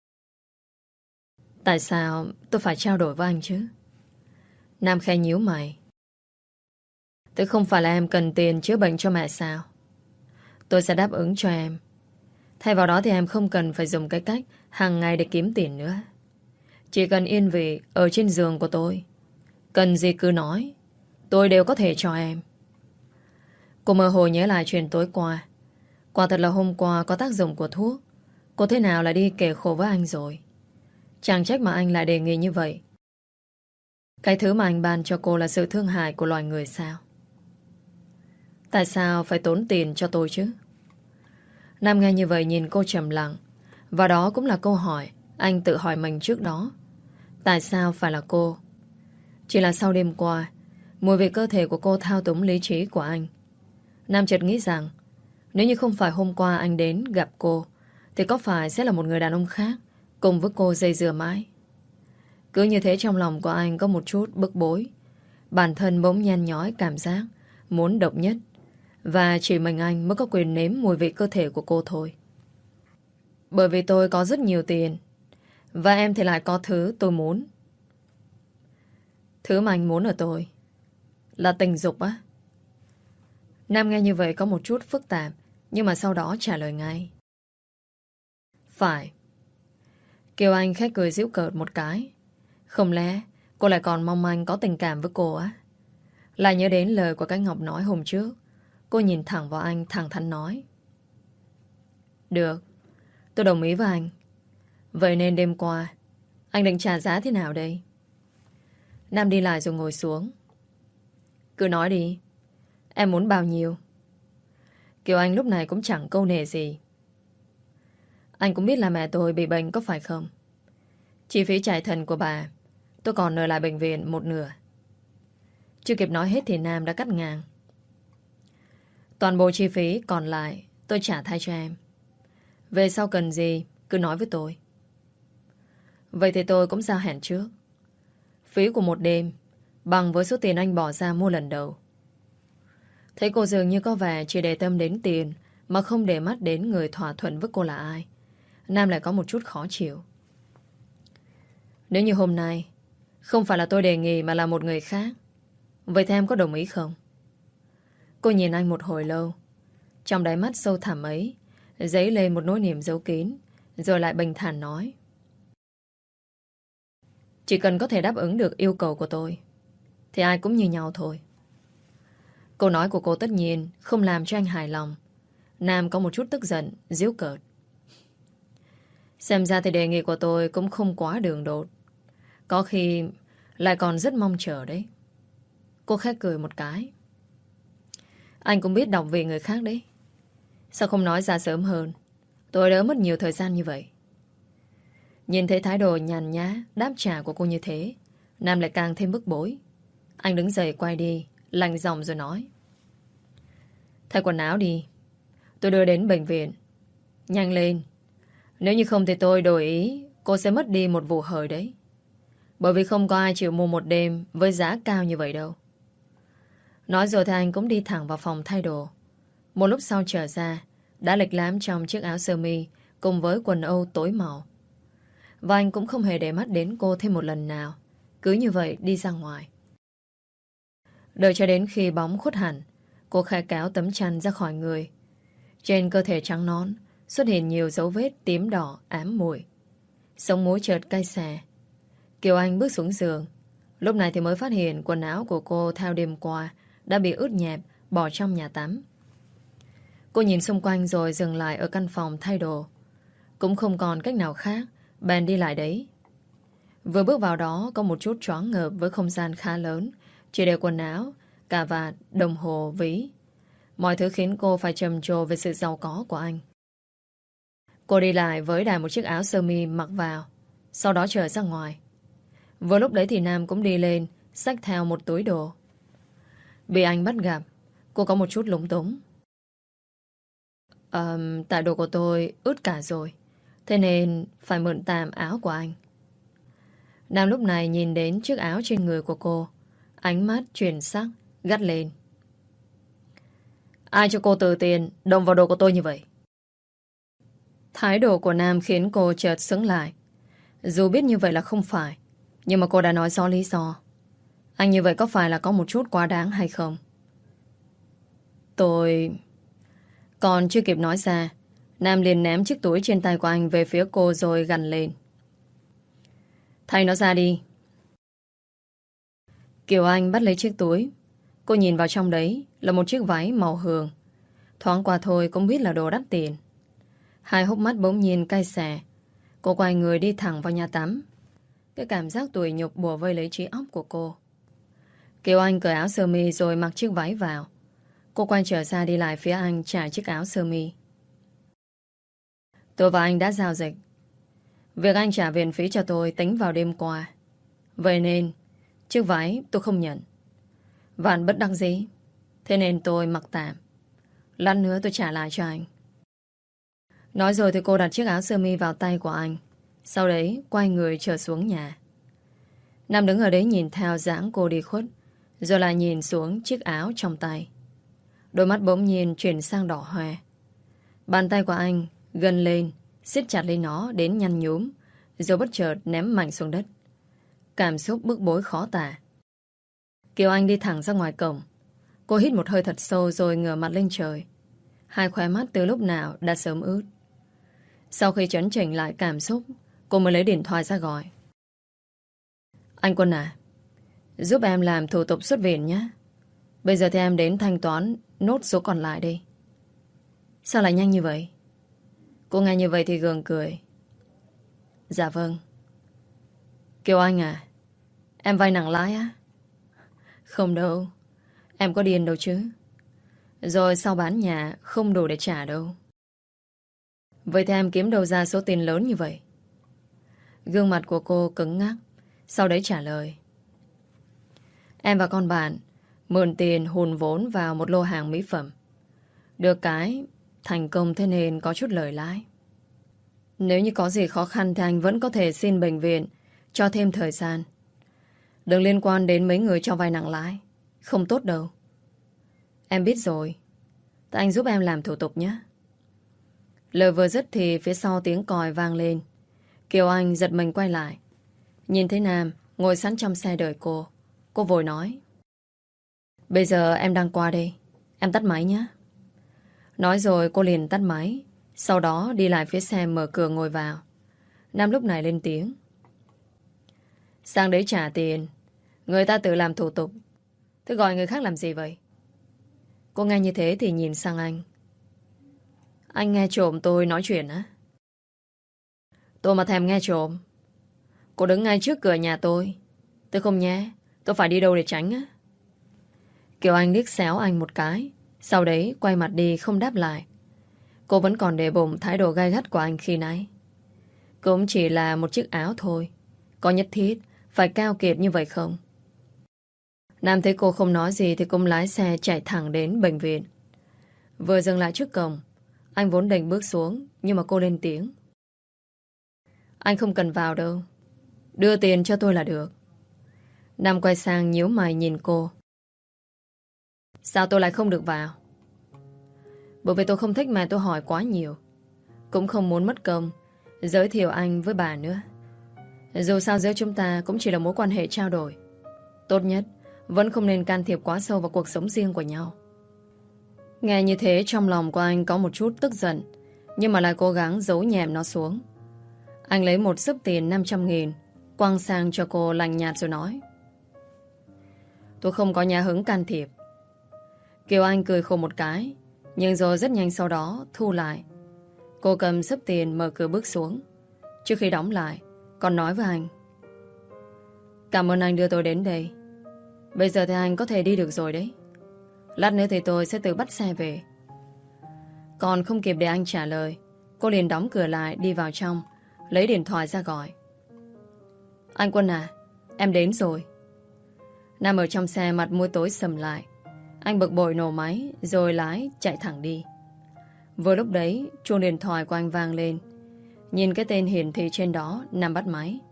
Tại sao tôi phải trao đổi với anh chứ? Nam khẽ nhíu mày. Thế không phải là em cần tiền chữa bệnh cho mẹ sao? Tôi sẽ đáp ứng cho em. Thay vào đó thì em không cần phải dùng cái cách hàng ngày để kiếm tiền nữa. Chỉ cần yên vị ở trên giường của tôi, cần gì cứ nói, tôi đều có thể cho em. Cô mơ hồ nhớ lại chuyện tối qua. Quả thật là hôm qua có tác dụng của thuốc. Cô thế nào lại đi kể khổ với anh rồi. Chẳng trách mà anh lại đề nghị như vậy. Cái thứ mà anh ban cho cô là sự thương hại của loài người sao? Tại sao phải tốn tiền cho tôi chứ? Nam nghe như vậy nhìn cô trầm lặng. Và đó cũng là câu hỏi anh tự hỏi mình trước đó. Tại sao phải là cô? Chỉ là sau đêm qua, mùi vị cơ thể của cô thao túng lý trí của anh. Nam chợt nghĩ rằng nếu như không phải hôm qua anh đến gặp cô thì có phải sẽ là một người đàn ông khác cùng với cô dây dưa mãi. Cứ như thế trong lòng của anh có một chút bức bối. Bản thân bỗng nhen nhói cảm giác muốn độc nhất, và chỉ mình anh mới có quyền nếm mùi vị cơ thể của cô thôi. Bởi vì tôi có rất nhiều tiền, và em thì lại có thứ tôi muốn. Thứ mà anh muốn ở tôi là tình dục á? Nam nghe như vậy có một chút phức tạp, nhưng mà sau đó trả lời ngay. Phải. Kiều Anh khẽ cười giễu cợt một cái. Không lẽ cô lại còn mong anh có tình cảm với cô á? Lại nhớ đến lời của cái Ngọc nói hôm trước. Cô nhìn thẳng vào anh thẳng thắn nói. Được, tôi đồng ý với anh. Vậy nên đêm qua anh định trả giá thế nào đây? Nam đi lại rồi ngồi xuống. Cứ nói đi, em muốn bao nhiêu? Kiều Anh lúc này cũng chẳng câu nệ gì. Anh cũng biết là mẹ tôi bị bệnh có phải không? Chi phí chạy thận của bà tôi còn nợ lại bệnh viện một nửa. Chưa kịp nói hết thì Nam đã cắt ngang. Toàn bộ chi phí còn lại tôi trả thay cho em. Về sau cần gì cứ nói với tôi. Vậy thì tôi cũng giao hẹn trước. Phí của một đêm bằng với số tiền anh bỏ ra mua lần đầu. Thấy cô dường như có vẻ chỉ để tâm đến tiền mà không để mắt đến người thỏa thuận với cô là ai. Nam lại có một chút khó chịu. Nếu như hôm nay không phải là tôi đề nghị mà là một người khác, vậy thì em có đồng ý không? Cô nhìn anh một hồi lâu. Trong đáy mắt sâu thẳm ấy dấy lên một nỗi niềm giấu kín, rồi lại bình thản nói. Chỉ cần có thể đáp ứng được yêu cầu của tôi thì ai cũng như nhau thôi. Câu nói của cô tất nhiên không làm cho anh hài lòng. Nam có một chút tức giận, giễu cợt. Xem ra thì đề nghị của tôi cũng không quá đường đột. Có khi lại còn rất mong chờ đấy. Cô khẽ cười một cái. Anh cũng biết đọc về người khác đấy. Sao không nói ra sớm hơn? Tôi đỡ mất nhiều thời gian như vậy. Nhìn thấy thái độ nhàn nhã đáp trả của cô như thế, Nam lại càng thêm bức bối. Anh đứng dậy quay đi, lạnh giọng rồi nói. Thay quần áo đi, tôi đưa đến bệnh viện. Nhanh lên. Nếu như không thì tôi đổi ý, cô sẽ mất đi một vụ hời đấy. Bởi vì không có ai chịu mua một đêm với giá cao như vậy đâu. Nói rồi thì anh cũng đi thẳng vào phòng thay đồ. Một lúc sau trở ra, đã lịch lãm trong chiếc áo sơ mi cùng với quần âu tối màu. Và anh cũng không hề để mắt đến cô thêm một lần nào. Cứ như vậy đi ra ngoài. Đợi cho đến khi bóng khuất hẳn, cô khẽ kéo tấm chăn ra khỏi người. Trên cơ thể trắng nõn xuất hiện nhiều dấu vết tím đỏ ám mùi. Sống mũi chợt cay xè. Kiều Anh bước xuống giường. Lúc này thì mới phát hiện quần áo của cô theo đêm qua đã bị ướt nhẹp bỏ trong nhà tắm. Cô nhìn xung quanh rồi dừng lại ở căn phòng thay đồ. Cũng không còn cách nào khác, bèn đi lại đấy. Vừa bước vào đó có một chút choáng ngợp với không gian khá lớn, chỉ để quần áo, cà vạt, đồng hồ, ví. Mọi thứ khiến cô phải trầm trồ về sự giàu có của anh. Cô đi lại với đài một chiếc áo sơ mi mặc vào, sau đó trở ra ngoài. Vừa lúc đấy thì Nam cũng đi lên, xách theo một túi đồ. Bị anh bắt gặp, cô có một chút lúng túng. Tại đồ của tôi ướt cả rồi, thế nên phải mượn tạm áo của anh. Nam lúc này nhìn đến chiếc áo trên người của cô, ánh mắt chuyển sắc, gắt lên. Ai cho cô từ tiền động vào đồ của tôi như vậy? Thái độ của Nam khiến cô chợt sững lại. Dù biết như vậy là không phải, nhưng mà cô đã nói rõ lý do. Anh như vậy có phải là có một chút quá đáng hay không? Tôi... Còn chưa kịp nói ra, Nam liền ném chiếc túi trên tay của anh về phía cô rồi gằn lên. Thay nó ra đi. Kiều Anh bắt lấy chiếc túi. Cô nhìn vào trong đấy là một chiếc váy màu hường. Thoáng qua thôi cũng biết là đồ đắt tiền. Hai hốc mắt bỗng nhiên cay xè. Cô quay người đi thẳng vào nhà tắm. Cái cảm giác tủi nhục bủa vây lấy trí óc của cô. Kiều Anh cởi áo sơ mi rồi mặc chiếc váy vào. Cô quay trở ra đi lại phía anh trả chiếc áo sơ mi. Tôi và anh đã giao dịch. Việc anh trả viện phí cho tôi tính vào đêm qua. Vậy nên chiếc váy tôi không nhận. Vạn bất đắc dĩ. Thế nên tôi mặc tạm. Lát nữa tôi trả lại cho anh. Nói rồi thì cô đặt chiếc áo sơ mi vào tay của anh. Sau đấy quay người trở xuống nhà. Nam đứng ở đấy nhìn theo dáng cô đi khuất, rồi lại nhìn xuống chiếc áo trong tay. Đôi mắt bỗng nhiên chuyển sang đỏ hoe. Bàn tay của anh gân lên, siết chặt lấy nó đến nhăn nhúm, rồi bất chợt ném mạnh xuống đất. Cảm xúc bức bối khó tả. Kiều Anh đi thẳng ra ngoài cổng. Cô hít một hơi thật sâu rồi ngửa mặt lên trời. Hai khóe mắt từ lúc nào đã sớm ướt. Sau khi chấn chỉnh lại cảm xúc, cô mới lấy điện thoại ra gọi. Anh Quân à, giúp em làm thủ tục xuất viện nhé. Bây giờ thì em đến thanh toán nốt số còn lại đi. Sao lại nhanh như vậy? Cô nghe như vậy thì gượng cười. Dạ vâng. Kiều Anh à, em vay nặng lãi á? Không đâu, em có điên đâu chứ. Rồi sau bán nhà không đủ để trả đâu. Vậy thì em kiếm đâu ra số tiền lớn như vậy? Gương mặt của cô cứng ngắc, sau đấy trả lời. Em và con bạn mượn tiền hùn vốn vào một lô hàng mỹ phẩm. Được cái thành công thế nên có chút lời lãi. Nếu như có gì khó khăn thì anh vẫn có thể xin bệnh viện cho thêm thời gian. Đừng liên quan đến mấy người cho vay nặng lãi. Không tốt đâu. Em biết rồi. Thì anh giúp em làm thủ tục nhé. Lời vừa dứt thì phía sau tiếng còi vang lên. Kiều Anh giật mình quay lại. Nhìn thấy Nam ngồi sẵn trong xe đợi cô. Cô vội nói. Bây giờ em đang qua đây. Em tắt máy nhé. Nói rồi cô liền tắt máy. Sau đó đi lại phía xe mở cửa ngồi vào. Nam lúc này lên tiếng. Sang đấy trả tiền. Người ta tự làm thủ tục. Thế gọi người khác làm gì vậy? Cô nghe như thế thì nhìn sang anh. Anh nghe trộm tôi nói chuyện á? Tôi mà thèm nghe trộm. Cô đứng ngay trước cửa nhà tôi. Tôi không nhé. Tôi phải đi đâu để tránh á? Kiều Anh liếc xéo anh một cái. Sau đấy quay mặt đi không đáp lại. Cô vẫn còn để bụng thái độ gay gắt của anh khi nãy. Cũng chỉ là một chiếc áo thôi. Có nhất thiết phải cao kiệt như vậy không? Nam thấy cô không nói gì thì cũng lái xe chạy thẳng đến bệnh viện. Vừa dừng lại trước cổng, anh vốn định bước xuống, nhưng mà cô lên tiếng. Anh không cần vào đâu. Đưa tiền cho tôi là được. Nam quay sang nhíu mày nhìn cô. Sao tôi lại không được vào? Bởi vì tôi không thích mà tôi hỏi quá nhiều. Cũng không muốn mất công giới thiệu anh với bà nữa. Dù sao giữa chúng ta cũng chỉ là mối quan hệ trao đổi. Tốt nhất vẫn không nên can thiệp quá sâu vào cuộc sống riêng của nhau. Nghe như thế trong lòng của anh có một chút tức giận, nhưng mà lại cố gắng giấu nhẹm nó xuống. Anh lấy một xấp tiền 500.000 quăng sang cho cô lạnh nhạt rồi nói: Tôi không có nhà hứng can thiệp. Kiều Anh cười khổ một cái, nhưng rồi rất nhanh sau đó thu lại. Cô cầm xấp tiền mở cửa bước xuống. Trước khi đóng lại, còn nói với anh: Cảm ơn anh đưa tôi đến đây. Bây giờ thì anh có thể đi được rồi đấy. Lát nữa thì tôi sẽ tự bắt xe về. Còn không kịp để anh trả lời, cô liền đóng cửa lại đi vào trong, lấy điện thoại ra gọi: Anh Quân à, em đến rồi. Nam ở trong xe mặt mũi tối sầm lại. Anh bực bội nổ máy rồi lái chạy thẳng đi. Vừa lúc đấy chuông điện thoại của anh vang lên. Nhìn cái tên hiển thị trên đó, Nam bắt máy.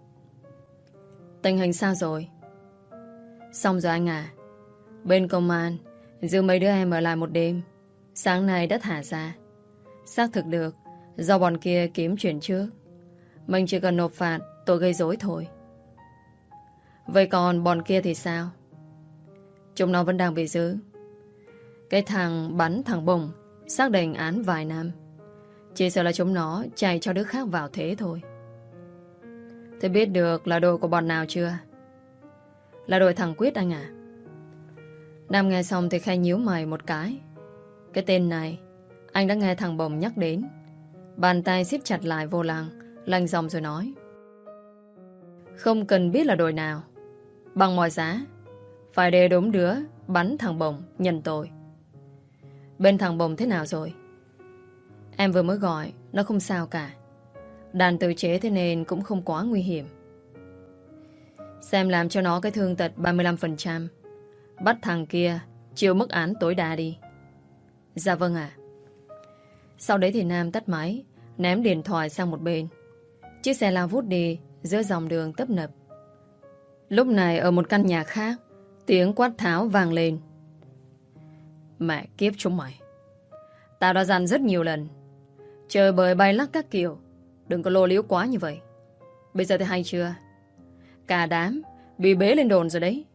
Tình hình sao rồi? Xong rồi anh à. Bên công an giữ mấy đứa em ở lại một đêm. Sáng nay đã thả ra. Xác thực được do bọn kia kiếm chuyện trước. Mình chỉ cần nộp phạt tội gây rối thôi. Vậy còn bọn kia thì sao? Chúng nó vẫn đang bị giữ. Cái thằng bắn thằng Bùng xác định án vài năm. Chỉ sợ là chúng nó chạy cho đứa khác vào thế thôi. Thế biết được là đội của bọn nào chưa? Là đội thằng Quyết anh à? Nam nghe xong thì khai nhíu mày một cái. Cái tên này anh đã nghe thằng Bồng nhắc đến. Bàn tay siết chặt lại vô lăng, lanh giọng rồi nói: Không cần biết là đội nào, bằng mọi giá phải để đúng đứa bắn thằng Bồng nhận tội. Bên thằng Bồng thế nào rồi? Em vừa mới gọi, nó không sao cả. Đàn tự chế thế nên cũng không quá nguy hiểm. Xem làm cho nó cái thương tật 35%. Bắt thằng kia chịu mức án tối đa đi. Dạ vâng ạ. Sau đấy thì Nam tắt máy, ném điện thoại sang một bên. Chiếc xe lao vút đi giữa dòng đường tấp nập. Lúc này ở một căn nhà khác, tiếng quát tháo vang lên: Mẹ kiếp chúng mày, tao đã dặn rất nhiều lần, trời bời bay lắc các kiểu, đừng có lô liếu quá như vậy. Bây giờ thì hay chưa? Cả đám bị bế lên đồn rồi đấy.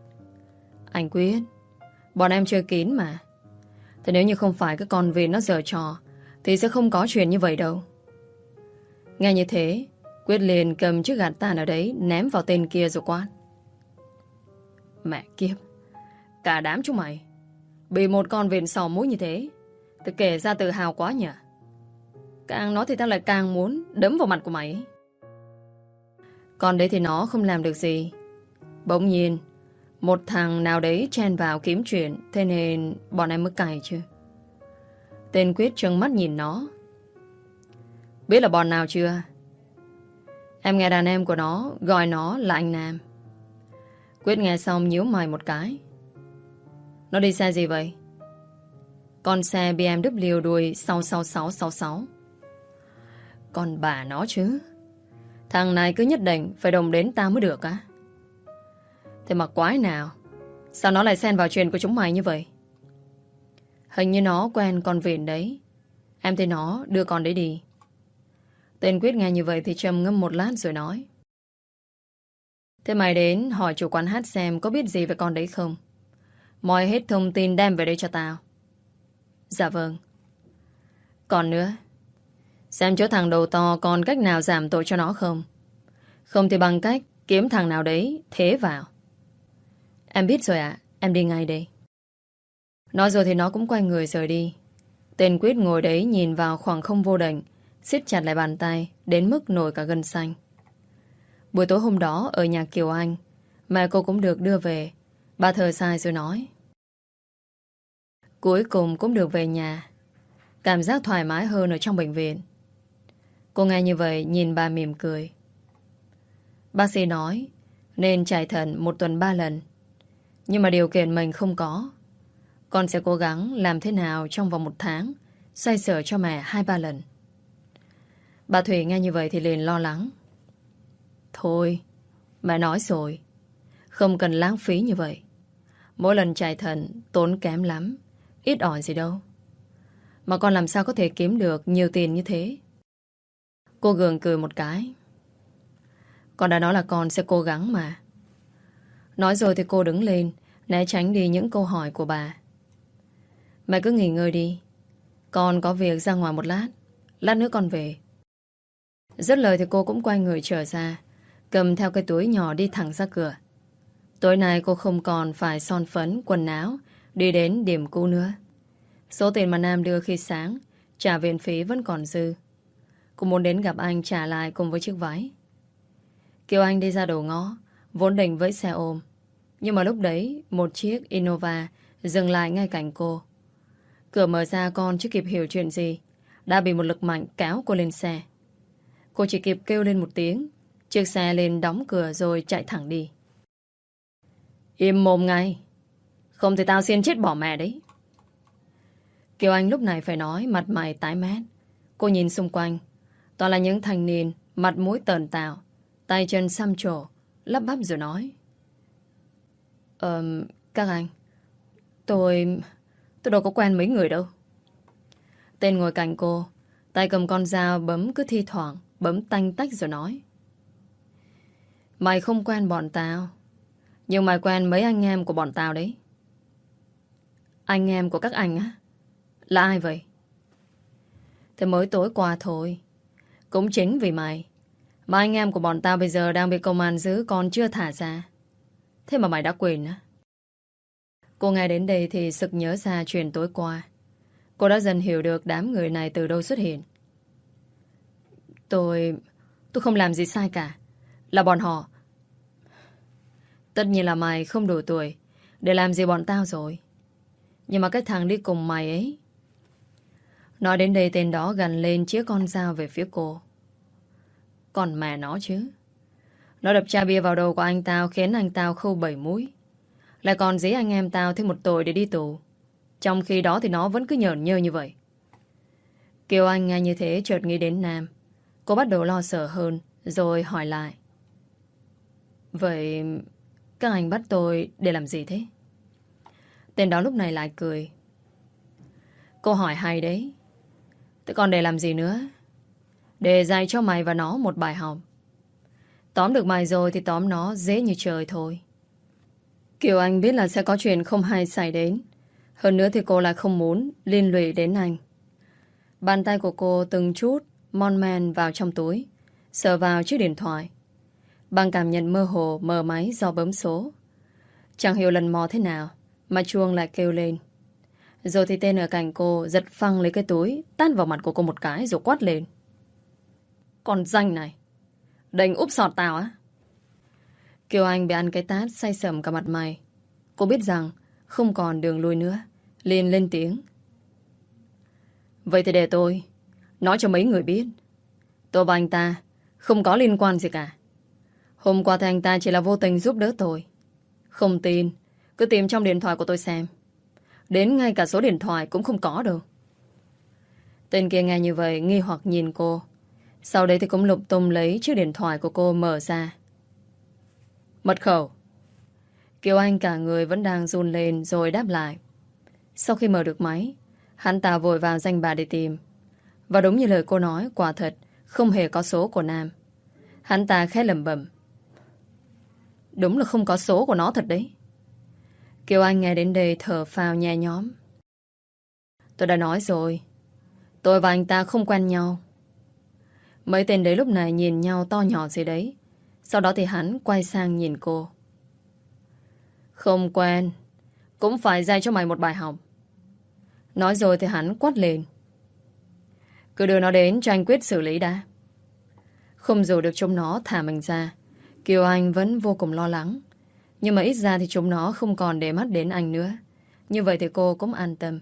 Anh Quyết, bọn em chơi kín mà. Thế nếu như không phải cái con vịt nó giở trò thì sẽ không có chuyện như vậy đâu. Nghe như thế, Quyết liền cầm chiếc gạt tàn ở đấy ném vào tên kia rồi quát: Mẹ kiếp, cả đám chúng mày bị một con vịt sò mũi như thế thì kể ra tự hào quá nhỉ. Càng nói thì tao lại càng muốn đấm vào mặt của mày ấy. Còn đấy thì nó không làm được gì. Bỗng nhiên một thằng nào đấy chen vào kiếm chuyện, thế nên bọn em mới cày chứ. Tên Quyết trừng mắt nhìn nó: Biết là bọn nào chưa? Em nghe đàn em của nó gọi nó là anh Nam. Quyết nghe xong nhíu mày một cái. Nó đi xe gì vậy? Con xe BMW đuôi 66666. Còn bà nó chứ. Thằng này cứ nhất định phải đồng đến tao mới được á. Thế mà quái nào, sao nó lại xen vào chuyện của chúng mày như vậy? Hình như nó quen con vịn đấy. Em thấy nó đưa con đấy đi. Tên Quyết nghe như vậy thì trầm ngâm một lát rồi nói: Thế mày đến hỏi chủ quán hát xem có biết gì về con đấy không? Moi hết thông tin đem về đây cho tao. Dạ vâng. Còn nữa, xem chỗ thằng đầu to còn cách nào giảm tội cho nó không. Không thì bằng cách kiếm thằng nào đấy thế vào. Em biết rồi ạ. Em đi ngay đây. Nói rồi thì nó cũng quay người rời đi. Tên Quyết ngồi đấy nhìn vào khoảng không vô định, siết chặt lại bàn tay đến mức nổi cả gân xanh. Buổi tối hôm đó ở nhà Kiều Anh, mẹ cô cũng được đưa về. Bà thở dài rồi nói: Cuối cùng cũng được về nhà. Cảm giác thoải mái hơn ở trong bệnh viện. Cô nghe như vậy nhìn bà mỉm cười. Bác sĩ nói nên chạy thận 1 tuần 3 lần. Nhưng mà điều kiện mình không có. Con sẽ cố gắng làm thế nào trong vòng 1 tháng xoay sở cho mẹ 2-3 lần. Bà Thủy nghe như vậy thì liền lo lắng. Thôi, Mẹ nói rồi, không cần lãng phí như vậy. Mỗi lần chạy thận tốn kém lắm, ít ỏi gì đâu. Mà con làm sao có thể kiếm được nhiều tiền như thế? Cô gượng cười một cái. Con đã nói là con sẽ cố gắng mà. Nói rồi thì cô đứng lên, né tránh đi những câu hỏi của bà. Mẹ cứ nghỉ ngơi đi. Con có việc ra ngoài một lát. Lát nữa con về. Dứt lời thì cô cũng quay người trở ra, cầm theo cái túi nhỏ đi thẳng ra cửa. Tối nay cô không còn phải son phấn, quần áo, đi đến điểm cũ nữa. Số tiền mà Nam đưa khi sáng, trả viện phí vẫn còn dư. Cô muốn đến gặp anh trả lại cùng với chiếc váy. Kiều Anh đi ra đầu ngõ, vốn định với xe ôm. Nhưng mà lúc đấy, một chiếc Innova dừng lại ngay cạnh cô. Cửa mở ra, con chưa kịp hiểu chuyện gì, đã bị một lực mạnh kéo cô lên xe. Cô chỉ kịp kêu lên một tiếng, chiếc xe lên đóng cửa rồi chạy thẳng đi. Im mồm ngay, không thì tao xiên chết bỏ mẹ đấy. Kiều Anh lúc này phải nói, mặt mày tái mét. Cô nhìn xung quanh, toàn là những thanh niên, mặt mũi tờn tào, tay chân xăm trổ, lắp bắp rồi nói. Các anh, tôi đâu có quen mấy người đâu. Tên ngồi cạnh cô, tay cầm con dao bấm cứ thi thoảng, bấm tanh tách rồi nói. Mày không quen bọn tao, nhưng mày quen mấy anh em của bọn tao đấy. Anh em của các anh á? Là ai vậy? Thế mới tối qua thôi. Cũng chính vì mày mà anh em của bọn tao bây giờ đang bị công an giữ, còn chưa thả ra. Thế mà mày đã quên á? Cô nghe đến đây thì sực nhớ ra chuyện tối qua. Cô đã dần hiểu được đám người này từ đâu xuất hiện. Tôi không làm gì sai cả. Là bọn họ. Tất nhiên là mày không đủ tuổi để làm gì bọn tao rồi. Nhưng mà cái thằng đi cùng mày ấy. Nói đến đây tên đó gằn lên chiếc con dao về phía cô. Còn mẹ nó chứ. Nó đập chai bia vào đầu của anh tao, khiến anh tao khâu 7 múi. Lại còn dí anh em tao thêm một tội để đi tù. Trong khi đó thì nó vẫn cứ nhởn nhơ như vậy. Kiều Anh nghe như thế chợt nghĩ đến Nam. Cô bắt đầu lo sợ hơn, rồi hỏi lại. Vậy các anh bắt tôi để làm gì thế? Tên đó lúc này lại cười. Câu hỏi hay đấy. Thế còn để làm gì nữa? Để dạy cho mày và nó một bài học. Tóm được mày rồi thì tóm nó dễ như trời thôi. Kiều Anh biết là sẽ có chuyện không hay xảy đến. Hơn nữa thì cô lại không muốn liên lụy đến anh. Bàn tay của cô từng chút mon men vào trong túi, sờ vào chiếc điện thoại. Bằng cảm nhận mơ hồ mở máy do bấm số. Chẳng hiểu lần mò thế nào mà chuông lại kêu lên. Rồi thì tên ở cạnh cô giật phăng lấy cái túi, tát vào mặt của cô một cái rồi quát lên. Con danh này, định úp sọt tao á? Kiều Anh bị ăn cái tát say sẩm cả mặt mày. Cô biết rằng không còn đường lui nữa, liền lên tiếng. Vậy thì để tôi nói cho mấy người biết, tôi và anh ta không có liên quan gì cả. Hôm qua thì anh ta chỉ là vô tình giúp đỡ tôi. Không tin, cứ tìm trong điện thoại của tôi xem. Đến ngay cả số điện thoại cũng không có đâu. Tên kia nghe như vậy nghi hoặc nhìn cô. Sau đấy thì cũng lục tung lấy chiếc điện thoại của cô mở ra. Mật khẩu. Kiều Anh cả người vẫn đang run lên rồi đáp lại. Sau khi mở được máy, hắn ta vội vào danh bạ để tìm. Và đúng như lời cô nói, quả thật không hề có số của Nam. Hắn ta khẽ lẩm bẩm. Đúng là không có số của nó thật đấy. Kiều Anh nghe đến đây thở phào nhẹ nhõm. Tôi đã nói rồi, tôi và anh ta không quen nhau. Mấy tên đấy lúc này nhìn nhau to nhỏ gì đấy. Sau đó thì hắn quay sang nhìn cô. Không quen, cũng phải dạy cho mày một bài học. Nói rồi thì hắn quát lên. Cứ đưa nó đến cho anh quyết xử lý đã. Không dù được chúng nó thả mình ra, Kiều Anh vẫn vô cùng lo lắng. Nhưng mà ít ra thì chúng nó không còn để mắt đến anh nữa. Như vậy thì cô cũng an tâm.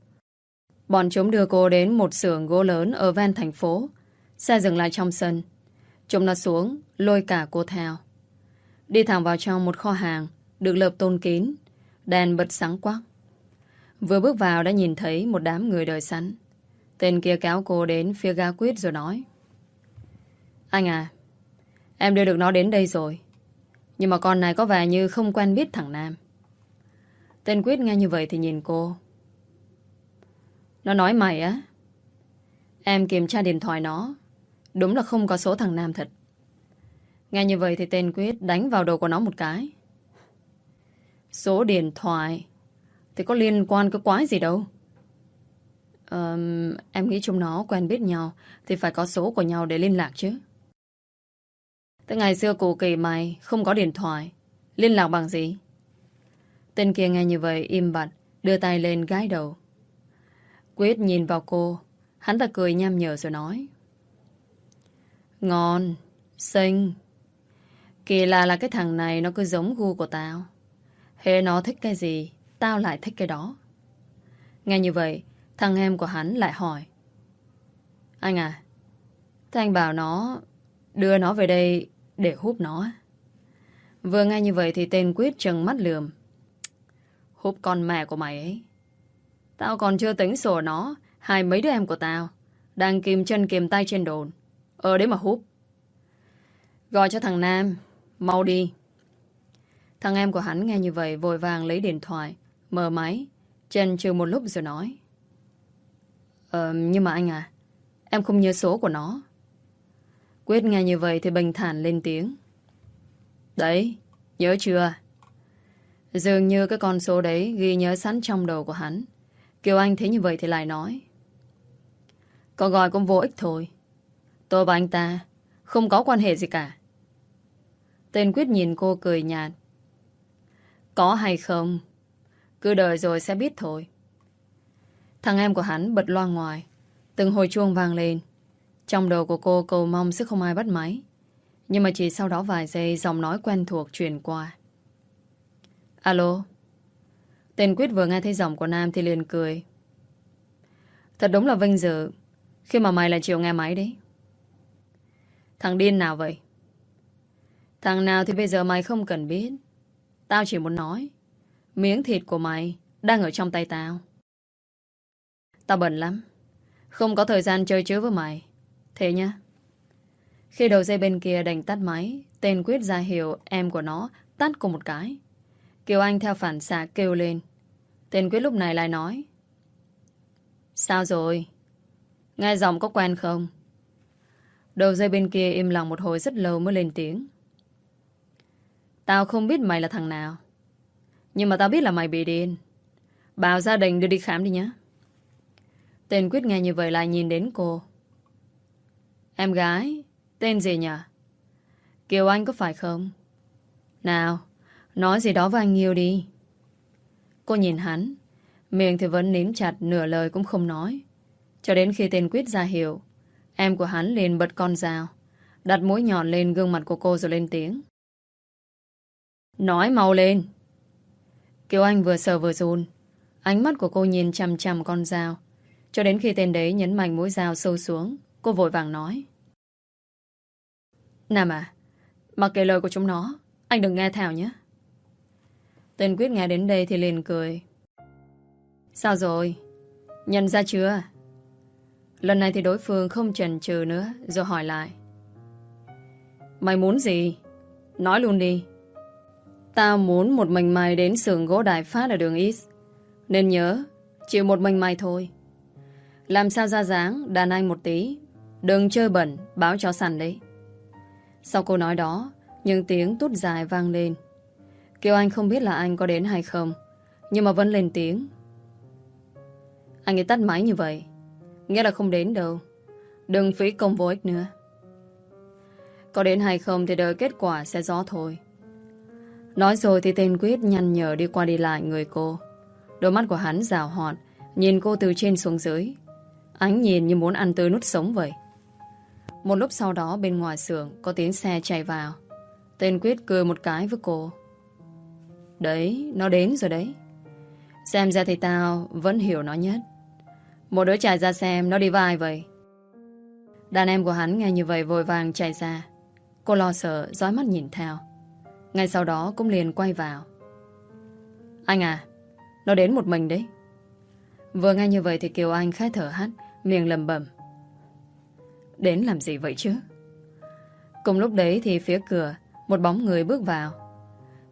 Bọn chúng đưa cô đến một xưởng gỗ lớn ở ven thành phố. Xe dừng lại trong sân. Chúng nó xuống, lôi cả cô theo. Đi thẳng vào trong một kho hàng được lợp tôn kín, đèn bật sáng quắc. Vừa bước vào đã nhìn thấy một đám người đợi sẵn. Tên kia kéo cô đến phía ga quyết rồi nói. Anh à, em đưa được nó đến đây rồi. Nhưng mà con này có vẻ như không quen biết thằng Nam. Tên Quyết nghe như vậy thì nhìn cô. Nó nói mày á? Em kiểm tra điện thoại nó, đúng là không có số thằng Nam thật. Nghe như vậy thì tên Quyết đánh vào đầu của nó một cái. Số điện thoại thì có liên quan cái quái gì đâu. Em nghĩ chúng nó quen biết nhau thì phải có số của nhau để liên lạc chứ. Từ ngày xưa cụ kỳ mày không có điện thoại, liên lạc bằng gì? Tên kia nghe như vậy im bặt, đưa tay lên gái đầu. Quyết nhìn vào cô, hắn ta cười nham nhở rồi nói. Ngon, xinh. Kỳ lạ là cái thằng này nó cứ giống gu của tao. Hễ nó thích cái gì, tao lại thích cái đó. Nghe như vậy, thằng em của hắn lại hỏi. Anh à, thế anh bảo nó đưa nó về đây để húp nó á? Vừa nghe như vậy thì tên Quyết trừng mắt lườm. Húp con mẹ của mày ấy. Tao còn chưa tính sổ nó, hai mấy đứa em của tao đang kìm chân kìm tay trên đồn. Đấy mà húp. Gọi cho thằng Nam, mau đi. Thằng em của hắn nghe như vậy vội vàng lấy điện thoại, mở máy, chần chừ một lúc rồi nói. Nhưng mà anh à, em không nhớ số của nó. Quyết nghe như vậy thì bình thản lên tiếng. Đấy, nhớ chưa? Dường như cái con số đấy ghi nhớ sẵn trong đầu của hắn. Kiều Anh thấy như vậy thì lại nói. Có gọi cũng vô ích thôi. Tôi và anh ta không có quan hệ gì cả. Tên Quyết nhìn cô cười nhạt. Có hay không, cứ đợi rồi sẽ biết thôi. Thằng em của hắn bật loa ngoài. Từng hồi chuông vang lên. Trong đầu của cô cầu mong sẽ không ai bắt máy. Nhưng mà chỉ sau đó vài giây, giọng nói quen thuộc truyền qua. Alo. Tên Quyết vừa nghe thấy giọng của Nam thì liền cười. Thật đúng là vinh dự khi mà mày là chịu nghe máy đấy. Thằng điên nào vậy? Thằng nào thì bây giờ mày không cần biết. Tao chỉ muốn nói, miếng thịt của mày đang ở trong tay tao. Tao bận lắm, không có thời gian chơi chứa với mày. Thế nhá. Khi đầu dây bên kia đành tắt máy, tên Quyết ra hiệu em của nó tắt cùng một cái. Kiều Anh theo phản xạ kêu lên. Tên Quyết lúc này lại nói. Sao rồi? Nghe giọng có quen không? Đầu dây bên kia im lặng một hồi rất lâu mới lên tiếng. Tao không biết mày là thằng nào, nhưng mà tao biết là mày bị điên. Bảo gia đình đưa đi khám đi nhé. Tên Quyết nghe như vậy lại nhìn đến cô. Em gái, tên gì nhỉ? Kiều Anh có phải không? Nào, nói gì đó với anh yêu đi. Cô nhìn hắn, miệng thì vẫn nín chặt, nửa lời cũng không nói. Cho đến khi tên Quyết ra hiệu, em của hắn liền bật con dao, đặt mũi nhọn lên gương mặt của cô rồi lên tiếng. Nói mau lên. Kiều Anh vừa sợ vừa run. Ánh mắt của cô nhìn chằm chằm con dao. Cho đến khi tên đấy nhấn mạnh mũi dao sâu xuống, cô vội vàng nói. Nam à, mặc kệ lời của chúng nó, anh đừng nghe Thảo nhé. Tên Quyết nghe đến đây thì liền cười. Sao rồi? Nhận ra chưa? Lần này thì đối phương không chần chừ nữa, rồi hỏi lại. Mày muốn gì? Nói luôn đi. Tao muốn một mình mày đến xưởng gỗ Đại Phát ở đường East. Nên nhớ, chịu một mình mày thôi. Làm sao ra dáng đàn anh một tí. Đừng chơi bẩn, báo cho sẵn đấy. Sau câu nói đó, những tiếng tút dài vang lên. Kiều Anh không biết là anh có đến hay không, nhưng mà vẫn lên tiếng. Anh ấy tắt máy như vậy, nghĩa là không đến đâu. Đừng phí công vô ích nữa. Có đến hay không thì đợi kết quả sẽ rõ thôi. Nói rồi thì tên Quyết nhăn nhở đi qua đi lại người cô. Đôi mắt của hắn rào hoạt, nhìn cô từ trên xuống dưới. Ánh nhìn như muốn ăn tươi nuốt sống vậy. Một lúc sau đó bên ngoài xưởng có tiếng xe chạy vào. Tên Quyết cười một cái với cô. Đấy, nó đến rồi đấy. Xem ra thì tao vẫn hiểu nó nhất. Một đứa chạy ra xem nó đi vai vậy. Đàn em của hắn nghe như vậy vội vàng chạy ra. Cô lo sợ dõi mắt nhìn theo. Ngay sau đó cũng liền quay vào. Anh à, nó đến một mình đấy. Vừa nghe như vậy thì Kiều Anh khẽ thở hắt, miệng lẩm bẩm. Đến làm gì vậy chứ? Cùng lúc đấy thì phía cửa một bóng người bước vào.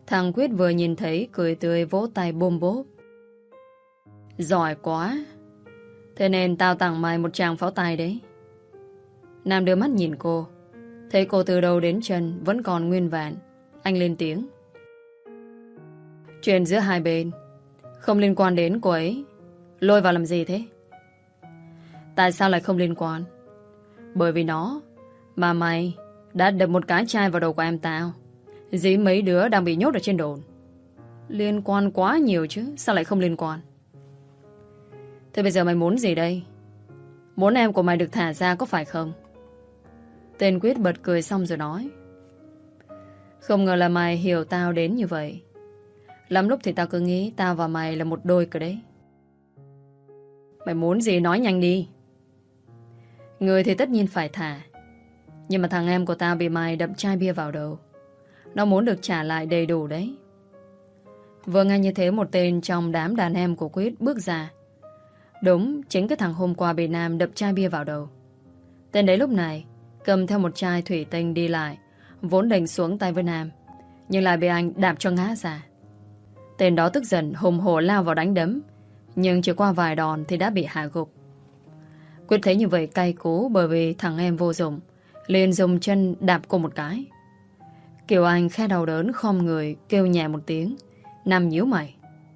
Thằng Quyết vừa nhìn thấy cười tươi vỗ tay bôm bốp. Giỏi quá. Thế nên tao tặng mày một tràng pháo tay đấy. Nam đưa mắt nhìn cô. Thấy cô từ đầu đến chân vẫn còn nguyên vẹn. Anh lên tiếng. Chuyện giữa hai bên không liên quan đến cô ấy. Lôi vào làm gì thế? Tại sao lại không liên quan? Bởi vì nó mà mày đã đập một cái chai vào đầu của em tao. Dĩ mấy đứa đang bị nhốt ở trên đồn. Liên quan quá nhiều chứ. Sao lại không liên quan? Thế bây giờ mày muốn gì đây? Muốn em của mày được thả ra có phải không? Tên Quyết bật cười xong rồi nói. Không ngờ là mày hiểu tao đến như vậy. Lắm lúc thì tao cứ nghĩ tao và mày là một đôi cơ đấy. Mày muốn gì nói nhanh đi. Người thì tất nhiên phải thả. Nhưng mà thằng em của tao bị mày đập chai bia vào đầu. Nó muốn được trả lại đầy đủ đấy. Vừa nghe như thế một tên trong đám đàn em của Quyết bước ra. Đúng, chính cái thằng hôm qua bị Nam đập chai bia vào đầu. Tên đấy lúc này cầm theo một chai thủy tinh đi lại, vốn định xuống tay với Nam, nhưng lại bị anh đạp cho ngã ra. Tên đó tức giận hùng hổ lao vào đánh đấm, nhưng chỉ qua vài đòn thì đã bị hạ gục. Quyết thấy như vậy cay cú bởi vì thằng em vô dụng, liền dùng chân đạp cô một cái. Kiều Anh khẽ đau đớn khom người kêu nhẹ một tiếng. Nam nhíu mày.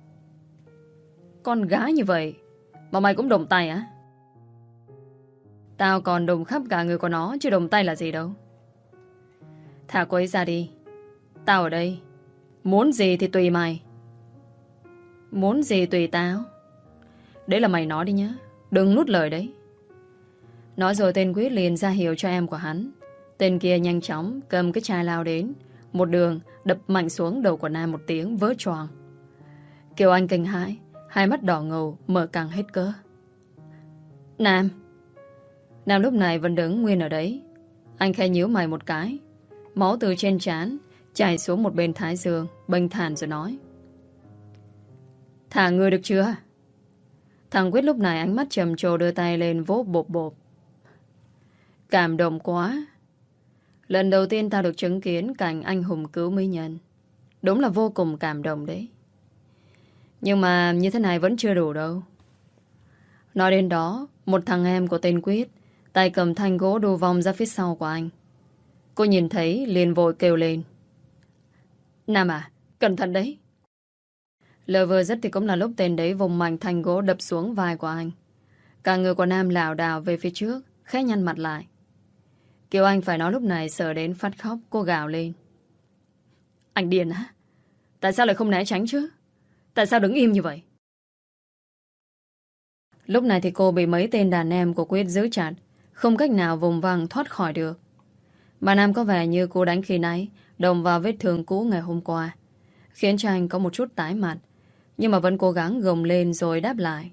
Con gái như vậy mà mày cũng đụng tay á? Tao còn đụng khắp cả người của nó, chứ đụng tay là gì đâu. Thả cô ấy ra đi. Tao ở đây. Muốn gì thì tùy mày. Muốn gì tùy tao. Đấy là mày nói đi nhá. Đừng nuốt lời đấy. Nói rồi tên Quyết liền ra hiệu cho em của hắn. Tên kia nhanh chóng cầm cái chai lao đến, một đường đập mạnh xuống đầu của Nam một tiếng vỡ choàng. Kiều Anh kinh hãi, hai mắt đỏ ngầu mở càng hết cỡ. Nam. Nam lúc này vẫn đứng nguyên ở đấy. Anh khẽ nhíu mày một cái. Máu từ trên trán chảy xuống một bên thái dương, bênh thản rồi nói. Thả người được chưa? Thằng Quyết lúc này ánh mắt trầm trồ đưa tay lên vỗ bộp bộp. Cảm động quá. Lần đầu tiên tao được chứng kiến cảnh anh hùng cứu mỹ nhân. Đúng là vô cùng cảm động đấy. Nhưng mà như thế này vẫn chưa đủ đâu. Nói đến đó, một thằng em của tên Quyết tay cầm thanh gỗ đu vòng ra phía sau của anh. Cô nhìn thấy liền vội kêu lên. Nam à, cẩn thận đấy. Lời vừa dứt thì cũng là lúc tên đấy vùng mạnh thanh gỗ đập xuống vai của anh. Cả người của Nam lảo đảo về phía trước, khẽ nhăn mặt lại. Kiều Anh phải nói lúc này sợ đến phát khóc, cô gào lên. Anh điên hả? Tại sao lại không né tránh chứ? Tại sao đứng im như vậy? Lúc này thì cô bị mấy tên đàn em của Quyết giữ chặt, không cách nào vùng vằng thoát khỏi được. Bà Nam có vẻ như cô đánh khi nãy đồng vào vết thương cũ ngày hôm qua, khiến cho anh có một chút tái mặt, nhưng mà vẫn cố gắng gồng lên rồi đáp lại.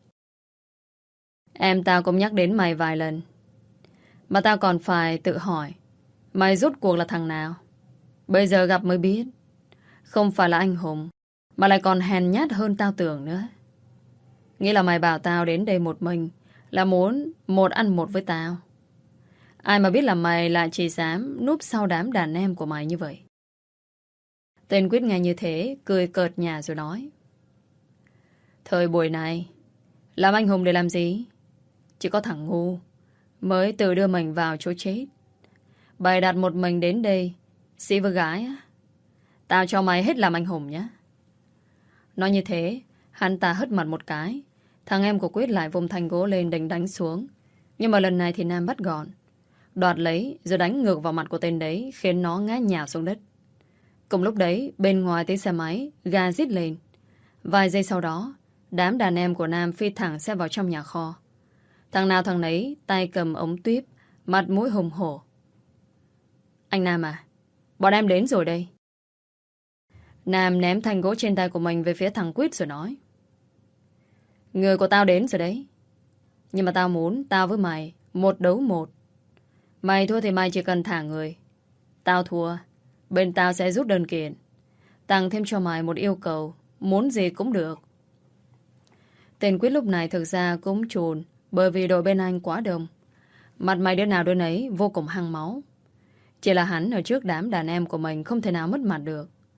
Em tao cũng nhắc đến mày vài lần, mà tao còn phải tự hỏi, mày rút cuộc là thằng nào? Bây giờ gặp mới biết, không phải là anh hùng, mà lại còn hèn nhát hơn tao tưởng nữa. Nghĩ là mày bảo tao đến đây một mình là muốn một ăn một với tao. Ai mà biết là mày lại chỉ dám núp sau đám đàn em của mày như vậy. Tên Quyết nghe như thế, cười cợt nhả rồi nói. Thời buổi này, làm anh hùng để làm gì? Chỉ có thằng ngu mới tự đưa mình vào chỗ chết. Bày đặt một mình đến đây xí với gái á. Tao cho mày hết làm anh hùng nhé. Nói như thế, hắn ta hất mặt một cái. Thằng em của Quyết lại vùng thanh gỗ lên định đánh xuống. Nhưng mà lần này thì Nam bắt gọn, đoạt lấy rồi đánh ngược vào mặt của tên đấy, khiến nó ngã nhào xuống đất. Cùng lúc đấy, bên ngoài tiếng xe máy ga rít lên. Vài giây sau đó, đám đàn em của Nam phi thẳng xe vào trong nhà kho. Thằng nào thằng nấy tay cầm ống tuyếp, mặt mũi hùng hổ. Anh Nam à, bọn em đến rồi đây. Nam ném thanh gỗ trên tay của mình về phía thằng Quyết rồi nói. Người của tao đến rồi đấy. Nhưng mà tao muốn tao với mày một đấu một. Mày thua thì mày chỉ cần thả người. Tao thua, bên tao sẽ rút đơn kiện, tặng thêm cho mày một yêu cầu, muốn gì cũng được. Tên Quyết lúc này thực ra cũng chồn, bởi vì đội bên anh quá đông. Mặt mày đứa nào đứa nấy vô cùng hăng máu. Chỉ là hắn ở trước đám đàn em của mình không thể nào mất mặt được.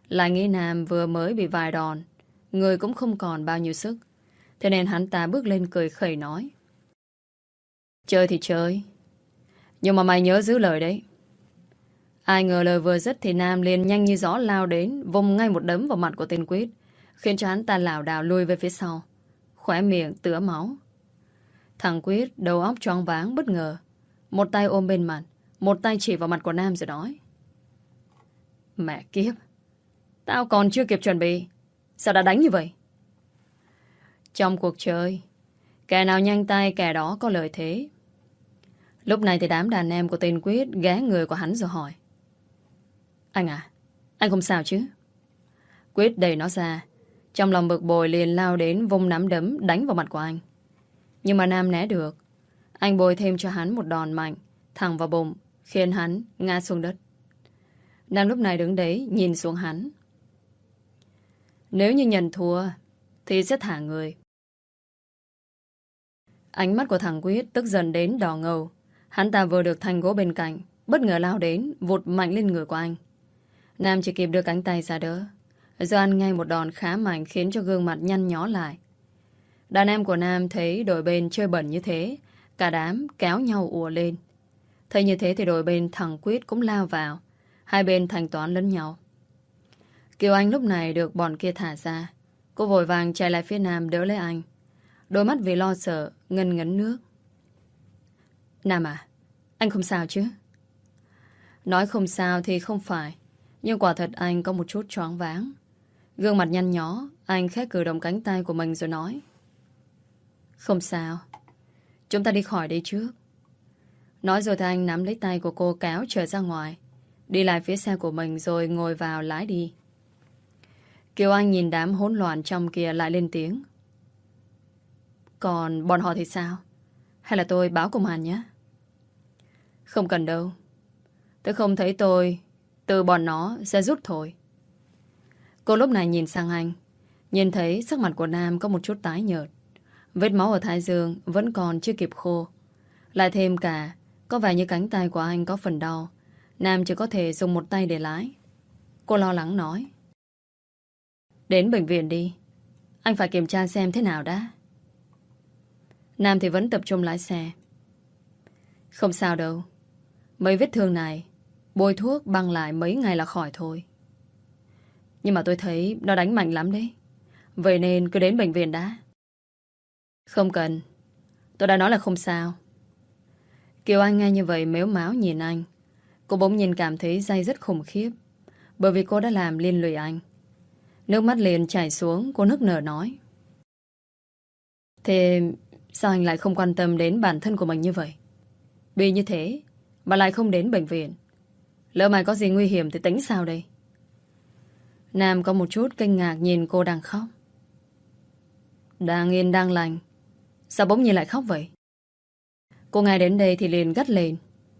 Lại nghĩ Nam vừa mới bị vài đòn, người cũng không còn bao nhiêu sức. Thế nên hắn ta bước lên cười khẩy nói: Chơi thì chơi, nhưng mà mày nhớ giữ lời đấy. Ai ngờ lời vừa dứt thì Nam liền nhanh như gió lao đến, vung ngay một đấm vào mặt của tên Quyết, khiến cho hắn ta lảo đảo lùi về phía sau, khóe miệng tứa máu. Thằng Quyết đầu óc choáng váng bất ngờ, một tay ôm bên mặt, một tay chỉ vào mặt của Nam rồi nói: Mẹ kiếp, tao còn chưa kịp chuẩn bị, sao đã đánh như vậy? Trong cuộc chơi, kẻ nào nhanh tay kẻ đó có lợi thế. Lúc này thì đám đàn em của tên Quyết ghé người của hắn rồi hỏi: Anh à, anh không sao chứ? Quyết đẩy nó ra, trong lòng bực bội liền lao đến vung nắm đấm đánh vào mặt của anh. Nhưng mà Nam né được. Anh bồi thêm cho hắn một đòn mạnh thẳng vào bụng, khiến hắn ngã xuống đất. Nam lúc này đứng đấy nhìn xuống hắn. Nếu như nhận thua thì sẽ thả người. Ánh mắt của thằng Quyết tức giận đến đỏ ngầu. Hắn ta vừa được thanh gỗ bên cạnh, bất ngờ lao đến vụt mạnh lên người của anh. Nam chỉ kịp đưa cánh tay ra đỡ, rồi ăn ngay một đòn khá mạnh khiến cho gương mặt nhăn nhó lại. Đàn em của Nam thấy đội bên chơi bẩn như thế, cả đám kéo nhau ùa lên. Thấy như thế thì đội bên thằng Quyết cũng lao vào. Hai bên thanh toán lẫn nhau. Kiều Anh lúc này được bọn kia thả ra. Cô vội vàng chạy lại phía Nam đỡ lấy anh. Đôi mắt vì lo sợ ngân ngấn nước. Nam à, anh không sao chứ? Nói không sao thì không phải, nhưng quả thật anh có một chút choáng váng. Gương mặt nhăn nhó, anh khẽ cử động cánh tay của mình rồi nói: Không sao, chúng ta đi khỏi đây trước. Nói rồi thì anh nắm lấy tay của cô kéo trở ra ngoài, đi lại phía xe của mình rồi ngồi vào lái đi. Kiều Anh nhìn đám hỗn loạn trong kia lại lên tiếng: Còn bọn họ thì sao? Hay là tôi báo công an nhé? Không cần đâu. Tôi không thấy tôi từ bọn nó sẽ rút thôi. Cô lúc này nhìn sang anh, nhìn thấy sắc mặt của Nam có một chút tái nhợt. Vết máu ở thái dương vẫn còn chưa kịp khô. Lại thêm cả có vẻ như cánh tay của anh có phần đau. Nam chỉ có thể dùng một tay để lái. Cô lo lắng nói: Đến bệnh viện đi, anh phải kiểm tra xem thế nào đã. Nam thì vẫn tập trung lái xe. Không sao đâu, mấy vết thương này bôi thuốc băng lại mấy ngày là khỏi thôi. Nhưng mà tôi thấy nó đánh mạnh lắm đấy, vậy nên cứ đến bệnh viện đã. Không cần, tôi đã nói là không sao. Kiều Anh nghe như vậy mếu máo nhìn anh. Cô bỗng nhìn cảm thấy day rất khủng khiếp, bởi vì cô đã làm liên lụy anh. Nước mắt liền chảy xuống. Cô nức nở nói: Thế sao anh lại không quan tâm đến bản thân của mình như vậy? Bị như thế mà lại không đến bệnh viện, lỡ mày có gì nguy hiểm thì tính sao đây? Nam có một chút kinh ngạc nhìn cô đang khóc. Đang yên đang lành, sao bỗng nhiên lại khóc vậy? Cô nghe đến đây thì liền gắt lên: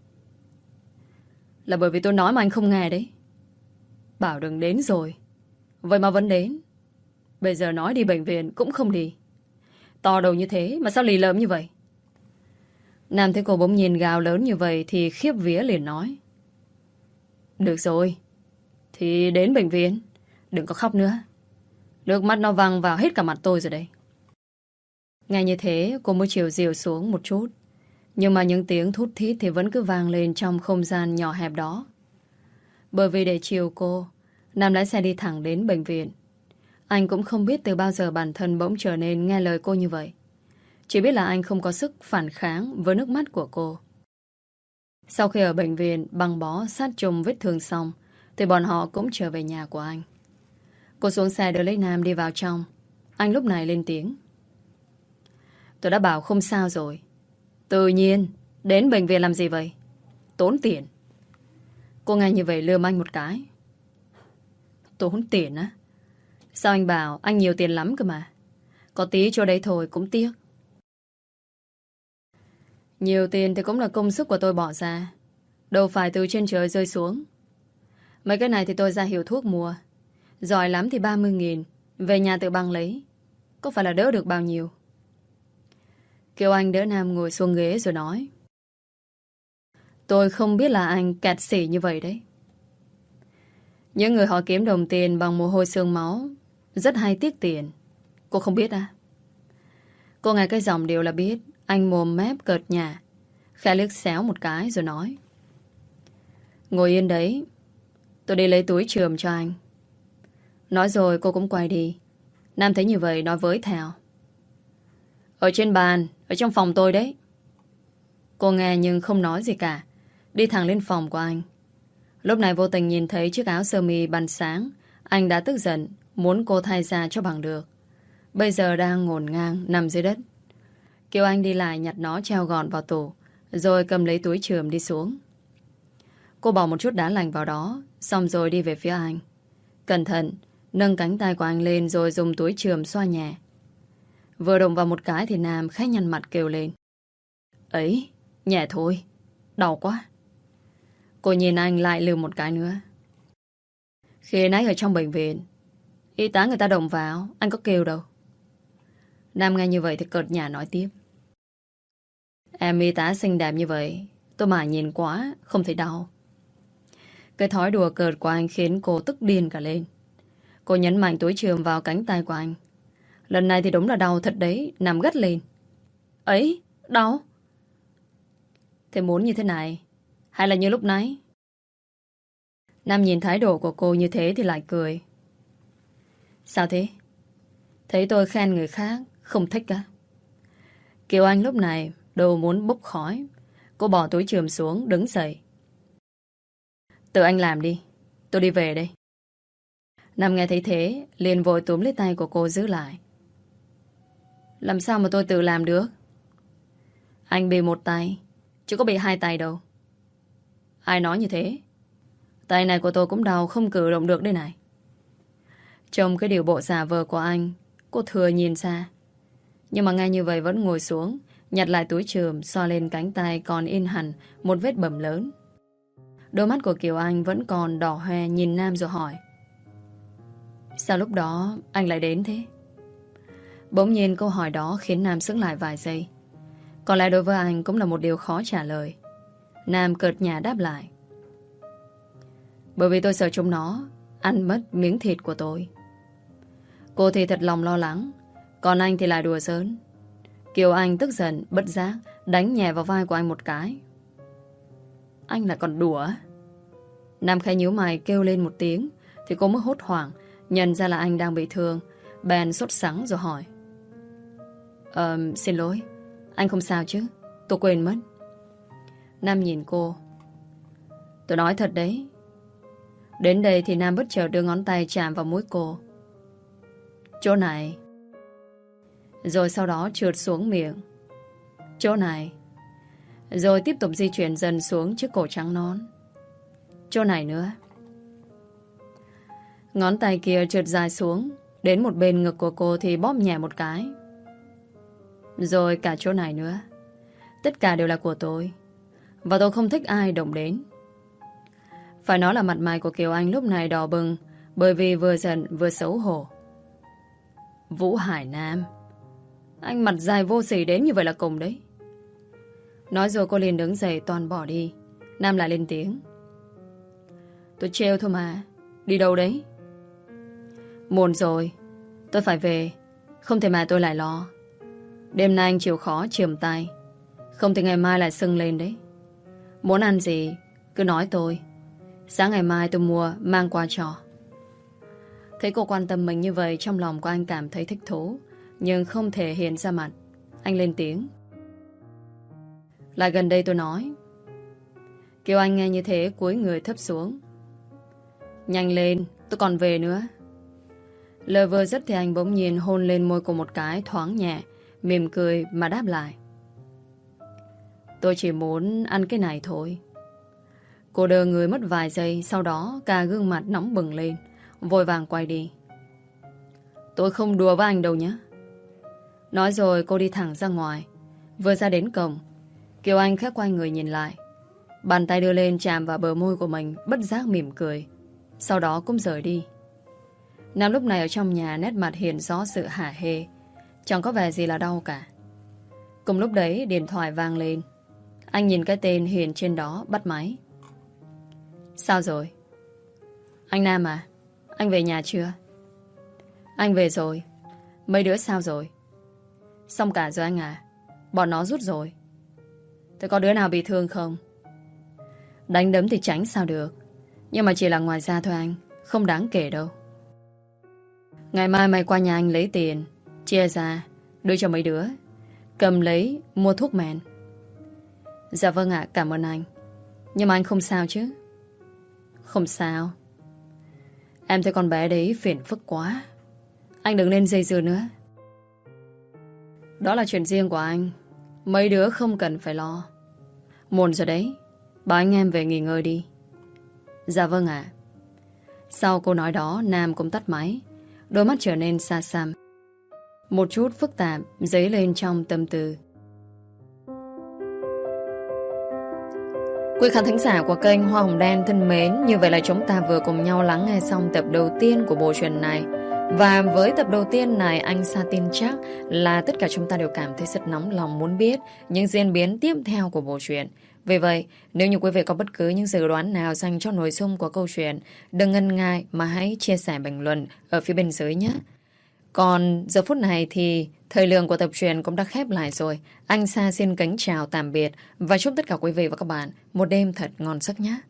Là bởi vì tôi nói mà anh không nghe đấy. Bảo đừng đến rồi, vậy mà vẫn đến. Bây giờ nói đi bệnh viện cũng không đi. To đầu như thế mà sao lì lợm như vậy? Nam thấy cô bỗng nhìn gào lớn như vậy thì khiếp vía liền nói: Được rồi, thì đến bệnh viện. Đừng có khóc nữa, nước mắt nó văng vào hết cả mặt tôi rồi đây. Nghe như thế cô mới chịu dịu xuống một chút. Nhưng mà những tiếng thút thít thì vẫn cứ vang lên trong không gian nhỏ hẹp đó. Bởi vì để chiều cô, Nam lái xe đi thẳng đến bệnh viện. Anh cũng không biết từ bao giờ bản thân bỗng trở nên nghe lời cô như vậy. Chỉ biết là anh không có sức phản kháng với nước mắt của cô. Sau khi ở bệnh viện băng bó sát trùng vết thương xong, thì bọn họ cũng trở về nhà của anh. Cô xuống xe đưa lấy Nam đi vào trong. Anh lúc này lên tiếng: Tôi đã bảo không sao rồi. Tự nhiên đến bệnh viện làm gì vậy? Tốn tiền. Cô nghe như vậy lườm anh một cái. Tốn tiền á? Sao anh bảo anh nhiều tiền lắm cơ mà. Có tí chỗ đấy thôi cũng tiếc. Nhiều tiền thì cũng là công sức của tôi bỏ ra, đâu phải từ trên trời rơi xuống. Mấy cái này thì tôi ra hiệu thuốc mua. Giỏi lắm thì 30.000, về nhà tự băng lấy. Có phải là đỡ được bao nhiêu? Kiều Anh đỡ Nam ngồi xuống ghế rồi nói: Tôi không biết là anh kẹt xỉ như vậy đấy. Những người họ kiếm đồng tiền bằng mồ hôi xương máu rất hay tiếc tiền. Cô không biết à? Cô nghe cái giọng điệu là biết. Anh mồm mép cợt nhả, khẽ liếc xéo một cái rồi nói: ngồi yên đấy, tôi đi lấy túi chườm cho anh. Nói rồi cô cũng quay đi. Nam thấy như vậy nói với theo: ở trên bàn, ở trong phòng tôi đấy. Cô nghe nhưng không nói gì cả, đi thẳng lên phòng của anh. Lúc này vô tình nhìn thấy chiếc áo sơ mi bắn sáng. Anh đã tức giận, muốn cô thay ra cho bằng được. Bây giờ đang ngổn ngang nằm dưới đất. Kiều Anh đi lại nhặt nó treo gọn vào tủ, rồi cầm lấy túi chườm đi xuống. Cô bỏ một chút đá lạnh vào đó, xong rồi đi về phía anh. Cẩn thận nâng cánh tay của anh lên, rồi dùng túi chườm xoa nhẹ. Vừa đụng vào một cái thì Nam khẽ nhăn mặt kêu lên: ấy, nhẹ thôi, đau quá. Cô nhìn anh lại lườm một cái nữa. Khi nãy ở trong bệnh viện, y tá người ta động vào, anh có kêu đâu. Nam nghe như vậy thì cợt nhả nói tiếp: em y tá xinh đẹp như vậy, tôi mải nhìn quá, không thấy đau. Cái thói đùa cợt của anh khiến cô tức điên cả lên. Cô nhấn mạnh túi chườm vào cánh tay của anh. Lần này thì đúng là đau thật đấy, nằm gắt lên. Ấy, đau. Thế muốn như thế này, hay là như lúc nãy? Nam nhìn thái độ của cô như thế thì lại cười. Sao thế? Thấy tôi khen người khác, không thích á? Kiều Anh lúc này đầu muốn bốc khói. Cô bỏ túi chườm xuống, đứng dậy. Tự anh làm đi, tôi đi về đây. Nam nghe thấy thế, liền vội túm lấy tay của cô giữ lại. Làm sao mà tôi tự làm được? Anh bị một tay, chứ có bị hai tay đâu. Ai nói như thế? Tay này của tôi cũng đau, không cử động được đây này. Trong cái điều bộ giả vờ của anh, cô thừa nhìn ra. Nhưng mà nghe như vậy vẫn ngồi xuống, nhặt lại túi chườm, xoa lên cánh tay còn in hẳn một vết bầm lớn. Đôi mắt của Kiều Anh vẫn còn đỏ hoe nhìn Nam rồi hỏi: sao lúc đó anh lại đến thế? Bỗng nhiên câu hỏi đó khiến Nam sững lại vài giây. Có lẽ đối với anh cũng là một điều khó trả lời. Nam cợt nhả đáp lại: bởi vì tôi sợ chúng nó ăn mất miếng thịt của tôi. Cô thì thật lòng lo lắng, còn anh thì lại đùa giỡn. Kiều Anh tức giận bất giác đánh nhẹ vào vai của anh một cái. Anh lại còn đùa? Nam khẽ nhíu mày kêu lên một tiếng thì cô mới hốt hoảng, nhận ra là anh đang bị thương. Bèn sốt sắng rồi hỏi: xin lỗi, anh không sao chứ? Tôi quên mất. Nam nhìn cô. Tôi nói thật đấy. Đến đây thì Nam bất chợt đưa ngón tay chạm vào mũi cô. Chỗ này. Rồi sau đó trượt xuống miệng. Chỗ này. Rồi tiếp tục di chuyển dần xuống chiếc cổ trắng nón. Chỗ này nữa. Ngón tay kia trượt dài xuống, đến một bên ngực của cô thì bóp nhẹ một cái. Rồi cả chỗ này nữa. Tất cả đều là của tôi, và tôi không thích ai động đến. Phải nói là mặt mày của Kiều Anh lúc này đỏ bừng, bởi vì vừa giận vừa xấu hổ. Vũ Hải Nam, anh mặt dài vô sỉ đến như vậy là cùng đấy. Nói rồi cô liền đứng dậy toàn bỏ đi. Nam lại lên tiếng: tôi trêu thôi mà, đi đâu đấy? Muộn rồi, tôi phải về. Không thể mà tôi lại lo. Đêm nay anh chịu khó chườm tay, không thì ngày mai lại sưng lên đấy. Muốn ăn gì cứ nói tôi, sáng ngày mai tôi mua mang qua cho. Thấy cô quan tâm mình như vậy, trong lòng của anh cảm thấy thích thú, nhưng không thể hiện ra mặt. Anh lên tiếng: lại gần đây tôi nói. Kiều Anh nghe như thế cúi người thấp xuống. Nhanh lên, tôi còn về nữa. Lời vừa dứt thì anh bỗng nhiên hôn lên môi cô một cái thoáng nhẹ, mỉm cười mà đáp lại: tôi chỉ muốn ăn cái này thôi. Cô đờ người mất vài giây, sau đó cả gương mặt nóng bừng lên, vội vàng quay đi. Tôi không đùa với anh đâu nhé. Nói rồi cô đi thẳng ra ngoài. Vừa ra đến cổng, Kiều Anh khẽ quay người nhìn lại. Bàn tay đưa lên chạm vào bờ môi của mình, bất giác mỉm cười. Sau đó cũng rời đi. Nam lúc này ở trong nhà nét mặt hiện rõ sự hả hê, chẳng có vẻ gì là đau cả. Cùng lúc đấy điện thoại vang lên. Anh nhìn cái tên hiện trên đó bắt máy. Sao rồi? Anh Nam à, anh về nhà chưa? Anh về rồi. Mấy đứa sao rồi? Xong cả rồi anh à. Bọn nó rút rồi. Thế có đứa nào bị thương không? Đánh đấm thì tránh sao được. Nhưng mà chỉ là ngoài da thôi anh. Không đáng kể đâu. Ngày mai mày qua nhà anh lấy tiền, chia ra đưa cho mấy đứa, cầm lấy mua thuốc men. Dạ vâng ạ, cảm ơn anh. Nhưng mà anh không sao chứ? Không sao. Em thấy con bé đấy phiền phức quá. Anh đừng nên dây dưa nữa. Đó là chuyện riêng của anh. Mấy đứa không cần phải lo. Muộn rồi đấy. Bảo anh em về nghỉ ngơi đi. Dạ vâng ạ. Sau câu nói đó, Nam cũng tắt máy. Đôi mắt trở nên xa xăm. Một chút phức tạp dấy lên trong tâm tư. Quý khán thính giả của kênh Hoa Hồng Đen thân mến, như vậy là chúng ta vừa cùng nhau lắng nghe xong tập đầu tiên của bộ truyện này. Và với tập đầu tiên này, anh Sa tin chắc là tất cả chúng ta đều cảm thấy rất nóng lòng muốn biết những diễn biến tiếp theo của bộ truyện. Vì vậy, nếu như quý vị có bất cứ những dự đoán nào dành cho nội dung của câu chuyện, đừng ngần ngại mà hãy chia sẻ bình luận ở phía bên dưới nhé. Còn giờ phút này thì thời lượng của tập truyện cũng đã khép lại rồi. Anh Sa xin kính chào tạm biệt và chúc tất cả quý vị và các bạn một đêm thật ngon giấc nhé.